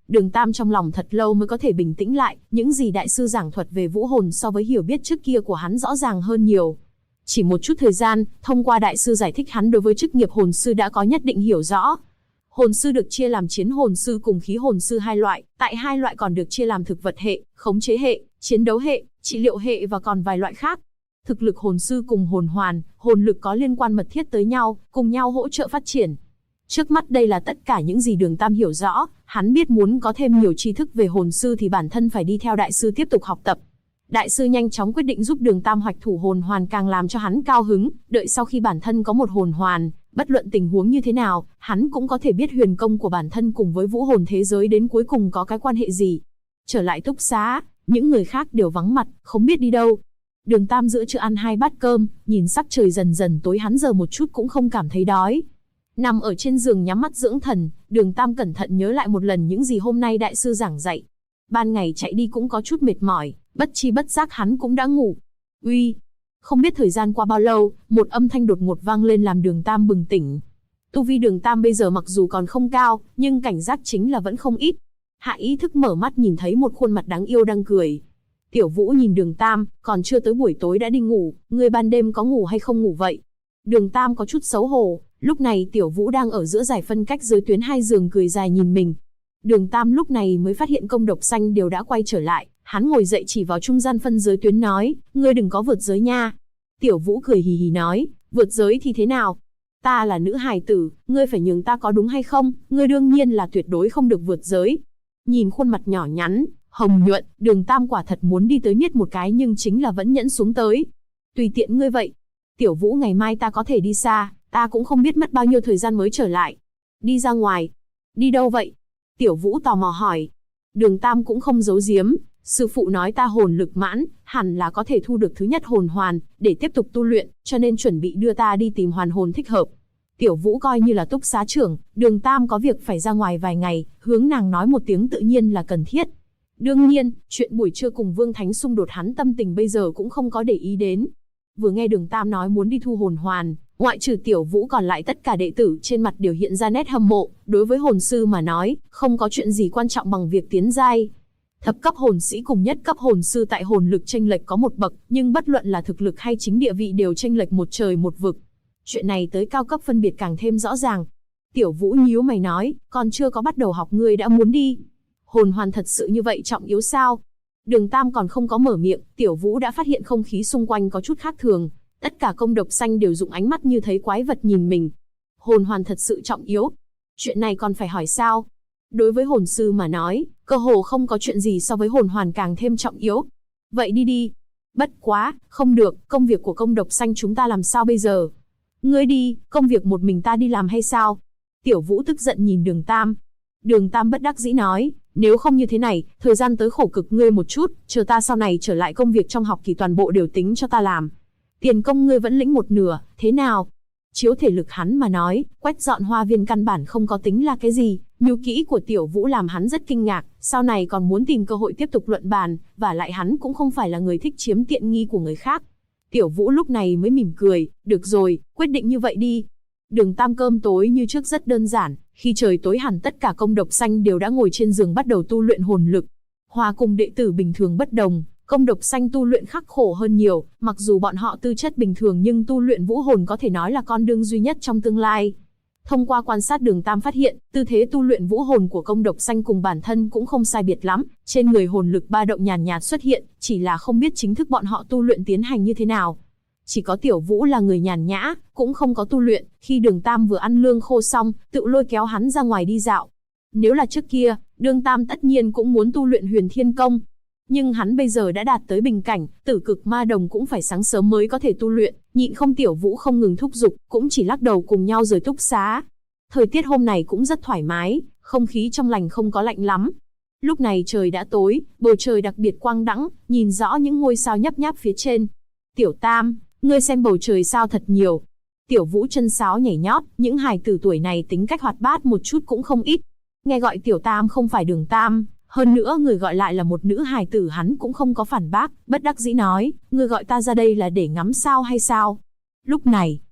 Đường Tam trong lòng thật lâu mới có thể bình tĩnh lại, những gì đại sư giảng thuật về vũ hồn so với hiểu biết trước kia của hắn rõ ràng hơn nhiều. Chỉ một chút thời gian, thông qua đại sư giải thích hắn đối với chức nghiệp hồn sư đã có nhất định hiểu rõ. Hồn sư được chia làm chiến hồn sư cùng khí hồn sư hai loại, tại hai loại còn được chia làm thực vật hệ, khống chế hệ, chiến đấu hệ, trị liệu hệ và còn vài loại khác. Thực lực hồn sư cùng hồn hoàn, hồn lực có liên quan mật thiết tới nhau, cùng nhau hỗ trợ phát triển. Trước mắt đây là tất cả những gì Đường Tam hiểu rõ, hắn biết muốn có thêm nhiều tri thức về hồn sư thì bản thân phải đi theo đại sư tiếp tục học tập. Đại sư nhanh chóng quyết định giúp Đường Tam hoạch thủ hồn hoàn càng làm cho hắn cao hứng, đợi sau khi bản thân có một hồn hoàn, bất luận tình huống như thế nào, hắn cũng có thể biết huyền công của bản thân cùng với vũ hồn thế giới đến cuối cùng có cái quan hệ gì. Trở lại túc xá, những người khác đều vắng mặt, không biết đi đâu. Đường Tam giữa trưa ăn 2 bát cơm, nhìn sắc trời dần dần tối hắn giờ một chút cũng không cảm thấy đói. Nằm ở trên giường nhắm mắt dưỡng thần, Đường Tam cẩn thận nhớ lại một lần những gì hôm nay đại sư giảng dạy. Ban ngày chạy đi cũng có chút mệt mỏi, bất chi bất giác hắn cũng đã ngủ. Uy! Không biết thời gian qua bao lâu, một âm thanh đột ngột vang lên làm Đường Tam bừng tỉnh. Tu vi Đường Tam bây giờ mặc dù còn không cao, nhưng cảnh giác chính là vẫn không ít. Hạ ý thức mở mắt nhìn thấy một khuôn mặt đáng yêu đang cười. Tiểu Vũ nhìn Đường Tam, còn chưa tới buổi tối đã đi ngủ, ngươi ban đêm có ngủ hay không ngủ vậy? Đường Tam có chút xấu hổ, lúc này Tiểu Vũ đang ở giữa giải phân cách giới tuyến hai giường cười dài nhìn mình. Đường Tam lúc này mới phát hiện công độc xanh đều đã quay trở lại, hắn ngồi dậy chỉ vào trung gian phân giới tuyến nói, ngươi đừng có vượt giới nha. Tiểu Vũ cười hì hì nói, vượt giới thì thế nào? Ta là nữ hài tử, ngươi phải nhường ta có đúng hay không? Ngươi đương nhiên là tuyệt đối không được vượt giới. Nhìn khuôn mặt nhỏ nhắn, hồng nhuận, Đường Tam quả thật muốn đi tới niết một cái nhưng chính là vẫn nhẫn xuống tới. Tùy tiện ngươi vậy. Tiểu Vũ ngày mai ta có thể đi xa, ta cũng không biết mất bao nhiêu thời gian mới trở lại. Đi ra ngoài. Đi đâu vậy? Tiểu Vũ tò mò hỏi. Đường Tam cũng không giấu giếm, sư phụ nói ta hồn lực mãn, hẳn là có thể thu được thứ nhất hồn hoàn, để tiếp tục tu luyện, cho nên chuẩn bị đưa ta đi tìm hoàn hồn thích hợp. Tiểu Vũ coi như là túc xá trưởng, Đường Tam có việc phải ra ngoài vài ngày, hướng nàng nói một tiếng tự nhiên là cần thiết. Đương nhiên, chuyện buổi trưa cùng Vương Thánh xung đột hắn tâm tình bây giờ cũng không có để ý đến. Vừa nghe Đường Tam nói muốn đi thu hồn hoàn, ngoại trừ Tiểu Vũ còn lại tất cả đệ tử trên mặt đều hiện ra nét hâm mộ, đối với hồn sư mà nói, không có chuyện gì quan trọng bằng việc tiến giai. Thập cấp hồn sĩ cùng nhất cấp hồn sư tại hồn lực chênh lệch có một bậc, nhưng bất luận là thực lực hay chính địa vị đều chênh lệch một trời một vực. Chuyện này tới cao cấp phân biệt càng thêm rõ ràng. Tiểu Vũ nhíu mày nói, còn chưa có bắt đầu học ngươi đã muốn đi. Hồn hoàn thật sự như vậy trọng yếu sao? Đường Tam còn không có mở miệng, Tiểu Vũ đã phát hiện không khí xung quanh có chút khác thường. Tất cả công độc xanh đều dùng ánh mắt như thấy quái vật nhìn mình. Hồn hoàn thật sự trọng yếu. Chuyện này còn phải hỏi sao? Đối với hồn sư mà nói, cơ hồ không có chuyện gì so với hồn hoàn càng thêm trọng yếu. Vậy đi đi. Bất quá, không được, công việc của công độc xanh chúng ta làm sao bây giờ? Ngươi đi, công việc một mình ta đi làm hay sao? Tiểu Vũ tức giận nhìn Đường Tam. Đường Tam bất đắc dĩ nói, nếu không như thế này, thời gian tới khổ cực ngươi một chút, chờ ta sau này trở lại công việc trong học kỳ toàn bộ đều tính cho ta làm. Tiền công ngươi vẫn lĩnh một nửa, thế nào? Chiếu thể lực hắn mà nói, quét dọn hoa viên căn bản không có tính là cái gì, nhu kỹ của Tiểu Vũ làm hắn rất kinh ngạc, sau này còn muốn tìm cơ hội tiếp tục luận bàn, và lại hắn cũng không phải là người thích chiếm tiện nghi của người khác. Tiểu Vũ lúc này mới mỉm cười, được rồi, quyết định như vậy đi. Đường Tam cơm tối như trước rất đơn giản, khi trời tối hẳn tất cả công độc xanh đều đã ngồi trên giường bắt đầu tu luyện hồn lực. Hòa cùng đệ tử bình thường bất đồng, công độc xanh tu luyện khắc khổ hơn nhiều, mặc dù bọn họ tư chất bình thường nhưng tu luyện vũ hồn có thể nói là con đường duy nhất trong tương lai. Thông qua quan sát Đường Tam phát hiện, tư thế tu luyện vũ hồn của công độc xanh cùng bản thân cũng không sai biệt lắm, trên người hồn lực ba động nhàn nhạt xuất hiện, chỉ là không biết chính thức bọn họ tu luyện tiến hành như thế nào. Chỉ có Tiểu Vũ là người nhàn nhã, cũng không có tu luyện, khi Đường Tam vừa ăn lương khô xong, tự lôi kéo hắn ra ngoài đi dạo. Nếu là trước kia, Đường Tam tất nhiên cũng muốn tu luyện Huyền Thiên Công. Nhưng hắn bây giờ đã đạt tới bình cảnh, Tử Cực Ma Đồng cũng phải sáng sớm mới có thể tu luyện, nhịn không Tiểu Vũ không ngừng thúc giục, cũng chỉ lắc đầu cùng nhau rời túc xá. Thời tiết hôm này cũng rất thoải mái, không khí trong lành không có lạnh lắm. Lúc này trời đã tối, bầu trời đặc biệt quang đãng, nhìn rõ những ngôi sao nhấp nháp phía trên. Tiểu Tam, ngươi xem bầu trời sao thật nhiều. Tiểu Vũ chân sáo nhảy nhót, những hài tử tuổi này tính cách hoạt bát một chút cũng không ít. Nghe gọi Tiểu Tam không phải Đường Tam, hơn nữa người gọi lại là một nữ hài tử hắn cũng không có phản bác, bất đắc dĩ nói, ngươi gọi ta ra đây là để ngắm sao hay sao? Lúc này,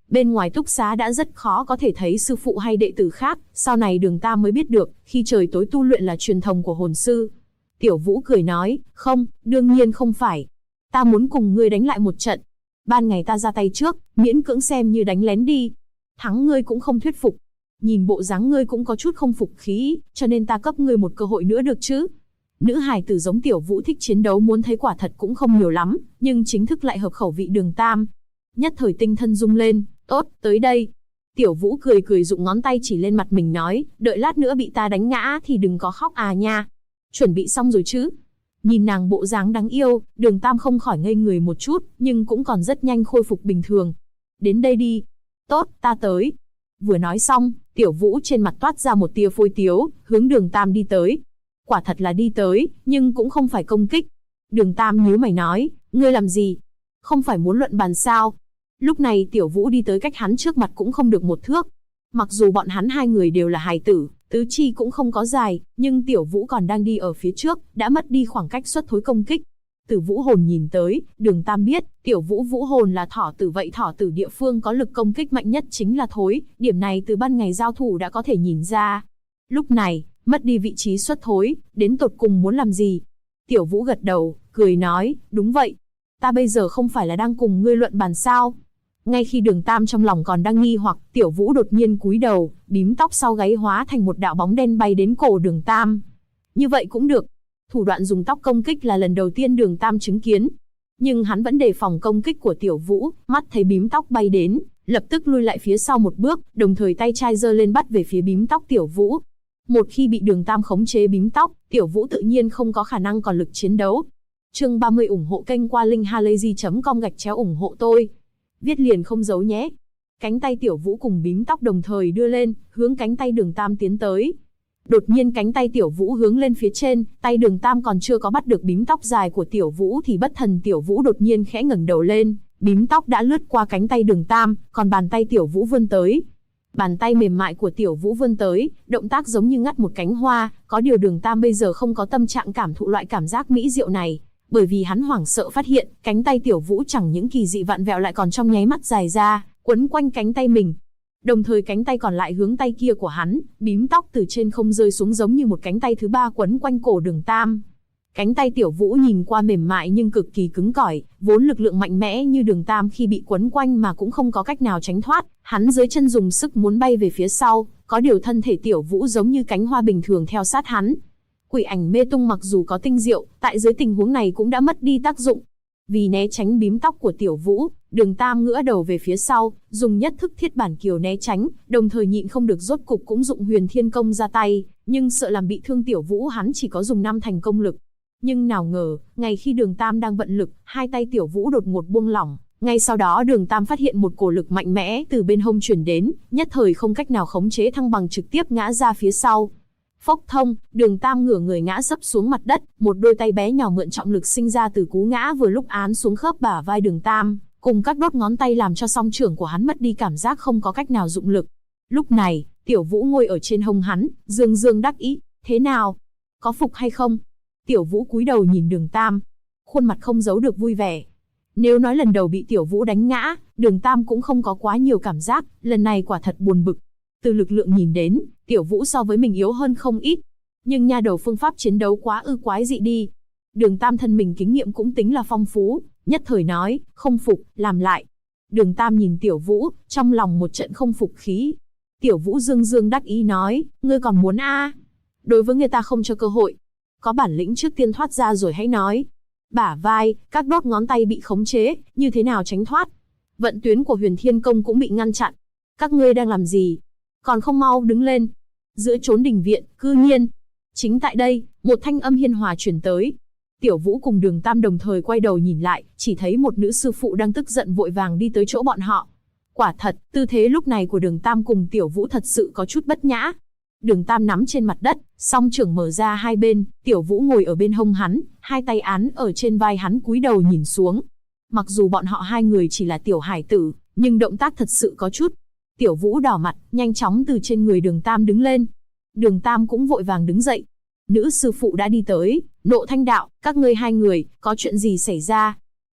Bên ngoài túc xá đã rất khó có thể thấy sư phụ hay đệ tử khác, sau này Đường Tam mới biết được, khi trời tối tu luyện là truyền thống của hồn sư. Tiểu Vũ cười nói, không, đương nhiên không phải. Ta muốn cùng ngươi đánh lại một trận. Ban ngày ta ra tay trước, miễn cưỡng xem như đánh lén đi. Thắng ngươi cũng không thuyết phục. Nhìn bộ dáng ngươi cũng có chút không phục khí, cho nên ta cấp ngươi một cơ hội nữa được chứ. Nữ hài tử giống Tiểu Vũ thích chiến đấu muốn thấy quả thật cũng không nhiều lắm, nhưng chính thức lại hợp khẩu vị Đường Tam. Nhất thời tinh thân rung lên, tốt, tới đây. Tiểu Vũ cười cười dụng ngón tay chỉ lên mặt mình nói, đợi lát nữa bị ta đánh ngã thì đừng có khóc à nha. Chuẩn bị xong rồi chứ? Nhìn nàng bộ dáng đáng yêu, Đường Tam không khỏi ngây người một chút, nhưng cũng còn rất nhanh khôi phục bình thường. Đến đây đi. Tốt, ta tới. Vừa nói xong, Tiểu Vũ trên mặt toát ra một tia phôi tiếu, hướng Đường Tam đi tới. Quả thật là đi tới, nhưng cũng không phải công kích. Đường Tam nhíu mày nói, ngươi làm gì? Không phải muốn luận bàn sao? Lúc này Tiểu Vũ đi tới cách hắn trước mặt cũng không được một thước. Mặc dù bọn hắn hai người đều là hài tử, tứ chi cũng không có dài, nhưng Tiểu Vũ còn đang đi ở phía trước, đã mất đi khoảng cách xuất thối công kích. Từ vũ hồn nhìn tới, Đường Tam biết, Tiểu Vũ vũ hồn là thỏ tử, vậy thỏ tử địa phương có lực công kích mạnh nhất chính là thối, điểm này từ ban ngày giao thủ đã có thể nhìn ra. Lúc này, mất đi vị trí xuất thối, đến tột cùng muốn làm gì? Tiểu Vũ gật đầu, cười nói, đúng vậy. Ta bây giờ không phải là đang cùng ngươi luận bàn sao? Ngay khi Đường Tam trong lòng còn đang nghi hoặc, Tiểu Vũ đột nhiên cúi đầu, bím tóc sau gáy hóa thành một đạo bóng đen bay đến cổ Đường Tam. Như vậy cũng được. Thủ đoạn dùng tóc công kích là lần đầu tiên Đường Tam chứng kiến. Nhưng hắn vẫn đề phòng công kích của Tiểu Vũ, mắt thấy bím tóc bay đến, lập tức lui lại phía sau một bước, đồng thời tay trai giơ lên bắt về phía bím tóc Tiểu Vũ. Một khi bị Đường Tam khống chế bím tóc, Tiểu Vũ tự nhiên không có khả năng còn lực chiến đấu. Chương 30 ủng hộ kênh qua linkhalazy.com/ủng hộ tôi. Viết liền không giấu nhé. Cánh tay Tiểu Vũ cùng bím tóc đồng thời đưa lên, hướng cánh tay Đường Tam tiến tới. Đột nhiên cánh tay Tiểu Vũ hướng lên phía trên, tay Đường Tam còn chưa có bắt được bím tóc dài của Tiểu Vũ thì bất thần Tiểu Vũ đột nhiên khẽ ngẩng đầu lên, bím tóc đã lướt qua cánh tay Đường Tam, còn bàn tay Tiểu Vũ vươn tới. Bàn tay mềm mại của Tiểu Vũ vươn tới, động tác giống như ngắt một cánh hoa, có điều Đường Tam bây giờ không có tâm trạng cảm thụ loại cảm giác mỹ diệu này, bởi vì hắn hoảng sợ phát hiện, cánh tay Tiểu Vũ chẳng những kỳ dị vặn vẹo lại còn trong nháy mắt dài ra, quấn quanh cánh tay mình. Đồng thời cánh tay còn lại hướng tay kia của hắn, bím tóc từ trên không rơi xuống giống như một cánh tay thứ ba quấn quanh cổ Đường Tam. Cánh tay Tiểu Vũ nhìn qua mềm mại nhưng cực kỳ cứng cỏi, vốn lực lượng mạnh mẽ như Đường Tam khi bị quấn quanh mà cũng không có cách nào tránh thoát, hắn dưới chân dùng sức muốn bay về phía sau, có điều thân thể Tiểu Vũ giống như cánh hoa bình thường theo sát hắn. Quỷ ảnh mê tung mặc dù có tinh diệu, tại dưới tình huống này cũng đã mất đi tác dụng. Vì né tránh bím tóc của Tiểu Vũ, Đường Tam ngửa đầu về phía sau, dùng nhất thức thiết bản kiều né tránh, đồng thời nhịn không được rốt cục cũng dụng Huyền Thiên Công ra tay, nhưng sợ làm bị thương Tiểu Vũ hắn chỉ có dùng 5 thành công lực. Nhưng nào ngờ, ngay khi Đường Tam đang vận lực, hai tay Tiểu Vũ đột ngột buông lỏng, ngay sau đó Đường Tam phát hiện một cổ lực mạnh mẽ từ bên hông truyền đến, nhất thời không cách nào khống chế thăng bằng trực tiếp ngã ra phía sau. Phốc thông, Đường Tam ngửa người ngã sấp xuống mặt đất, một đôi tay bé nhỏ mượn trọng lực sinh ra từ cú ngã vừa lúc án xuống khớp bả vai Đường Tam, cùng các đốt ngón tay làm cho song trưởng của hắn mất đi cảm giác không có cách nào dụng lực. Lúc này, Tiểu Vũ ngồi ở trên hông hắn, dương dương đắc ý, thế nào? Có phục hay không? Tiểu Vũ cúi đầu nhìn Đường Tam, khuôn mặt không giấu được vui vẻ. Nếu nói lần đầu bị Tiểu Vũ đánh ngã, Đường Tam cũng không có quá nhiều cảm giác, lần này quả thật buồn bực. Từ lực lượng nhìn đến, Tiểu Vũ so với mình yếu hơn không ít. Nhưng nha đầu phương pháp chiến đấu quá quái dị đi. Đường Tam thân mình kinh nghiệm cũng tính là phong phú, nhất thời nói, không phục, làm lại. Đường Tam nhìn Tiểu Vũ, trong lòng một trận không phục khí. Tiểu Vũ dương dương đắc ý nói, ngươi còn muốn đối với người ta không cho cơ hội. Có bản lĩnh trước tiên thoát ra rồi hãy nói. Bả vai, các đốt ngón tay bị khống chế, như thế nào tránh thoát. Vận tuyến của Huyền Thiên Công cũng bị ngăn chặn. Các ngươi đang làm gì? Còn không mau đứng lên. Giữa chốn đình viện, cư nhiên. Chính tại đây, một thanh âm hiền hòa truyền tới. Tiểu Vũ cùng Đường Tam đồng thời quay đầu nhìn lại, chỉ thấy một nữ sư phụ đang tức giận vội vàng đi tới chỗ bọn họ. Quả thật, tư thế lúc này của Đường Tam cùng Tiểu Vũ thật sự có chút bất nhã. Đường Tam nắm trên mặt đất, song trưởng mở ra hai bên, Tiểu Vũ ngồi ở bên hông hắn, hai tay án ở trên vai hắn cúi đầu nhìn xuống. Mặc dù bọn họ hai người chỉ là tiểu hải tử, nhưng động tác thật sự có chút. Tiểu Vũ đỏ mặt, nhanh chóng từ trên người Đường Tam đứng lên. Đường Tam cũng vội vàng đứng dậy. Nữ sư phụ đã đi tới, nộ thanh đạo, các ngươi hai người, có chuyện gì xảy ra?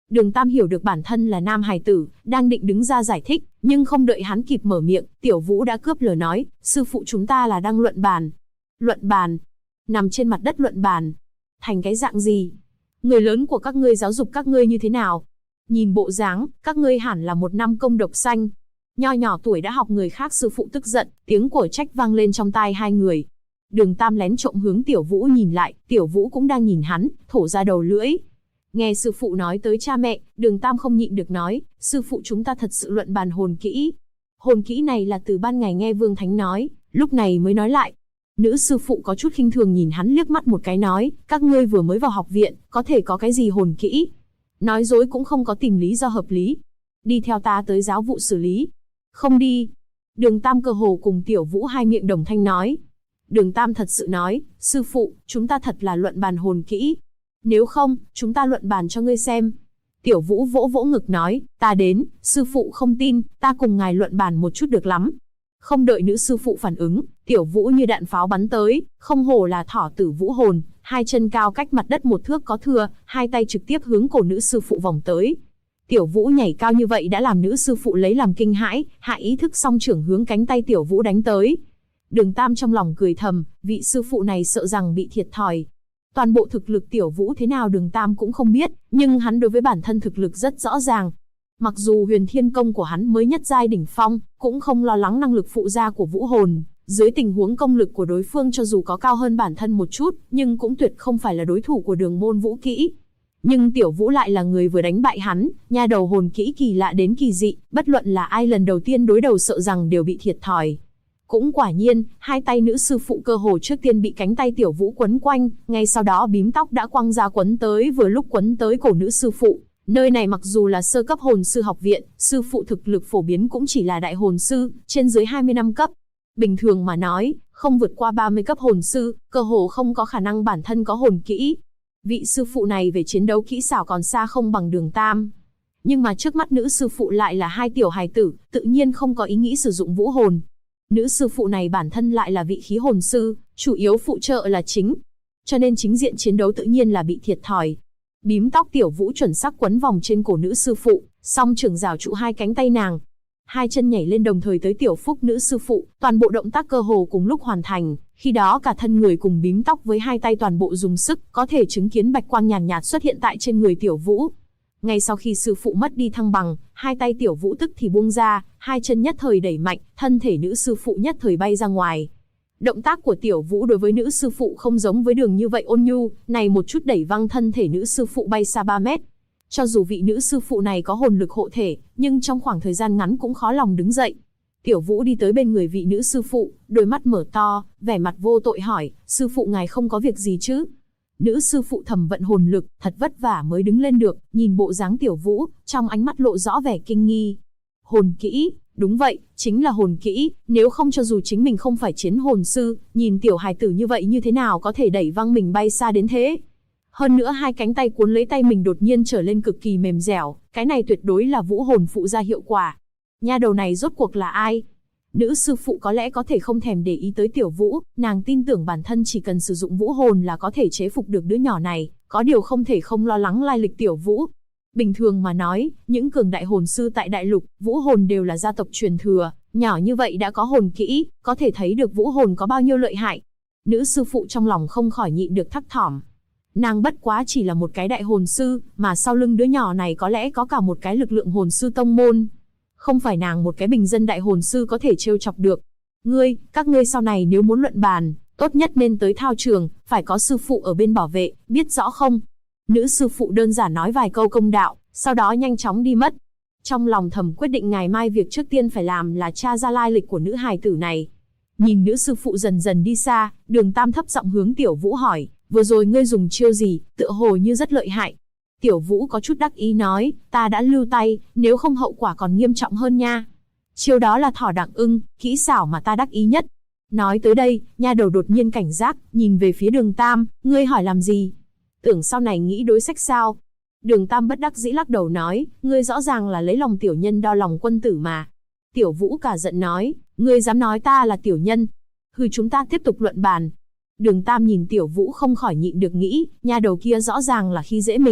Đường Tam hiểu được bản thân là nam hài tử, đang định đứng ra giải thích, nhưng không đợi hắn kịp mở miệng, Tiểu Vũ đã cướp lời nói, sư phụ chúng ta là đang luận bàn. Luận bàn? Nằm trên mặt đất luận bàn? Thành cái dạng gì? Người lớn của các ngươi giáo dục các ngươi như thế nào? Nhìn bộ dáng, các ngươi hẳn là một năm công độc xanh. Nho nhỏ tuổi đã học người khác sư phụ tức giận, tiếng của trách vang lên trong tai hai người. Đường Tam lén trộm hướng Tiểu Vũ nhìn lại, Tiểu Vũ cũng đang nhìn hắn, thổ ra đầu lưỡi. Nghe sư phụ nói tới cha mẹ, Đường Tam không nhịn được nói, sư phụ chúng ta thật sự luận bàn hồn kỹ. Hồn kỹ này là từ ban ngày nghe Vương Thánh nói, lúc này mới nói lại. Nữ sư phụ có chút khinh thường nhìn hắn liếc mắt một cái nói, các ngươi vừa mới vào học viện, có thể có cái gì hồn kỹ. Nói dối cũng không có tìm lý do hợp lý. Đi theo ta tới giáo vụ xử lý. Không đi. Đường Tam cơ hồ cùng Tiểu Vũ hai miệng đồng thanh nói. Đường Tam thật sự nói, sư phụ, chúng ta thật là luận bàn hồn kỹ. Nếu không, chúng ta luận bàn cho ngươi xem. Tiểu Vũ vỗ vỗ ngực nói, ta đến, sư phụ không tin, ta cùng ngài luận bàn một chút được lắm. Không đợi nữ sư phụ phản ứng, Tiểu Vũ như đạn pháo bắn tới, không hổ là thỏ tử vũ hồn, hai chân cao cách mặt đất một thước có thừa, hai tay trực tiếp hướng cổ nữ sư phụ vòng tới. Tiểu Vũ nhảy cao như vậy đã làm nữ sư phụ lấy làm kinh hãi, hạ ý thức song trưởng hướng cánh tay Tiểu Vũ đánh tới. Đường Tam trong lòng cười thầm, vị sư phụ này sợ rằng bị thiệt thòi. Toàn bộ thực lực Tiểu Vũ thế nào Đường Tam cũng không biết, nhưng hắn đối với bản thân thực lực rất rõ ràng. Mặc dù huyền thiên công của hắn mới nhất giai đỉnh phong, cũng không lo lắng năng lực phụ gia của vũ hồn. Dưới tình huống công lực của đối phương cho dù có cao hơn bản thân một chút, nhưng cũng tuyệt không phải là đối thủ của Đường môn vũ kỹ. Nhưng Tiểu Vũ lại là người vừa đánh bại hắn, nha đầu hồn kỹ kỳ lạ đến kỳ dị, bất luận là ai lần đầu tiên đối đầu sợ rằng đều bị thiệt thòi. Cũng quả nhiên, hai tay nữ sư phụ cơ hồ trước tiên bị cánh tay Tiểu Vũ quấn quanh, ngay sau đó bím tóc đã quăng ra quấn tới vừa lúc quấn tới cổ nữ sư phụ. Nơi này mặc dù là sơ cấp hồn sư học viện, sư phụ thực lực phổ biến cũng chỉ là đại hồn sư, trên dưới 20 năm cấp. Bình thường mà nói, không vượt qua 30 cấp hồn sư, cơ hồ không có khả năng bản thân có hồn kỹ. Vị sư phụ này về chiến đấu kỹ xảo còn xa không bằng Đường Tam. Nhưng mà trước mắt nữ sư phụ lại là hai tiểu hài tử, tự nhiên không có ý nghĩ sử dụng vũ hồn. Nữ sư phụ này bản thân lại là vị khí hồn sư, chủ yếu phụ trợ là chính. Cho nên chính diện chiến đấu tự nhiên là bị thiệt thòi. Bím tóc Tiểu Vũ chuẩn xác quấn vòng trên cổ nữ sư phụ, song trưởng giảo trụ hai cánh tay nàng. Hai chân nhảy lên đồng thời tới tiểu phúc nữ sư phụ, toàn bộ động tác cơ hồ cùng lúc hoàn thành, khi đó cả thân người cùng bím tóc với hai tay toàn bộ dùng sức, có thể chứng kiến bạch quang nhàn nhạt xuất hiện tại trên người Tiểu Vũ. Ngay sau khi sư phụ mất đi thăng bằng, hai tay Tiểu Vũ tức thì buông ra, hai chân nhất thời đẩy mạnh, thân thể nữ sư phụ nhất thời bay ra ngoài. Động tác của Tiểu Vũ đối với nữ sư phụ không giống với Đường như vậy ôn nhu, này một chút đẩy văng thân thể nữ sư phụ bay xa 3 mét. Cho dù vị nữ sư phụ này có hồn lực hộ thể, nhưng trong khoảng thời gian ngắn cũng khó lòng đứng dậy. Tiểu Vũ đi tới bên người vị nữ sư phụ, đôi mắt mở to, vẻ mặt vô tội hỏi, sư phụ ngài không có việc gì chứ? Nữ sư phụ thầm vận hồn lực, thật vất vả mới đứng lên được, nhìn bộ dáng Tiểu Vũ, trong ánh mắt lộ rõ vẻ kinh nghi. Hồn kỹ, đúng vậy, chính là hồn kỹ, nếu không cho dù chính mình không phải chiến hồn sư, nhìn tiểu hài tử như vậy như thế nào có thể đẩy văng mình bay xa đến thế? Hơn nữa hai cánh tay cuốn lấy tay mình đột nhiên trở lên cực kỳ mềm dẻo, cái này tuyệt đối là vũ hồn phụ ra hiệu quả. Nha đầu này rốt cuộc là ai? Nữ sư phụ có lẽ có thể không thèm để ý tới Tiểu Vũ, nàng tin tưởng bản thân chỉ cần sử dụng vũ hồn là có thể chế phục được đứa nhỏ này, có điều không thể không lo lắng lai lịch Tiểu Vũ. Bình thường mà nói, những cường đại hồn sư tại đại lục, vũ hồn đều là gia tộc truyền thừa, nhỏ như vậy đã có hồn kỹ, có thể thấy được vũ hồn có bao nhiêu lợi hại. Nữ sư phụ trong lòng không khỏi nhịn được thắc thỏm. Nàng bất quá chỉ là một cái đại hồn sư, mà sau lưng đứa nhỏ này có lẽ có cả một cái lực lượng hồn sư tông môn. Không phải nàng một cái bình dân đại hồn sư có thể trêu chọc được. Các ngươi sau này nếu muốn luận bàn, tốt nhất nên tới thao trường, phải có sư phụ ở bên bảo vệ, biết rõ không? Nữ sư phụ đơn giản nói vài câu công đạo, sau đó nhanh chóng đi mất. Trong lòng thầm quyết định ngày mai việc trước tiên phải làm là tra ra lai lịch của nữ hài tử này. Nhìn nữ sư phụ dần dần đi xa, Đường Tam thấp giọng hướng Tiểu Vũ hỏi, vừa rồi ngươi dùng chiêu gì, tựa hồ như rất lợi hại. Tiểu Vũ có chút đắc ý nói, ta đã lưu tay, nếu không hậu quả còn nghiêm trọng hơn nha. Chiêu đó là thỏ đặng ưng, kỹ xảo mà ta đắc ý nhất. Nói tới đây, nha đầu đột nhiên cảnh giác, nhìn về phía Đường Tam, ngươi hỏi làm gì? Tưởng sau này nghĩ đối sách sao? Đường Tam bất đắc dĩ lắc đầu nói, ngươi rõ ràng là lấy lòng tiểu nhân đo lòng quân tử mà. Tiểu Vũ cả giận nói, ngươi dám nói ta là tiểu nhân? Hừ, chúng ta tiếp tục luận bàn. Đường Tam nhìn Tiểu Vũ không khỏi nhịn được nghĩ, nha đầu kia rõ ràng là khi dễ mình,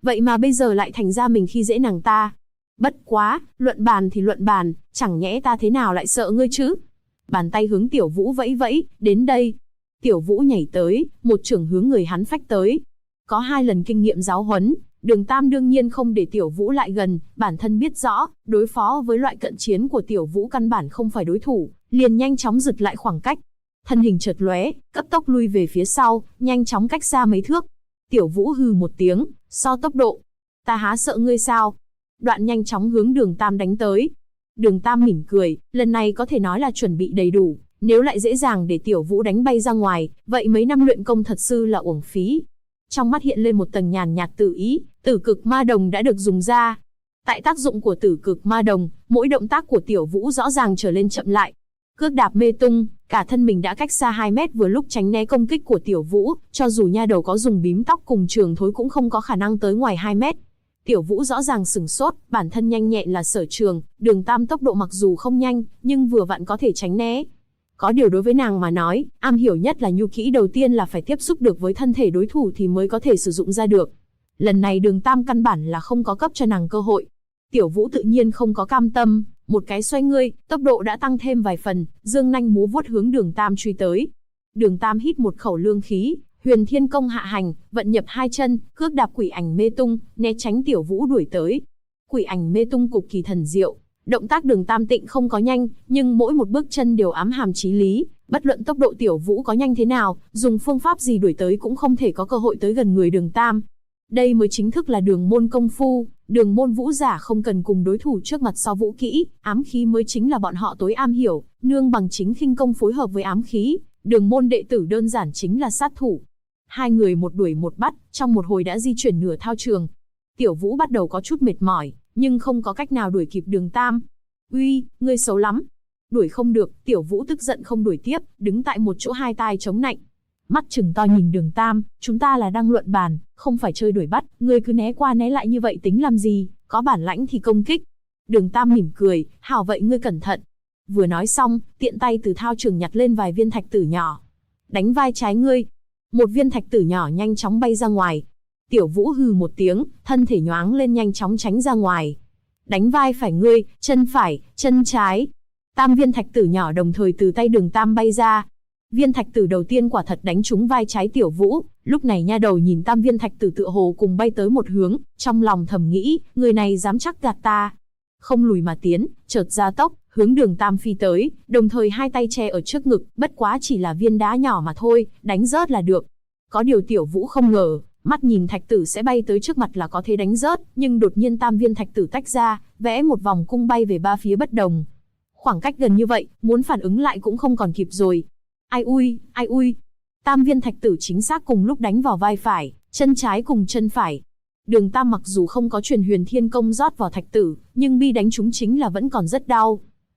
Vậy mà bây giờ lại thành ra mình khi dễ nàng ta. Bất quá, luận bàn thì luận bàn, chẳng nhẽ ta thế nào lại sợ ngươi chứ? Bàn tay hướng Tiểu Vũ vẫy vẫy, đến đây. Tiểu Vũ nhảy tới, một chưởng hướng người hắn phách tới. Có 2 lần kinh nghiệm giáo huấn, Đường Tam đương nhiên không để Tiểu Vũ lại gần, bản thân biết rõ, đối phó với loại cận chiến của Tiểu Vũ căn bản không phải đối thủ, liền nhanh chóng giật lại khoảng cách. Thân hình chợt lóe, cấp tốc lui về phía sau, nhanh chóng cách xa mấy thước. Tiểu Vũ hừ một tiếng, so tốc độ. Ta há sợ ngươi sao? Đoạn nhanh chóng hướng Đường Tam đánh tới. Đường Tam mỉm cười, lần này có thể nói là chuẩn bị đầy đủ, nếu lại dễ dàng để Tiểu Vũ đánh bay ra ngoài, vậy mấy năm luyện công thật sự là uổng phí. Trong mắt hiện lên một tầng nhàn nhạt tự ý, Tử Cực Ma Đồng đã được dùng ra. Tại tác dụng của Tử Cực Ma Đồng, mỗi động tác của Tiểu Vũ rõ ràng trở lên chậm lại. Cước đạp mê tung, cả thân mình đã cách xa 2 mét vừa lúc tránh né công kích của Tiểu Vũ, cho dù nha đầu có dùng bím tóc cùng trường thối cũng không có khả năng tới ngoài 2 mét. Tiểu Vũ rõ ràng sửng sốt, bản thân nhanh nhẹn là sở trường, Đường Tam tốc độ mặc dù không nhanh, nhưng vừa vặn có thể tránh né. Có điều đối với nàng mà nói, am hiểu nhất là nhu kỹ đầu tiên là phải tiếp xúc được với thân thể đối thủ thì mới có thể sử dụng ra được. Lần này Đường Tam căn bản là không có cấp cho nàng cơ hội. Tiểu Vũ tự nhiên không có cam tâm, một cái xoay ngươi, tốc độ đã tăng thêm vài phần, dương nanh múa vuốt hướng Đường Tam truy tới. Đường Tam hít một khẩu lương khí, Huyền Thiên Công hạ hành, vận nhập 2 chân, cước đạp Quỷ Ảnh Mê Tung, né tránh Tiểu Vũ đuổi tới. Quỷ Ảnh Mê Tung cực kỳ thần diệu, động tác Đường Tam tịnh không có nhanh, nhưng mỗi một bước chân đều ám hàm chí lý, bất luận tốc độ Tiểu Vũ có nhanh thế nào, dùng phương pháp gì đuổi tới cũng không thể có cơ hội tới gần người Đường Tam. Đây mới chính thức là đường môn công phu, đường môn vũ giả không cần cùng đối thủ trước mặt so vũ kỹ, ám khí mới chính là bọn họ tối am hiểu, nương bằng chính khinh công phối hợp với ám khí, đường môn đệ tử đơn giản chính là sát thủ. 2 người một đuổi một bắt, trong một hồi đã di chuyển nửa thao trường. Tiểu Vũ bắt đầu có chút mệt mỏi, nhưng không có cách nào đuổi kịp Đường Tam. Uy, ngươi xấu lắm. Đuổi không được, Tiểu Vũ tức giận không đuổi tiếp, đứng tại một chỗ hai tai chống nạnh. Mắt trừng to nhìn Đường Tam, chúng ta là đang luận bàn, không phải chơi đuổi bắt, ngươi cứ né qua né lại như vậy tính làm gì, có bản lãnh thì công kích. Đường Tam mỉm cười, hảo vậy ngươi cẩn thận. Vừa nói xong, tiện tay từ thao trường nhặt lên vài viên thạch tử nhỏ. Đánh vai trái ngươi. Một viên thạch tử nhỏ nhanh chóng bay ra ngoài. Tiểu Vũ hừ một tiếng, thân thể nhoáng lên nhanh chóng tránh ra ngoài. Đánh vai phải ngươi, phải, chân trái. 3 viên thạch tử nhỏ đồng thời từ tay Đường Tam bay ra. Viên thạch tử đầu tiên quả thật đánh trúng vai trái Tiểu Vũ, lúc này nha đầu nhìn 3 viên thạch tử tựa hồ cùng bay tới một hướng, trong lòng thầm nghĩ, người này dám chắc gạt ta. Không lùi mà tiến, chợt gia tốc, hướng Đường Tam phi tới, đồng thời hai tay che ở trước ngực, bất quá chỉ là viên đá nhỏ mà thôi, đánh rớt là được. Có điều Tiểu Vũ không ngờ, mắt nhìn thạch tử sẽ bay tới trước mặt là có thể đánh rớt, nhưng đột nhiên 3 viên thạch tử tách ra, vẽ một vòng cung bay về 3 phía bất đồng. Khoảng cách gần như vậy, muốn phản ứng lại cũng không còn kịp rồi. Ai ui, ai ui. 3 viên thạch tử chính xác cùng lúc đánh vào vai phải, chân trái cùng chân phải. Đường Tam mặc dù không có truyền Huyền Thiên Công rót vào thạch tử, nhưng bi đánh chúng chính là vẫn còn rất đau.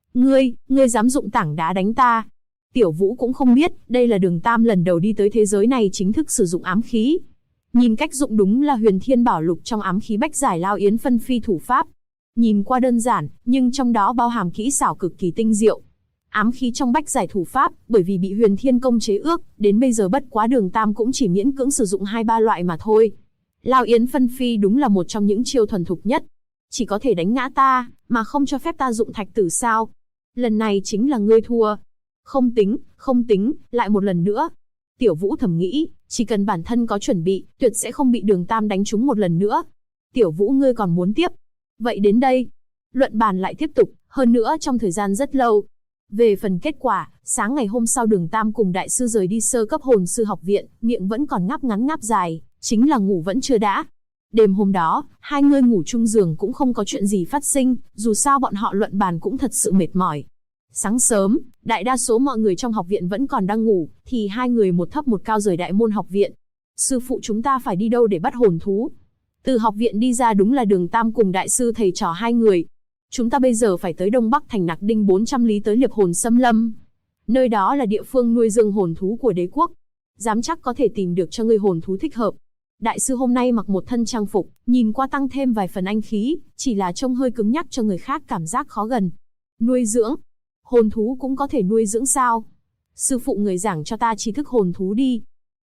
Ngươi dám dụng tảng đá đánh ta. Tiểu Vũ cũng không biết, đây là Đường Tam lần đầu đi tới thế giới này chính thức sử dụng ám khí. Nhìn cách dụng đúng là Huyền Thiên Bảo Lục trong ám khí Bách Giải Lao Yến phân phi thủ pháp. Nhìn qua đơn giản, nhưng trong đó bao hàm kỹ xảo cực kỳ tinh diệu. Ám khí trong Bách Giải thủ pháp, bởi vì bị Huyền Thiên Công chế ước, đến bây giờ bất quá Đường Tam cũng chỉ miễn cưỡng sử dụng 2-3 loại mà thôi. Lao Yến phân phi đúng là một trong những chiêu thuần thục nhất. Chỉ có thể đánh ngã ta, mà không cho phép ta dụng thạch tử sao? Lần này chính là ngươi thua. Không tính, lại một lần nữa. Tiểu Vũ thầm nghĩ, chỉ cần bản thân có chuẩn bị, tuyệt sẽ không bị Đường Tam đánh trúng một lần nữa. Tiểu Vũ ngươi còn muốn tiếp? Vậy đến đây. Luận bàn lại tiếp tục, hơn nữa trong thời gian rất lâu. Về phần kết quả, sáng ngày hôm sau Đường Tam cùng đại sư rời đi sơ cấp hồn sư học viện, miệng vẫn còn ngáp ngắn ngáp dài, chính là ngủ vẫn chưa đã. Đêm hôm đó, hai người ngủ chung giường cũng không có chuyện gì phát sinh, dù sao bọn họ luận bàn cũng thật sự mệt mỏi. Sáng sớm, đại đa số mọi người trong học viện vẫn còn đang ngủ, thì hai người một thấp một cao rời đại môn học viện. Sư phụ chúng ta phải đi đâu để bắt hồn thú? Từ học viện đi ra đúng là Đường Tam cùng đại sư thầy trò hai người. Chúng ta bây giờ phải tới Đông Bắc thành Nặc Đinh 400 lý tới Liệp Hồn Xâm Lâm. Nơi đó là địa phương nuôi dưỡng hồn thú của đế quốc. Dám chắc có thể tìm được cho ngươi hồn thú thích hợp. Đại sư hôm nay mặc một thân trang phục, nhìn qua tăng thêm vài phần anh khí, chỉ là trông hơi cứng nhắc cho người khác cảm giác khó gần. Nuôi dưỡng? Hồn thú cũng có thể nuôi dưỡng sao? Sư phụ người giảng cho ta tri thức hồn thú đi.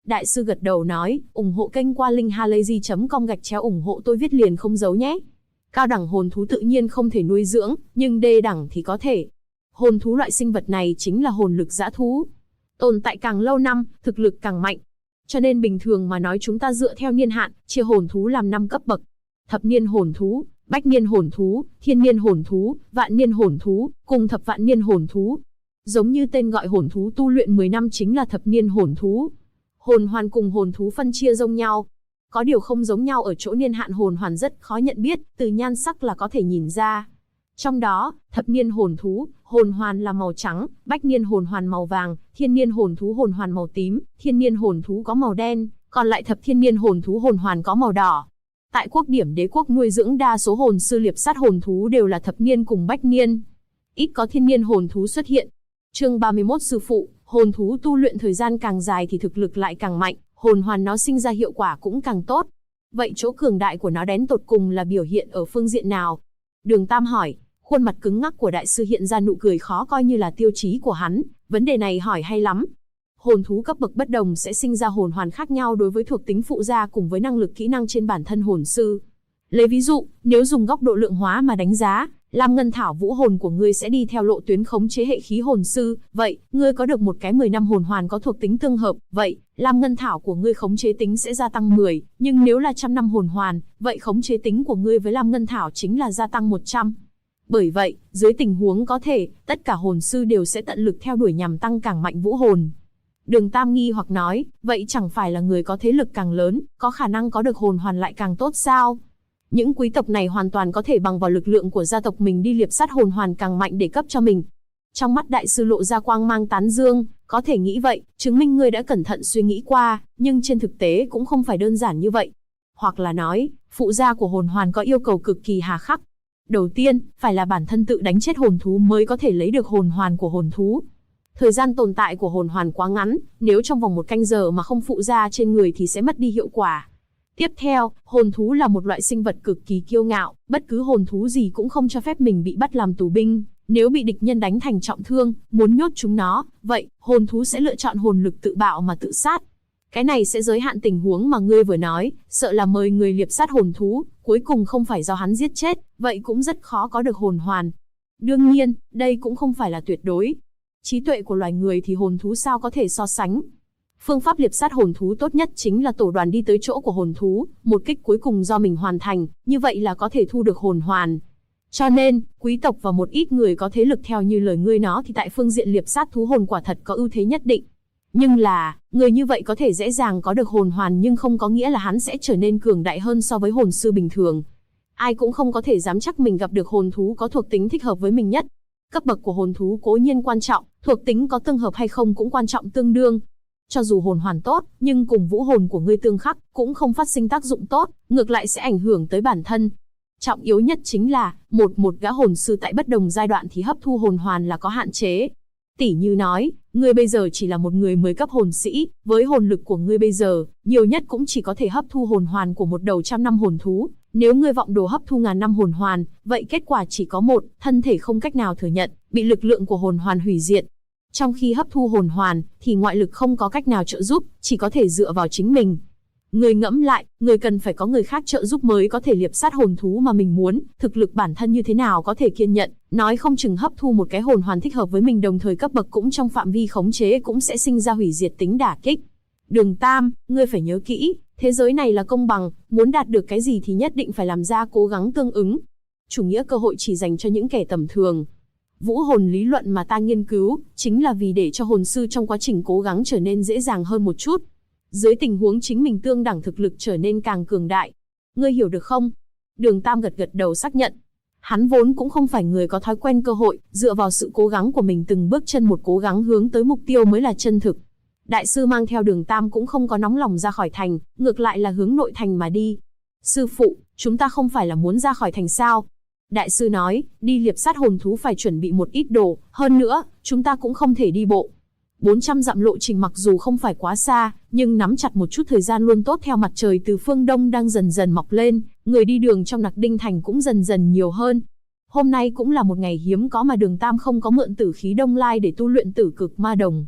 Đại sư gật đầu nói, ủng hộ kênh qua link halayzi.com/ủng hộ tôi viết liền không giấu nhé. Cao đẳng hồn thú tự nhiên không thể nuôi dưỡng, nhưng đê đẳng thì có thể. Hồn thú loại sinh vật này chính là hồn lực dã thú. Tồn tại càng lâu năm, thực lực càng mạnh. Cho nên bình thường mà nói chúng ta dựa theo niên hạn, chia hồn thú làm 5 cấp bậc. Thập niên hồn thú, bách niên hồn thú, thiên niên hồn thú, vạn niên hồn thú, cùng thập vạn niên hồn thú. Giống như tên gọi hồn thú tu luyện 10 năm chính là thập niên hồn thú. Hồn hoàn cùng hồn thú phân chia giống nhau. Có điều không giống nhau ở chỗ niên hạn hồn hoàn rất khó nhận biết, từ nhan sắc là có thể nhìn ra. Trong đó, thập niên hồn thú, hồn hoàn là màu trắng, bách niên hồn hoàn màu vàng, thiên niên hồn thú hồn hoàn màu tím, thiên niên hồn thú có màu đen, còn lại thập thiên niên hồn thú hồn hoàn có màu đỏ. Tại quốc điểm đế quốc nuôi dưỡng đa số hồn sư liệp sát hồn thú đều là thập niên cùng bách niên. Ít có thiên niên hồn thú xuất hiện. Chương 31 Sư phụ, hồn thú tu luyện thời gian càng dài thì thực lực lại càng mạnh, hồn hoàn nó sinh ra hiệu quả cũng càng tốt. Vậy chỗ cường đại của nó đến tột cùng là biểu hiện ở phương diện nào? Đường Tam hỏi. Khuôn mặt cứng ngắc của đại sư hiện ra nụ cười khó coi như là tiêu chí của hắn, vấn đề này hỏi hay lắm. Hồn thú cấp bậc bất đồng sẽ sinh ra hồn hoàn khác nhau đối với thuộc tính phụ gia cùng với năng lực kỹ năng trên bản thân hồn sư. Lấy ví dụ, nếu dùng góc độ lượng hóa mà đánh giá, Lam Ngân Thảo vũ hồn của ngươi sẽ đi theo lộ tuyến khống chế hệ khí hồn sư, vậy, ngươi có được một cái 10 năm hồn hoàn có thuộc tính tương hợp, vậy, Lam Ngân Thảo của ngươi khống chế tính sẽ gia tăng 10, nhưng nếu là 100 năm hồn hoàn, vậy khống chế tính của ngươi với Lam Ngân Thảo chính là gia tăng 100. Bởi vậy, dưới tình huống có thể, tất cả hồn sư đều sẽ tận lực theo đuổi nhằm tăng càng mạnh vũ hồn. Đường Tam nghi hoặc nói, vậy chẳng phải là người có thế lực càng lớn, có khả năng có được hồn hoàn lại càng tốt sao? Những quý tộc này hoàn toàn có thể bằng vào lực lượng của gia tộc mình đi liệp sát hồn hoàn càng mạnh để cấp cho mình. Trong mắt đại sư lộ ra quang mang tán dương, có thể nghĩ vậy, chứng minh ngươi đã cẩn thận suy nghĩ qua, nhưng trên thực tế cũng không phải đơn giản như vậy. Hoặc là nói, phụ gia của hồn hoàn có yêu cầu cực kỳ hà khắc. Đầu tiên, phải là bản thân tự đánh chết hồn thú mới có thể lấy được hồn hoàn của hồn thú. Thời gian tồn tại của hồn hoàn quá ngắn, nếu trong vòng 1 canh giờ mà không phụ gia trên người thì sẽ mất đi hiệu quả. Tiếp theo, hồn thú là một loại sinh vật cực kỳ kiêu ngạo, bất cứ hồn thú gì cũng không cho phép mình bị bắt làm tù binh. Nếu bị địch nhân đánh thành trọng thương, muốn nhốt chúng nó, vậy, hồn thú sẽ lựa chọn hồn lực tự bạo mà tự sát. Cái này sẽ giới hạn tình huống mà ngươi vừa nói, sợ là mời người liệp sát hồn thú, cuối cùng không phải do hắn giết chết, vậy cũng rất khó có được hồn hoàn. Đương nhiên, đây cũng không phải là tuyệt đối. Trí tuệ của loài người thì hồn thú sao có thể so sánh. Phương pháp liệp sát hồn thú tốt nhất chính là tổ đoàn đi tới chỗ của hồn thú, một kích cuối cùng do mình hoàn thành, như vậy là có thể thu được hồn hoàn. Cho nên, quý tộc và một ít người có thế lực theo như lời ngươi nó thì tại phương diện liệp sát thú hồn quả thật có ưu thế nhất định. Nhưng là, người như vậy có thể dễ dàng có được hồn hoàn nhưng không có nghĩa là hắn sẽ trở nên cường đại hơn so với hồn sư bình thường. Ai cũng không có thể dám chắc mình gặp được hồn thú có thuộc tính thích hợp với mình nhất. Cấp bậc của hồn thú cố nhiên quan trọng, thuộc tính có tương hợp hay không cũng quan trọng tương đương. Cho dù hồn hoàn tốt, nhưng cùng vũ hồn của ngươi tương khắc, cũng không phát sinh tác dụng tốt, ngược lại sẽ ảnh hưởng tới bản thân. Trọng yếu nhất chính là, một gã hồn sư tại bất đồng giai đoạn thì hấp thu hồn hoàn là có hạn chế. Tỉ như nói, ngươi bây giờ chỉ là một người 10 cấp hồn sĩ, với hồn lực của ngươi bây giờ, nhiều nhất cũng chỉ có thể hấp thu hồn hoàn của một đầu 100 năm hồn thú. Nếu ngươi vọng đồ hấp thu ngàn năm hồn hoàn, vậy kết quả chỉ có một, thân thể không cách nào thừa nhận, bị lực lượng của hồn hoàn hủy diệt. Trong khi hấp thu hồn hoàn, thì ngoại lực không có cách nào trợ giúp, chỉ có thể dựa vào chính mình. Người ngẫm lại, người cần phải có người khác trợ giúp mới có thể liệp sát hồn thú mà mình muốn, thực lực bản thân như thế nào có thể kiên nhận, nói không chừng hấp thu một cái hồn hoàn thích hợp với mình đồng thời cấp bậc cũng trong phạm vi khống chế cũng sẽ sinh ra hủy diệt tính đả kích. Đường Tam, ngươi phải nhớ kỹ, thế giới này là công bằng, muốn đạt được cái gì thì nhất định phải làm ra cố gắng tương ứng. Chủ nghĩa cơ hội chỉ dành cho những kẻ tầm thường. Vũ hồn lý luận mà ta nghiên cứu, chính là vì để cho hồn sư trong quá trình cố gắng trở nên dễ dàng hơn một chút. Dưới tình huống chính mình tương đẳng thực lực trở nên càng cường đại. Ngươi hiểu được không? Đường Tam gật gật đầu xác nhận. Hắn vốn cũng không phải người có thói quen cơ hội, dựa vào sự cố gắng của mình từng bước chân một cố gắng hướng tới mục tiêu mới là chân thực. Đại sư mang theo Đường Tam cũng không có nóng lòng ra khỏi thành, ngược lại là hướng nội thành mà đi. Sư phụ, chúng ta không phải là muốn ra khỏi thành sao? Đại sư nói, đi liệp sát hồn thú phải chuẩn bị một ít đồ, hơn nữa, chúng ta cũng không thể đi bộ. 400 dặm lộ trình mặc dù không phải quá xa, nhưng nắm chặt một chút thời gian luôn tốt theo mặt trời từ phương đông đang dần dần mọc lên, người đi đường trong Nặc Đinh Thành cũng dần dần nhiều hơn. Hôm nay cũng là một ngày hiếm có mà Đường Tam không có mượn tử khí Đông Lai để tu luyện tử cực ma đồng.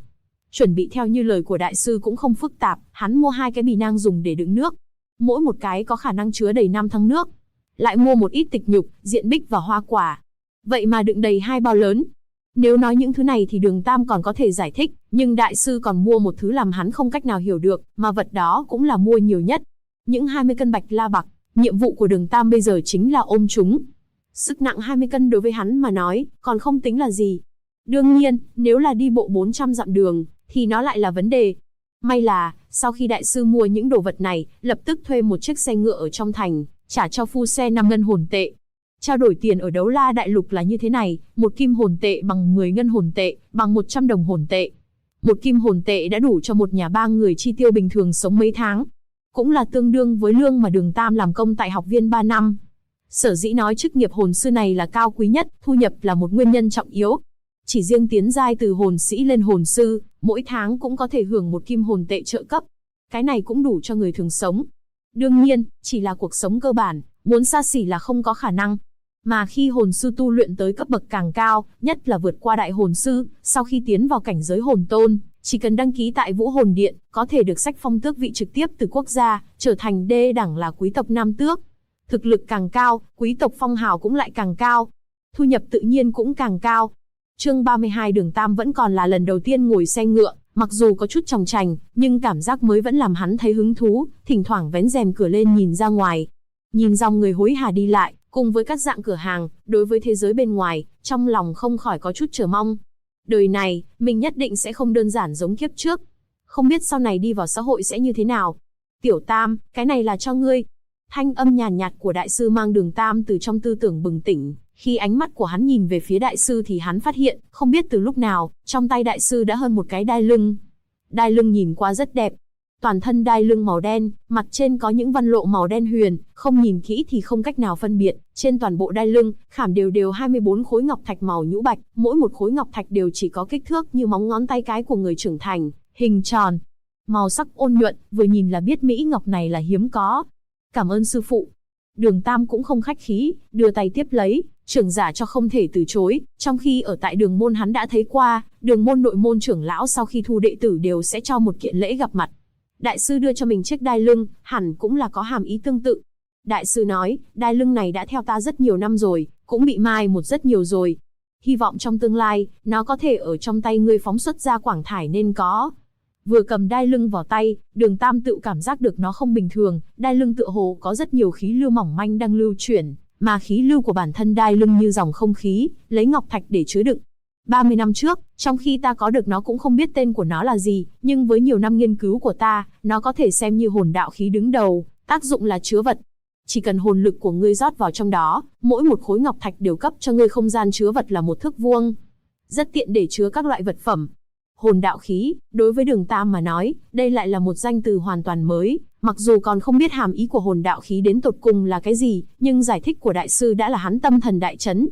Chuẩn bị theo như lời của đại sư cũng không phức tạp, hắn mua 2 cái bì nang dùng để đựng nước. Mỗi một cái có khả năng chứa đầy 5 thăng nước. Lại mua một ít tịch nhục, diện bích và hoa quả. Vậy mà đựng đầy 2 bao lớn. Nếu nói những thứ này thì Đường Tam còn có thể giải thích, nhưng đại sư còn mua một thứ làm hắn không cách nào hiểu được, mà vật đó cũng là mua nhiều nhất. Những 20 cân bạch la bạc, nhiệm vụ của Đường Tam bây giờ chính là ôm chúng. Sức nặng 20 cân đối với hắn mà nói, còn không tính là gì. Đương nhiên, nếu là đi bộ 400 dặm đường, thì nó lại là vấn đề. May là, sau khi đại sư mua những đồ vật này, lập tức thuê một chiếc xe ngựa ở trong thành, trả cho phu xe 5 ngân hồn tệ. Trao đổi tiền ở Đấu La Đại Lục là như thế này, 1 kim hồn tệ bằng 10 ngân hồn tệ, bằng 100 đồng hồn tệ. 1 kim hồn tệ đã đủ cho một nhà 3 người chi tiêu bình thường sống mấy tháng. Cũng là tương đương với lương mà Đường Tam làm công tại học viên 3 năm. Sở dĩ nói chức nghiệp hồn sư này là cao quý nhất, thu nhập là một nguyên nhân trọng yếu. Chỉ riêng tiến giai từ hồn sĩ lên hồn sư, mỗi tháng cũng có thể hưởng 1 kim hồn tệ trợ cấp. Cái này cũng đủ cho người thường sống. Đương nhiên, chỉ là cuộc sống cơ bản, muốn xa xỉ là không có khả năng. Mà khi hồn sư tu luyện tới cấp bậc càng cao, nhất là vượt qua đại hồn sư, sau khi tiến vào cảnh giới hồn tôn, chỉ cần đăng ký tại Vũ Hồn Điện, có thể được sách phong tước vị trực tiếp từ quốc gia, trở thành đê đẳng là quý tộc nam tước. Thực lực càng cao, quý tộc phong hào cũng lại càng cao. Thu nhập tự nhiên cũng càng cao. Chương 32 Đường Tam vẫn còn là lần đầu tiên ngồi xe ngựa, mặc dù có chút chòng chành, nhưng cảm giác mới vẫn làm hắn thấy hứng thú, thỉnh thoảng vén rèm cửa lên nhìn ra ngoài. Nhìn dòng người hối hả đi lại, cùng với các dạng cửa hàng, đối với thế giới bên ngoài, trong lòng không khỏi có chút chờ mong. Đời này, mình nhất định sẽ không đơn giản giống kiếp trước. Không biết sau này đi vào xã hội sẽ như thế nào. Tiểu Tam, cái này là cho ngươi. Thanh âm nhàn nhạt của đại sư mang Đường Tam từ trong tư tưởng bừng tỉnh. Khi ánh mắt của hắn nhìn về phía đại sư thì hắn phát hiện, không biết từ lúc nào, trong tay đại sư đã hơn một cái đai lưng. Đai lưng nhìn qua rất đẹp. Toàn thân đai lưng màu đen, mặt trên có những văn lộ màu đen huyền, không nhìn kỹ thì không cách nào phân biệt. Trên toàn bộ đai lưng, khảm đều đều 24 khối ngọc thạch màu nhũ bạch, mỗi một khối ngọc thạch đều chỉ có kích thước như móng ngón tay cái của người trưởng thành, hình tròn. Màu sắc ôn nhuận, vừa nhìn là biết mỹ ngọc này là hiếm có. Cảm ơn sư phụ. Đường Tam cũng không khách khí, đưa tay tiếp lấy, trưởng giả cho không thể từ chối. Trong khi ở tại đường môn hắn đã thấy qua, đường môn nội môn trưởng lão sau khi thu đệ tử đều sẽ cho một kiện lễ gặp mặt. Đại sư đưa cho mình chiếc đai lưng, hẳn cũng là có hàm ý tương tự. Đại sư nói, đai lưng này đã theo ta rất nhiều năm rồi, cũng bị mai một rất nhiều rồi. Hy vọng trong tương lai, nó có thể ở trong tay ngươi phóng xuất ra quảng thải nên có. Vừa cầm đai lưng vào tay, Đường Tam tự cảm giác được nó không bình thường, đai lưng tựa hồ có rất nhiều khí lưu mỏng manh đang lưu chuyển, mà khí lưu của bản thân đai lưng như dòng không khí, lấy ngọc thạch để chứa đựng. 30 năm trước, trong khi ta có được nó cũng không biết tên của nó là gì, nhưng với nhiều năm nghiên cứu của ta, nó có thể xem như hồn đạo khí đứng đầu, tác dụng là chứa vật. Chỉ cần hồn lực của ngươi rót vào trong đó, mỗi một khối ngọc thạch đều cấp cho ngươi không gian chứa vật là 1 thước vuông. Rất tiện để chứa các loại vật phẩm. Hồn đạo khí, đối với Đường Tam mà nói, đây lại là một danh từ hoàn toàn mới, mặc dù còn không biết hàm ý của hồn đạo khí đến tột cùng là cái gì, nhưng giải thích của đại sư đã là hắn tâm thần đại chấn.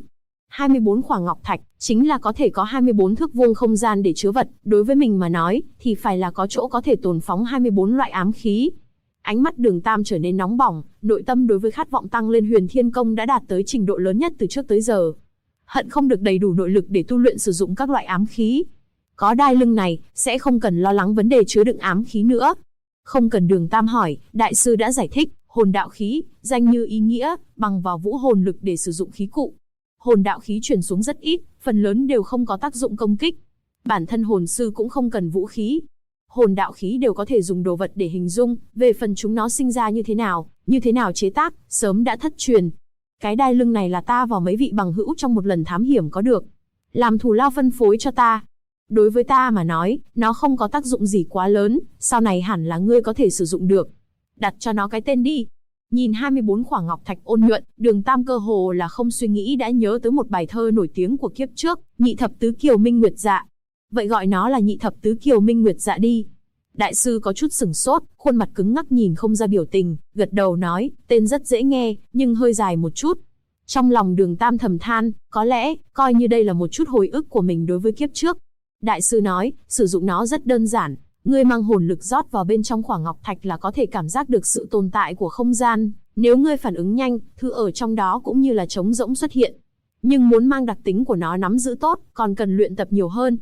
24 khỏa ngọc thạch, chính là có thể có 24 thước vuông không gian để chứa vật, đối với mình mà nói, thì phải là có chỗ có thể tồn phóng 24 loại ám khí. Ánh mắt Đường Tam trở nên nóng bỏng, nội tâm đối với khát vọng tăng lên Huyền Thiên Công đã đạt tới trình độ lớn nhất từ trước tới giờ. Hận không được đầy đủ nội lực để tu luyện sử dụng các loại ám khí. Có đai lưng này, sẽ không cần lo lắng vấn đề chứa đựng ám khí nữa. Không cần Đường Tam hỏi, đại sư đã giải thích, hồn đạo khí, danh như ý nghĩa, bằng vào vũ hồn lực để sử dụng khí cụ. Hồn đạo khí truyền xuống rất ít, phần lớn đều không có tác dụng công kích. Bản thân hồn sư cũng không cần vũ khí. Hồn đạo khí đều có thể dùng đồ vật để hình dung, về phần chúng nó sinh ra như thế nào chế tác, sớm đã thất truyền. Cái đai lưng này là ta và mấy vị bằng hữu trong một lần thám hiểm có được. Làm thù lao phân phối cho ta. Đối với ta mà nói, nó không có tác dụng gì quá lớn, sau này hẳn là ngươi có thể sử dụng được. Đặt cho nó cái tên đi. Nhìn 24 khỏa ngọc thạch ôn nhuận, Đường Tam cơ hồ là không suy nghĩ đã nhớ tới một bài thơ nổi tiếng của kiếp trước, Nhị thập tứ kiều minh nguyệt dạ. Vậy gọi nó là Nhị thập tứ kiều minh nguyệt dạ đi. Đại sư có chút sửng sốt, khuôn mặt cứng ngắc nhìn không ra biểu tình, gật đầu nói, tên rất dễ nghe, nhưng hơi dài một chút. Trong lòng Đường Tam thầm than, có lẽ, coi như đây là một chút hồi ức của mình đối với kiếp trước. Đại sư nói, sử dụng nó rất đơn giản. Ngươi mang hồn lực rót vào bên trong khỏa ngọc thạch là có thể cảm giác được sự tồn tại của không gian. Nếu ngươi phản ứng nhanh, thứ ở trong đó cũng như là trống rỗng xuất hiện. Nhưng muốn mang đặc tính của nó nắm giữ tốt, còn cần luyện tập nhiều hơn.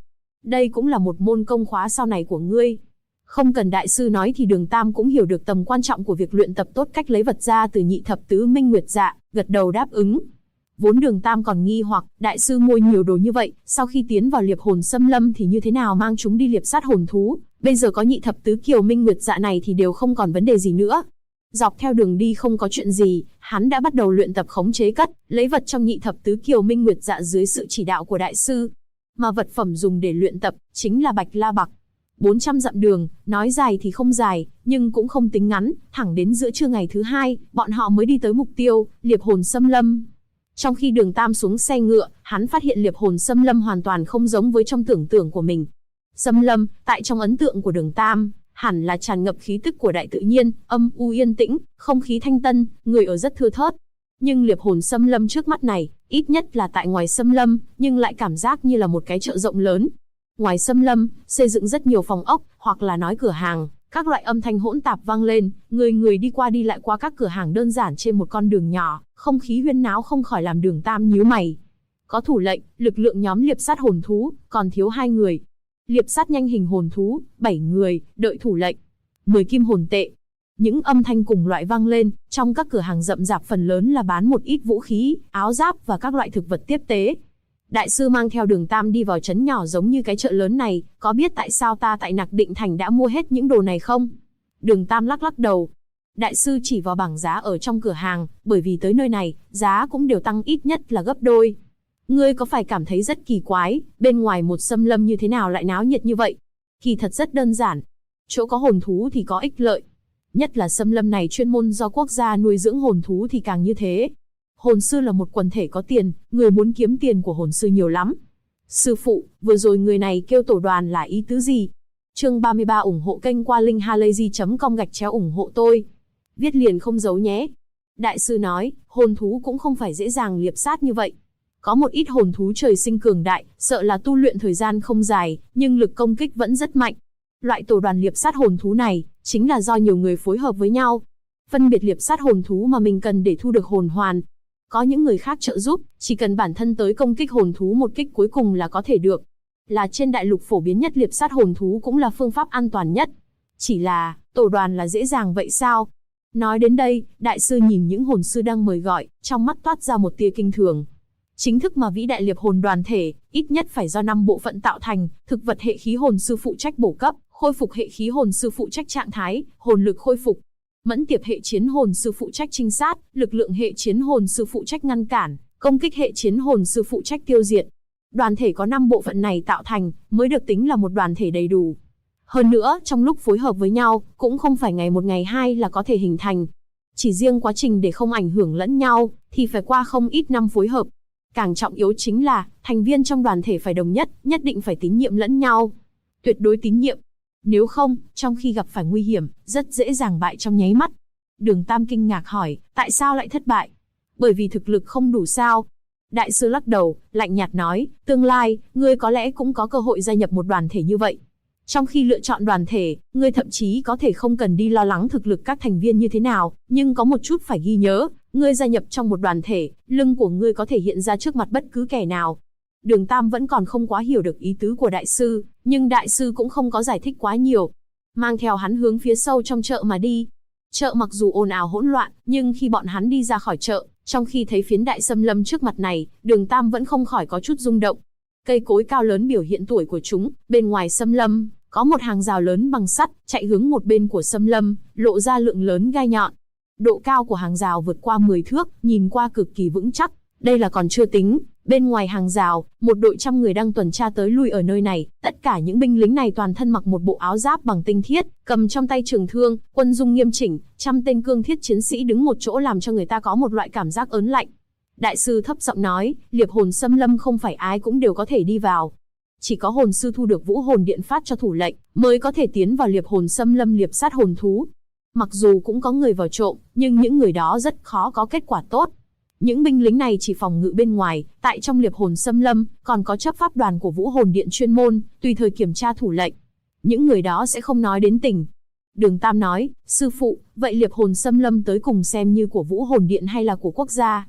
Đây cũng là một môn công khóa sau này của ngươi. Không cần đại sư nói thì Đường Tam cũng hiểu được tầm quan trọng của việc luyện tập tốt cách lấy vật ra từ nhị thập tứ minh nguyệt dạ, gật đầu đáp ứng. Vốn Đường Tam còn nghi hoặc, đại sư mua nhiều đồ như vậy, sau khi tiến vào liệp hồn xâm lâm thì như thế nào mang chúng đi liệp sát hồn thú, bây giờ có nhị thập tứ kiều minh nguyệt dạ này thì đều không còn vấn đề gì nữa. Dọc theo đường đi không có chuyện gì, hắn đã bắt đầu luyện tập khống chế cất, lấy vật trong nhị thập tứ kiều minh nguyệt dạ dưới sự chỉ đạo của đại sư. Mà vật phẩm dùng để luyện tập, chính là bạch la bạc. 400 dặm đường, nói dài thì không dài, nhưng cũng không tính ngắn, thẳng đến giữa trưa ngày thứ hai, bọn họ mới đi tới mục tiêu, liệp hồn xâm lâm. Trong khi Đường Tam xuống xe ngựa, hắn phát hiện liệp hồn xâm lâm hoàn toàn không giống với trong tưởng tượng của mình. Xâm lâm, tại trong ấn tượng của Đường Tam, hẳn là tràn ngập khí tức của đại tự nhiên, âm u yên tĩnh, không khí thanh tân, người ở rất thưa thớt. Nhưng liệp hồn xâm lâm trước mắt này, ít nhất là tại ngoài xâm lâm, nhưng lại cảm giác như là một cái chợ rộng lớn. Ngoài xâm lâm, xây dựng rất nhiều phòng ốc, hoặc là nói cửa hàng, các loại âm thanh hỗn tạp vang lên, người đi qua đi lại qua các cửa hàng đơn giản trên một con đường nhỏ, không khí huyên náo không khỏi làm Đường Tam nhíu mày. Có thủ lệnh, lực lượng nhóm liệp sát hồn thú, còn thiếu 2 người. Liệp sát nhanh hình hồn thú, 7 người, đợi thủ lệnh. 10 kim hồn tệ. Những âm thanh cùng loại vang lên, trong các cửa hàng rậm rạp phần lớn là bán một ít vũ khí, áo giáp và các loại thực vật tiếp tế. Đại sư mang theo Đường Tam đi vào trấn nhỏ giống như cái chợ lớn này, có biết tại sao ta tại Nặc Định Thành đã mua hết những đồ này không? Đường Tam lắc lắc đầu. Đại sư chỉ vào bảng giá ở trong cửa hàng, bởi vì tới nơi này, giá cũng đều tăng ít nhất là gấp đôi. Ngươi có phải cảm thấy rất kỳ quái, bên ngoài một xâm lâm như thế nào lại náo nhiệt như vậy? Kỳ thật rất đơn giản. Chỗ có hồn thú thì có ích lợi. Nhất là xâm lâm này chuyên môn do quốc gia nuôi dưỡng hồn thú thì càng như thế. Hồn sư là một quần thể có tiền, người muốn kiếm tiền của hồn sư nhiều lắm. Sư phụ, vừa rồi người này kêu tổ đoàn là ý tứ gì? Chương 33 ủng hộ kênh qua linkhalazy.com ủng hộ tôi. Viết liền không giấu nhé. Đại sư nói, hồn thú cũng không phải dễ dàng liệp sát như vậy. Có một ít hồn thú trời sinh cường đại, sợ là tu luyện thời gian không dài, nhưng lực công kích vẫn rất mạnh. Loại tổ đoàn liệp sát hồn thú này, chính là do nhiều người phối hợp với nhau. Phân biệt liệp sát hồn thú mà mình cần để thu được hồn hoàn. Có những người khác trợ giúp, chỉ cần bản thân tới công kích hồn thú một kích cuối cùng là có thể được. Là trên đại lục phổ biến nhất liệp sát hồn thú cũng là phương pháp an toàn nhất. Chỉ là, tổ đoàn là dễ dàng vậy sao? Nói đến đây, đại sư nhìn những hồn sư đang mời gọi, trong mắt toát ra một tia kinh thường. Chính thức mà vĩ đại liệp hồn đoàn thể, ít nhất phải do 5 bộ phận tạo thành, thực vật hệ khí hồn sư phụ trách bổ cấp, khôi phục hệ khí hồn sư phụ trách trạng thái, hồn lực khôi phục. Mẫn tiệp hệ chiến hồn sư phụ trách trinh sát, lực lượng hệ chiến hồn sư phụ trách ngăn cản, công kích hệ chiến hồn sư phụ trách tiêu diệt. Đoàn thể có 5 bộ phận này tạo thành, mới được tính là một đoàn thể đầy đủ. Hơn nữa, trong lúc phối hợp với nhau, cũng không phải ngày một ngày hai là có thể hình thành. Chỉ riêng quá trình để không ảnh hưởng lẫn nhau, thì phải qua không ít năm phối hợp. Càng trọng yếu chính là, thành viên trong đoàn thể phải đồng nhất, nhất định phải tín nhiệm lẫn nhau. Tuyệt đối tín nhiệm. Nếu không, trong khi gặp phải nguy hiểm, rất dễ dàng bại trong nháy mắt. Đường Tam kinh ngạc hỏi, tại sao lại thất bại? Bởi vì thực lực không đủ sao? Đại sư lắc đầu, lạnh nhạt nói, tương lai, ngươi có lẽ cũng có cơ hội gia nhập một đoàn thể như vậy. Trong khi lựa chọn đoàn thể, ngươi thậm chí có thể không cần đi lo lắng thực lực các thành viên như thế nào, nhưng có một chút phải ghi nhớ, ngươi gia nhập trong một đoàn thể, lưng của ngươi có thể hiện ra trước mặt bất cứ kẻ nào. Đường Tam vẫn còn không quá hiểu được ý tứ của đại sư, nhưng đại sư cũng không có giải thích quá nhiều. Mang theo hắn hướng phía sâu trong chợ mà đi. Chợ mặc dù ồn ào hỗn loạn, nhưng khi bọn hắn đi ra khỏi chợ, trong khi thấy phiến đại xâm lâm trước mặt này, Đường Tam vẫn không khỏi có chút rung động. Cây cối cao lớn biểu hiện tuổi của chúng, bên ngoài xâm lâm, có một hàng rào lớn bằng sắt, chạy hướng một bên của xâm lâm, lộ ra lượng lớn gai nhọn. Độ cao của hàng rào vượt qua 10 thước, nhìn qua cực kỳ vững chắc. Đây là còn chưa tính, bên ngoài hàng rào, một đội trăm người đang tuần tra tới lui ở nơi này, tất cả những binh lính này toàn thân mặc một bộ áo giáp bằng tinh thiết, cầm trong tay trường thương, quân dung nghiêm chỉnh, trăm tên cương thiết chiến sĩ đứng một chỗ làm cho người ta có một loại cảm giác ớn lạnh. Đại sư thấp giọng nói, liệp hồn xâm lâm không phải ai cũng đều có thể đi vào. Chỉ có hồn sư thu được vũ hồn điện phát cho thủ lệnh, mới có thể tiến vào liệp hồn xâm lâm liệp sát hồn thú. Mặc dù cũng có người vào trộm, nhưng những người đó rất khó có kết quả tốt. Những binh lính này chỉ phòng ngự bên ngoài, tại trong liệp hồn xâm lâm, còn có chấp pháp đoàn của vũ hồn điện chuyên môn, tùy thời kiểm tra thủ lệnh. Những người đó sẽ không nói đến tình. Đường Tam nói, sư phụ, vậy liệp hồn xâm lâm tới cùng xem như của vũ hồn điện hay là của quốc gia?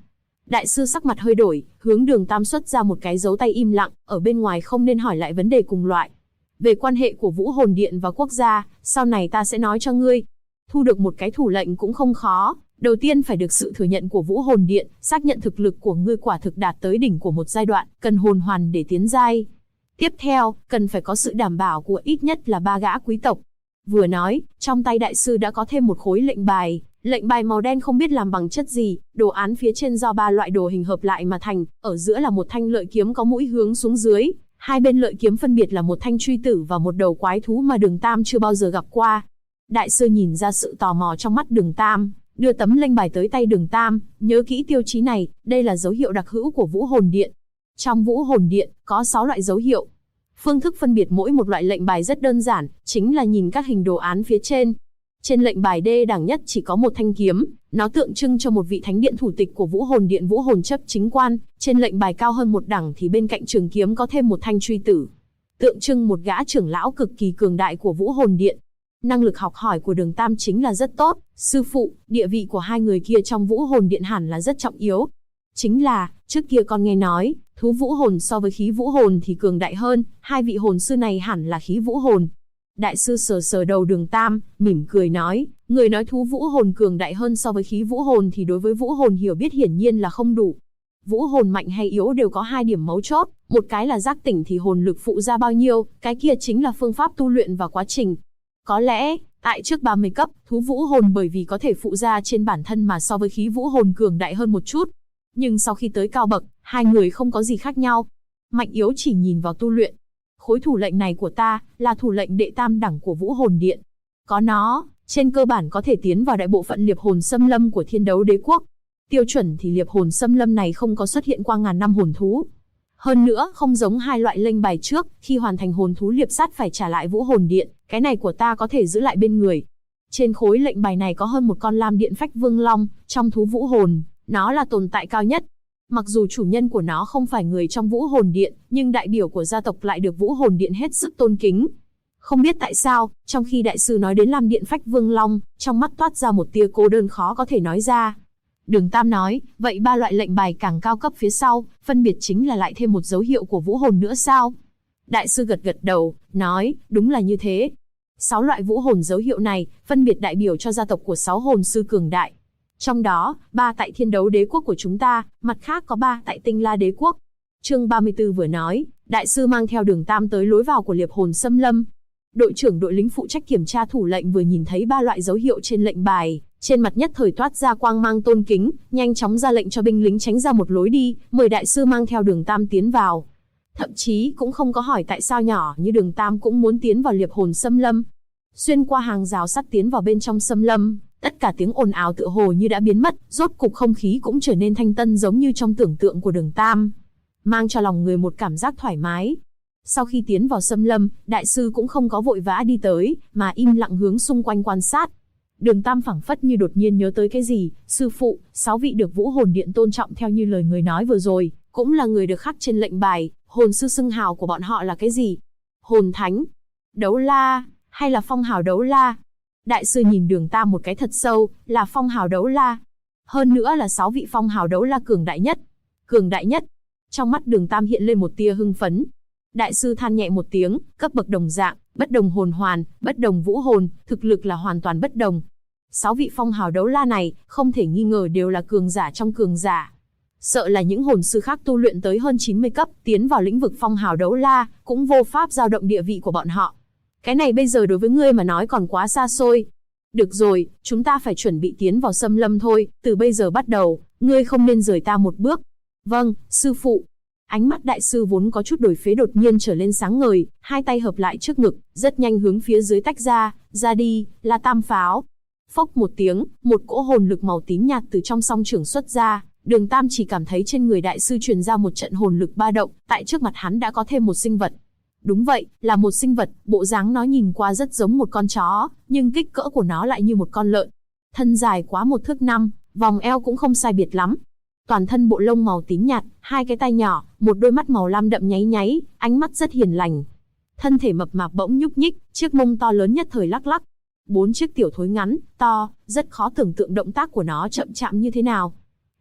Đại sư sắc mặt hơi đổi, hướng Đường Tam xuất ra một cái dấu tay im lặng, ở bên ngoài không nên hỏi lại vấn đề cùng loại. Về quan hệ của Vũ Hồn Điện và quốc gia, sau này ta sẽ nói cho ngươi. Thu được một cái thủ lệnh cũng không khó, đầu tiên phải được sự thừa nhận của Vũ Hồn Điện, xác nhận thực lực của ngươi quả thực đạt tới đỉnh của một giai đoạn, cần hồn hoàn để tiến giai. Tiếp theo, cần phải có sự đảm bảo của ít nhất là 3 gã quý tộc. Vừa nói, trong tay đại sư đã có thêm một khối lệnh bài màu đen không biết làm bằng chất gì, đồ án phía trên do 3 loại đồ hình hợp lại mà thành, ở giữa là một thanh lợi kiếm có mũi hướng xuống dưới, hai bên lợi kiếm phân biệt là một thanh truy tử và một đầu quái thú mà Đường Tam chưa bao giờ gặp qua. Đại sư nhìn ra sự tò mò trong mắt Đường Tam, đưa tấm lệnh bài tới tay Đường Tam, nhớ kỹ tiêu chí này, đây là dấu hiệu đặc hữu của Vũ Hồn Điện. Trong Vũ Hồn Điện, có 6 loại dấu hiệu. Phương thức phân biệt mỗi một loại lệnh bài rất đơn giản, chính là nhìn các hình đồ án phía trên. Trên lệnh bài D đẳng nhất chỉ có một thanh kiếm, nó tượng trưng cho một vị thánh điện thủ tịch của Vũ Hồn Điện Vũ Hồn chấp chính quan. Trên lệnh bài cao hơn một đẳng thì bên cạnh trường kiếm có thêm một thanh truy tử, tượng trưng một gã trưởng lão cực kỳ cường đại của Vũ Hồn Điện. Năng lực học hỏi của Đường Tam chính là rất tốt, sư phụ, địa vị của hai người kia trong Vũ Hồn Điện hẳn là rất trọng yếu. Chính là, trước kia con nghe nói, thú vũ hồn so với khí vũ hồn thì cường đại hơn, hai vị hồn sư này hẳn là khí vũ hồn. Đại sư sờ sờ đầu Đường Tam, mỉm cười nói, người nói thú vũ hồn cường đại hơn so với khí vũ hồn thì đối với vũ hồn hiểu biết hiển nhiên là không đủ. Vũ hồn mạnh hay yếu đều có 2 điểm mấu chốt, một cái là giác tỉnh thì hồn lực phụ ra bao nhiêu, cái kia chính là phương pháp tu luyện và quá trình. Có lẽ, tại trước 30 cấp, thú vũ hồn bởi vì có thể phụ ra trên bản thân mà so với khí vũ hồn cường đại hơn một chút. Nhưng sau khi tới cao bậc, hai người không có gì khác nhau. Mạnh yếu chỉ nhìn vào tu luyện. Khối thủ lệnh này của ta, là thủ lệnh đệ tam đẳng của Vũ Hồn Điện. Có nó, trên cơ bản có thể tiến vào đại bộ phận liệp hồn xâm lâm của Thiên Đấu Đế Quốc. Tiêu chuẩn thì liệp hồn xâm lâm này không có xuất hiện qua ngàn năm hồn thú. Hơn nữa, không giống hai loại lệnh bài trước, khi hoàn thành hồn thú liệp sát phải trả lại Vũ Hồn Điện, cái này của ta có thể giữ lại bên người. Trên khối lệnh bài này có hơn một con lam điện phách vương long, trong thú vũ hồn, nó là tồn tại cao nhất. Mặc dù chủ nhân của nó không phải người trong Vũ Hồn Điện, nhưng đại biểu của gia tộc lại được Vũ Hồn Điện hết sức tôn kính. Không biết tại sao, trong khi đại sư nói đến lam điện phách vương long, trong mắt toát ra một tia cô đơn khó có thể nói ra. Đường Tam nói, vậy 3 loại lệnh bài càng cao cấp phía sau, phân biệt chính là lại thêm một dấu hiệu của vũ hồn nữa sao? Đại sư gật gật đầu, nói, đúng là như thế. 6 loại vũ hồn dấu hiệu này, phân biệt đại biểu cho gia tộc của 6 hồn sư cường đại. Trong đó, 3 tại Thiên Đấu Đế Quốc của chúng ta, mặt khác có 3 tại Tinh La Đế Quốc. Chương 34 vừa nói, đại sư mang theo Đường Tam tới lối vào của liệp hồn xâm lâm. Đội trưởng đội lính phụ trách kiểm tra thủ lệnh vừa nhìn thấy 3 loại dấu hiệu trên lệnh bài, trên mặt nhất thời toát ra quang mang tôn kính, nhanh chóng ra lệnh cho binh lính tránh ra một lối đi, mời đại sư mang theo Đường Tam tiến vào. Thậm chí cũng không có hỏi tại sao nhỏ như Đường Tam cũng muốn tiến vào liệp hồn xâm lâm. Xuyên qua hàng rào sắt tiến vào bên trong xâm lâm, tất cả tiếng ồn ào tựa hồ như đã biến mất, rốt cục không khí cũng trở nên thanh tân giống như trong tưởng tượng của Đường Tam, mang cho lòng người một cảm giác thoải mái. Sau khi tiến vào xâm lâm, đại sư cũng không có vội vã đi tới, mà im lặng hướng xung quanh quan sát. Đường Tam phảng phất như đột nhiên nhớ tới cái gì, sư phụ, 6 vị được Vũ Hồn Điện tôn trọng theo như lời người nói vừa rồi, cũng là người được khắc trên lệnh bài, hồn sư xưng hào của bọn họ là cái gì? Hồn Thánh, Đấu La, hay là Phong Hào Đấu La? Đại sư nhìn Đường Tam một cái thật sâu, là Phong Hào Đấu La. Hơn nữa là 6 vị Phong Hào Đấu La cường đại nhất. Cường đại nhất. Trong mắt Đường Tam hiện lên một tia hưng phấn. Đại sư than nhẹ một tiếng, cấp bậc đồng dạng, bất đồng hồn hoàn, bất đồng vũ hồn, thực lực là hoàn toàn bất đồng. 6 vị Phong Hào Đấu La này, không thể nghi ngờ đều là cường giả trong cường giả. Sợ là những hồn sư khác tu luyện tới hơn 90 cấp, tiến vào lĩnh vực Phong Hào Đấu La, cũng vô pháp dao động địa vị của bọn họ. Cái này bây giờ đối với ngươi mà nói còn quá xa xôi. Được rồi, chúng ta phải chuẩn bị tiến vào xâm lâm thôi, từ bây giờ bắt đầu, ngươi không nên rời ta một bước. Vâng, sư phụ. Ánh mắt đại sư vốn có chút đổi phế đột nhiên trở lên sáng ngời, hai tay hợp lại trước ngực, rất nhanh hướng phía dưới tách ra đi, là tam pháo. Phốc một tiếng, một cỗ hồn lực màu tím nhạt từ trong song trưởng xuất ra, Đường Tam chỉ cảm thấy trên người đại sư truyền ra một trận hồn lực ba động, tại trước mặt hắn đã có thêm một sinh vật. Đúng vậy, là một sinh vật, bộ dáng nó nhìn qua rất giống một con chó, nhưng kích cỡ của nó lại như một con lợn. Thân dài quá 1 thước 5, vòng eo cũng không sai biệt lắm. Toàn thân bộ lông màu tím nhạt, 2 cái tay nhỏ, một đôi mắt màu lam đậm nháy nháy, ánh mắt rất hiền lành. Thân thể mập mạp bỗng nhúc nhích, chiếc mông to lớn nhất thời lắc lắc. 4 chiếc tiểu thối ngắn, to, rất khó tưởng tượng động tác của nó chậm chạp như thế nào.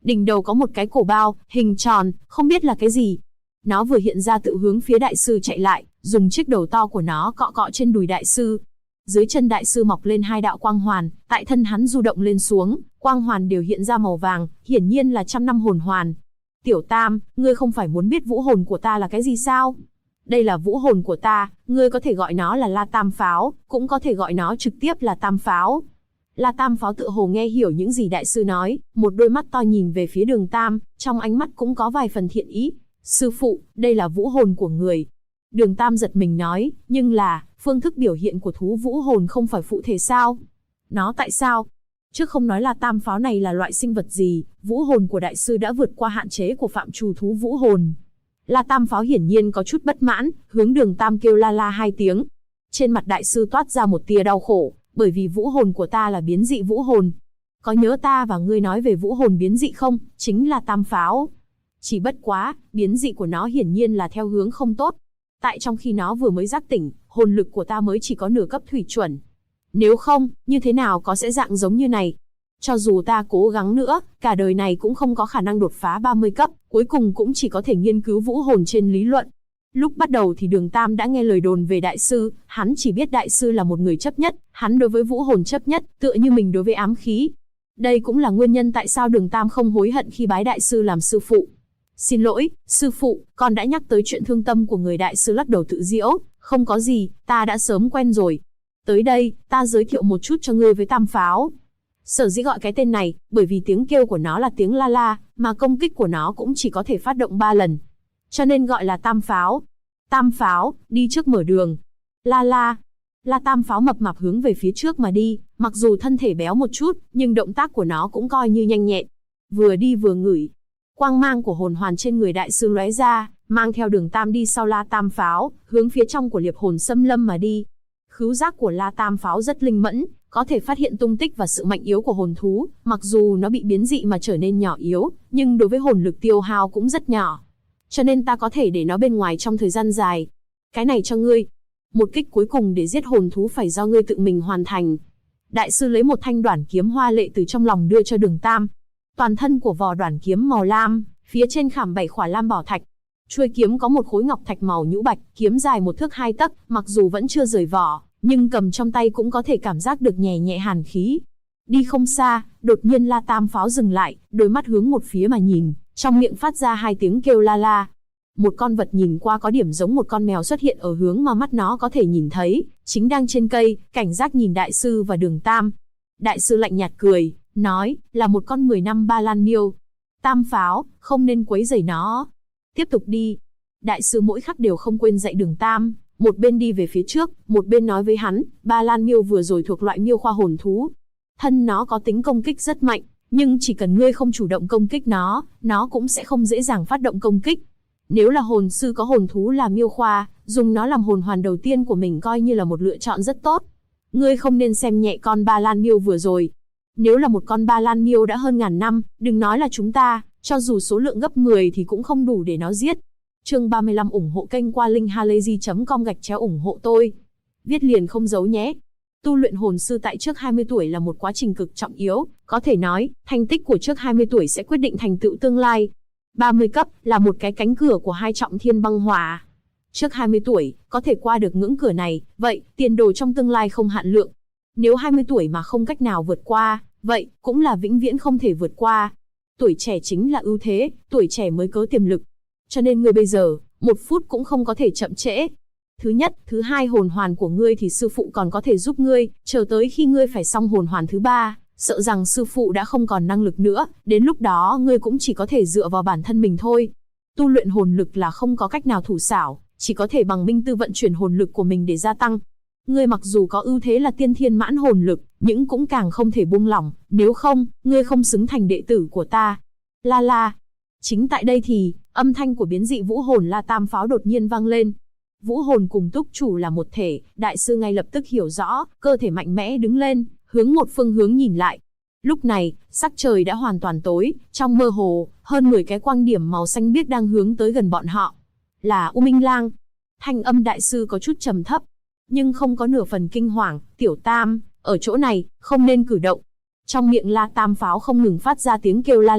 Đỉnh đầu có một cái cổ bao, hình tròn, không biết là cái gì. Nó vừa hiện ra tự hướng phía đại sư chạy lại, dùng chiếc đầu to của nó cọ cọ trên đùi đại sư. Dưới chân đại sư mọc lên hai đạo quang hoàn, tại thân hắn du động lên xuống, quang hoàn đều hiện ra màu vàng, hiển nhiên là 100 năm hồn hoàn. Tiểu Tam, ngươi không phải muốn biết vũ hồn của ta là cái gì sao? Đây là vũ hồn của ta, ngươi có thể gọi nó là La Tam Pháo, cũng có thể gọi nó trực tiếp là Tam Pháo. La Tam Pháo tựa hồ nghe hiểu những gì đại sư nói, một đôi mắt to nhìn về phía Đường Tam, trong ánh mắt cũng có vài phần thiện ý. Sư phụ, đây là vũ hồn của người. Đường Tam giật mình nói, nhưng là, phương thức biểu hiện của thú vũ hồn không phải phụ thể sao? Nó tại sao? Trước không nói là Tam Pháo này là loại sinh vật gì, vũ hồn của đại sư đã vượt qua hạn chế của phạm trù thú vũ hồn. La Tam Pháo hiển nhiên có chút bất mãn, hướng Đường Tam kêu la la hai tiếng. Trên mặt đại sư toát ra một tia đau khổ, bởi vì vũ hồn của ta là biến dị vũ hồn. Có nhớ ta và ngươi nói về vũ hồn biến dị không? Chính là Tam Pháo. Chỉ bất quá, biến dị của nó hiển nhiên là theo hướng không tốt. Tại trong khi nó vừa mới giác tỉnh, hồn lực của ta mới chỉ có nửa cấp thủy chuẩn. Nếu không, như thế nào có sẽ dạng giống như này? Cho dù ta cố gắng nữa, cả đời này cũng không có khả năng đột phá 30 cấp, cuối cùng cũng chỉ có thể nghiên cứu vũ hồn trên lý luận. Lúc bắt đầu thì Đường Tam đã nghe lời đồn về đại sư, hắn chỉ biết đại sư là một người chấp nhất, hắn đối với vũ hồn chấp nhất, tựa như mình đối với ám khí. Đây cũng là nguyên nhân tại sao Đường Tam không hối hận khi bái đại sư làm sư phụ. Xin lỗi, sư phụ, con đã nhắc tới chuyện thương tâm của người. Đại sư lắc đầu tự giễu, không có gì, ta đã sớm quen rồi. Tới đây, ta giới thiệu một chút cho ngươi với Tam Pháo. Sở dĩ gọi cái tên này, bởi vì tiếng kêu của nó là tiếng la la, mà công kích của nó cũng chỉ có thể phát động 3 lần. Cho nên gọi là Tam Pháo. Tam Pháo, đi trước mở đường. La la. La Tam Pháo mập mạp hướng về phía trước mà đi, mặc dù thân thể béo một chút, nhưng động tác của nó cũng coi như nhanh nhẹn. Vừa đi vừa ngửi. Quang mang của hồn hoàn trên người đại sư lóe ra, mang theo Đường Tam đi sau La Tam Pháo, hướng phía trong của Liệp Hồn Xâm Lâm mà đi. Khứu giác của La Tam Pháo rất linh mẫn, có thể phát hiện tung tích và sự mạnh yếu của hồn thú, mặc dù nó bị biến dị mà trở nên nhỏ yếu, nhưng đối với hồn lực tiêu hao cũng rất nhỏ. Cho nên ta có thể để nó bên ngoài trong thời gian dài. Cái này cho ngươi. Một kích cuối cùng để giết hồn thú phải do ngươi tự mình hoàn thành. Đại sư lấy một thanh đoản kiếm hoa lệ từ trong lòng đưa cho Đường Tam. Toàn thân của vỏ đoản kiếm màu lam, phía trên khảm 7 khỏa lam bảo thạch. Chuôi kiếm có một khối ngọc thạch màu nhũ bạch, kiếm dài 1 thước 2 tấc, mặc dù vẫn chưa rời vỏ, nhưng cầm trong tay cũng có thể cảm giác được nhẹ nhẹ hàn khí. Đi không xa, đột nhiên La Tam Pháo dừng lại, đôi mắt hướng một phía mà nhìn, trong miệng phát ra 2 tiếng kêu la la. Một con vật nhìn qua có điểm giống một con mèo xuất hiện ở hướng mà mắt nó có thể nhìn thấy, chính đang trên cây, cảnh giác nhìn đại sư và Đường Tam. Đại sư lạnh nhạt cười, nói, là một con 10 năm ba lan miêu. Tam Pháo, không nên quấy rầy nó. Tiếp tục đi. Đại sư mỗi khắc đều không quên dạy Đường Tam, một bên đi về phía trước, một bên nói với hắn, ba lan miêu vừa rồi thuộc loại miêu khoa hồn thú. Thân nó có tính công kích rất mạnh, nhưng chỉ cần ngươi không chủ động công kích nó cũng sẽ không dễ dàng phát động công kích. Nếu là hồn sư có hồn thú là miêu khoa, dùng nó làm hồn hoàn đầu tiên của mình coi như là một lựa chọn rất tốt. Ngươi không nên xem nhẹ con ba lan miêu vừa rồi. Nếu là một con ba lan miêu đã hơn ngàn năm, đừng nói là chúng ta, cho dù số lượng gấp 10 thì cũng không đủ để nó giết. Chương 35 ủng hộ kênh qua linkhalazy.com/ủng hộ tôi. Viết liền không giấu nhé. Tu luyện hồn sư tại trước 20 tuổi là một quá trình cực trọng yếu, có thể nói, thành tích của trước 20 tuổi sẽ quyết định thành tựu tương lai. 30 cấp là một cái cánh cửa của 2 trọng thiên băng hỏa. Trước 20 tuổi, có thể qua được ngưỡng cửa này, vậy, tiền đồ trong tương lai không hạn lượng. Nếu 20 tuổi mà không cách nào vượt qua, vậy, cũng là vĩnh viễn không thể vượt qua. Tuổi trẻ chính là ưu thế, tuổi trẻ mới có tiềm lực. Cho nên ngươi bây giờ, 1 phút cũng không có thể chậm trễ. Thứ nhất, thứ hai hồn hoàn của ngươi thì sư phụ còn có thể giúp ngươi, chờ tới khi ngươi phải xong hồn hoàn thứ 3, sợ rằng sư phụ đã không còn năng lực nữa, đến lúc đó ngươi cũng chỉ có thể dựa vào bản thân mình thôi. Tu luyện hồn lực là không có cách nào thủ xảo, chỉ có thể bằng minh tư vận chuyển hồn lực của mình để gia tăng. Ngươi mặc dù có ưu thế là tiên thiên mãn hồn lực, nhưng cũng càng không thể buông lỏng, nếu không, ngươi không xứng thành đệ tử của ta. La la. Chính tại đây thì, âm thanh của biến dị vũ hồn La Tam Pháo đột nhiên vang lên. Vũ hồn cùng túc chủ là một thể, đại sư ngay lập tức hiểu rõ, cơ thể mạnh mẽ đứng lên, hướng một phương hướng nhìn lại. Lúc này, sắc trời đã hoàn toàn tối, trong mơ hồ, hơn 10 cái quang điểm màu xanh biếc đang hướng tới gần bọn họ. Là U Minh Lang. Thanh âm đại sư có chút trầm thấp, nhưng không có nửa phần kinh hoàng. Tiểu Tam, ở chỗ này, không nên cử động. Trong miệng La Tam Pháo không ngừng phát ra tiếng kêu la la,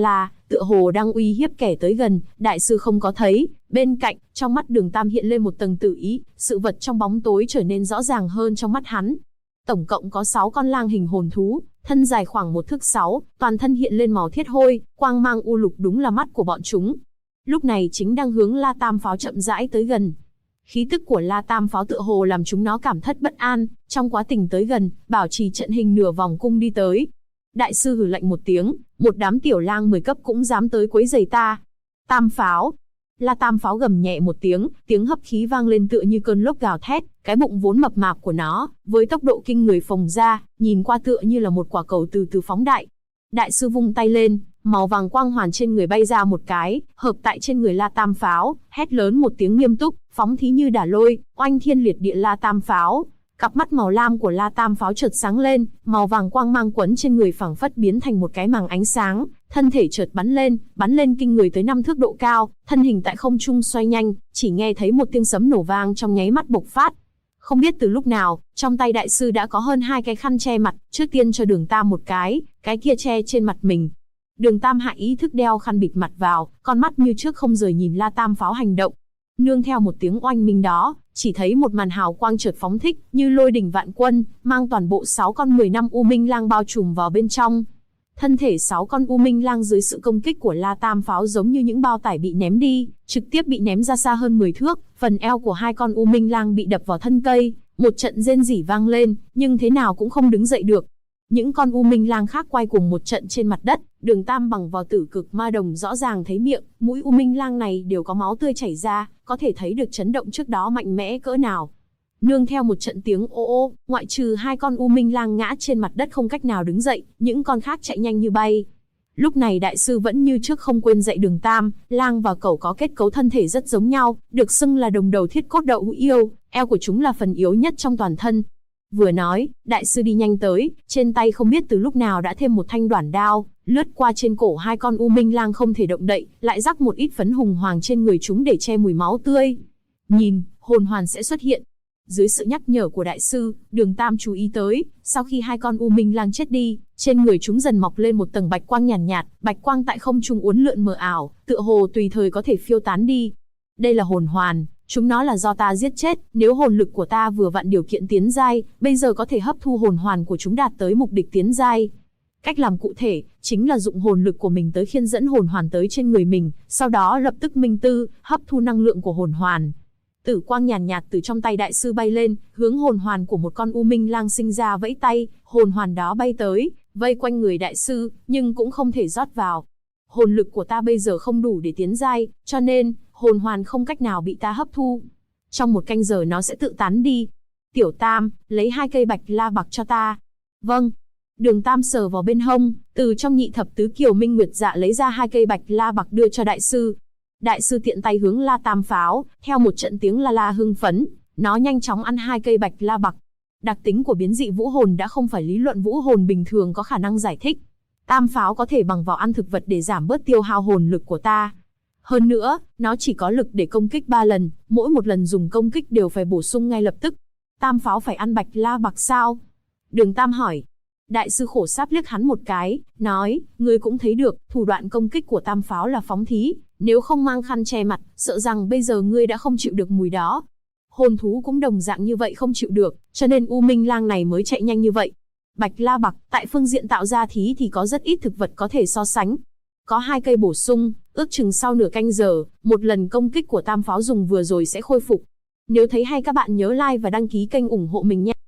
tựa hồ đang uy hiếp kẻ tới gần, đại sư không có thấy. Bên cạnh, trong mắt Đường Tam hiện lên một tầng tử ý, sự vật trong bóng tối trở nên rõ ràng hơn trong mắt hắn. Tổng cộng có 6 con lang hình hồn thú, thân dài khoảng 1 thước 6, toàn thân hiện lên màu thiết hôi, quang mang u lục, đúng là mắt của bọn chúng. Lúc này chính đang hướng La Tam Pháo chậm rãi tới gần. Khí tức của La Tam Pháo tựa hồ làm chúng nó cảm thất bất an, trong quá trình tới gần, bảo trì trận hình nửa vòng cung đi tới. Đại sư hừ lạnh một tiếng, một đám tiểu lang 10 cấp cũng dám tới quấy rầy ta. Tam Pháo. La Tam Pháo gầm nhẹ một tiếng, tiếng hấp khí vang lên tựa như cơn lốc gào thét, cái bụng vốn mập mạp của nó, với tốc độ kinh người phồng ra, nhìn qua tựa như là một quả cầu từ từ phóng đại. Đại sư vung tay lên, màu vàng quang hoàn trên người bay ra một cái, hợp tại trên người La Tam Pháo, hét lớn một tiếng nghiêm túc, phóng thí như đả lôi, oanh thiên liệt địa La Tam Pháo. Cặp mắt màu lam của La Tam Pháo chợt sáng lên, màu vàng quang mang quấn trên người phảng phất biến thành một cái màng ánh sáng, thân thể chợt bắn lên kinh người tới 5 thước độ cao, thân hình tại không trung xoay nhanh, chỉ nghe thấy một tiếng sấm nổ vang trong nháy mắt bộc phát. Không biết từ lúc nào, trong tay đại sư đã có hơn 2 cái khăn che mặt, trước tiên cho Đường Tam một cái kia che trên mặt mình. Đường Tam hạ ý thức đeo khăn bịt mặt vào, con mắt như trước không rời nhìn La Tam Pháo hành động. Nương theo một tiếng oanh minh đó, chỉ thấy một màn hào quang chợt phóng thích, như lôi đỉnh vạn quân, mang toàn bộ 6 con 10 năm U Minh Lang bao trùm vào bên trong. Thân thể 6 con U Minh Lang dưới sự công kích của La Tam Pháo giống như những bao tải bị ném đi, trực tiếp bị ném ra xa hơn 10 thước, phần eo của 2 con U Minh Lang bị đập vào thân cây, một trận rên rỉ vang lên, nhưng thế nào cũng không đứng dậy được. Những con U Minh Lang khác quay cùng một trận trên mặt đất, Đường Tam bằng vào tử cực ma đồng rõ ràng thấy miệng, mũi U Minh Lang này đều có máu tươi chảy ra, có thể thấy được chấn động trước đó mạnh mẽ cỡ nào. Nương theo một trận tiếng ô ô, ngoại trừ 2 con U Minh Lang ngã trên mặt đất không cách nào đứng dậy, những con khác chạy nhanh như bay. Lúc này đại sư vẫn như trước không quên dạy Đường Tam, lang và cẩu có kết cấu thân thể rất giống nhau, được xưng là đồng đầu thiết cốt đậu hũ yêu, eo của chúng là phần yếu nhất trong toàn thân. Vừa nói, đại sư đi nhanh tới, trên tay không biết từ lúc nào đã thêm một thanh đoản đao, lướt qua trên cổ 2 con U Minh Lang không thể động đậy, lại rắc một ít phấn hùng hoàng trên người chúng để che mùi máu tươi. Nhìn, hồn hoàn sẽ xuất hiện. Dưới sự nhắc nhở của đại sư, Đường Tam chú ý tới, sau khi 2 con U Minh Lang chết đi, trên người chúng dần mọc lên một tầng bạch quang nhàn nhạt, bạch quang tại không trung uốn lượn mờ ảo, tựa hồ tùy thời có thể phiêu tán đi. Đây là hồn hoàn, chúng nó là do ta giết chết, nếu hồn lực của ta vừa vặn điều kiện tiến giai, bây giờ có thể hấp thu hồn hoàn của chúng đạt tới mục đích tiến giai. Cách làm cụ thể, chính là dụng hồn lực của mình tới khiên dẫn hồn hoàn tới trên người mình, sau đó lập tức minh tư, hấp thu năng lượng của hồn hoàn. Tử quang nhàn nhạt từ trong tay đại sư bay lên, hướng hồn hoàn của một con U Minh Lang sinh ra vẫy tay, hồn hoàn đó bay tới, vây quanh người đại sư, nhưng cũng không thể rót vào. Hồn lực của ta bây giờ không đủ để tiến giai, cho nên, hồn hoàn không cách nào bị ta hấp thu. Trong 1 canh giờ nó sẽ tự tán đi. Tiểu Tam, lấy 2 cây bạch la bạc cho ta. Vâng. Đường Tam sờ vào bên hông, từ trong nhị thập tứ kiều minh nguyệt dạ lấy ra 2 cây bạch la bạc đưa cho đại sư. Đại sư tiện tay hướng La Tam Pháo, theo một trận tiếng la la hưng phấn, nó nhanh chóng ăn 2 cây bạch la bạc. Đặc tính của biến dị vũ hồn đã không phải lý luận vũ hồn bình thường có khả năng giải thích. Tam Pháo có thể bằng vào ăn thực vật để giảm bớt tiêu hao hồn lực của ta. Hơn nữa, nó chỉ có lực để công kích 3 lần, mỗi một lần dùng công kích đều phải bổ sung ngay lập tức. Tam Pháo phải ăn bạch la bạc sao? Đường Tam hỏi. Đại sư khổ sáp liếc hắn một cái, nói, ngươi cũng thấy được, thủ đoạn công kích của Tam Pháo là phóng thí, nếu không mang khăn che mặt, sợ rằng bây giờ ngươi đã không chịu được mùi đó. Hồn thú cũng đồng dạng như vậy không chịu được, cho nên U Minh Lang này mới chạy nhanh như vậy. Bạch la bạc, tại phương diện tạo ra thí thì có rất ít thực vật có thể so sánh. Có 2 cây bổ sung, ước chừng sau nửa canh giờ, một lần công kích của Tam Pháo dùng vừa rồi sẽ khôi phục. Nếu thấy hay các bạn nhớ like và đăng ký kênh ủng hộ mình nhé.